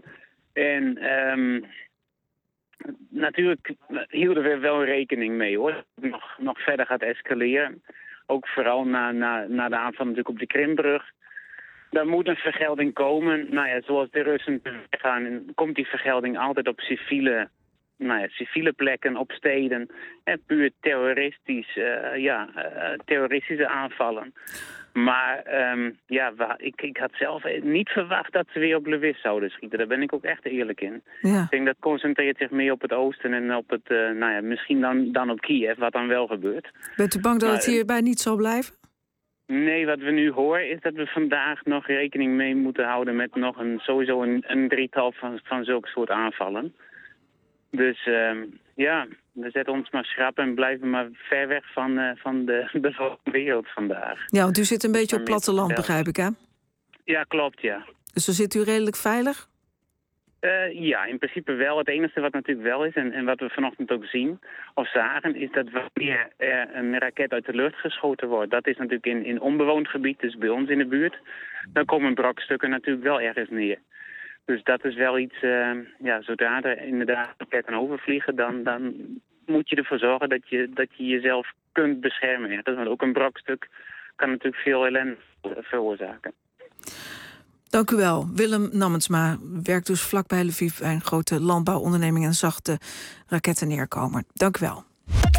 En um, natuurlijk hielden we wel rekening mee, hoor. Dat het nog, nog verder gaat escaleren. Ook vooral na, na, na de aanval natuurlijk op de Krimbrug. Daar moet een vergelding komen. Nou ja, zoals de Russen gaan, komt die vergelding altijd op civiele, nou ja, civiele plekken, op steden. En puur terroristisch, uh, ja, uh, terroristische aanvallen. Maar um, ja, ik, ik had zelf niet verwacht dat ze weer op Lviv zouden schieten. Daar ben ik ook echt eerlijk in. Ja. Ik denk dat concentreert zich meer op het oosten en op het, uh, nou ja, misschien dan, dan op Kiev, wat dan wel gebeurt. Bent u bang dat maar, het hierbij niet zal blijven? Nee, wat we nu horen is dat we vandaag nog rekening mee moeten houden met nog een, sowieso een, een drietal van, van zulke soort aanvallen. Dus um, ja, we zetten ons maar schrap en blijven maar ver weg van, uh, van de bevolkte wereld vandaag. Ja, want u zit een beetje op platteland, begrijp ik, hè? Ja, klopt, ja. Dus dan zit u redelijk veilig? Uh, ja, in principe wel. Het enige wat natuurlijk wel is, en, en wat we vanochtend ook zien of zagen, is dat wanneer er een raket uit de lucht geschoten wordt, dat is natuurlijk in, in onbewoond gebied, dus bij ons in de buurt, dan komen brokstukken natuurlijk wel ergens neer. Dus dat is wel iets, uh, ja, zodra er inderdaad raketten overvliegen, dan, dan moet je ervoor zorgen dat je, dat je jezelf kunt beschermen. Ja, want ook een brokstuk kan natuurlijk veel ellende veroorzaken. Dank u wel. Willem Nammensma werkt dus vlakbij Lviv bij een grote landbouwonderneming en zag de raketten neerkomen. Dank u wel.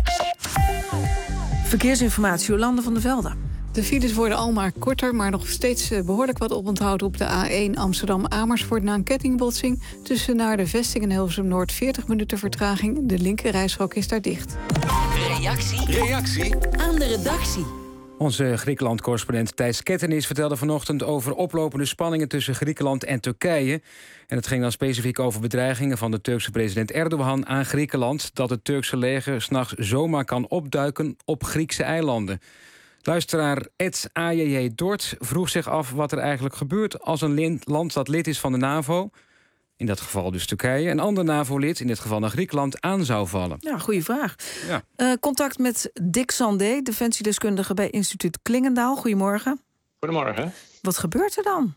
Verkeersinformatie, Jolande van der Velde. De files worden al maar korter, maar nog steeds behoorlijk wat oponthoud op de A één Amsterdam-Amersfoort na een kettingbotsing. Tussen naar de vesting en Hilversum-Noord veertig minuten vertraging. De linker reishok is daar dicht. Reactie. Reactie. Aan de redactie. Onze Griekenland-correspondent Thijs Kettenis vertelde vanochtend over oplopende spanningen tussen Griekenland en Turkije. En het ging dan specifiek over bedreigingen van de Turkse president Erdogan aan Griekenland, dat het Turkse leger 's nachts zomaar kan opduiken op Griekse eilanden. Luisteraar Ed A J J Dort vroeg zich af wat er eigenlijk gebeurt als een land dat lid is van de NAVO, in dat geval dus Turkije, een ander NAVO-lid, in dit geval naar Griekenland, aan zou vallen. Ja, goede vraag. Ja. Uh, contact met Dick Sandé, defensiedeskundige bij instituut Klingendaal. Goedemorgen. Goedemorgen. Wat gebeurt er dan?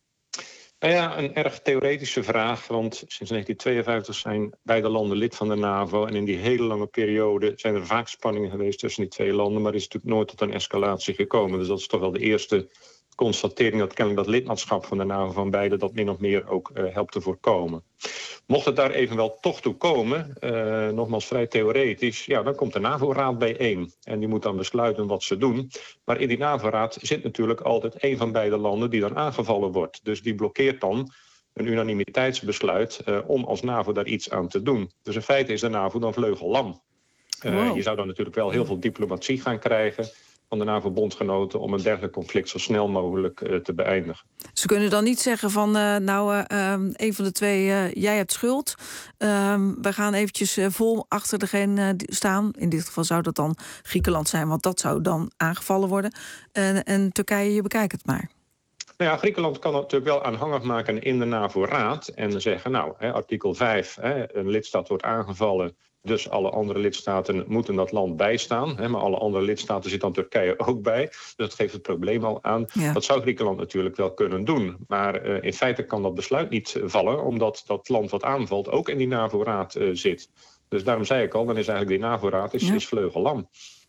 Nou ja, een erg theoretische vraag, want sinds negentien tweeënvijftig zijn beide landen lid van de NAVO. En in die hele lange periode zijn er vaak spanningen geweest tussen die twee landen, maar is natuurlijk nooit tot een escalatie gekomen. Dus dat is toch wel de eerste constatering dat kennelijk dat lidmaatschap van de NAVO van beide dat min of meer ook uh, helpt te voorkomen. Mocht het daar evenwel toch toe komen, uh, nogmaals vrij theoretisch, ja, dan komt de NAVO-raad bijeen. En die moet dan besluiten wat ze doen. Maar in die NAVO-raad zit natuurlijk altijd één van beide landen die dan aangevallen wordt. Dus die blokkeert dan een unanimiteitsbesluit uh, om als NAVO daar iets aan te doen. Dus in feite is de NAVO dan vleugellam. Uh, wow. Je zou dan natuurlijk wel heel veel diplomatie gaan krijgen van de NAVO-bondgenoten om een dergelijk conflict zo snel mogelijk uh, te beëindigen. Ze kunnen dan niet zeggen van, uh, nou, uh, um, een van de twee, uh, jij hebt schuld. Uh, we gaan eventjes uh, vol achter degene uh, staan. In dit geval zou dat dan Griekenland zijn, want dat zou dan aangevallen worden. Uh, en Turkije, je bekijkt het maar. Nou ja, Griekenland kan het natuurlijk wel aanhangig maken in de NAVO-raad en zeggen, nou, hè, artikel vijf, hè, een lidstaat wordt aangevallen, dus alle andere lidstaten moeten dat land bijstaan. Hè, maar alle andere lidstaten zit dan Turkije ook bij. Dus dat geeft het probleem al aan. Ja. Dat zou Griekenland natuurlijk wel kunnen doen. Maar uh, in feite kan dat besluit niet vallen, omdat dat land wat aanvalt ook in die NAVO-raad uh, zit. Dus daarom zei ik al, dan is eigenlijk die NAVO-raad is, ja. is vleugellam.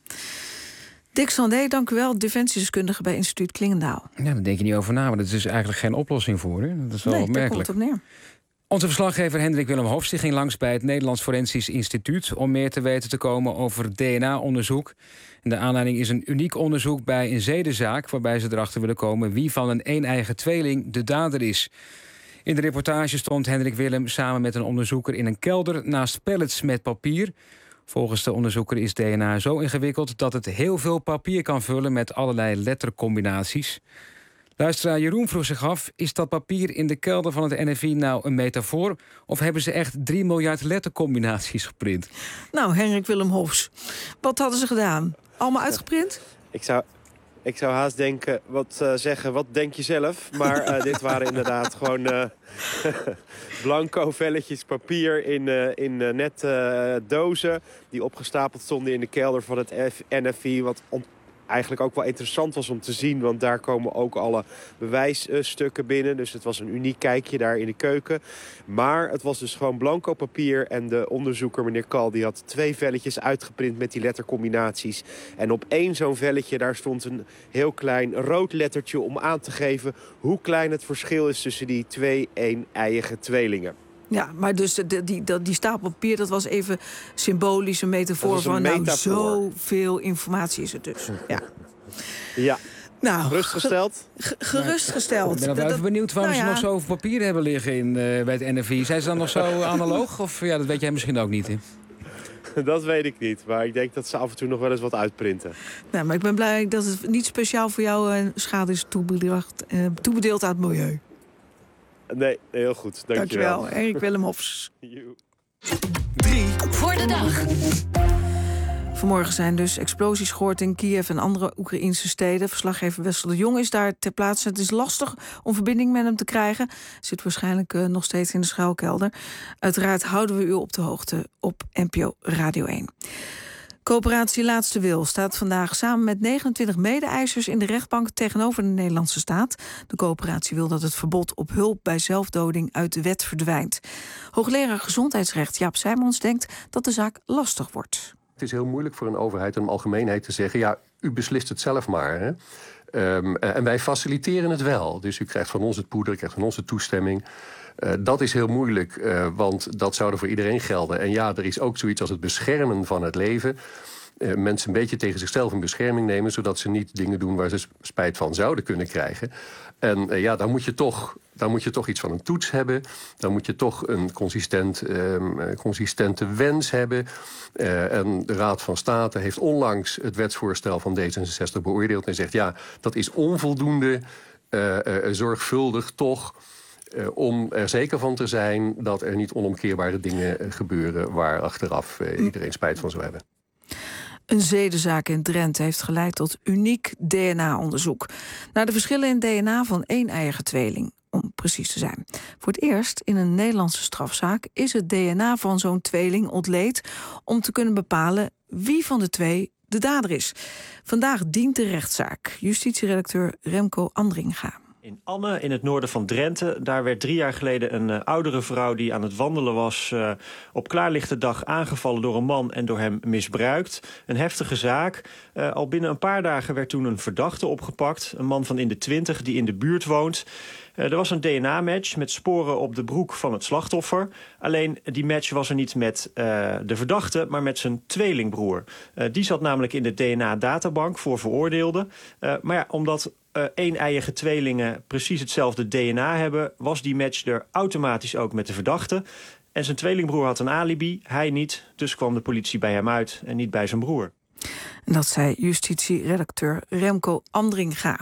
Dick Sandé, dank u wel, defensiedeskundige bij instituut Klingendaal. Ja, daar denk je niet over na, maar dat is eigenlijk geen oplossing voor. Hè? Dat is wel nee, opmerkelijk. Daar komt het op neer. Onze verslaggever Hendrik Willem Hofs ging langs bij het Nederlands Forensisch Instituut om meer te weten te komen over D N A-onderzoek. En de aanleiding is een uniek onderzoek bij een zedenzaak, waarbij ze erachter willen komen wie van een een-eigen tweeling de dader is. In de reportage stond Hendrik Willem samen met een onderzoeker in een kelder naast pallets met papier. Volgens de onderzoeker is D N A zo ingewikkeld dat het heel veel papier kan vullen met allerlei lettercombinaties. Luisteraar Jeroen vroeg zich af, is dat papier in de kelder van het N F I nou een metafoor? Of hebben ze echt drie miljard lettercombinaties geprint? Nou, Hendrik Willem Hofs, wat hadden ze gedaan? Allemaal uitgeprint? Ik zou, ik zou haast denken, wat uh, zeggen, wat denk je zelf? Maar uh, dit waren inderdaad gewoon uh, blanco velletjes papier in, uh, in uh, net uh, dozen die opgestapeld stonden in de kelder van het N F I, wat on- eigenlijk ook wel interessant was om te zien. Want daar komen ook alle bewijsstukken binnen. Dus het was een uniek kijkje daar in de keuken. Maar het was dus gewoon blanco papier. En de onderzoeker, meneer Kal, die had twee velletjes uitgeprint met die lettercombinaties. En op één zo'n velletje, daar stond een heel klein rood lettertje om aan te geven hoe klein het verschil is tussen die twee een-eiige tweelingen. Ja, maar dus de, die, die, die stapel papier, dat was even symbolisch, een metafoor een van metafoor. Nou, zoveel informatie is er dus. Ja. Ja. Nou, gerustgesteld? Ge, gerustgesteld. Ik ben nog wel even benieuwd waarom nou ze ja. nog zoveel papier hebben liggen in, uh, bij het N F I. Zijn ze dan nog zo analoog? Of ja, dat weet jij misschien ook niet, hè? Dat weet ik niet, maar ik denk dat ze af en toe nog wel eens wat uitprinten. Nou, maar ik ben blij dat het niet speciaal voor jou uh, schade is toebedeeld, uh, toebedeeld aan het milieu. Nee, heel goed. Dankjewel. Dankjewel, Erik Willem Hofs. Drie voor de dag. Vanmorgen zijn dus explosies gehoord in Kiev en andere Oekraïnse steden. Verslaggever Wessel de Jong is daar ter plaatse. Het is lastig om verbinding met hem te krijgen. Zit waarschijnlijk uh, nog steeds in de schuilkelder. Uiteraard houden we u op de hoogte op N P O Radio één. Coöperatie Laatste Wil staat vandaag samen met negenentwintig mede-eisers in de rechtbank tegenover de Nederlandse staat. De coöperatie wil dat het verbod op hulp bij zelfdoding uit de wet verdwijnt. Hoogleraar gezondheidsrecht Jaap Sijmons denkt dat de zaak lastig wordt. Het is heel moeilijk voor een overheid en een algemeenheid te zeggen, ja, u beslist het zelf maar. Hè? Um, en wij faciliteren het wel. Dus u krijgt van ons het poeder, u krijgt van ons de toestemming. Uh, dat is heel moeilijk, uh, want dat zou er voor iedereen gelden. En ja, er is ook zoiets als het beschermen van het leven. Uh, mensen een beetje tegen zichzelf in bescherming nemen, zodat ze niet dingen doen waar ze spijt van zouden kunnen krijgen. En uh, ja, dan moet je toch, dan moet je toch iets van een toets hebben. Dan moet je toch een consistent, um, consistente wens hebben. Uh, en de Raad van State heeft onlangs het wetsvoorstel van D zesenzestig beoordeeld en zegt, ja, dat is onvoldoende uh, uh, zorgvuldig toch, Uh, om er zeker van te zijn dat er niet onomkeerbare dingen uh, gebeuren waar achteraf uh, iedereen spijt van zou hebben. Een zedenzaak in Drenthe heeft geleid tot uniek D N A-onderzoek naar de verschillen in D N A van een-eiige tweeling, om precies te zijn. Voor het eerst in een Nederlandse strafzaak is het D N A van zo'n tweeling ontleed om te kunnen bepalen wie van de twee de dader is. Vandaag dient de rechtszaak. Justitieredacteur Remco Andringa. In Anne, in het noorden van Drenthe, daar werd drie jaar geleden een uh, oudere vrouw die aan het wandelen was, uh, op klaarlichte dag aangevallen door een man en door hem misbruikt. Een heftige zaak. Uh, al binnen een paar dagen werd toen een verdachte opgepakt. Een man van in de twintig die in de buurt woont. Uh, er was een D N A-match met sporen op de broek van het slachtoffer. Alleen die match was er niet met uh, de verdachte, maar met zijn tweelingbroer. Uh, die zat namelijk in de D N A-databank voor veroordeelden. Uh, maar ja, omdat Uh, een-eiige tweelingen precies hetzelfde D N A hebben, was die match er automatisch ook met de verdachte. En zijn tweelingbroer had een alibi, hij niet. Dus kwam de politie bij hem uit en niet bij zijn broer. En dat zei justitieredacteur Remco Andringa.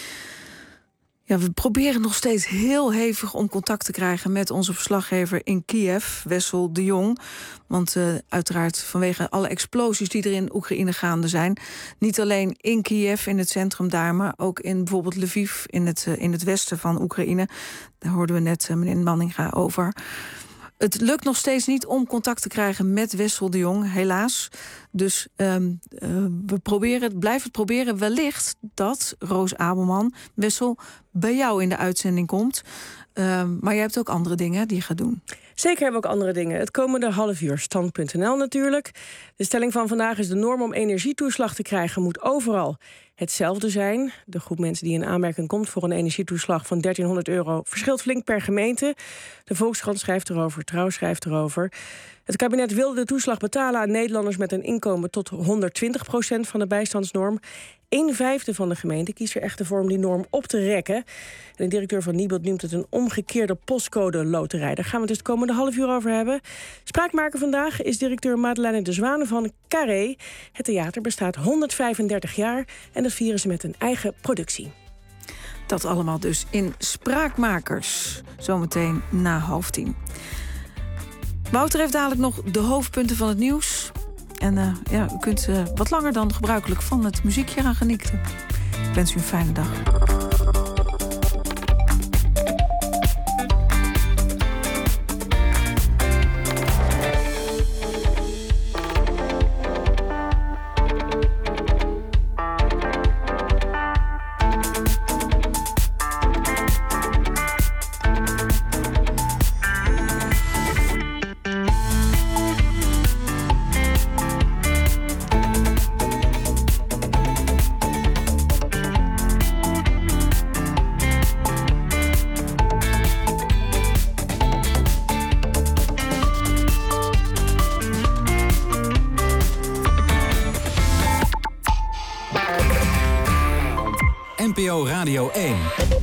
Ja, we proberen nog steeds heel hevig om contact te krijgen met onze verslaggever in Kiev, Wessel de Jong. Want uh, uiteraard vanwege alle explosies die er in Oekraïne gaande zijn. Niet alleen in Kiev, in het centrum daar, maar ook in bijvoorbeeld Lviv, in het, uh, in het westen van Oekraïne. Daar hoorden we net uh, meneer Manninga over. Het lukt nog steeds niet om contact te krijgen met Wessel de Jong, helaas. Dus um, uh, we proberen, blijven het proberen. Wellicht dat Roos Abelman, Wessel, bij jou in de uitzending komt. Um, maar jij hebt ook andere dingen die je gaat doen. Zeker hebben we ook andere dingen. Het komende half uur, stand punt n l natuurlijk. De stelling van vandaag is: de norm om energietoeslag te krijgen moet overal hetzelfde zijn. De groep mensen die in aanmerking komt voor een energietoeslag van dertienhonderd euro... verschilt flink per gemeente. De Volkskrant schrijft erover, Trouw schrijft erover. Het kabinet wilde de toeslag betalen aan Nederlanders met een inkomen tot honderdtwintig procent van de bijstandsnorm. Een vijfde van de gemeente kiest er echter voor om die norm op te rekken. En de directeur van Nibud noemt het een omgekeerde postcode loterij. Daar gaan we het dus het komende half uur over hebben. Spraakmaker vandaag is directeur Madeleine de Zwaan van Carré. Het theater bestaat honderdvijfendertig jaar en dat vieren ze met een eigen productie. Dat allemaal dus in Spraakmakers. Zometeen na half tien. Wouter heeft dadelijk nog de hoofdpunten van het nieuws. En uh, ja, u kunt uh, wat langer dan gebruikelijk van het muziekje gaan genieten. Ik wens u een fijne dag. Radio één.